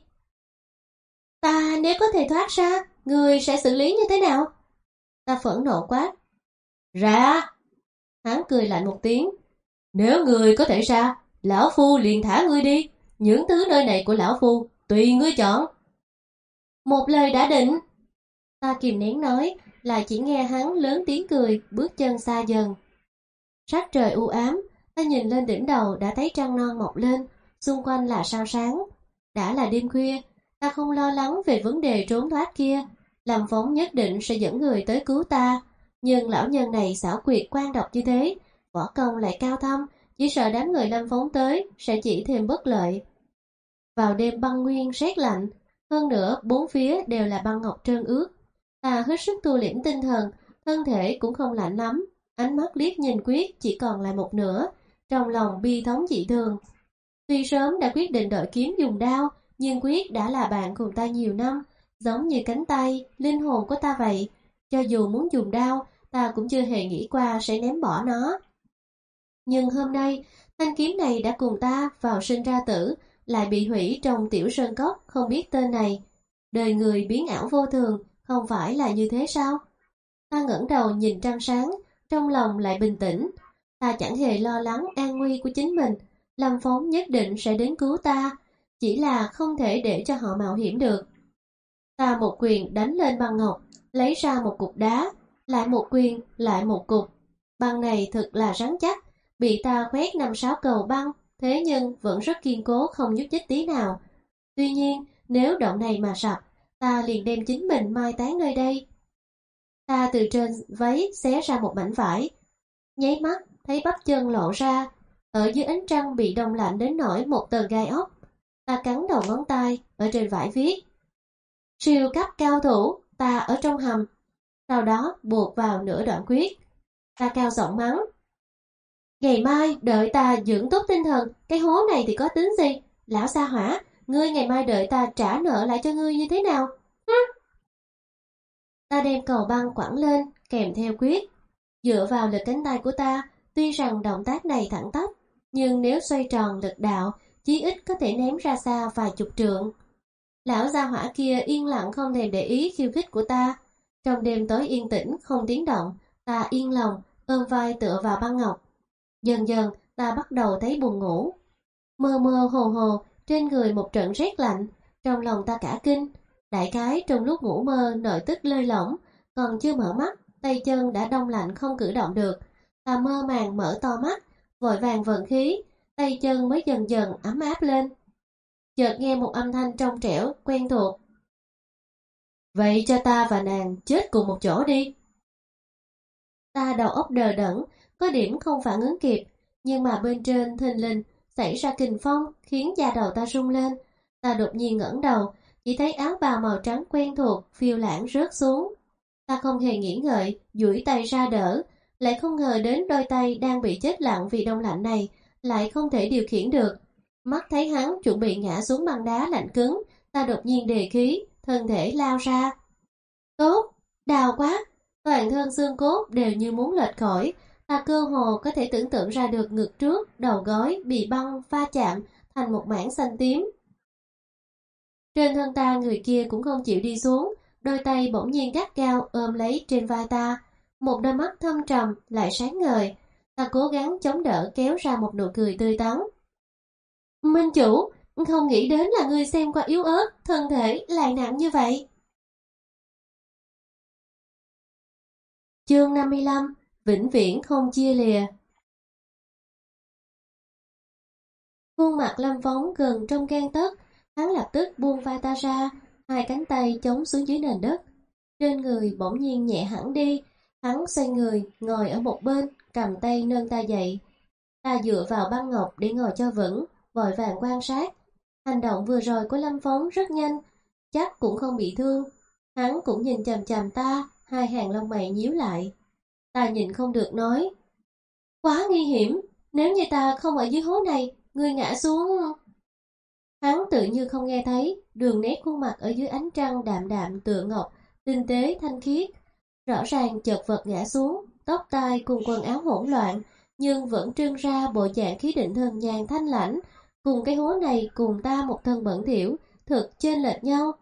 Ta nếu có thể thoát ra, ngươi sẽ xử lý như thế nào? Ta phẫn nộ quát: Ra! Hắn cười lạnh một tiếng: Nếu ngươi có thể ra, lão phu liền thả ngươi đi. Những thứ nơi này của lão phu, tùy ngươi chọn. Một lời đã định. Ta kìm nén nói, lại chỉ nghe hắn lớn tiếng cười, bước chân xa dần. Sắc trời u ám, ta nhìn lên đỉnh đầu đã thấy trăng non mọc lên, xung quanh là sao sáng. Đã là đêm khuya, ta không lo lắng về vấn đề trốn thoát kia. Lâm Phong nhất định sẽ dẫn người tới cứu ta, nhưng lão nhân này xảo quyệt quan độc như thế, võ công lại cao thâm, chỉ sợ đám người Lâm Phong tới sẽ chỉ thêm bất lợi. Vào đêm băng nguyên rét lạnh, hơn nữa bốn phía đều là băng ngọc trơn ướt. Ta hết sức tu liễm tinh thần, thân thể cũng không lạnh lắm, ánh mắt liếc nhìn Quyết chỉ còn lại một nửa, trong lòng bi thống dị thường. Tuy sớm đã quyết định đổi kiếm dùng đao, nhưng Quyết đã là bạn cùng ta nhiều năm, giống như cánh tay, linh hồn của ta vậy. Cho dù muốn dùng đao, ta cũng chưa hề nghĩ qua sẽ ném bỏ nó. Nhưng hôm nay, thanh kiếm này đã cùng ta vào sinh ra tử, lại bị hủy trong tiểu sơn cốc không biết tên này. Đời người biến ảo vô thường, không phải là như thế sao? Ta ngẩng đầu nhìn trăng sáng, trong lòng lại bình tĩnh. Ta chẳng hề lo lắng an nguy của chính mình, Lâm Phong nhất định sẽ đến cứu ta, chỉ là không thể để cho họ mạo hiểm được. Ta một quyền đánh lên băng ngọc, lấy ra một cục đá, lại một quyền, lại một cục. Băng này thật là rắn chắc, bị ta khoét năm sáu cầu băng, thế nhưng vẫn rất kiên cố không nhúc nhích tí nào. Tuy nhiên, nếu động này mà sập, ta liền đem chính mình mai táng nơi đây. Ta từ trên váy xé ra một mảnh vải, nháy mắt thấy bắp chân lộ ra, ở dưới ánh trăng bị đông lạnh đến nỗi một tờ gai ốc. Ta cắn đầu ngón tay, ở trên vải viết: siêu cấp cao thủ, ta ở trong hầm. Sau đó buộc vào nửa đoạn quyết. Ta cao giọng mắng: ngày mai đợi ta dưỡng tốt tinh thần, cái hố này thì có tính gì? Lão Sa Hỏa, ngươi ngày mai đợi ta trả nợ lại cho ngươi như thế nào? Hứ! Ta đem cầu băng quẳng lên, kèm theo quyết. Dựa vào lực cánh tay của ta, tuy rằng động tác này thẳng tắp, nhưng nếu xoay tròn lực đạo, chí ít có thể ném ra xa vài chục trượng. Lão gia hỏa kia yên lặng không thèm để ý khiêu khích của ta. Trong đêm tối yên tĩnh, không tiếng động, ta yên lòng, ôm vai tựa vào băng ngọc. Dần dần, ta bắt đầu thấy buồn ngủ. Mơ mơ hồ hồ, trên người một trận rét lạnh, trong lòng ta cả kinh. Đại khái trong lúc ngủ mơ nội tức lơi lỏng, còn chưa mở mắt, tay chân đã đông lạnh không cử động được. Ta mơ màng mở to mắt, vội vàng vận khí, tay chân mới dần dần ấm áp lên. Chợt nghe một âm thanh trong trẻo, quen thuộc. Vậy cho ta và nàng chết cùng một chỗ đi. Ta đầu óc đờ đẫn, có điểm không phản ứng kịp, nhưng mà bên trên thình lình xảy ra kình phong khiến da đầu ta rung lên. Ta đột nhiên ngẩng đầu, chỉ thấy áo bào màu trắng quen thuộc phiêu lãng rớt xuống. Ta không hề nghĩ ngợi, duỗi tay ra đỡ, lại không ngờ đến đôi tay đang bị chết lặng vì đông lạnh này lại không thể điều khiển được. Mắt thấy hắn chuẩn bị ngã xuống băng đá lạnh cứng, ta đột nhiên đề khí, thân thể lao ra. Tốt, đau quá, toàn thân xương cốt đều như muốn lệch khỏi. Ta cơ hồ có thể tưởng tượng ra được ngực trước, đầu gối bị băng va chạm thành một mảng xanh tím. Trên thân ta người kia cũng không chịu đi xuống, đôi tay bỗng nhiên gắt gao ôm lấy trên vai ta. Một đôi mắt thâm trầm lại sáng ngời. Ta cố gắng chống đỡ kéo ra một nụ cười tươi tắn. Minh chủ, không nghĩ đến là ngươi xem qua yếu ớt, thân thể lại nặng như vậy. Chương năm mươi lăm, vĩnh viễn không chia lìa. Khuôn mặt Lâm Phong gần trong gang tấc, hắn lập tức buông vai ta ra, hai cánh tay chống xuống dưới nền đất. Trên người bỗng nhiên nhẹ hẳn đi, hắn xoay người, ngồi ở một bên, cầm tay nâng ta dậy. Ta dựa vào băng ngọc để ngồi cho vững, vội vàng quan sát. Hành động vừa rồi của Lâm Phong rất nhanh, chắc cũng không bị thương. Hắn cũng nhìn chằm chằm ta, hai hàng lông mày nhíu lại. Ta nhìn không được nói: quá nguy hiểm, nếu như ta không ở dưới hố này, ngươi ngã xuống. Hắn tự như không nghe thấy, đường nét khuôn mặt ở dưới ánh trăng đạm đạm tựa ngọc, tinh tế thanh khiết. Rõ ràng chợt vật ngã xuống, tóc tai cùng quần áo hỗn loạn, nhưng vẫn trưng ra bộ dạng khí định thần nhàn thanh lãnh. Cùng cái hố này cùng ta một thân bẩn thỉu, thực chênh lệch nhau.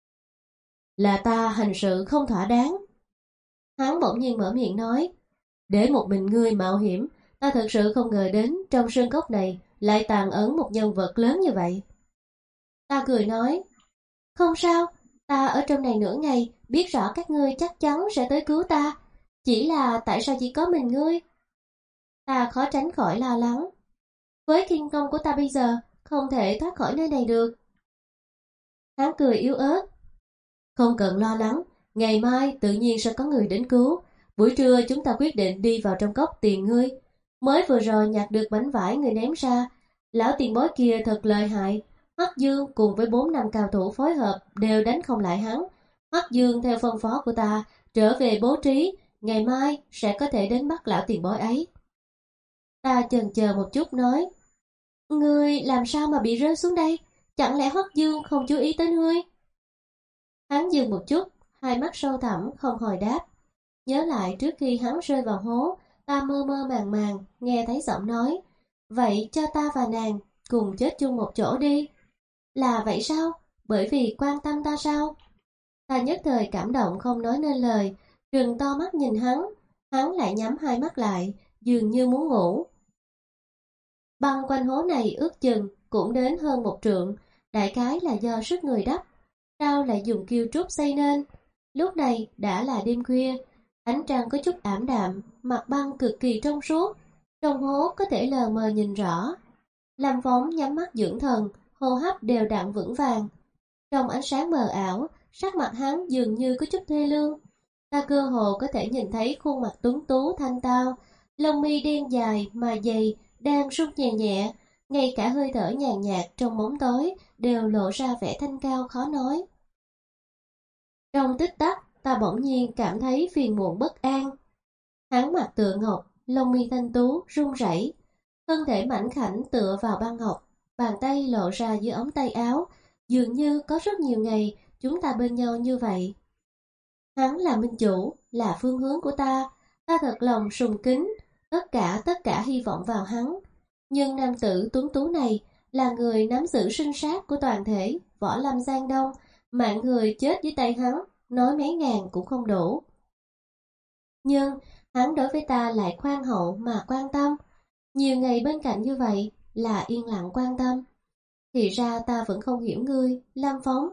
Là ta hành sự không thỏa đáng. Hắn bỗng nhiên mở miệng nói: để một mình ngươi mạo hiểm, ta thật sự không ngờ đến trong sơn cốc này lại tàn ẩn một nhân vật lớn như vậy. Ta cười nói: không sao, ta ở trong này nửa ngày, biết rõ các ngươi chắc chắn sẽ tới cứu ta. Chỉ là tại sao chỉ có mình ngươi? Ta khó tránh khỏi lo lắng. Với kinh công của ta bây giờ, không thể thoát khỏi nơi này được. Hắn cười yếu ớt: không cần lo lắng, ngày mai tự nhiên sẽ có người đến cứu. Buổi trưa chúng ta quyết định đi vào trong cốc tìm ngươi. Mới vừa rồi nhặt được mảnh vải người ném ra. Lão tiền bối kia thật lợi hại. Hoắc Dương cùng với bốn năm cao thủ phối hợp đều đánh không lại hắn. Hoắc Dương theo phân phó của ta trở về bố trí, ngày mai sẽ có thể đến bắt lão tiền bối ấy. Ta chần chờ một chút nói: ngươi làm sao mà bị rơi xuống đây? Chẳng lẽ Hoắc Dương không chú ý tới ngươi? Hắn dừng một chút, hai mắt sâu thẳm không hồi đáp. Nhớ lại trước khi hắn rơi vào hố, ta mơ mơ màng màng nghe thấy giọng nói: vậy cho ta và nàng cùng chết chung một chỗ đi. Là vậy sao? Bởi vì quan tâm ta sao? Ta nhất thời cảm động không nói nên lời, trừng to mắt nhìn hắn. Hắn lại nhắm hai mắt lại, dường như muốn ngủ. Băng quanh hố này ước chừng cũng đến hơn một trượng, đại khái là do sức người đắp. sao lại dùng kiêu trúc xây nên. Lúc này đã là đêm khuya, ánh trăng có chút ảm đạm, mặt băng cực kỳ trong suốt, trong hố có thể lờ mờ nhìn rõ. Lâm Phong nhắm mắt dưỡng thần, hô hấp đều đặn vững vàng. Trong ánh sáng mờ ảo, sắc mặt hắn dường như có chút thê lương. Ta cơ hồ có thể nhìn thấy khuôn mặt tuấn tú thanh tao, lông mi đen dài mà dày đang rung nhẹ nhẹ, ngay cả hơi thở nhàn nhạt trong bóng tối đều lộ ra vẻ thanh cao khó nói. Trong tích tắc, ta bỗng nhiên cảm thấy phiền muộn bất an. Hắn mặt tựa ngọc, lông mi thanh tú run rẩy, thân thể mảnh khảnh tựa vào băng ngọc, bàn tay lộ ra dưới ống tay áo, dường như có rất nhiều ngày chúng ta bên nhau như vậy. Hắn là minh chủ, là phương hướng của ta, ta thật lòng sùng kính, tất cả tất cả hy vọng vào hắn. Nhưng nam tử tuấn tú này là người nắm giữ sinh sát của toàn thể võ lâm Giang Đông, mạng người chết dưới tay hắn, nói mấy ngàn cũng không đủ. Nhưng hắn đối với ta lại khoan hậu mà quan tâm, nhiều ngày bên cạnh như vậy là yên lặng quan tâm. Thì ra ta vẫn không hiểu ngươi, Lâm Phong.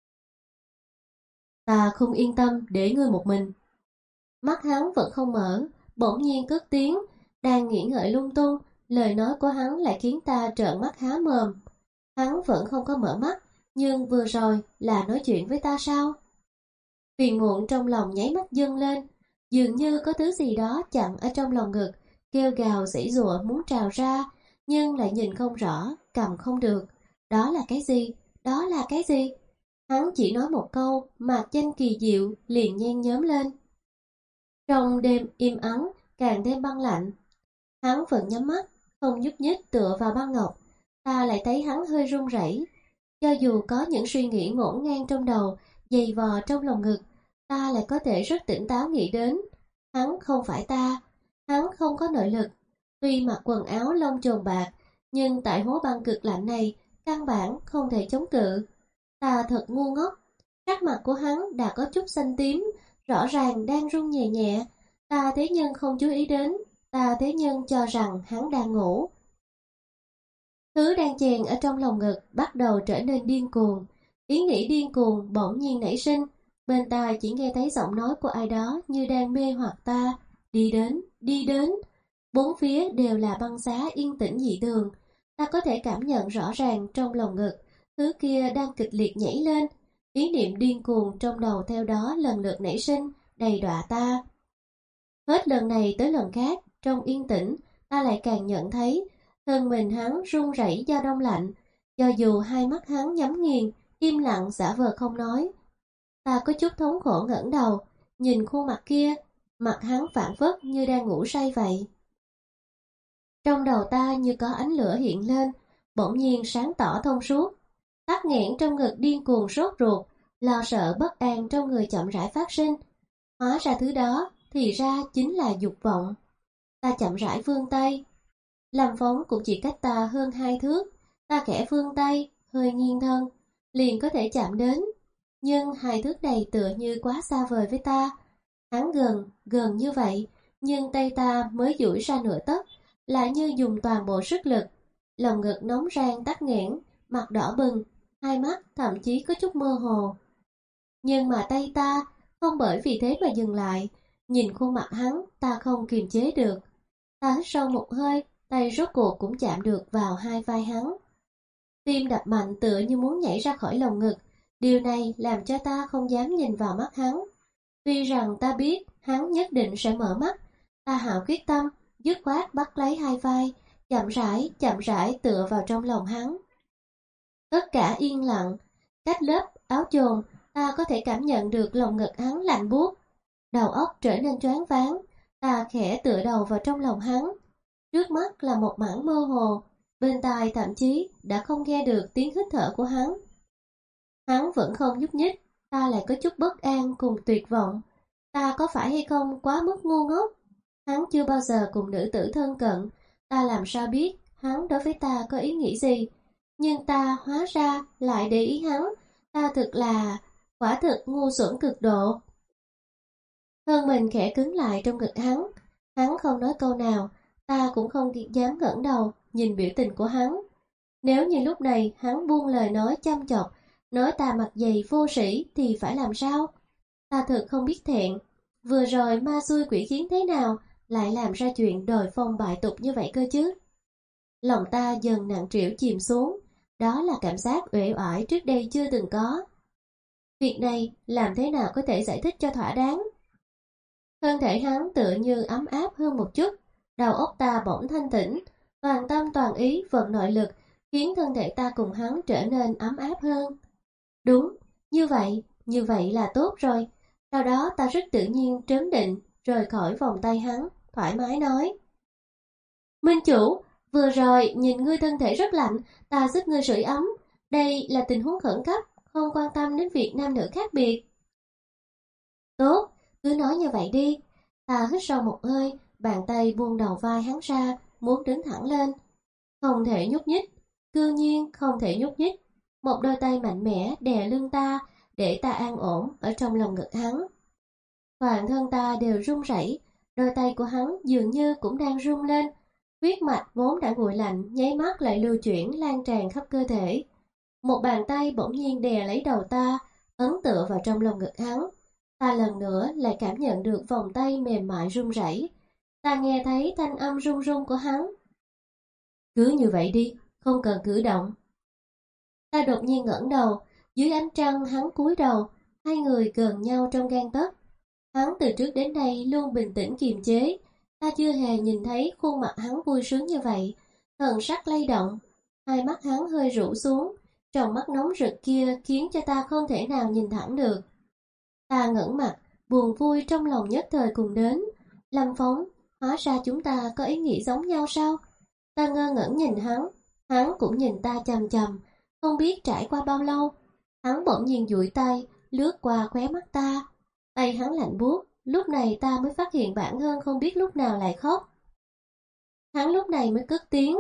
Ta không yên tâm để ngươi một mình. Mắt hắn vẫn không mở, bỗng nhiên cất tiếng, đang nghĩ ngợi lung tung, lời nói của hắn lại khiến ta trợn mắt há mồm. Hắn vẫn không có mở mắt, nhưng vừa rồi là nói chuyện với ta sao? Phiền muộn trong lòng nháy mắt dâng lên, dường như có thứ gì đó chặn ở trong lòng ngực, kêu gào giãy giụa muốn trào ra, nhưng lại nhìn không rõ, cầm không được. Đó là cái gì? Đó là cái gì? Hắn chỉ nói một câu, mạc danh kỳ diệu liền nhen nhóm lên. Trong đêm im ắng, càng thêm băng lạnh. Hắn vẫn nhắm mắt, không nhúc nhích tựa vào băng ngọc. Ta lại thấy hắn hơi run rẩy. Cho dù có những suy nghĩ ngổn ngang trong đầu, dày vò trong lòng ngực, ta lại có thể rất tỉnh táo nghĩ đến. Hắn không phải ta, hắn không có nội lực. Tuy mặc quần áo lông chồn bạc, nhưng tại hố băng cực lạnh này, căn bản không thể chống cự. Ta thật ngu ngốc, sắc mặt của hắn đã có chút xanh tím, rõ ràng đang run nhẹ nhẹ. Ta thế nhưng không chú ý đến, ta thế nhưng cho rằng hắn đang ngủ. Thứ đang chèn ở trong lòng ngực bắt đầu trở nên điên cuồng. Ý nghĩ điên cuồng bỗng nhiên nảy sinh, bên tai chỉ nghe thấy giọng nói của ai đó như đang mê hoặc ta. Đi đến, đi đến. Bốn phía đều là băng giá yên tĩnh dị thường. Ta có thể cảm nhận rõ ràng trong lòng ngực, thứ kia đang kịch liệt nhảy lên. Ý niệm điên cuồng trong đầu theo đó lần lượt nảy sinh, đầy đọa ta. Hết lần này tới lần khác, trong yên tĩnh, ta lại càng nhận thấy thân mình hắn run rẩy do đông lạnh, cho dù hai mắt hắn nhắm nghiền, im lặng giả vờ không nói. Ta có chút thống khổ ngẩng đầu, nhìn khuôn mặt kia, mặt hắn phảng phất như đang ngủ say vậy. Trong đầu ta như có ánh lửa hiện lên, bỗng nhiên sáng tỏ thông suốt. Tắc nghẽn trong ngực điên cuồng sốt ruột, lo sợ bất an trong người chậm rãi phát sinh. Hóa ra thứ đó, thì ra chính là dục vọng. Ta chậm rãi vươn tay. Lâm Phong cũng chỉ cách ta hơn hai thước. Ta khẽ vươn tay, hơi nghiêng thân, liền có thể chạm đến. Nhưng hai thước này tựa như quá xa vời với ta. Hắn gần, gần như vậy, nhưng tay ta mới duỗi ra nửa tấc, lại như dùng toàn bộ sức lực. Lòng ngực nóng rang tắc nghẽn, mặt đỏ bừng, hai mắt thậm chí có chút mơ hồ. Nhưng mà tay ta không bởi vì thế mà dừng lại. Nhìn khuôn mặt hắn, ta không kiềm chế được. Ta hít sâu một hơi, tay rốt cuộc cũng chạm được vào hai vai hắn. Tim đập mạnh tựa như muốn nhảy ra khỏi lồng ngực. Điều này làm cho ta không dám nhìn vào mắt hắn. Tuy rằng ta biết hắn nhất định sẽ mở mắt, ta hạo quyết tâm, dứt khoát bắt lấy hai vai, chậm rãi, chậm rãi tựa vào trong lòng hắn. Tất cả yên lặng, cách lớp áo chồn, ta có thể cảm nhận được lòng ngực hắn lạnh buốt. Đầu óc trở nên choáng váng, ta khẽ tựa đầu vào trong lòng hắn. Trước mắt là một mảng mơ hồ, bên tai thậm chí đã không nghe được tiếng hít thở của hắn. Hắn vẫn không nhúc nhích, ta lại có chút bất an cùng tuyệt vọng. Ta có phải hay không quá mức ngu ngốc? Hắn chưa bao giờ cùng nữ tử thân cận, ta làm sao biết hắn đối với ta có ý nghĩ gì? Nhưng ta hóa ra lại để ý hắn, ta thực là, quả thực ngu xuẩn cực độ. Thân mình khẽ cứng lại trong ngực hắn, hắn không nói câu nào, ta cũng không dám ngẩng đầu nhìn biểu tình của hắn. Nếu như lúc này hắn buông lời nói chăm chọc, nói ta mặt dày vô sĩ thì phải làm sao? Ta thật không biết thẹn, vừa rồi ma xui quỷ khiến thế nào lại làm ra chuyện đồi phong bại tục như vậy cơ chứ? Lòng ta dần nặng trĩu chìm xuống, đó là cảm giác uể oải trước đây chưa từng có. Việc này làm thế nào có thể giải thích cho thỏa đáng? Thân thể hắn tựa như ấm áp hơn một chút, đầu óc ta bỗng thanh tĩnh, toàn tâm toàn ý vận nội lực, khiến thân thể ta cùng hắn trở nên ấm áp hơn. Đúng, như vậy, như vậy là tốt rồi. Sau đó ta rất tự nhiên trấn định, rời khỏi vòng tay hắn, thoải mái nói. Minh chủ, vừa rồi nhìn ngươi thân thể rất lạnh, ta giúp ngươi sưởi ấm. Đây là tình huống khẩn cấp, không quan tâm đến việc nam nữ khác biệt. Tốt, cứ nói như vậy đi. Ta hít sâu một hơi, bàn tay buông đầu vai hắn ra, muốn đứng thẳng lên. Không thể nhúc nhích, cư nhiên không thể nhúc nhích. Một đôi tay mạnh mẽ đè lưng ta, để ta an ổn ở trong lòng ngực hắn. Toàn thân ta đều run rẩy, đôi tay của hắn dường như cũng đang run lên. Huyết mạch vốn đã nguội lạnh, nháy mắt lại lưu chuyển lan tràn khắp cơ thể. Một bàn tay bỗng nhiên đè lấy đầu ta, ấn tựa vào trong lòng ngực hắn. Ta lần nữa lại cảm nhận được vòng tay mềm mại run rẩy. Ta nghe thấy thanh âm run run của hắn. Cứ như vậy đi, không cần cử động. Ta đột nhiên ngẩng đầu, dưới ánh trăng hắn cúi đầu, hai người gần nhau trong gang tấc. Hắn từ trước đến nay luôn bình tĩnh kiềm chế, ta chưa hề nhìn thấy khuôn mặt hắn vui sướng như vậy, thần sắc lay động, hai mắt hắn hơi rũ xuống, tròng mắt nóng rực kia khiến cho ta không thể nào nhìn thẳng được. Ta ngẩng mặt, buồn vui trong lòng nhất thời cùng đến. Lâm Phong, hóa ra chúng ta có ý nghĩ giống nhau sao? Ta ngơ ngẩn nhìn hắn, hắn cũng nhìn ta chằm chằm, không biết trải qua bao lâu. Hắn bỗng nhiên duỗi tay, lướt qua khóe mắt ta. Tay hắn lạnh buốt, lúc này ta mới phát hiện bản thân không biết lúc nào lại khóc. Hắn lúc này mới cất tiếng.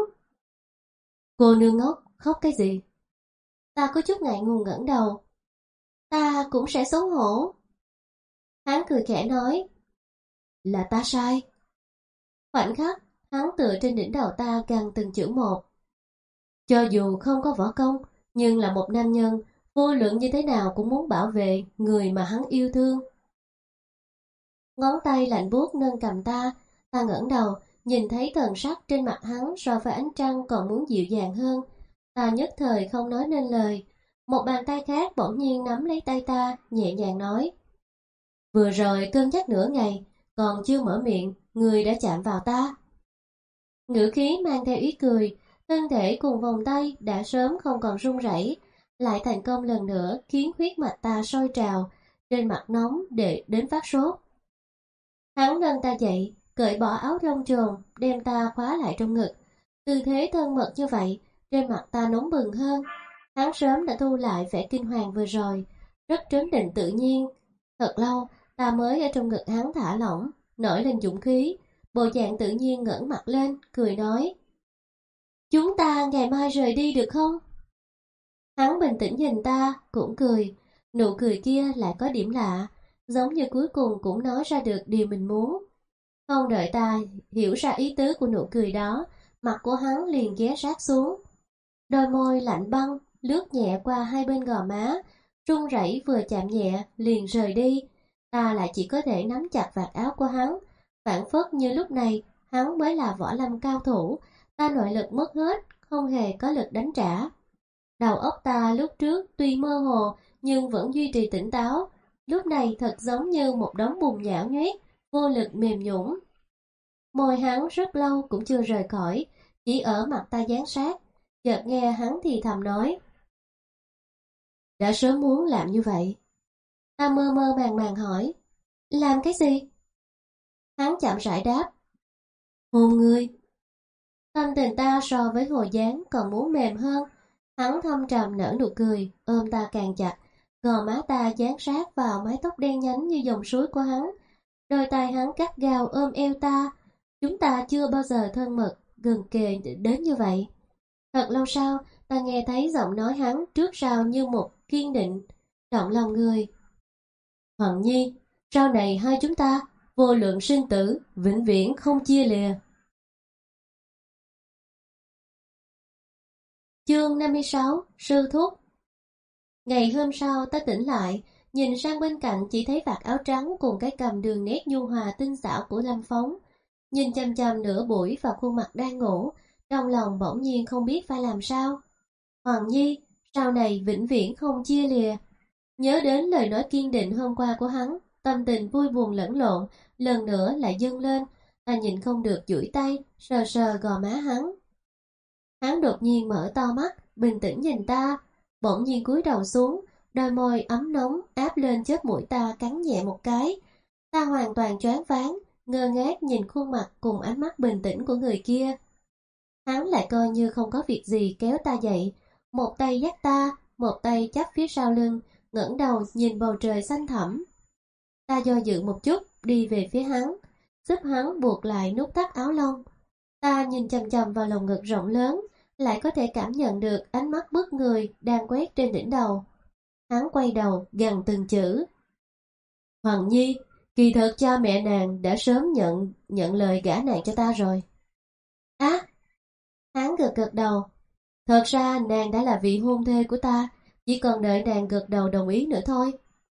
Cô nương ngốc, khóc cái gì? Ta có chút ngại ngùng ngẩng đầu. Ta cũng sẽ xấu hổ. Hắn cười khẽ nói. Là ta sai. Khoảnh khắc, hắn tựa trên đỉnh đầu ta gằn từng chữ một. Cho dù không có võ công, nhưng là một nam nhân, vô luận như thế nào cũng muốn bảo vệ người mà hắn yêu thương. Ngón tay lạnh buốt nâng cầm ta, ta ngẩng đầu, nhìn thấy thần sắc trên mặt hắn so với ánh trăng còn muốn dịu dàng hơn. Ta nhất thời không nói nên lời. Một bàn tay khác bỗng nhiên nắm lấy tay ta, nhẹ nhàng nói. Vừa rồi cơn nhắc nửa ngày, còn chưa mở miệng, người đã chạm vào ta. Ngữ khí mang theo ý cười, thân thể cùng vòng tay đã sớm không còn run rẩy, lại thành công lần nữa khiến huyết mạch ta sôi trào, trên mặt nóng để đến phát sốt. Hắn nâng ta dậy, cởi bỏ áo lông trồn, đem ta khóa lại trong ngực. Tư thế thân mật như vậy, trên mặt ta nóng bừng hơn. Hắn sớm đã thu lại vẻ kinh hoàng vừa rồi, rất trấn định tự nhiên. Thật lâu, ta mới ở trong ngực hắn thả lỏng, nổi lên dũng khí, bộ dạng tự nhiên ngẩng mặt lên, cười nói. Chúng ta ngày mai rời đi được không? Hắn bình tĩnh nhìn ta, cũng cười. Nụ cười kia lại có điểm lạ, giống như cuối cùng cũng nói ra được điều mình muốn. Không đợi ta hiểu ra ý tứ của nụ cười đó, mặt của hắn liền ghé sát xuống. Đôi môi lạnh băng, lướt nhẹ qua hai bên gò má, run rẩy vừa chạm nhẹ, liền rời đi. Ta lại chỉ có thể nắm chặt vạt áo của hắn, phảng phất như lúc này, hắn mới là võ lâm cao thủ, ta nội lực mất hết, không hề có lực đánh trả. Đầu óc ta lúc trước tuy mơ hồ, nhưng vẫn duy trì tỉnh táo, lúc này thật giống như một đống bùn nhão nhoét, vô lực mềm nhũn. Môi hắn rất lâu cũng chưa rời khỏi, chỉ ở mặt ta dán sát, chợt nghe hắn thì thầm nói. Đã sớm muốn làm như vậy. Ta mơ mơ màng màng hỏi, làm cái gì? Hắn chậm rãi đáp, hôn ngươi. Tâm tình ta so với hồi gián còn muốn mềm hơn. Hắn thâm trầm nở nụ cười, ôm ta càng chặt, gò má ta dán sát vào mái tóc đen nhánh như dòng suối của hắn. Đôi tay hắn gắt gao ôm eo ta. Chúng ta chưa bao giờ thân mật, gần kề đến như vậy. Thật lâu sau, ta nghe thấy giọng nói hắn trước sau như một kiên định, động lòng người. Hận Nhi, sau này hai chúng ta, vô lượng sinh tử, vĩnh viễn không chia lìa. Chương năm mươi sáu, Sư Thúc. Ngày hôm sau ta tỉnh lại, nhìn sang bên cạnh chỉ thấy vạt áo trắng cùng cái cằm đường nét nhu hòa tinh xảo của Lâm Phóng. Nhìn chằm chằm nửa buổi vào khuôn mặt đang ngủ, trong lòng bỗng nhiên không biết phải làm sao. Hoàng Nhi, sau này vĩnh viễn không chia lìa. Nhớ đến lời nói kiên định hôm qua của hắn, tâm tình vui buồn lẫn lộn, lần nữa lại dâng lên, ta nhìn không được duỗi tay, sờ sờ gò má hắn. Hắn đột nhiên mở to mắt, bình tĩnh nhìn ta, bỗng nhiên cúi đầu xuống, đôi môi ấm nóng áp lên chớp mũi ta cắn nhẹ một cái. Ta hoàn toàn choáng váng, ngơ ngác nhìn khuôn mặt cùng ánh mắt bình tĩnh của người kia. Hắn lại coi như không có việc gì kéo ta dậy, một tay dắt ta, một tay chắp phía sau lưng, ngẩng đầu nhìn bầu trời xanh thẳm. Ta do dự một chút, đi về phía hắn, giúp hắn buộc lại nút thắt áo lông. Ta nhìn chằm chằm vào lồng ngực rộng lớn, lại có thể cảm nhận được ánh mắt bức người đang quét trên đỉnh đầu. Hắn quay đầu, gằn từng chữ. Hoàng Nhi, kỳ thật cha mẹ nàng đã sớm nhận nhận lời gả nàng cho ta rồi. Á! À, hắn gật gật đầu. Thật ra nàng đã là vị hôn thê của ta, chỉ còn đợi nàng gật đầu đồng ý nữa thôi.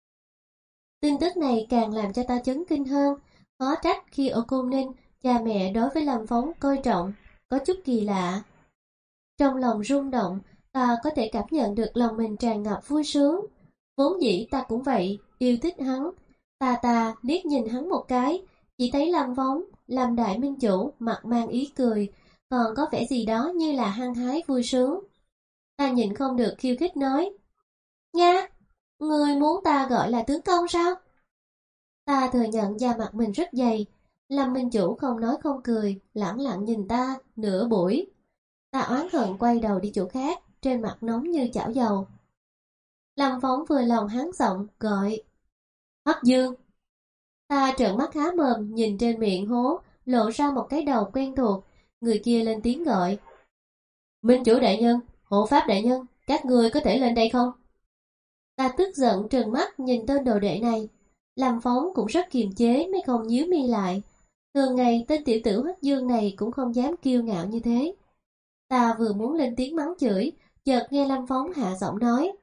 Tin tức này càng làm cho ta chấn kinh hơn, khó trách khi ở Côn Ninh, cha mẹ đối với Lâm Phóng coi trọng, có chút kỳ lạ. Trong lòng rung động, ta có thể cảm nhận được lòng mình tràn ngập vui sướng. Vốn dĩ ta cũng vậy, yêu thích hắn. Ta ta liếc nhìn hắn một cái, chỉ thấy Lâm Phóng, Lâm đại minh chủ mặt mang ý cười, còn có vẻ gì đó như là hăng hái vui sướng. Ta nhìn không được khiêu khích nói. Nha, người muốn ta gọi là tướng công sao? Ta thừa nhận da mặt mình rất dày. Lâm minh chủ không nói không cười, lẳng lặng nhìn ta nửa buổi. Ta oán hận quay đầu đi chỗ khác, trên mặt nóng như chảo dầu. Lâm Phóng vừa lòng háng giọng gọi. Hắc Dương. Ta trợn mắt há mồm nhìn trên miệng hố, lộ ra một cái đầu quen thuộc. Người kia lên tiếng gọi. Minh chủ đại nhân, hộ pháp đại nhân, các ngươi có thể lên đây không? Ta tức giận trừng mắt nhìn tên đồ đệ này. Lâm Phóng cũng rất kiềm chế mới không nhíu mi lại. Thường ngày tên tiểu tử Hắc Dương này cũng không dám kiêu ngạo như thế. Ta vừa muốn lên tiếng mắng chửi, chợt nghe Lâm Phóng hạ giọng nói.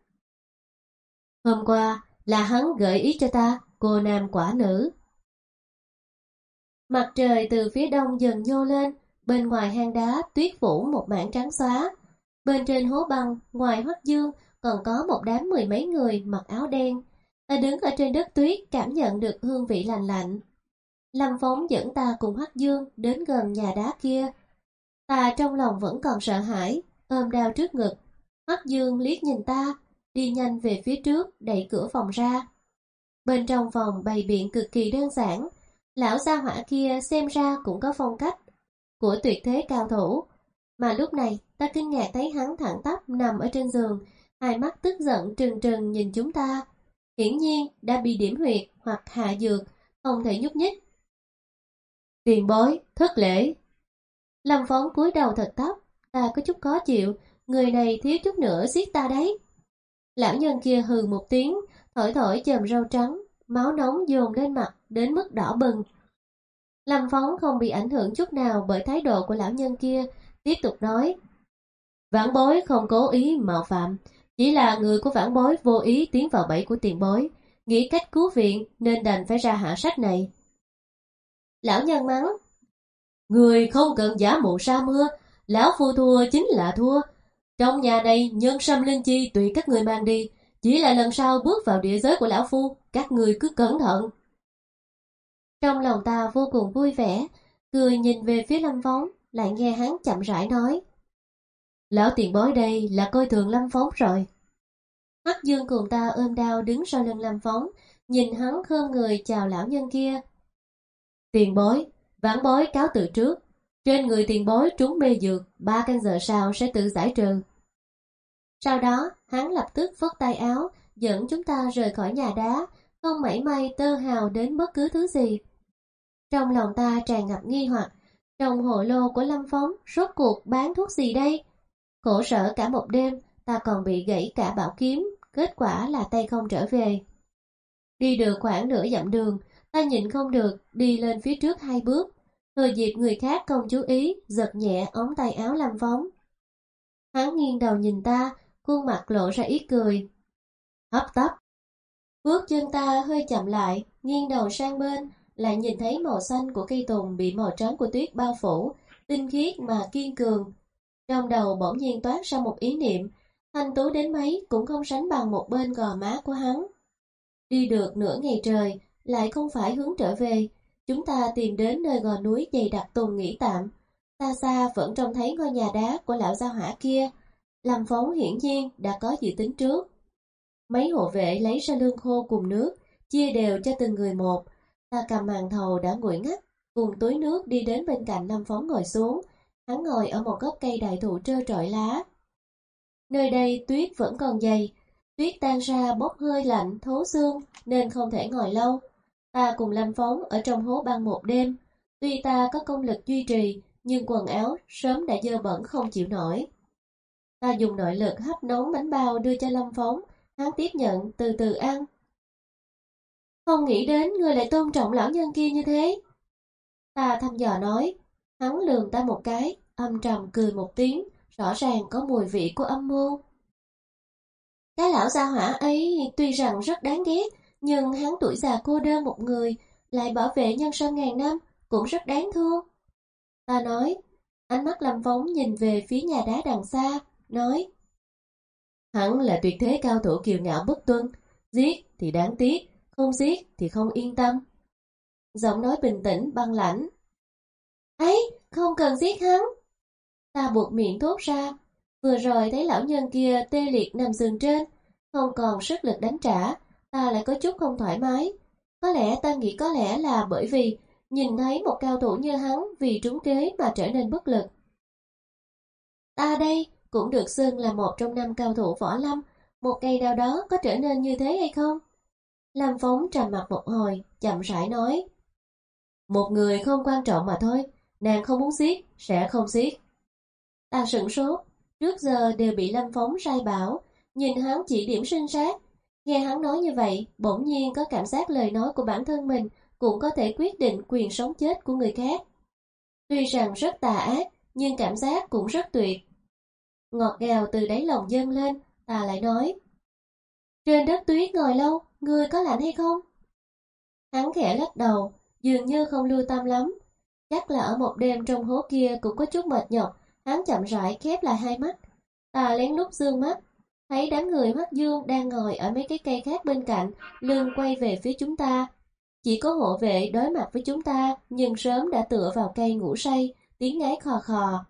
Hôm qua là hắn gợi ý cho ta, cô nam quả nữ. Mặt trời từ phía đông dần nhô lên, bên ngoài hang đá tuyết phủ một mảng trắng xóa. Bên trên hố băng, ngoài Hoắc Dương, còn có một đám mười mấy người mặc áo đen. Ta đứng ở trên đất tuyết cảm nhận được hương vị lành lạnh. Lâm Phóng dẫn ta cùng Hoắc Dương đến gần nhà đá kia. Ta trong lòng vẫn còn sợ hãi, ôm đao trước ngực. Hoắc Dương liếc nhìn ta, đi nhanh về phía trước, đẩy cửa phòng ra. Bên trong phòng bày biện cực kỳ đơn giản. Lão gia hỏa kia xem ra cũng có phong cách của tuyệt thế cao thủ. Mà lúc này ta kinh ngạc thấy hắn thẳng tắp nằm ở trên giường, hai mắt tức giận trừng trừng nhìn chúng ta. Hiển nhiên đã bị điểm huyệt hoặc hạ dược, không thể nhúc nhích. Tiền bối, thất lễ. Lâm Phóng cúi đầu thật thấp, ta có chút khó chịu, người này thiếu chút nữa giết ta đấy. Lão nhân kia hừ một tiếng, thổi thổi chòm râu trắng, máu nóng dồn lên mặt đến mức đỏ bừng. Lâm Phóng không bị ảnh hưởng chút nào bởi thái độ của lão nhân kia, tiếp tục nói. Vãn bối không cố ý mạo phạm, chỉ là người của vãn bối vô ý tiến vào bẫy của tiền bối, nghĩ cách cứu viện nên đành phải ra hạ sách này. Lão nhân mắng. Người không cần giả mù sa mưa, lão phu thua chính là thua. Trong nhà này nhân sâm linh chi tùy các người mang đi, chỉ là lần sau bước vào địa giới của lão phu, các người cứ cẩn thận. Trong lòng ta vô cùng vui vẻ, cười nhìn về phía Lâm Phóng, lại nghe hắn chậm rãi nói. Lão tiền bối đây là coi thường Lâm Phóng rồi. Hắc Dương cùng ta ôm đao đứng sau lưng Lâm Phóng, nhìn hắn khom người chào lão nhân kia. Tiền bối, vãn bối cáo từ trước, trên người tiền bối trúng mê dược, ba canh giờ sau sẽ tự giải trừ. Sau đó, hắn lập tức phất tay áo, dẫn chúng ta rời khỏi nhà đá, không mảy may tơ hào đến bất cứ thứ gì. Trong lòng ta tràn ngập nghi hoặc, trong hồ lô của Lâm Phóng rốt cuộc bán thuốc gì đây? Khổ sở cả một đêm, ta còn bị gãy cả bảo kiếm, kết quả là tay không trở về. Đi được khoảng nửa dặm đường, ta nhịn không được, đi lên phía trước hai bước, thừa dịp người khác không chú ý, giật nhẹ ống tay áo Lâm Phóng. Hắn nghiêng đầu nhìn ta, khuôn mặt lộ ra ý cười. hấp tấp. Bước chân ta hơi chậm lại, nghiêng đầu sang bên, lại nhìn thấy màu xanh của cây tùng bị màu trắng của tuyết bao phủ, tinh khiết mà kiên cường. Trong đầu bỗng nhiên toát ra một ý niệm, thanh tú đến mấy cũng không sánh bằng một bên gò má của hắn. Đi được nửa ngày trời, lại không phải hướng trở về, chúng ta tìm đến nơi gò núi dày đặc tùng nghỉ tạm. Xa xa vẫn trông thấy ngôi nhà đá của lão gia hỏa kia. Lâm Phong hiển nhiên đã có dự tính trước. Mấy hộ vệ lấy ra lương khô cùng nước, chia đều cho từng người một. Ta cầm màn thầu đã nguội ngắt, cùng túi nước đi đến bên cạnh Lâm Phong ngồi xuống. Hắn ngồi ở một gốc cây đại thụ trơ trọi lá. Nơi đây tuyết vẫn còn dày, tuyết tan ra bốc hơi lạnh thấu xương nên không thể ngồi lâu. Ta cùng Lâm Phong ở trong hố băng một đêm. Tuy ta có công lực duy trì, nhưng quần áo sớm đã dơ bẩn không chịu nổi. Ta dùng nội lực hấp nóng bánh bao đưa cho Lâm Phong, hắn tiếp nhận từ từ ăn. Không nghĩ đến người lại tôn trọng lão nhân kia như thế. Ta thăm dò nói, hắn lườm ta một cái, âm trầm cười một tiếng, rõ ràng có mùi vị của âm mưu. Cái lão gia hỏa ấy tuy rằng rất đáng ghét, nhưng hắn tuổi già cô đơn một người, lại bảo vệ nhân sâm ngàn năm, cũng rất đáng thương. Ta nói, ánh mắt Lâm Phong nhìn về phía nhà đá đằng xa, nói. Hắn là tuyệt thế cao thủ kiêu ngạo bất tuân, giết thì đáng tiếc, không giết thì không yên tâm. Giọng nói bình tĩnh băng lãnh. Ấy, không cần giết hắn. Ta buộc miệng thốt ra, vừa rồi thấy lão nhân kia tê liệt nằm giường trên, không còn sức lực đánh trả, ta lại có chút không thoải mái. Có lẽ ta nghĩ có lẽ là bởi vì nhìn thấy một cao thủ như hắn vì trúng kế mà trở nên bất lực. Ta đây cũng được xưng là một trong năm cao thủ võ lâm, một ngày nào đó có trở nên như thế hay không? Lâm Phong trầm mặt một hồi, chậm rãi nói. Một người không quan trọng mà thôi, nàng không muốn giết, sẽ không giết. Ta sửng sốt, trước giờ đều bị Lâm Phong sai bảo, nhìn hắn chỉ điểm sinh sát. Nghe hắn nói như vậy, bỗng nhiên có cảm giác lời nói của bản thân mình cũng có thể quyết định quyền sống chết của người khác. Tuy rằng rất tà ác, nhưng cảm giác cũng rất tuyệt. Ngọt ngào từ đáy lòng dâng lên, ta lại nói. Trên đất tuyết ngồi lâu, ngươi có lạnh hay không? Hắn khẽ lắc đầu, dường như không lưu tâm lắm. Chắc là ở một đêm trong hố kia cũng có chút mệt nhọc, hắn chậm rãi khép lại hai mắt. Ta lén lút dương mắt, thấy đám người Hoắc Dương đang ngồi ở mấy cái cây khác bên cạnh, lưng quay về phía chúng ta. Chỉ có hộ vệ đối mặt với chúng ta, nhưng sớm đã tựa vào cây ngủ say, tiếng ngáy khò khò.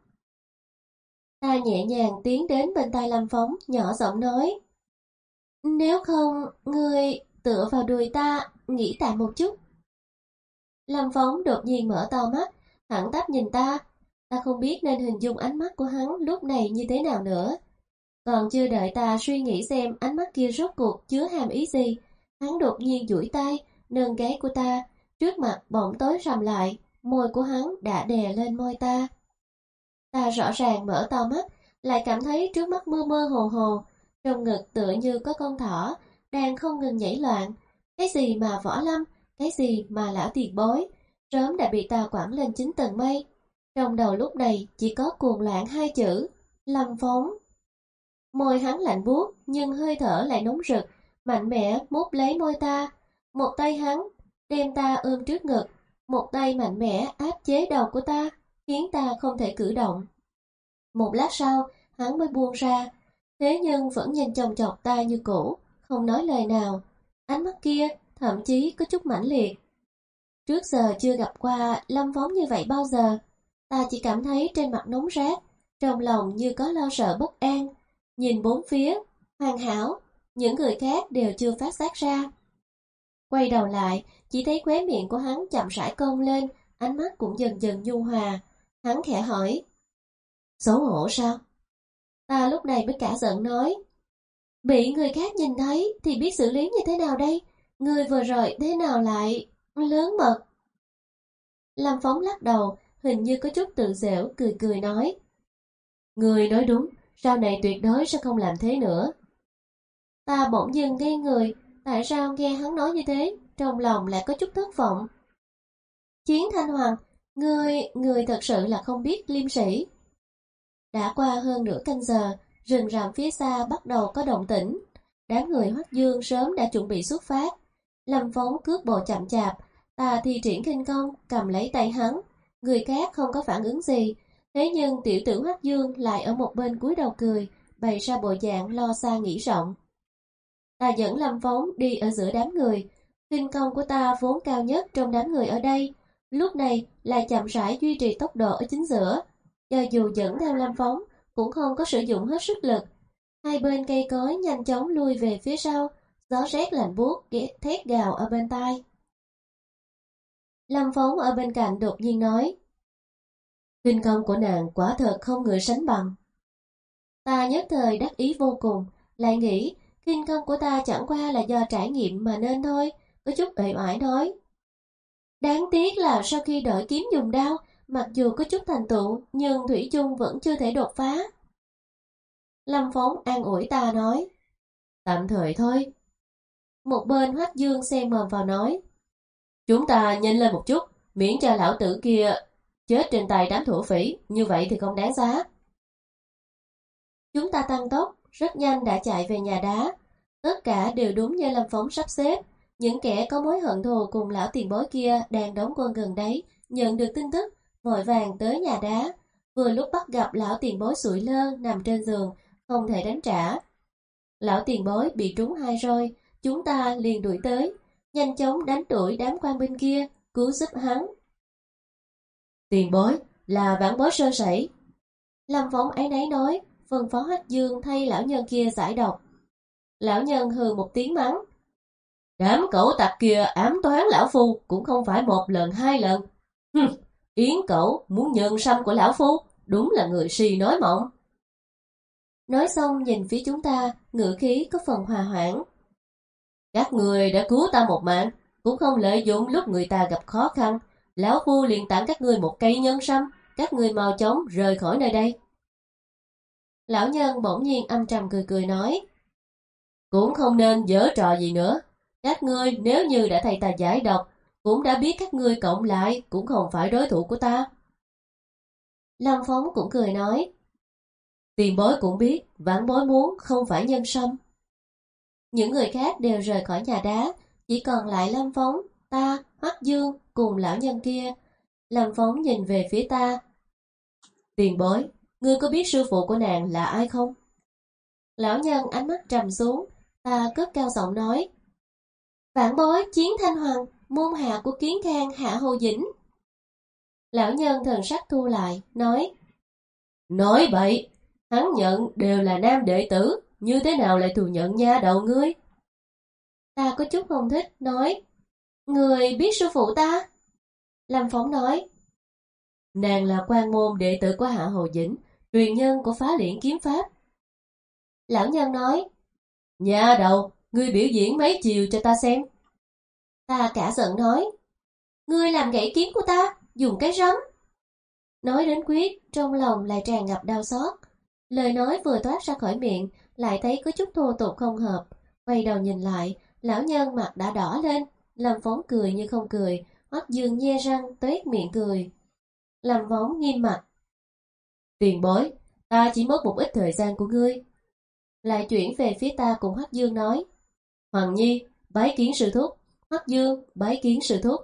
Ta nhẹ nhàng tiến đến bên tai Lâm Phong, nhỏ giọng nói. Nếu không, ngươi tựa vào đùi ta, nghỉ tạm một chút. Lâm Phong đột nhiên mở to mắt, thẳng tắp nhìn ta. Ta không biết nên hình dung ánh mắt của hắn lúc này như thế nào nữa. Còn chưa đợi ta suy nghĩ xem ánh mắt kia rốt cuộc chứa hàm ý gì, hắn đột nhiên duỗi tay, nâng gáy của ta, trước mặt bỗng tối sầm lại, môi của hắn đã đè lên môi ta. Ta rõ ràng mở to mắt, lại cảm thấy trước mắt mơ mơ hồ hồ, trong ngực tựa như có con thỏ, đang không ngừng nhảy loạn. Cái gì mà võ lâm, cái gì mà lão tiền bối, sớm đã bị ta quẳng lên chín tầng mây. Trong đầu lúc này chỉ có cuồng loạn hai chữ, Lâm Phong. Môi hắn lạnh buốt, nhưng hơi thở lại nóng rực, mạnh mẽ mút lấy môi ta. Một tay hắn đem ta ôm trước ngực, một tay mạnh mẽ áp chế đầu của ta, khiến ta không thể cử động. Một lát sau, hắn mới buông ra, thế nhưng vẫn nhìn chòng chọc ta như cũ, không nói lời nào. Ánh mắt kia thậm chí có chút mãnh liệt. Trước giờ chưa gặp qua Lâm Phong như vậy bao giờ. Ta chỉ cảm thấy trên mặt nóng rát, trong lòng như có lo sợ bất an. Nhìn bốn phía, hoàn hảo, những người khác đều chưa phát giác ra. Quay đầu lại, chỉ thấy khóe miệng của hắn chậm rãi cong lên, ánh mắt cũng dần dần nhu hòa. Hắn khẽ hỏi, xấu hổ sao? Ta lúc này mới cả giận nói, bị người khác nhìn thấy thì biết xử lý như thế nào đây? Người vừa rồi thế nào lại lớn mật? Lâm Phong lắc đầu, hình như có chút tự giễu, cười cười nói, người nói đúng, sau này tuyệt đối sẽ không làm thế nữa. Ta bỗng dưng ngây người, tại sao nghe hắn nói như thế, trong lòng lại có chút thất vọng. Chiến Thanh Hoàng, ngươi, ngươi thật sự là không biết liêm sĩ. Đã qua hơn nửa canh giờ, rừng rậm phía xa bắt đầu có động tĩnh. đám người Hoắc Dương sớm đã chuẩn bị xuất phát. Lâm Phong cước bộ chậm chạp, ta thi triển khinh công cầm lấy tay hắn, người khác không có phản ứng gì, thế nhưng tiểu tử Hoắc Dương lại ở một bên cúi đầu cười, bày ra bộ dạng lo xa nghĩ rộng. Ta dẫn Lâm Phong đi ở giữa đám người, khinh công của ta vốn cao nhất trong đám người ở đây, lúc này lại chậm rãi duy trì tốc độ ở chính giữa, cho dù dẫn theo Lâm Phong cũng không có sử dụng hết sức lực. Hai bên cây cối nhanh chóng lui về phía sau, gió rét lạnh buốt thét gào ở bên tai. Lâm Phong ở bên cạnh đột nhiên nói: khinh công của nàng quả thật không người sánh bằng. Ta nhất thời đắc ý vô cùng, lại nghĩ khinh công của ta chẳng qua là do trải nghiệm mà nên thôi, có chút uể oải nói: đáng tiếc là sau khi đổi kiếm dùng đao, mặc dù có chút thành tựu nhưng thủy chung vẫn chưa thể đột phá. Lâm Phong an ủi ta nói: tạm thời thôi. Một bên Hoắc Dương xen mồm vào nói: chúng ta nhanh lên một chút, miễn cho lão tử kia chết trên tay đám thổ phỉ, như vậy thì không đáng giá. Chúng ta tăng tốc, rất nhanh đã chạy về nhà đá. Tất cả đều đúng như Lâm Phong sắp xếp. Những kẻ có mối hận thù cùng lão tiền bối kia đang đóng quân gần đấy, nhận được tin tức, vội vàng tới nhà đá. Vừa lúc bắt gặp lão tiền bối sụi lơ nằm trên giường, không thể đánh trả. Lão tiền bối bị trúng hai roi, chúng ta liền đuổi tới, nhanh chóng đánh đuổi đám quan binh kia, cứu giúp hắn. Tiền bối, là vãn bối sơ sẩy. Lâm Phong ấy nấy nói, phân phó Hoắc Dương thay lão nhân kia giải độc. Lão nhân hừ một tiếng mắng: đám cẩu tặc kia ám toán lão phu cũng không phải một lần hai lần. Hừm, Yến cẩu muốn nhận sâm của lão phu, đúng là người si nói mộng. Nói xong nhìn phía chúng ta, ngữ khí có phần hòa hoãn. Các người đã cứu ta một mạng, cũng không lợi dụng lúc người ta gặp khó khăn. Lão phu liền tặng các ngươi một cây nhân sâm, các ngươi mau chóng rời khỏi nơi đây. Lão nhân bỗng nhiên âm trầm cười cười nói: cũng không nên giở trò gì nữa. Các ngươi nếu như đã thầy ta giải độc, cũng đã biết các ngươi cộng lại cũng không phải đối thủ của ta. Lâm Phong cũng cười nói: tiền bối cũng biết, vãn bối muốn không phải nhân sâm. Những người khác đều rời khỏi nhà đá, chỉ còn lại Lâm Phong, ta, Hoắc Dương cùng lão nhân kia. Lâm Phong nhìn về phía ta: tiền bối, ngươi có biết sư phụ của nàng là ai không? Lão nhân ánh mắt trầm xuống, ta cất cao giọng nói: vãn bối Chiến Thanh Hoàng, môn hạ của Kiến Khang Hạ Hồ Dĩnh. Lão nhân thần sắc thu lại, nói: nói bậy, hắn nhận đều là nam đệ tử, như thế nào lại thừa nhận nha đầu ngươi? Ta có chút không thích, nói: người biết sư phụ ta? Lâm Phong nói: nàng là quan môn đệ tử của Hạ Hồ Dĩnh, truyền nhân của Phá Liễn kiếm pháp. Lão nhân nói: nha đầu, ngươi biểu diễn mấy chiều cho ta xem. Ta cả giận nói: ngươi làm gãy kiếm của ta, dùng cái rắm. Nói đến quyết, trong lòng lại tràn ngập đau xót. Lời nói vừa toát ra khỏi miệng, lại thấy có chút thô tục không hợp. Quay đầu nhìn lại, lão nhân mặt đã đỏ lên. Lâm Phong cười như không cười, Hoắc Dương nhe răng tuét miệng cười. Lâm Phong nghiêm mặt: tiền bối, ta chỉ mất một ít thời gian của ngươi. Lại chuyển về phía ta cùng Hoắc Dương nói: Hoàng Nhi, bái kiến sư thúc. Hoắc Dương, bái kiến sư thúc.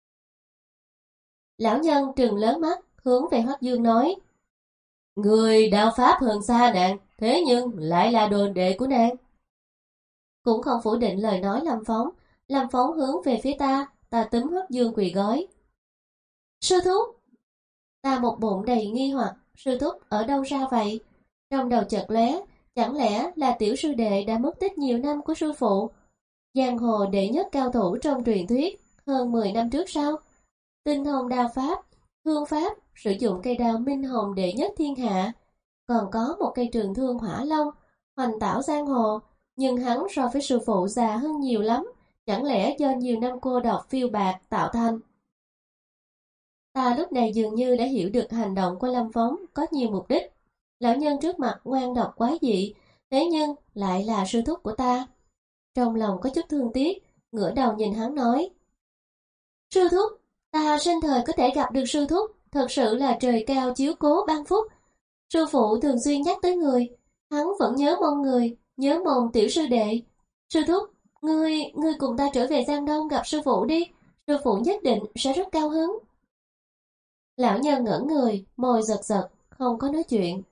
Lão nhân trừng lớn mắt, hướng về Hoắc Dương nói: người đạo pháp hơn xa nàng, thế nhưng lại là đồ đệ của nàng. Cũng không phủ định lời nói Lâm Phong. Lâm Phong hướng về phía ta, ta túm Hoắc Dương quỳ gối. Sư thúc. Ta một bụng đầy nghi hoặc, sư thúc ở đâu ra vậy? Trong đầu chợt lóe, chẳng lẽ là tiểu sư đệ đã mất tích nhiều năm của sư phụ? Giang hồ đệ nhất cao thủ trong truyền thuyết, hơn mười năm trước sao? Tinh thông đao pháp, thương pháp, sử dụng cây đao minh hồng đệ nhất thiên hạ. Còn có một cây trường thương hỏa long, hoành tảo giang hồ. Nhưng hắn so với sư phụ già hơn nhiều lắm, chẳng lẽ do nhiều năm cô độc phiêu bạc tạo thành? Ta lúc này dường như đã hiểu được hành động của Lâm Phong có nhiều mục đích. Lão nhân trước mặt ngoan độc quái dị, thế nhưng lại là sư thúc của ta. Trong lòng có chút thương tiếc, ngửa đầu nhìn hắn nói: sư thúc, ta sinh thời có thể gặp được sư thúc, thật sự là trời cao chiếu cố ban phúc. Sư phụ thường xuyên nhắc tới người, hắn vẫn nhớ mong người, nhớ mong tiểu sư đệ, Sư thúc, ngươi, ngươi cùng ta trở về Giang Đông gặp sư phụ đi, sư phụ nhất định sẽ rất cao hứng. Lão nhân ngẩn người, môi giật giật, không có nói chuyện.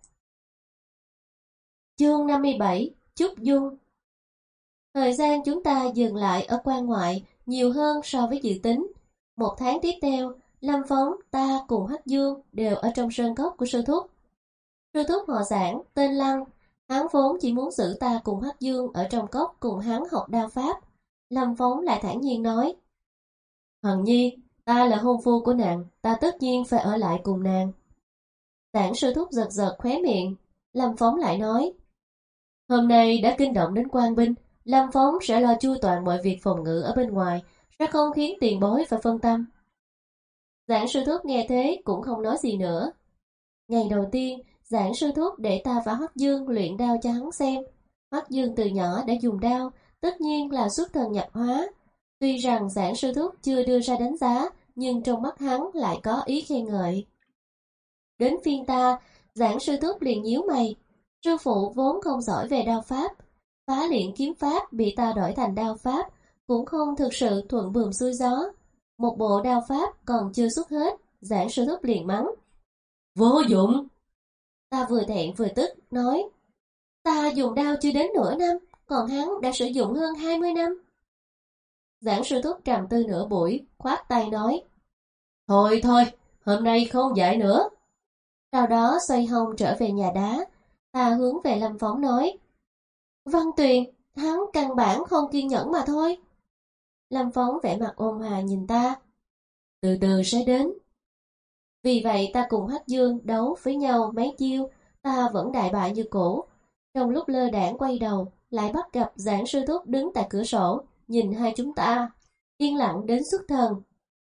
Chương năm mươi bảy, Chúc Dung. Thời gian chúng ta dừng lại ở quan ngoại nhiều hơn so với dự tính. Một tháng tiếp theo, Lâm Phóng, ta cùng Hắc Dương đều ở trong sơn cốc của sư thúc. Sư thúc họ Giảng, tên Lăng, hắn vốn chỉ muốn giữ ta cùng Hắc Dương ở trong cốc cùng hắn học đao pháp. Lâm Phóng lại thản nhiên nói: Hằng Nhi, ta là hôn phu của nàng, ta tất nhiên phải ở lại cùng nàng. Giảng sư thúc giật giật khóe miệng. Lâm Phóng lại nói: Hôm nay đã kinh động đến quan binh, Lâm Phóng sẽ lo chu toàn mọi việc phòng ngự ở bên ngoài, sẽ không khiến tiền bối phải phân tâm. Giảng sư thúc nghe thế cũng không nói gì nữa. Ngày đầu tiên, Giảng sư thúc để ta và Hoắc Dương luyện đao cho hắn xem. Hoắc Dương từ nhỏ đã dùng đao, tất nhiên là xuất thần nhập hóa. Tuy rằng Giảng sư thúc chưa đưa ra đánh giá, nhưng trong mắt hắn lại có ý khen ngợi. Đến phiên ta, Giảng sư thúc liền nhíu mày. Sư phụ vốn không giỏi về đao pháp, phá luyện kiếm pháp bị ta đổi thành đao pháp, cũng không thực sự thuận buồm xuôi gió. Một bộ đao pháp còn chưa xuất hết, Giảng sư thúc liền mắng: Vô dụng! Ta vừa thẹn vừa tức, nói: Ta dùng đao chưa đến nửa năm, còn hắn đã sử dụng hơn hai mươi năm. Giảng sư thúc trầm tư nửa buổi, khoát tay nói: Thôi thôi, hôm nay không dạy nữa. Sau đó xoay hông trở về nhà đá. Ta hướng về Lâm Phóng nói: Văn Tuyền, hắn căn bản không kiên nhẫn mà thôi. Lâm Phóng vẻ mặt ôn hòa nhìn ta: Từ từ sẽ đến. Vì vậy ta cùng Hắc Dương đấu với nhau mấy chiêu, ta vẫn đại bại như cũ. Trong lúc lơ đãng quay đầu, lại bắt gặp Giảng sư thúc đứng tại cửa sổ, nhìn hai chúng ta, yên lặng đến xuất thần.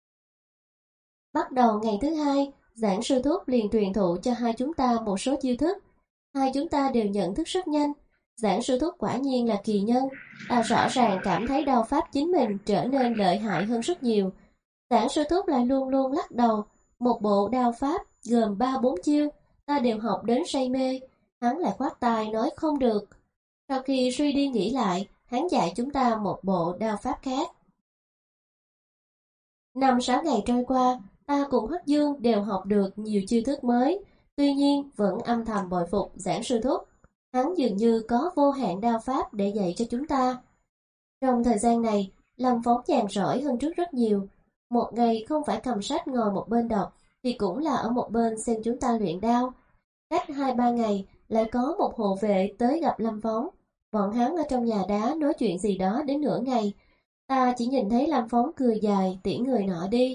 Bắt đầu ngày thứ hai, Giảng sư thúc liền truyền thụ cho hai chúng ta một số chiêu thức. Hai chúng ta đều nhận thức rất nhanh. Giảng sư thúc quả nhiên là kỳ nhân, ta rõ ràng cảm thấy đao pháp chính mình trở nên lợi hại hơn rất nhiều. Giảng sư thúc lại luôn luôn lắc đầu. Một bộ đao pháp gồm ba bốn chiêu, ta đều học đến say mê. Hắn lại khoát tay nói không được. Sau khi suy đi nghĩ lại, hắn dạy chúng ta một bộ đao pháp khác. Năm sáu ngày trôi qua, ta cùng Hắc Dương đều học được nhiều chiêu thức mới. Tuy nhiên vẫn âm thầm bội phục Giảng sư thúc. Hắn dường như có vô hạn đao pháp để dạy cho chúng ta. Trong thời gian này, Lâm Phóng nhàn rỗi hơn trước rất nhiều. Một ngày không phải cầm sách ngồi một bên đọc, thì cũng là ở một bên xem chúng ta luyện đao. Cách hai ba ngày, lại có một hộ vệ tới gặp Lâm Phóng. Bọn hắn ở trong nhà đá nói chuyện gì đó đến nửa ngày. Ta chỉ nhìn thấy Lâm Phóng cười dài tiễn người nọ đi.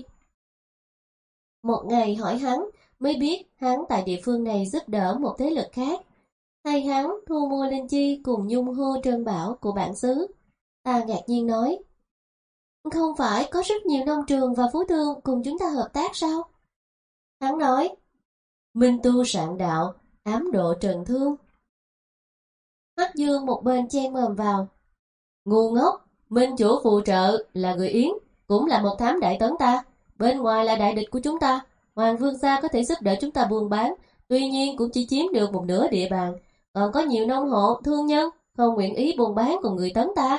Một ngày hỏi hắn, mới biết hắn tại địa phương này giúp đỡ một thế lực khác. Hay hắn thu mua linh chi cùng nhung hô trơn bảo của bản xứ. Ta ngạc nhiên nói: Không phải có rất nhiều nông trường và phú thương cùng chúng ta hợp tác sao? Hắn nói: Minh tu sạn đạo, ám độ trần thương. Hắc Dương một bên chen mồm vào: Ngu ngốc, Minh chủ phụ trợ là người Yến, cũng là một thám đại tấn ta. Bên ngoài là đại địch của chúng ta. Hoàng Vương gia có thể giúp đỡ chúng ta buôn bán, tuy nhiên cũng chỉ chiếm được một nửa địa bàn. Còn có nhiều nông hộ, thương nhân không nguyện ý buôn bán cùng người tấn ta.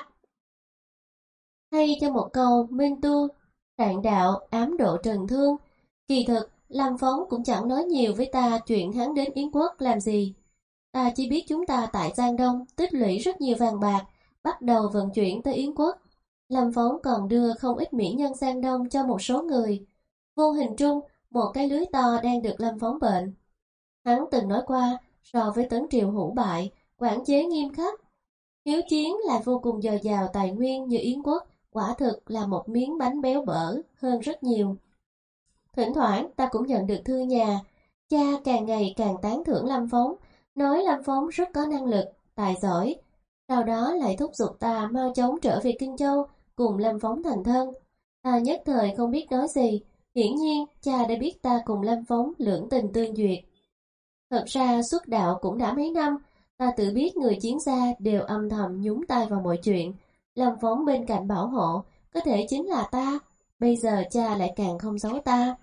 Hay cho một câu minh tu, sạn đạo, ám độ trần thương. Kỳ thực, Lâm Phóng cũng chẳng nói nhiều với ta chuyện hắn đến Yến quốc làm gì. Ta chỉ biết chúng ta tại Giang Đông tích lũy rất nhiều vàng bạc, bắt đầu vận chuyển tới Yến quốc. Lâm Phóng còn đưa không ít mỹ nhân Giang Đông cho một số người. Vô hình trung, một cái lưới to đang được Lâm Phóng bệnh. Hắn từng nói qua, so với Tấn Triều hủ bại, quản chế nghiêm khắc, hiếu chiến lại vô cùng dồi dào tài nguyên như Yến quốc, quả thực là một miếng bánh béo bở hơn rất nhiều. Thỉnh thoảng ta cũng nhận được thư nhà, cha càng ngày càng tán thưởng Lâm Phóng, nói Lâm Phóng rất có năng lực, tài giỏi. Sau đó lại thúc giục ta mau chóng trở về Kinh Châu cùng Lâm Phóng thành thân. Ta nhất thời không biết nói gì, hiển nhiên cha đã biết ta cùng Lâm Phóng lưỡng tình tương duyệt. Thật ra xuất đạo cũng đã mấy năm, ta tự biết người chiến gia đều âm thầm nhúng tay vào mọi chuyện. Lâm Phóng bên cạnh bảo hộ, có thể chính là ta, bây giờ cha lại càng không giấu ta.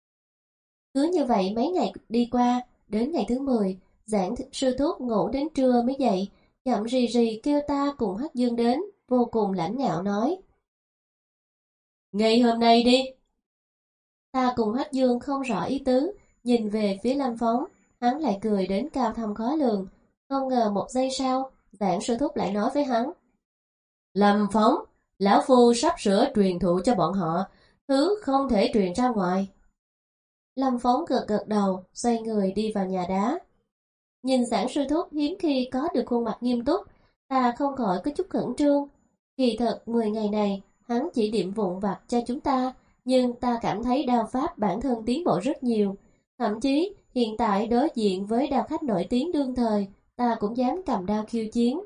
Cứ như vậy mấy ngày đi qua, đến ngày thứ mười, Giảng sư thúc ngủ đến trưa mới dậy, chậm rì rì kêu ta cùng Hắc Dương đến. vô cùng lãnh ngạo nói. Ngày hôm nay đi. Ta cùng Hắc Dương không rõ ý tứ, nhìn về phía Lâm Phóng, hắn lại cười đến cao thâm khó lường. Không ngờ một giây sau, Giảng Sư Thúc lại nói với hắn. Lâm Phóng, lão phu sắp sửa truyền thụ cho bọn họ, thứ không thể truyền ra ngoài. Lâm Phóng gật gật đầu, xoay người đi vào nhà đá. Nhìn Giảng Sư Thúc hiếm khi có được khuôn mặt nghiêm túc, ta không khỏi có chút khẩn trương. Kỳ thật, mười ngày này, hắn chỉ điểm vụn vặt cho chúng ta, nhưng ta cảm thấy đao pháp bản thân tiến bộ rất nhiều. Thậm chí, hiện tại đối diện với đao khách nổi tiếng đương thời, ta cũng dám cầm đao khiêu chiến.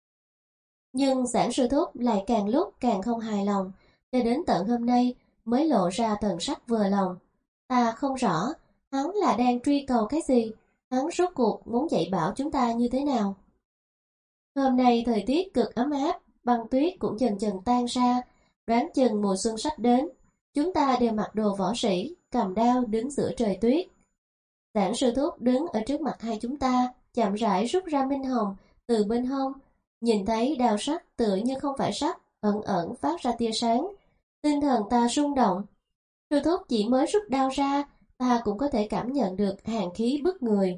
Nhưng Giảng Sư Thúc lại càng lúc càng không hài lòng, cho đến tận hôm nay mới lộ ra thần sắc vừa lòng. Ta không rõ, hắn là đang truy cầu cái gì, hắn rốt cuộc muốn dạy bảo chúng ta như thế nào. Hôm nay thời tiết cực ấm áp, băng tuyết cũng dần dần tan ra, đoán chừng mùa xuân sắp đến. Chúng ta đều mặc đồ võ sĩ, cầm đao đứng giữa trời tuyết. Giảng Sư Thúc đứng ở trước mặt hai chúng ta, chậm rãi rút ra minh hồng từ bên hông, nhìn thấy đao sắc tựa như không phải sắt, ẩn ẩn phát ra tia sáng. Tinh thần ta rung động. Sư Thúc chỉ mới rút đao ra, ta cũng có thể cảm nhận được hàn khí bức người.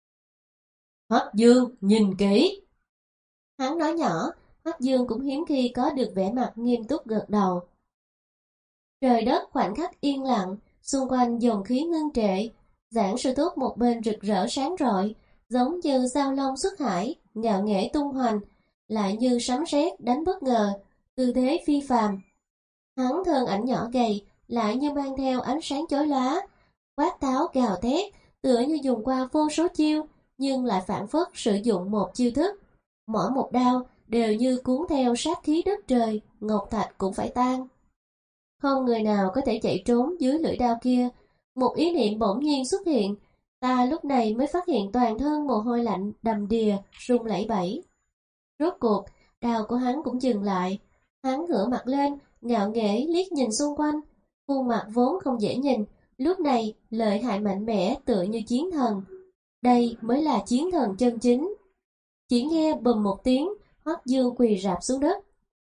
Hắc Dương, nhìn kỹ. Hắn nói nhỏ, Hắc Dương cũng hiếm khi có được vẻ mặt nghiêm túc gật đầu. Trời đất khoảnh khắc yên lặng, xung quanh dòng khí ngưng trệ. Giảng Sư Thúc một bên rực rỡ sáng rọi, giống như giao long xuất hải, ngạo nghễ tung hoành, lại như sấm sét đánh bất ngờ, tư thế phi phàm. Hắn thân ảnh nhỏ gầy, lại như mang theo ánh sáng chói lóa, quát tháo gào thét, tựa như dùng qua vô số chiêu, nhưng lại phản phất sử dụng một chiêu thức. Mỗi một đao đều như cuốn theo sát khí đất trời, ngọc thạch cũng phải tan. Không người nào có thể chạy trốn dưới lưỡi đao kia. Một ý niệm bỗng nhiên xuất hiện, ta lúc này mới phát hiện toàn thân mồ hôi lạnh đầm đìa, run lẩy bẩy. Rốt cuộc, đao của hắn cũng dừng lại. Hắn ngửa mặt lên, ngạo nghễ liếc nhìn xung quanh. Khuôn mặt vốn không dễ nhìn, lúc này lợi hại mạnh mẽ tựa như chiến thần. Đây mới là chiến thần chân chính. Chỉ nghe bùm một tiếng, Hoắc Dương quỳ rạp xuống đất.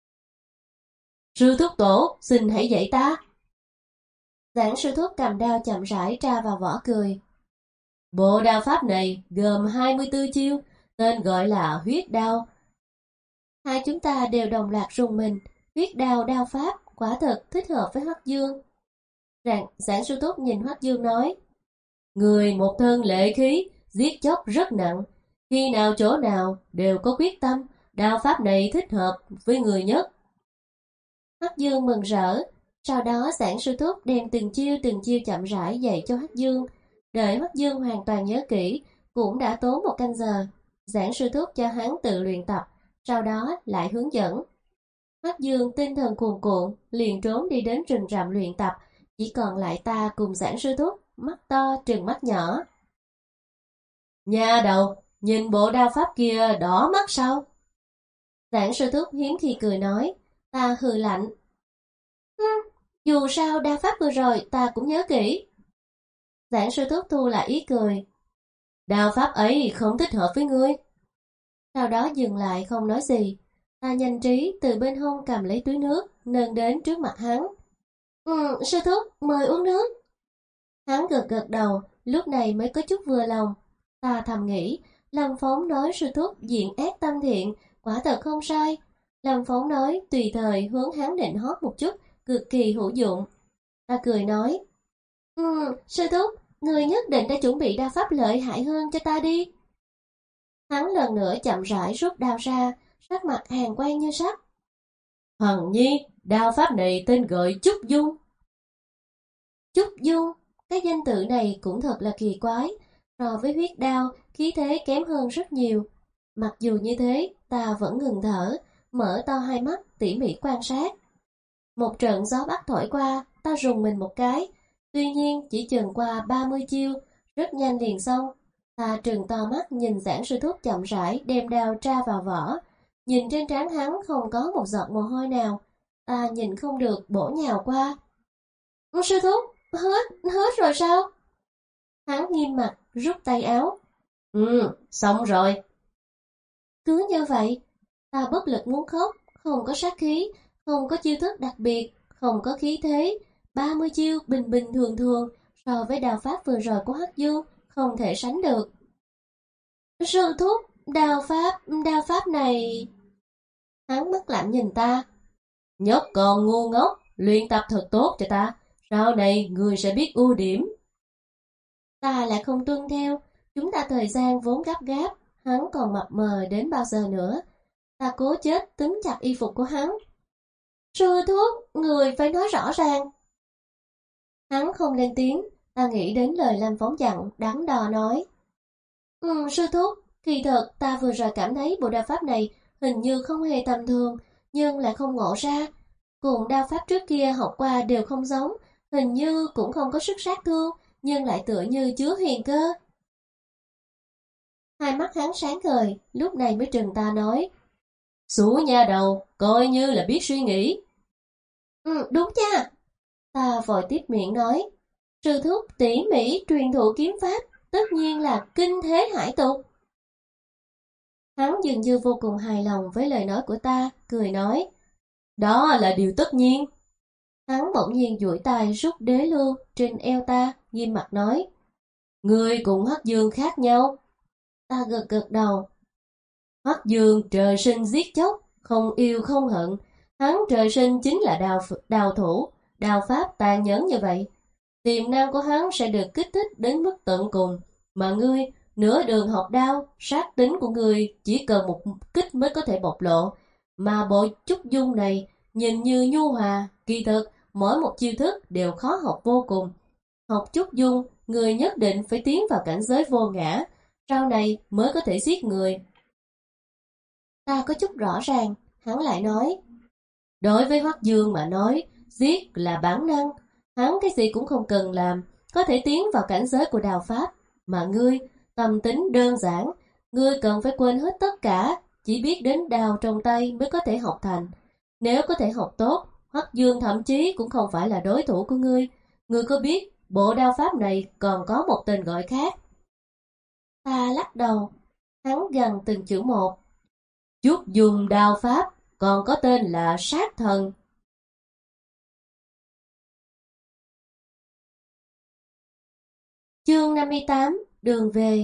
Sư Thúc Tổ, xin hãy dạy ta. Giảng Sư Thúc cầm đao chậm rãi tra vào vỏ cười. Bộ đao pháp này gồm hai mươi tư chiêu, tên gọi là huyết đao. Hai chúng ta đều đồng loạt rùng mình, huyết đao đao pháp quả thật thích hợp với Hoắc Dương. Rằng Giảng Sư Thúc nhìn Hoắc Dương nói, người một thân lệ khí, giết chóc rất nặng, khi nào chỗ nào đều có quyết tâm, đao pháp này thích hợp với người nhất. Hoắc Dương mừng rỡ, sau đó Giảng Sư Thúc đem từng chiêu từng chiêu chậm rãi dạy cho Hoắc Dương. Đợi Hoắc Dương hoàn toàn nhớ kỹ, cũng đã tốn một canh giờ. Giảng Sư Thúc cho hắn tự luyện tập, sau đó lại hướng dẫn. Hoắc Dương tinh thần cuồn cuộn, liền trốn đi đến rừng rậm luyện tập, chỉ còn lại ta cùng Giảng Sư Thúc, mắt to trừng mắt nhỏ. Nhà đầu, nhìn bộ đao pháp kia đỏ mắt sao? Giảng Sư Thúc hiếm khi cười nói, ta hừ lạnh. Hừm, dù sao đao pháp vừa rồi ta cũng nhớ kỹ. Giảng Sư Thúc thu lại ý cười. Đao pháp ấy không thích hợp với ngươi. Sau đó dừng lại không nói gì. Ta nhanh trí từ bên hông cầm lấy túi nước, nâng đến trước mặt hắn. Ừ, Sư Thúc, mời uống nước. Hắn gật gật đầu, lúc này mới có chút vừa lòng. Ta thầm nghĩ, Lâm Phóng nói Sư Thúc diện ác tâm thiện, quả thật không sai. Lâm Phóng nói tùy thời hướng hắn định hót một chút, cực kỳ hữu dụng. Ta cười nói, Ừ, Sư Thúc, người nhất định đã chuẩn bị đao pháp lợi hại hơn cho ta đi. Hắn lần nữa chậm rãi rút đao ra, sắc mặt hàn quang như sắt. Hằng Nhi, đao pháp này tên gọi Trúc Dung. Trúc Dung, cái danh tự này cũng thật là kỳ quái, so với huyết đao, khí thế kém hơn rất nhiều. Mặc dù như thế, ta vẫn ngừng thở, mở to hai mắt tỉ mỉ quan sát. Một trận gió bắc thổi qua, ta rùng mình một cái, tuy nhiên chỉ chừng qua ba mươi chiêu, rất nhanh liền xong. Ta trừng to mắt nhìn Giảng Sư Thúc chậm rãi đem đao tra vào vỏ, nhìn trên trán hắn không có một giọt mồ hôi nào, ta nhìn không được bổ nhào qua. Sư Thúc, hết, hết rồi sao? Hắn nghiêm mặt, rút tay áo. Ừ, xong rồi. Cứ như vậy, ta bất lực muốn khóc, không có sát khí, không có chiêu thức đặc biệt, không có khí thế. ba mươi chiêu bình bình thường thường, so với đao pháp vừa rồi của Hắc Dương, không thể sánh được. Sư thúc, đao pháp, đao pháp này... Hắn mắt lạnh nhìn ta. Nhóc còn ngu ngốc, luyện tập thật tốt cho ta, sau này người sẽ biết ưu điểm. Ta lại không tuân theo, chúng ta thời gian vốn gấp gáp, hắn còn mập mờ đến bao giờ nữa. Ta cố chết túm chặt y phục của hắn. Sư thúc, người phải nói rõ ràng. Hắn không lên tiếng, ta nghĩ đến lời Lâm Phóng dặn, đắn đo nói. Ừ, sư thúc, kỳ thật ta vừa rồi cảm thấy bộ đao pháp này hình như không hề tầm thường, nhưng lại không ngộ ra. Cùng đao pháp trước kia học qua đều không giống, hình như cũng không có sức sát thương, nhưng lại tựa như chứa huyền cơ. Hai mắt hắn sáng ngời, lúc này mới trừng ta nói. Xú nha đầu, coi như là biết suy nghĩ. Ừ, đúng nha. Ta vội tiếp miệng nói. Sư thúc tỉ mỉ truyền thụ kiếm pháp, tất nhiên là kinh thế hải tục. Hắn dường như vô cùng hài lòng với lời nói của ta, cười nói. Đó là điều tất nhiên. Hắn bỗng nhiên duỗi tay rút đế lưu trên eo ta, nghiêm mặt nói. Ngươi cùng Hắc Dương khác nhau. Ta gật gật đầu. Hắc Dương trời sinh giết chóc, không yêu không hận. Hắn trời sinh chính là đào, đào thủ, đào pháp tàn nhẫn như vậy. Tiềm năng của hắn sẽ được kích thích đến mức tận cùng. Mà ngươi, nửa đường học đao, sát tính của ngươi chỉ cần một kích mới có thể bộc lộ. Mà bộ trúc dung này nhìn như nhu hòa, kỳ thực mỗi một chiêu thức đều khó học vô cùng. Học trúc dung, người nhất định phải tiến vào cảnh giới vô ngã, sau này mới có thể giết người. Ta có chút rõ ràng, hắn lại nói. Đối với Hoắc Dương mà nói, giết là bản năng, hắn cái gì cũng không cần làm, có thể tiến vào cảnh giới của đào pháp. Mà ngươi, tâm tính đơn giản, ngươi cần phải quên hết tất cả, chỉ biết đến đào trong tay mới có thể học thành. Nếu có thể học tốt, Hoắc Dương thậm chí cũng không phải là đối thủ của ngươi. Ngươi có biết bộ đao pháp này còn có một tên gọi khác? Ta lắc đầu, hắn gần từng chữ một. Chút dùng đao pháp, còn có tên là sát thần. Chương năm mươi tám, đường về.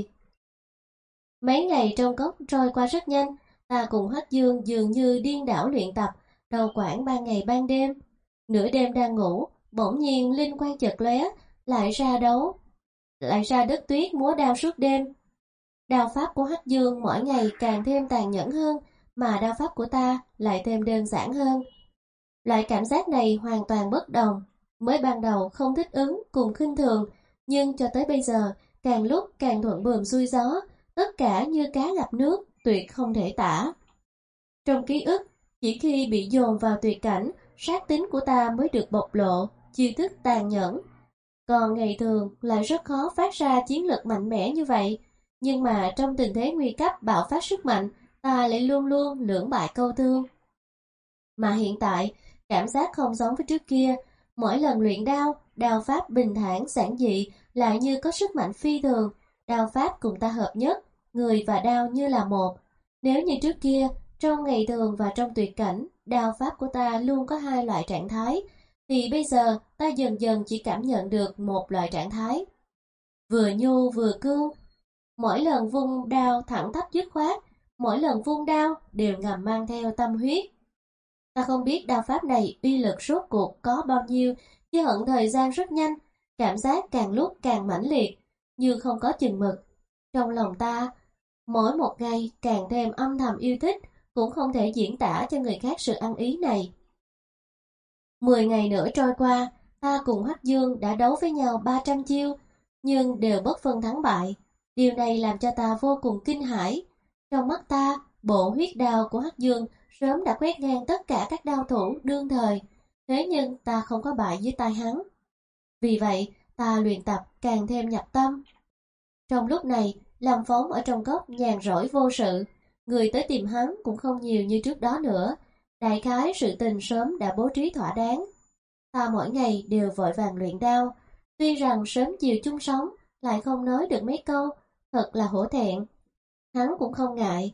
Mấy ngày trong cốc trôi qua rất nhanh, ta cùng Hắc Dương dường như điên đảo luyện tập, đầu quãng ban ngày ban đêm. Nửa đêm đang ngủ, bỗng nhiên linh quang chợt lóe, lại ra đấu, lại ra đất tuyết múa đao suốt đêm. Đao pháp của Hắc Dương mỗi ngày càng thêm tàn nhẫn hơn, mà đao pháp của ta lại thêm đơn giản hơn. Loại cảm giác này hoàn toàn bất đồng, mới ban đầu không thích ứng cùng khinh thường, nhưng cho tới bây giờ, càng lúc càng thuận buồm xuôi gió, tất cả như cá gặp nước, tuyệt không thể tả. Trong ký ức, chỉ khi bị dồn vào tuyệt cảnh, sát tính của ta mới được bộc lộ, chiêu thức tàn nhẫn. Còn ngày thường lại rất khó phát ra chiến lực mạnh mẽ như vậy, nhưng mà trong tình thế nguy cấp bạo phát sức mạnh, ta lại luôn luôn lưỡng bại câu thương. Mà hiện tại, cảm giác không giống với trước kia, mỗi lần luyện đao, đao pháp bình thản giản dị lại như có sức mạnh phi thường, đao pháp cùng ta hợp nhất, người và đao như là một. Nếu như trước kia, trong ngày thường và trong tuyệt cảnh, đao pháp của ta luôn có hai loại trạng thái, thì bây giờ ta dần dần chỉ cảm nhận được một loại trạng thái. Vừa nhu vừa cương, mỗi lần vung đao thẳng tắp dứt khoát, mỗi lần vung đao đều ngầm mang theo tâm huyết. Ta không biết đao pháp này uy lực rốt cuộc có bao nhiêu, chứ hận thời gian rất nhanh, cảm giác càng lúc càng mãnh liệt, như không có chừng mực. Trong lòng ta, mỗi một ngày càng thêm âm thầm yêu thích, cũng không thể diễn tả cho người khác sự ăn ý này. Mười ngày nữa trôi qua, ta cùng Hắc Dương đã đấu với nhau ba trăm chiêu, nhưng đều bất phân thắng bại. Điều này làm cho ta vô cùng kinh hãi. Trong mắt ta, bộ huyết đao của Hắc Dương sớm đã quét ngang tất cả các đao thủ đương thời, thế nhưng ta không có bại dưới tay hắn. Vì vậy, ta luyện tập càng thêm nhập tâm. Trong lúc này, Lâm Phóng ở trong cốc nhàn rỗi vô sự, người tới tìm hắn cũng không nhiều như trước đó nữa. Đại khái sự tình sớm đã bố trí thỏa đáng. Ta mỗi ngày đều vội vàng luyện đao, tuy rằng sớm chiều chung sống, lại không nói được mấy câu, thật là hổ thẹn. Hắn cũng không ngại,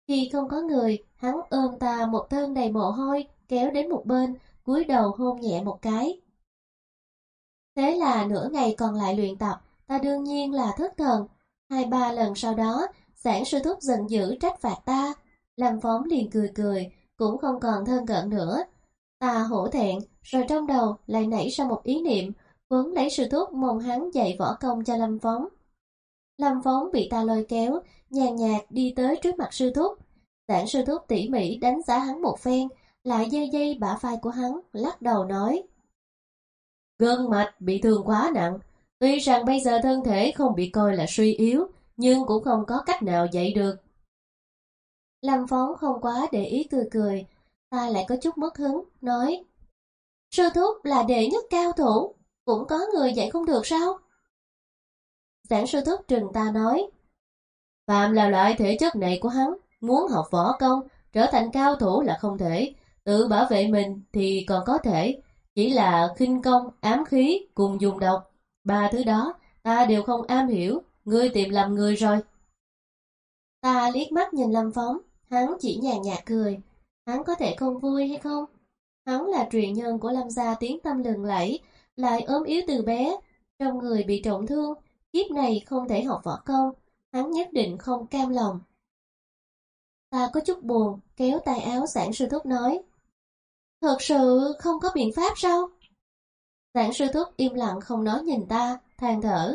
Khi không có người, hắn ôm ta một thân đầy mồ hôi, kéo đến một bên, cúi đầu hôn nhẹ một cái. Thế là nửa ngày còn lại luyện tập, ta đương nhiên là thất thần. Hai ba lần sau đó, Sản sư thúc giận dữ trách phạt ta. Lâm Phóng liền cười cười, cũng không còn thân cận nữa. Ta hổ thẹn, rồi trong đầu lại nảy ra một ý niệm, vốn lấy sư thúc mong hắn dạy võ công cho Lâm Phóng. Lâm Phóng bị ta lôi kéo, nhàn nhạt đi tới trước mặt sư thúc. Sản sư thúc tỉ mỉ đánh giá hắn một phen, lại dây dây bả vai của hắn, lắc đầu nói: Gân mạch bị thương quá nặng, tuy rằng bây giờ thân thể không bị coi là suy yếu, nhưng cũng không có cách nào dạy được. Lâm Phóng không quá để ý cười cười, ta lại có chút mất hứng, nói: Sư thúc là đệ nhất cao thủ, cũng có người dạy không được sao? Sản sư thúc trừng ta nói: Phạm là loại thể chất này của hắn, muốn học võ công, trở thành cao thủ là không thể, tự bảo vệ mình thì còn có thể, chỉ là khinh công, ám khí cùng dùng độc. Ba thứ đó ta đều không am hiểu, ngươi tìm lầm người rồi. Ta liếc mắt nhìn Lâm Phóng, hắn chỉ nhàn nhạt cười. Hắn có thể không vui hay không? Hắn là truyền nhân của Lâm gia tiếng tăm lừng lẫy, lại ốm yếu từ bé, trong người bị trọng thương, kiếp này không thể học võ công, hắn nhất định không cam lòng. Ta có chút buồn, kéo tay áo Sản sư thúc nói: Thật sự không có biện pháp sao? Sản sư thúc im lặng không nói nhìn ta, than thở: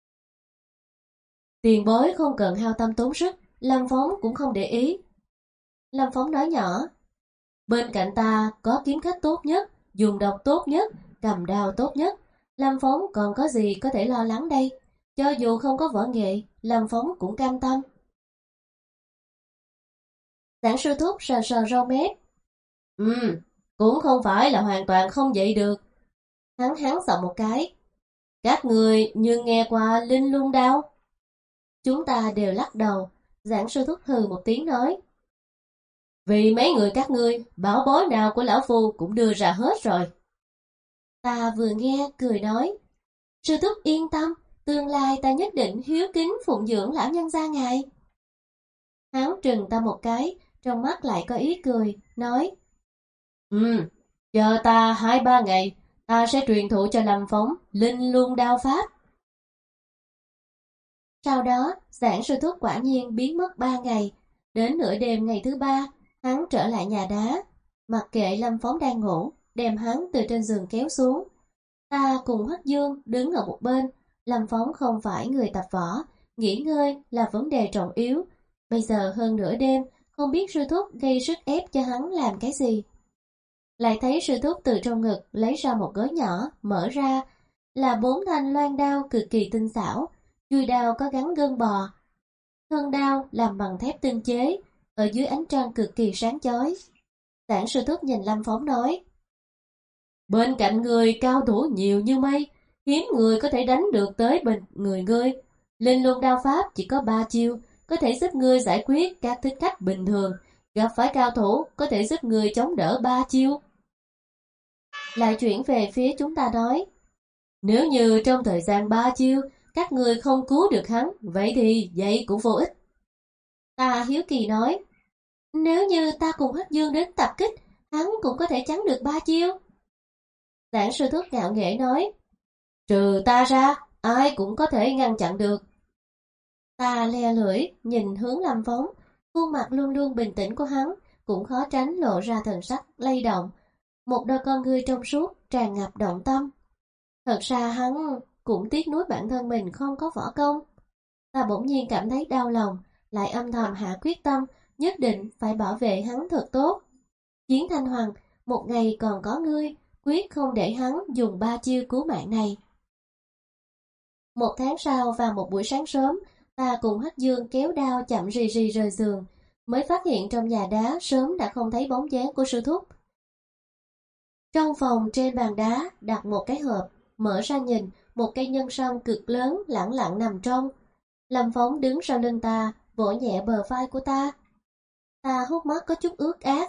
Tiền bối không cần hao tâm tốn sức, Lâm Phóng cũng không để ý. Lâm Phóng nói nhỏ: Bên cạnh ta có kiếm khách tốt nhất, dùng độc tốt nhất, cầm đao tốt nhất. Lâm Phóng còn có gì có thể lo lắng đây? Cho dù không có võ nghệ, Lâm Phóng cũng cam tâm. Sản sư thúc sờ sờ râu mép: Ừ, cũng không phải là hoàn toàn không dạy được. Hắn hắn giọng một cái: Các người như nghe qua Linh Lung Đao? Chúng ta đều lắc đầu. Giảng sư thúc hừ một tiếng nói: Vì mấy người các ngươi, bảo bối nào của lão phu cũng đưa ra hết rồi. Ta vừa nghe, cười nói: Sư thúc yên tâm, tương lai ta nhất định hiếu kính phụng dưỡng lão nhân gia ngài. Hắn trừng ta một cái, trong mắt lại có ý cười, nói: Ừ, chờ ta hai ba ngày, ta sẽ truyền thụ cho Lâm Phóng Linh Lung Đao Pháp. Sau đó, Giảng sư thúc quả nhiên biến mất ba ngày. Đến nửa đêm ngày thứ ba, hắn trở lại nhà đá, mặc kệ Lâm Phóng đang ngủ, đem hắn từ trên giường kéo xuống. Ta cùng Hoắc Dương đứng ở một bên. Lâm Phóng không phải người tập võ, nghỉ ngơi là vấn đề trọng yếu. Bây giờ hơn nửa đêm, không biết sư thúc gây sức ép cho hắn làm cái gì. Lại thấy sư thúc từ trong ngực lấy ra một gói nhỏ, mở ra, là bốn thanh loan đao cực kỳ tinh xảo. Chui đao có gắn gân bò, thân đao làm bằng thép tinh chế, ở dưới ánh trăng cực kỳ sáng chói. Sản sư thúc nhìn Lâm Phóng nói: Bên cạnh người cao thủ nhiều như mây, hiếm người có thể đánh được tới bên người ngươi. Linh Lung Đao Pháp chỉ có ba chiêu, có thể giúp ngươi giải quyết các thích khách bình thường, gặp phải cao thủ có thể giúp ngươi chống đỡ ba chiêu. Lại chuyển về phía chúng ta nói: Nếu như trong thời gian ba chiêu các người không cứu được hắn, vậy thì dạy cũng vô ích. Ta hiếu kỳ nói: Nếu như ta cùng Hắc Dương đến tập kích, hắn cũng có thể chắn được ba chiêu. Sản sư thúc ngạo nghễ nói: Trừ ta ra, ai cũng có thể ngăn chặn được. Ta le lưỡi, nhìn hướng Lâm Phóng, khuôn mặt luôn luôn bình tĩnh của hắn, cũng khó tránh lộ ra thần sắc lay động. Một đôi con ngươi trong suốt, tràn ngập động tâm. Thật ra hắn cũng tiếc nuối bản thân mình không có võ công. Ta bỗng nhiên cảm thấy đau lòng, lại âm thầm hạ quyết tâm, nhất định phải bảo vệ hắn thật tốt. Chiến Thanh Hoàng, một ngày còn có ngươi, quyết không để hắn dùng ba chiêu cứu mạng này. Một tháng sau vào một buổi sáng sớm, ta cùng Hắc Dương kéo đao chậm rì rì rời giường, mới phát hiện trong nhà đá sớm đã không thấy bóng dáng của sư thúc. Trong phòng trên bàn đá đặt một cái hộp, mở ra nhìn, một cây nhân sâm cực lớn lẳng lặng nằm trong. Lâm Phóng đứng sau lưng ta, vỗ nhẹ bờ vai của ta. Ta hút mắt có chút ướt át.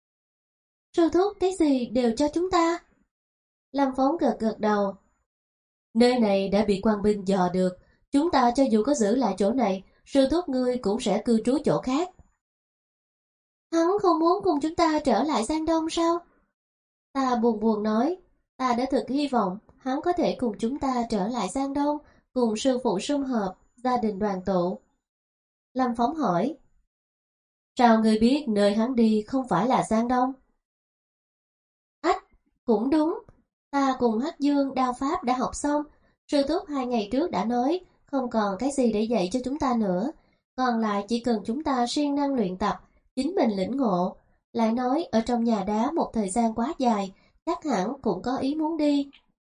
Sư thúc cái gì đều cho chúng ta. Lâm Phóng gật gật đầu. Nơi này đã bị quan binh dò được, chúng ta cho dù có giữ lại chỗ này, sư thúc ngươi cũng sẽ cư trú chỗ khác. Hắn không muốn cùng chúng ta trở lại Giang Đông sao? Ta buồn buồn nói, ta đã thực hy vọng hắn có thể cùng chúng ta trở lại Giang Đông, cùng sư phụ sum họp, gia đình đoàn tụ. Lâm Phóng hỏi, sao ngươi biết nơi hắn đi không phải là Giang Đông? Ách, cũng đúng, ta cùng Hắc Dương đao pháp đã học xong, sư thúc hai ngày trước đã nói không còn cái gì để dạy cho chúng ta nữa, còn lại chỉ cần chúng ta siêng năng luyện tập, chính mình lĩnh ngộ. Lại nói ở trong nhà đá một thời gian quá dài, chắc hẳn cũng có ý muốn đi.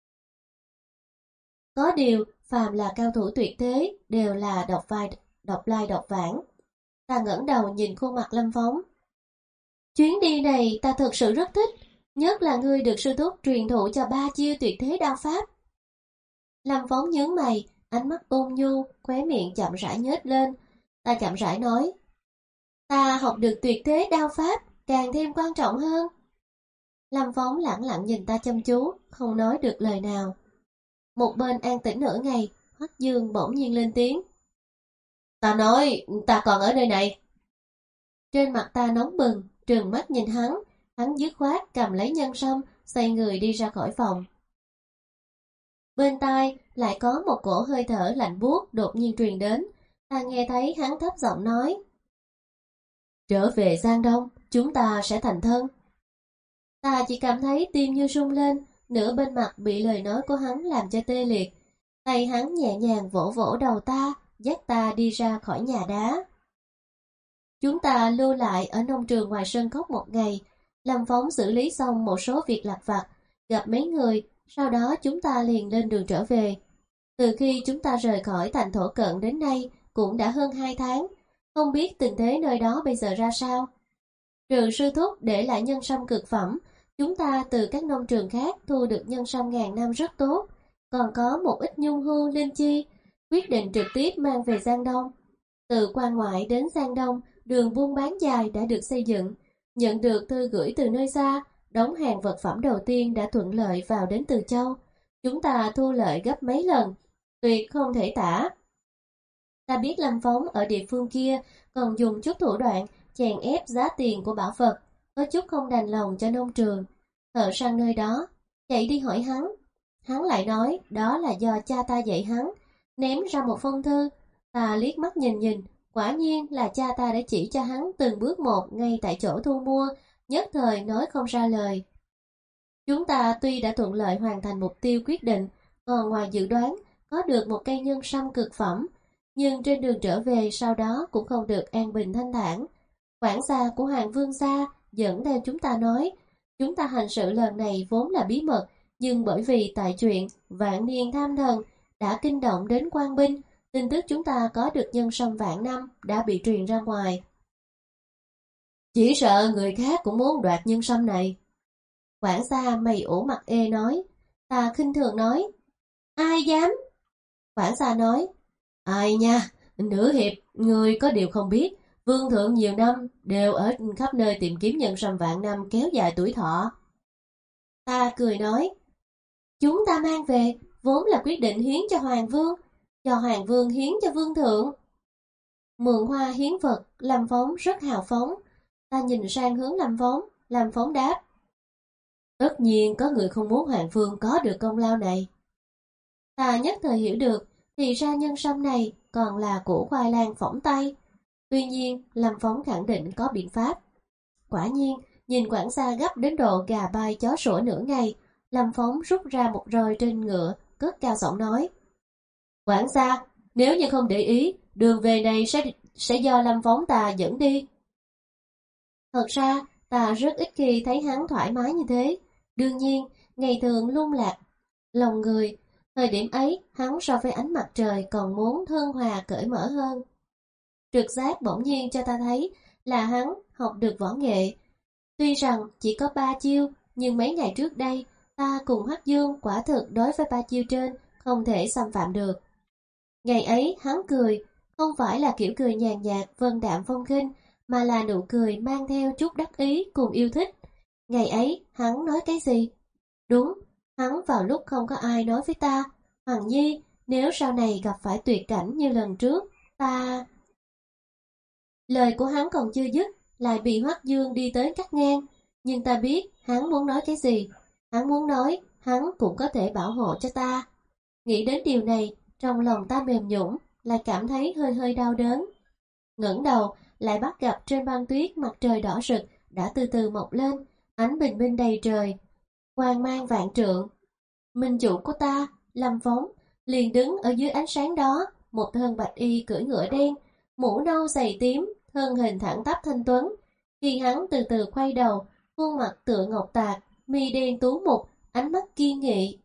Có điều, phàm là cao thủ tuyệt thế, đều là độc vai, độc lai độc vãng. Ta ngẩng đầu nhìn khuôn mặt Lâm Phóng. Chuyến đi này ta thật sự rất thích, nhất là ngươi được sư thúc truyền thụ cho ba chiêu tuyệt thế đao pháp. Lâm Phóng nhướng mày, ánh mắt ôn nhu, khóe miệng chậm rãi nhếch lên. Ta chậm rãi nói, ta học được tuyệt thế đao pháp, càng thêm quan trọng hơn. Lâm Phóng lẳng lặng nhìn ta chăm chú, không nói được lời nào. Một bên an tĩnh nửa ngày, Hoắc Dương bỗng nhiên lên tiếng. Ta nói, ta còn ở nơi này. Trên mặt ta nóng bừng, trừng mắt nhìn hắn, hắn dứt khoát cầm lấy nhân sâm, xoay người đi ra khỏi phòng. Bên tai lại có một cổ hơi thở lạnh buốt đột nhiên truyền đến, ta nghe thấy hắn thấp giọng nói. Trở về Giang Đông, chúng ta sẽ thành thân. Ta chỉ cảm thấy tim như rung lên, nửa bên mặt bị lời nói của hắn làm cho tê liệt. Tay hắn nhẹ nhàng vỗ vỗ đầu ta, dắt ta đi ra khỏi nhà đá. Chúng ta lưu lại ở nông trường ngoài sân cốc một ngày, Lâm Phóng xử lý xong một số việc lặt vặt, gặp mấy người, sau đó chúng ta liền lên đường trở về. Từ khi chúng ta rời khỏi thành Thổ Cận đến nay cũng đã hơn hai tháng, không biết tình thế nơi đó bây giờ ra sao. Trừ sư thúc để lại nhân sâm cực phẩm, chúng ta từ các nông trường khác thu được nhân sâm ngàn năm rất tốt, còn có một ít nhung hương linh chi, quyết định trực tiếp mang về Giang Đông. Từ quan ngoại đến Giang Đông, đường buôn bán dài đã được xây dựng, nhận được thư gửi từ nơi xa, đóng hàng vật phẩm đầu tiên đã thuận lợi vào đến Từ Châu. Chúng ta thu lợi gấp mấy lần, tuyệt không thể tả. Ta biết Lâm Phóng ở địa phương kia còn dùng chút thủ đoạn chèn ép giá tiền của bảo vật, có chút không đành lòng cho nông trường. Thợ săn nơi đó, chạy đi hỏi hắn. Hắn lại nói đó là do cha ta dạy hắn, ném ra một phong thư. Ta liếc mắt nhìn nhìn, quả nhiên là cha ta đã chỉ cho hắn từng bước một ngay tại chỗ thu mua, nhất thời nói không ra lời. Chúng ta tuy đã thuận lợi hoàn thành mục tiêu quyết định, còn ngoài dự đoán có được một cây nhân sâm cực phẩm, nhưng trên đường trở về sau đó cũng không được an bình thanh thản. Quản gia của Hoàng Vương gia dẫn theo chúng ta nói, chúng ta hành sự lần này vốn là bí mật, nhưng bởi vì tại chuyện vạn niên tham thần đã kinh động đến quan binh, tin tức chúng ta có được nhân sâm vạn năm đã bị truyền ra ngoài. Chỉ sợ người khác cũng muốn đoạt nhân sâm này. Quản gia mày ủ mặt ê nói. Ta khinh thường nói, ai dám? Quản gia nói, ai nha, nữ hiệp, người có điều không biết, vương thượng nhiều năm đều ở khắp nơi tìm kiếm nhân sâm vạn năm kéo dài tuổi thọ. Ta cười nói, chúng ta mang về vốn là quyết định hiến cho Hoàng Vương, cho Hoàng Vương hiến cho Vương thượng. Mượn hoa hiến vật, Lâm Phóng rất hào phóng. Ta nhìn sang hướng Lâm Phóng, Lâm Phóng đáp, tất nhiên có người không muốn Hoàng Vương có được công lao này. Ta nhất thời hiểu được, thì ra nhân sâm này còn là củ khoai lang phỏng tay. Tuy nhiên, Lâm Phóng khẳng định có biện pháp. Quả nhiên, nhìn quản gia gấp đến độ gà bay chó sủa nửa ngày, Lâm Phóng rút ra một roi trên ngựa, cất cao giọng nói. Quản gia, nếu như không để ý, đường về này sẽ, sẽ do Lâm Phóng ta dẫn đi. Thật ra, ta rất ít khi thấy hắn thoải mái như thế. Đương nhiên, ngày thường lung lạc lòng người, thời điểm ấy hắn so với ánh mặt trời còn muốn thân hòa cởi mở hơn. Trực giác bỗng nhiên cho ta thấy là hắn học được võ nghệ. Tuy rằng chỉ có ba chiêu, nhưng mấy ngày trước đây, ta cùng Hắc Dương quả thực đối với ba chiêu trên không thể xâm phạm được. Ngày ấy hắn cười, không phải là kiểu cười nhàn nhạt vân đạm phong khinh, mà là nụ cười mang theo chút đắc ý cùng yêu thích. Ngày ấy hắn nói cái gì? Đúng, hắn vào lúc không có ai nói với ta, Hoàng Nhi, nếu sau này gặp phải tuyệt cảnh như lần trước, ta... Lời của hắn còn chưa dứt, lại bị Hoắc Dương đi tới cắt ngang. Nhưng ta biết hắn muốn nói cái gì. Hắn muốn nói hắn cũng có thể bảo hộ cho ta. Nghĩ đến điều này, trong lòng ta mềm nhũn, lại cảm thấy hơi hơi đau đớn. Ngẩng đầu, lại bắt gặp trên băng tuyết mặt trời đỏ rực đã từ từ mọc lên, ánh bình minh đầy trời, quang mang vạn trượng. Minh chủ của ta, Lâm Phóng, liền đứng ở dưới ánh sáng đó, một thân bạch y cưỡi ngựa đen, mũ nâu dày tím, thân hình thẳng tắp thanh tuấn. Khi hắn từ từ quay đầu, khuôn mặt tựa ngọc tạc, mi đen tú mục, ánh mắt kiên nghị.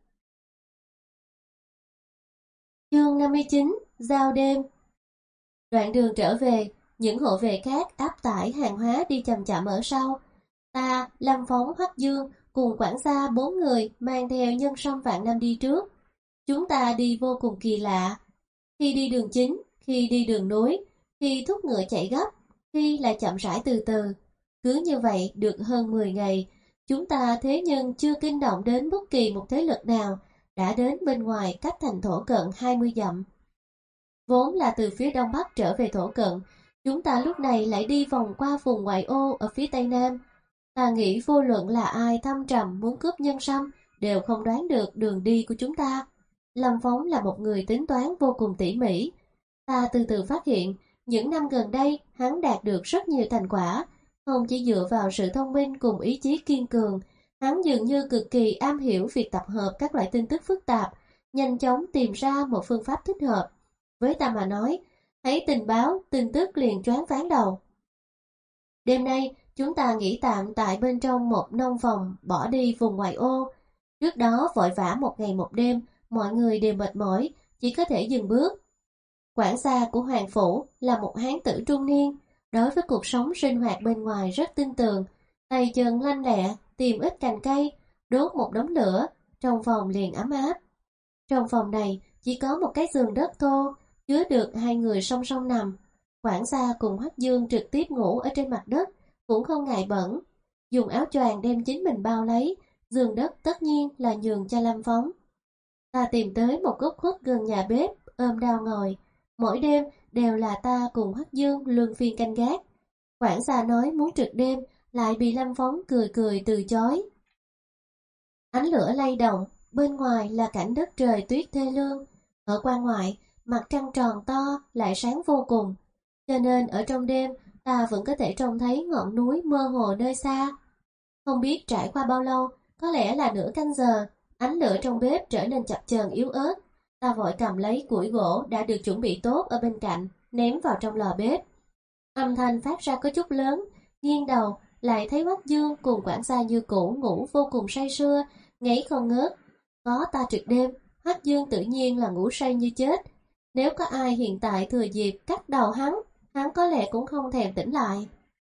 Chương năm mươi chín, Giao đêm. Đoạn đường trở về, những hộ vệ khác áp tải hàng hóa đi chậm chậm ở sau. Ta, Lâm Phóng, Hoắc Dương cùng quản gia bốn người mang theo nhân sâm vạn năm đi trước. Chúng ta đi vô cùng kỳ lạ. Khi đi đường chính, khi đi đường núi, khi thúc ngựa chạy gấp, khi lại chậm rãi từ từ. Cứ như vậy được hơn mười ngày, chúng ta thế nhưng chưa kinh động đến bất kỳ một thế lực nào, đã đến bên ngoài cách thành Thổ Cận hai mươi dặm. Vốn là từ phía đông bắc trở về Thổ Cận, chúng ta lúc này lại đi vòng qua vùng ngoại ô ở phía tây nam. Ta nghĩ vô luận là ai thăm trầm muốn cướp nhân sâm đều không đoán được đường đi của chúng ta. Lâm Phóng là một người tính toán vô cùng tỉ mỉ. Ta từ từ phát hiện, những năm gần đây hắn đạt được rất nhiều thành quả, không chỉ dựa vào sự thông minh cùng ý chí kiên cường, hắn dường như cực kỳ am hiểu việc tập hợp các loại tin tức phức tạp, nhanh chóng tìm ra một phương pháp thích hợp. Với ta mà nói, thấy tình báo, tin tức liền choáng váng đầu. Đêm nay, chúng ta nghỉ tạm tại bên trong một nông phòng bỏ đi vùng ngoại ô. Trước đó vội vã một ngày một đêm, mọi người đều mệt mỏi, chỉ có thể dừng bước. Quản gia của Hoàng Phủ là một hán tử trung niên, đối với cuộc sống sinh hoạt bên ngoài rất tin tưởng, tay chân lanh lẹ, tìm ít cành cây, đốt một đống lửa, trong phòng liền ấm áp. Trong phòng này chỉ có một cái giường đất thô, chứa được hai người song song nằm. Quản gia cùng Hoắc Dương trực tiếp ngủ ở trên mặt đất, cũng không ngại bẩn, dùng áo choàng đem chính mình bao lấy, giường đất tất nhiên là nhường cho Lâm Phóng. Ta tìm tới một góc khuất gần nhà bếp, ôm đao ngồi. Mỗi đêm đều là ta cùng Hoắc Dương luân phiên canh gác. Quản gia nói muốn trực đêm, lại bị Lâm Phóng cười cười từ chối. Ánh lửa lay động, bên ngoài là cảnh đất trời tuyết thê lương. Ở quan ngoại, mặt trăng tròn to lại sáng vô cùng, cho nên ở trong đêm ta vẫn có thể trông thấy ngọn núi mơ hồ nơi xa. Không biết trải qua bao lâu, có lẽ là nửa canh giờ, ánh lửa trong bếp trở nên chập chờn yếu ớt. Ta vội cầm lấy củi gỗ đã được chuẩn bị tốt ở bên cạnh, ném vào trong lò bếp. Âm thanh phát ra có chút lớn, nghiêng đầu lại thấy Hoắc Dương cùng quản gia như cũ ngủ vô cùng say sưa, ngáy không ngớt. Có ta trực đêm, Hoắc Dương tự nhiên là ngủ say như chết. Nếu có ai hiện tại thừa dịp cắt đầu hắn, hắn có lẽ cũng không thèm tỉnh lại.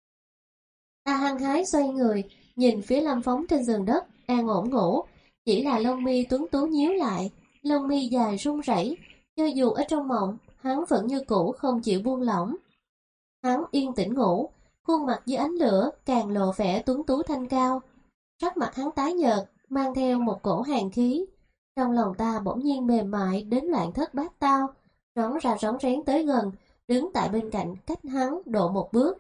Ta hăng hái xoay người, nhìn phía Lâm Phóng trên giường đất, an ổn ngủ, chỉ là lông mi tuấn tú nhíu lại, lông mi dài run rẩy, cho dù ở trong mộng, hắn vẫn như cũ không chịu buông lỏng. Hắn yên tĩnh ngủ, khuôn mặt dưới ánh lửa càng lộ vẻ tuấn tú thanh cao. Sắc mặt hắn tái nhợt, mang theo một cổ hàn khí. Trong lòng ta bỗng nhiên mềm mại đến loạn thất bát tao, rón ra rón rén tới gần, đứng tại bên cạnh cách hắn độ một bước.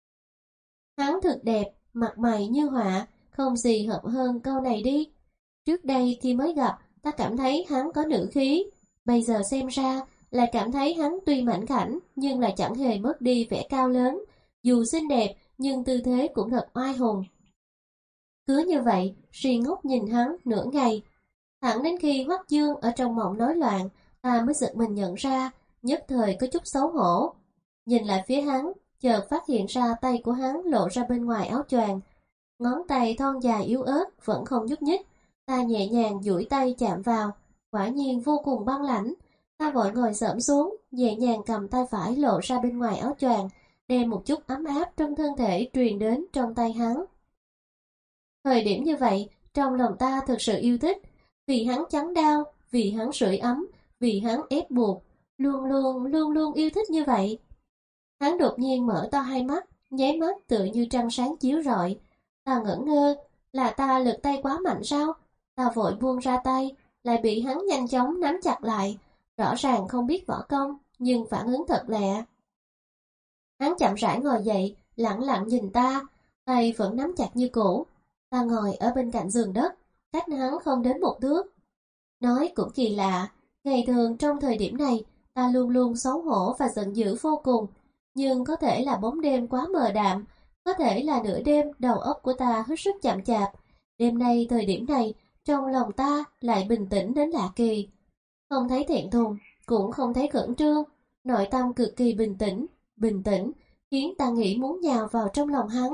Hắn thật đẹp, mặt mày như họa, không gì hợp hơn câu này đi. Trước đây khi mới gặp, ta cảm thấy hắn có nữ khí, bây giờ xem ra lại cảm thấy hắn tuy mảnh khảnh nhưng lại chẳng hề mất đi vẻ cao lớn, dù xinh đẹp nhưng tư thế cũng thật oai hùng. Cứ như vậy, suy ngốc nhìn hắn nửa ngày, thẳng đến khi Hoắc Dương ở trong mộng nói loạn, ta mới giật mình nhận ra, nhất thời có chút xấu hổ. Nhìn lại phía hắn, chợt phát hiện ra tay của hắn lộ ra bên ngoài áo choàng, ngón tay thon dài yếu ớt vẫn không nhúc nhích. Ta nhẹ nhàng duỗi tay chạm vào, quả nhiên vô cùng băng lãnh. Ta vội ngồi xổm xuống, nhẹ nhàng cầm tay phải lộ ra bên ngoài áo choàng, đem một chút ấm áp trong thân thể truyền đến trong tay hắn. Thời điểm như vậy, trong lòng ta thực sự yêu thích, vì hắn chắn đau, vì hắn sưởi ấm, vì hắn ép buộc, luôn luôn, luôn luôn yêu thích như vậy. Hắn đột nhiên mở to hai mắt, nháy mắt tựa như trăng sáng chiếu rọi. Ta ngẩn ngơ, là ta lực tay quá mạnh sao? Ta vội buông ra tay, lại bị hắn nhanh chóng nắm chặt lại, rõ ràng không biết võ công, nhưng phản ứng thật lẹ. Hắn chậm rãi ngồi dậy, lặng lặng nhìn ta, tay vẫn nắm chặt như cũ. Ta ngồi ở bên cạnh giường đất, cách hắn không đến một thước. Nói cũng kỳ lạ, ngày thường trong thời điểm này, ta luôn luôn xấu hổ và giận dữ vô cùng. Nhưng có thể là bóng đêm quá mờ đạm, có thể là nửa đêm đầu óc của ta hết sức chậm chạp. Đêm nay thời điểm này, trong lòng ta lại bình tĩnh đến lạ kỳ. Không thấy thẹn thùng, cũng không thấy khẩn trương, nội tâm cực kỳ bình tĩnh, bình tĩnh, khiến ta nghĩ muốn nhào vào trong lòng hắn.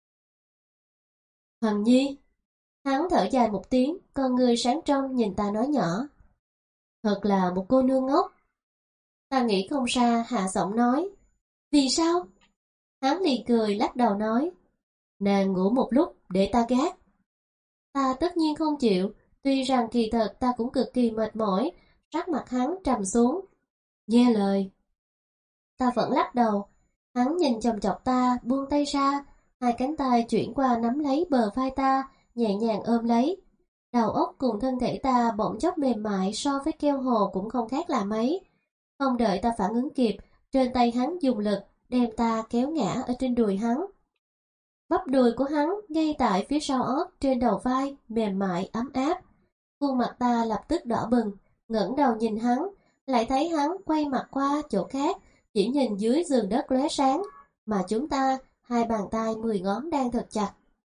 Hoàng Nhi. Hắn thở dài một tiếng, con người sáng trong nhìn ta nói nhỏ. Thật là một cô nương ngốc. Ta nghĩ không ra, hạ giọng nói. Vì sao? Hắn liền cười lắc đầu nói. Nàng ngủ một lúc để ta gác. Ta tất nhiên không chịu, tuy rằng kỳ thật ta cũng cực kỳ mệt mỏi, sắc mặt hắn trầm xuống. Nghe lời. Ta vẫn lắc đầu. Hắn nhìn chòng chọc ta, buông tay ra, hai cánh tay chuyển qua nắm lấy bờ vai ta, nhẹ nhàng ôm lấy. Đầu óc cùng thân thể ta bỗng chốc mềm mại, so với keo hồ cũng không khác là mấy. Không đợi ta phản ứng kịp, trên tay hắn dùng lực, đem ta kéo ngã ở trên đùi hắn. Bắp đùi của hắn ngay tại phía sau ớt trên đầu vai, mềm mại, ấm áp. Khuôn mặt ta lập tức đỏ bừng, ngẩng đầu nhìn hắn, lại thấy hắn quay mặt qua chỗ khác, chỉ nhìn dưới giường đất lóe sáng, mà chúng ta, hai bàn tay mười ngón đang thật chặt.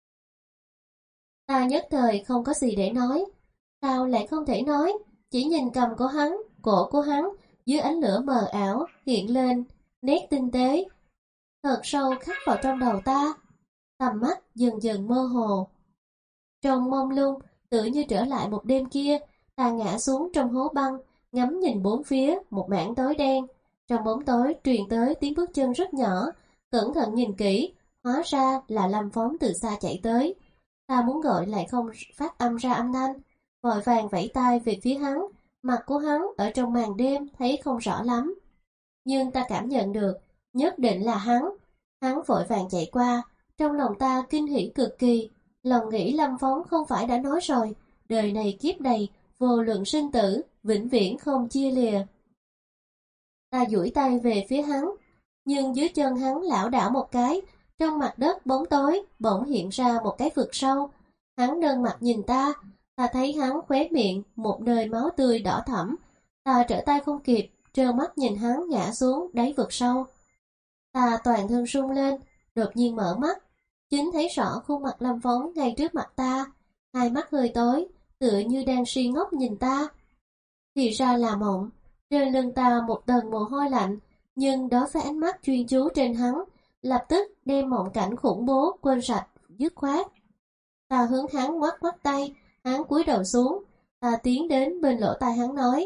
Ta nhất thời không có gì để nói. Sao lại không thể nói? Chỉ nhìn cầm của hắn, cổ của hắn, dưới ánh lửa mờ ảo, hiện lên, nét tinh tế. Thật sâu khắc vào trong đầu ta. Tầm mắt dần dần mơ hồ. Trong mông lung, tự như trở lại một đêm kia, ta ngã xuống trong hố băng, ngắm nhìn bốn phía, một mảng tối đen. Trong bóng tối truyền tới tiếng bước chân rất nhỏ, cẩn thận nhìn kỹ, hóa ra là Lâm Phóng từ xa chạy tới. Ta muốn gọi lại không phát âm ra âm thanh, vội vàng vẫy tay về phía hắn, mặt của hắn ở trong màn đêm thấy không rõ lắm. Nhưng ta cảm nhận được, nhất định là hắn. Hắn vội vàng chạy qua, trong lòng ta kinh hỉ cực kỳ, lòng nghĩ Lâm Phóng không phải đã nói rồi, đời này kiếp này, vô luận sinh tử, vĩnh viễn không chia lìa. Ta duỗi tay về phía hắn, nhưng dưới chân hắn lảo đảo một cái, trong mặt đất bóng tối bỗng hiện ra một cái vực sâu. Hắn đơn mặt nhìn ta, ta thấy hắn khóe miệng một nơi máu tươi đỏ thẫm. Ta trở tay không kịp, trơ mắt nhìn hắn ngã xuống đáy vực sâu. Ta toàn thân run lên, đột nhiên mở mắt, chính thấy rõ khuôn mặt Lâm Phóng ngay trước mặt ta, hai mắt hơi tối, tựa như đang suy ngốc nhìn ta. Thì ra là mộng. Trên lưng ta một tầng mồ hôi lạnh, nhưng đối với ánh mắt chuyên chú trên hắn, lập tức đem mộng cảnh khủng bố quên sạch, dứt khoát. Ta hướng hắn ngoắc ngoắc tay, hắn cúi đầu xuống, ta tiến đến bên lỗ tai hắn nói.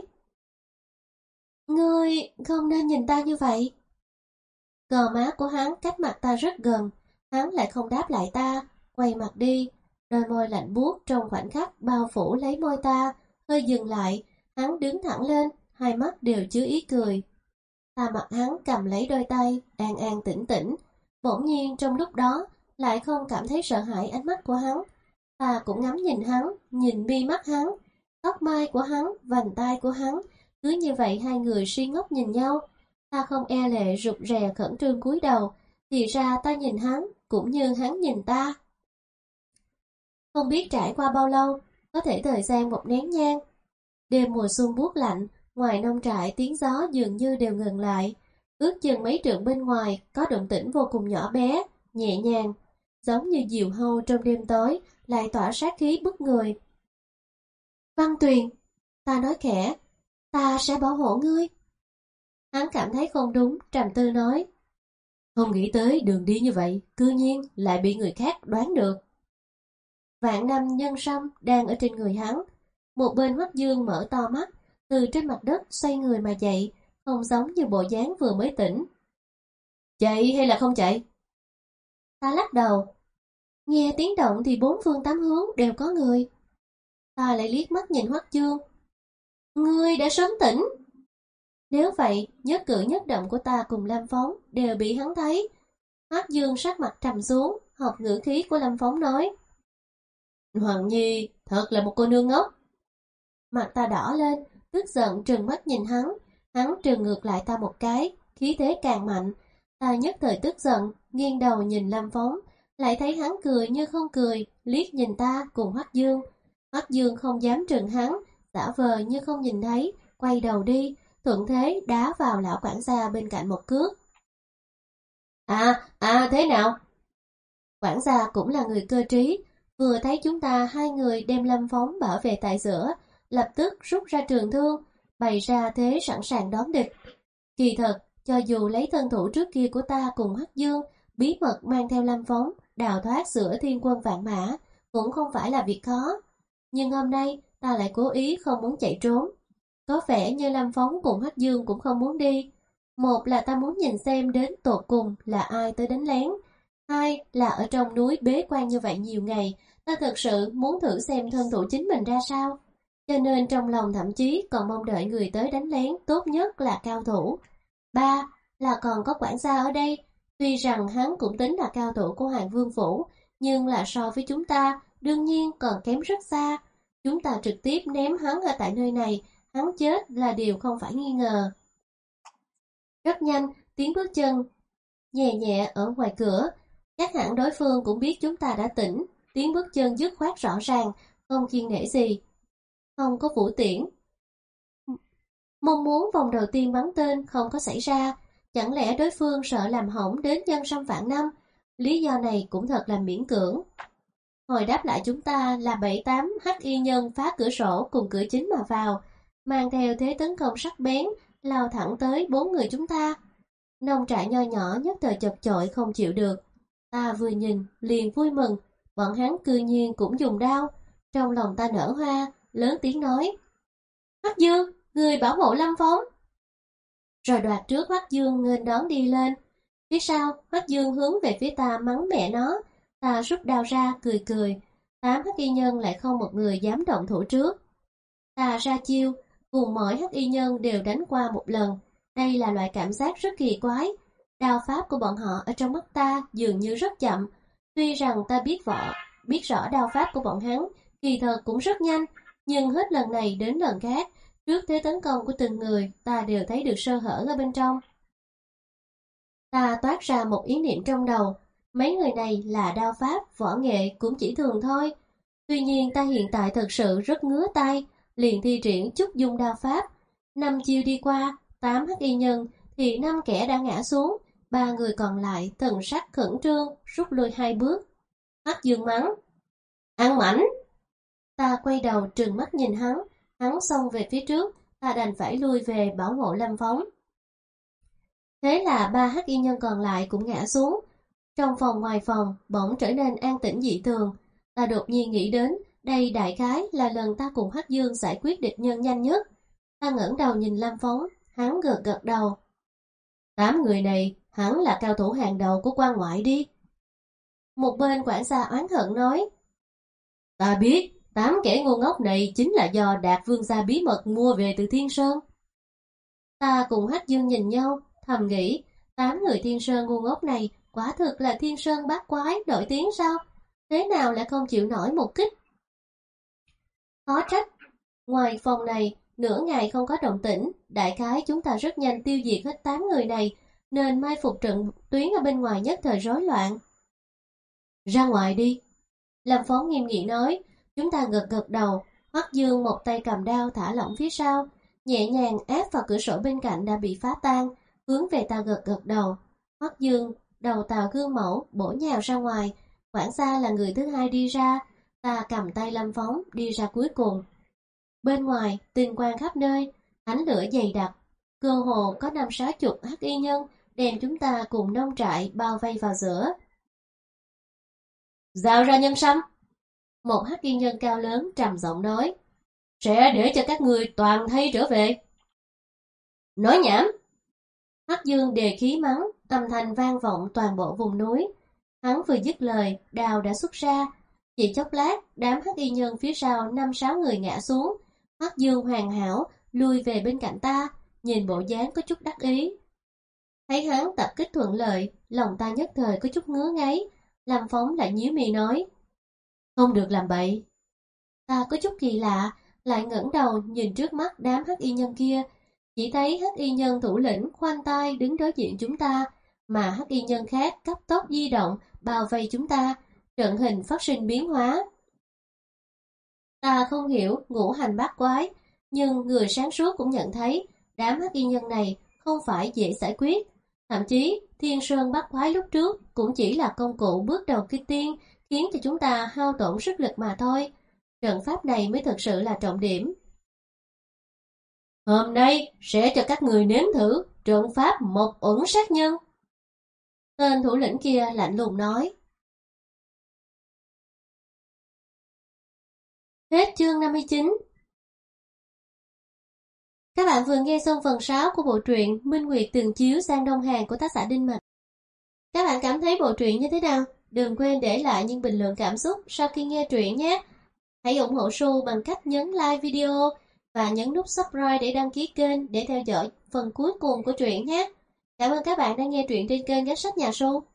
Ngươi không nên nhìn ta như vậy. Cờ má của hắn cách mặt ta rất gần, hắn lại không đáp lại ta, quay mặt đi, đôi môi lạnh buốt trong khoảnh khắc bao phủ lấy môi ta, hơi dừng lại, hắn đứng thẳng lên, hai mắt đều chứa ý cười. Ta mặc hắn cầm lấy đôi tay, an an tĩnh tĩnh, bỗng nhiên trong lúc đó, lại không cảm thấy sợ hãi ánh mắt của hắn. Ta cũng ngắm nhìn hắn, nhìn mi mắt hắn, tóc mai của hắn, vành tai của hắn, cứ như vậy hai người si ngốc nhìn nhau. Ta không e lệ rụt rè khẩn trương cúi đầu, thì ra ta nhìn hắn, cũng như hắn nhìn ta. Không biết trải qua bao lâu, có thể thời gian một nén nhang. Đêm mùa xuân buốt lạnh, ngoài nông trại tiếng gió dường như đều ngừng lại. Ước chừng mấy trượng bên ngoài có động tĩnh vô cùng nhỏ bé, nhẹ nhàng, giống như diều hâu trong đêm tối, lại tỏa sát khí bức người. Văn Tuyền, ta nói khẽ, ta sẽ bảo hộ ngươi. Hắn cảm thấy không đúng, trầm tư nói. Không nghĩ tới đường đi như vậy, cư nhiên lại bị người khác đoán được. Vạn năm nhân sâm đang ở trên người hắn. Một bên Hoắc Dương mở to mắt, từ trên mặt đất xoay người mà dậy, không giống như bộ dáng vừa mới tỉnh. Chạy hay là không chạy? Ta lắc đầu. Nghe tiếng động thì bốn phương tám hướng đều có người. Ta lại liếc mắt nhìn Hoắc Dương. Ngươi đã sớm tỉnh. Nếu vậy, nhất cử nhất động của ta cùng Lâm Phóng đều bị hắn thấy. Hoắc Dương sắc mặt trầm xuống, học ngữ khí của Lâm Phóng nói. Hoàng Nhi thật là một cô nương ngốc. Mặt ta đỏ lên, tức giận trừng mắt nhìn hắn. Hắn trừng ngược lại ta một cái, khí thế càng mạnh. Ta nhất thời tức giận, nghiêng đầu nhìn Lâm Phóng, lại thấy hắn cười như không cười, liếc nhìn ta cùng Hoắc Dương. Hoắc Dương không dám trừng hắn, giả vờ như không nhìn thấy, quay đầu đi, thuận thế đá vào lão quản gia bên cạnh một cước. À, à thế nào? Quản gia cũng là người cơ trí, vừa thấy chúng ta hai người đem Lâm Phóng bảo vệ tại giữa, lập tức rút ra trường thương, bày ra thế sẵn sàng đón địch. Kỳ thật, cho dù lấy thân thủ trước kia của ta cùng Hoắc Dương, bí mật mang theo Lâm Phóng, đào thoát giữa thiên quân vạn mã, cũng không phải là việc khó. Nhưng hôm nay, ta lại cố ý không muốn chạy trốn. Có vẻ như Lâm Phóng cùng Hoắc Dương cũng không muốn đi. Một là ta muốn nhìn xem đến tột cùng là ai tới đánh lén. Hai là ở trong núi bế quan như vậy nhiều ngày, ta thật sự muốn thử xem thân thủ chính mình ra sao. Cho nên trong lòng thậm chí còn mong đợi người tới đánh lén tốt nhất là cao thủ. Ba là còn có quản gia ở đây. Tuy rằng hắn cũng tính là cao thủ của Hoàng Vương Phủ, nhưng là so với chúng ta, đương nhiên còn kém rất xa. Chúng ta trực tiếp ném hắn ở tại nơi này, hắn chết là điều không phải nghi ngờ. Rất nhanh, tiếng bước chân nhẹ nhẹ ở ngoài cửa. Chắc hẳn đối phương cũng biết chúng ta đã tỉnh. Tiếng bước chân dứt khoát rõ ràng, không kiêng nể gì. Không có vũ tiễn. Mong muốn vòng đầu tiên bắn tên không có xảy ra. Chẳng lẽ đối phương sợ làm hỏng đến dân sâm vạn năm? Lý do này cũng thật là miễn cưỡng. Hồi đáp lại chúng ta là bảy tám hắc y nhân phá cửa sổ cùng cửa chính mà vào, mang theo thế tấn công sắc bén, lao thẳng tới bốn người chúng ta. Nông trại nho nhỏ nhất thời chật chội không chịu được. Ta vừa nhìn, liền vui mừng, bọn hắn cư nhiên cũng dùng đao. Trong lòng ta nở hoa, lớn tiếng nói. Hoắc Dương, người bảo hộ Lâm Phóng. Rồi đoạt trước Hoắc Dương nghênh đón đi lên. Phía sau, Hoắc Dương hướng về phía ta mắng mẹ nó. Ta rút đao ra, cười cười. Tám hắc y nhân lại không một người dám động thủ trước. Ta ra chiêu, cùng mỗi hắc y nhân đều đánh qua một lần. Đây là loại cảm giác rất kỳ quái. Đao pháp của bọn họ ở trong mắt ta dường như rất chậm. Tuy rằng ta biết võ, biết rõ đao pháp của bọn hắn, kỳ thật cũng rất nhanh. Nhưng hết lần này đến lần khác, trước thế tấn công của từng người, ta đều thấy được sơ hở ở bên trong. Ta toát ra một ý niệm trong đầu. Mấy người này là đao pháp, võ nghệ cũng chỉ thường thôi. Tuy nhiên ta hiện tại thật sự rất ngứa tay, liền thi triển chút dung đao pháp. Năm chiêu đi qua, tám hắc y nhân thì năm kẻ đã ngã xuống, ba người còn lại thần sắc khẩn trương, rút lui hai bước. Hoắc Dương mắng. Ăn mảnh! Ta quay đầu trừng mắt nhìn hắn, hắn xông về phía trước, ta đành phải lui về bảo hộ Lâm Phóng. Thế là ba hắc y nhân còn lại cũng ngã xuống. Trong phòng ngoài phòng bỗng trở nên an tĩnh dị thường. Ta đột nhiên nghĩ đến, đây đại khái là lần ta cùng Hoắc Dương giải quyết địch nhân nhanh nhất. Ta ngẩng đầu nhìn Lâm Phóng, hắn gật gật đầu. Tám người này, hắn là cao thủ hàng đầu của quan ngoại đi. Một bên quản gia oán hận nói. Ta biết, tám kẻ ngu ngốc này chính là do Đạt Vương gia bí mật mua về từ Thiên Sơn. Ta cùng Hoắc Dương nhìn nhau, thầm nghĩ, tám người Thiên Sơn ngu ngốc này quả thực là Thiên Sơn bát quái nổi tiếng sao? Thế nào lại không chịu nổi một kích? Khó trách. Ngoài phòng này, nửa ngày không có động tĩnh, đại khái chúng ta rất nhanh tiêu diệt hết tám người này, nên mai phục trận tuyến ở bên ngoài nhất thời rối loạn. Ra ngoài đi. Lâm Phóng nghiêm nghị nói, chúng ta gật gật đầu, Hoắc Dương một tay cầm đao thả lỏng phía sau, nhẹ nhàng áp vào cửa sổ bên cạnh đã bị phá tan, hướng về ta gật gật đầu. Hoắc Dương đầu tàu gương mẫu bổ nhào ra ngoài, quản gia là người thứ hai đi ra, ta cầm tay Lâm Phóng đi ra cuối cùng. Bên ngoài tinh quang khắp nơi, ánh lửa dày đặc, cơ hồ có năm sáu chục hắc y nhân đem chúng ta cùng nông trại bao vây vào giữa. Giao ra nhân sâm. Một hắc y nhân cao lớn trầm giọng nói, sẽ để cho các người toàn thây trở về. Nói nhảm. Hoắc Dương đề khí mắng, âm thanh vang vọng toàn bộ vùng núi. Hắn vừa dứt lời, đao đã xuất ra. Chỉ chốc lát, đám hắc y nhân phía sau năm sáu người ngã xuống. Hoắc Dương hoàn hảo lui về bên cạnh ta, nhìn bộ dáng có chút đắc ý. Thấy hắn tập kích thuận lợi, lòng ta nhất thời có chút ngứa ngáy. Lâm Phóng lại nhíu mày nói, không được làm bậy. Ta có chút kỳ lạ, lại ngẩng đầu nhìn trước mắt đám hắc y nhân kia, chỉ thấy hắc y nhân thủ lĩnh khoanh tay đứng đối diện chúng ta, mà hắc y nhân khác cấp tốc di động, bao vây chúng ta, trận hình phát sinh biến hóa. Ta không hiểu ngũ hành bát quái, nhưng người sáng suốt cũng nhận thấy đám hắc y nhân này không phải dễ giải quyết. Thậm chí, Thiên Sơn bát quái lúc trước cũng chỉ là công cụ bước đầu kích tiên, khiến cho chúng ta hao tổn sức lực mà thôi. Trận pháp này mới thực sự là trọng điểm. Hôm nay sẽ cho các người nếm thử trận pháp một uẩn sát nhân. Tên thủ lĩnh kia lạnh lùng nói. Hết chương năm mươi chín. Các bạn vừa nghe xong phần sáu của bộ truyện Minh Nguyệt Tường Chiếu Sang Đông Hàn của tác giả Đinh Mạch. Các bạn cảm thấy bộ truyện như thế nào? Đừng quên để lại những bình luận cảm xúc sau khi nghe truyện nhé. Hãy ủng hộ Su bằng cách nhấn like video và nhấn nút subscribe để đăng ký kênh để theo dõi phần cuối cùng của truyện nhé. Cảm ơn các bạn đã nghe truyện trên kênh Gác Sách Nhà Su.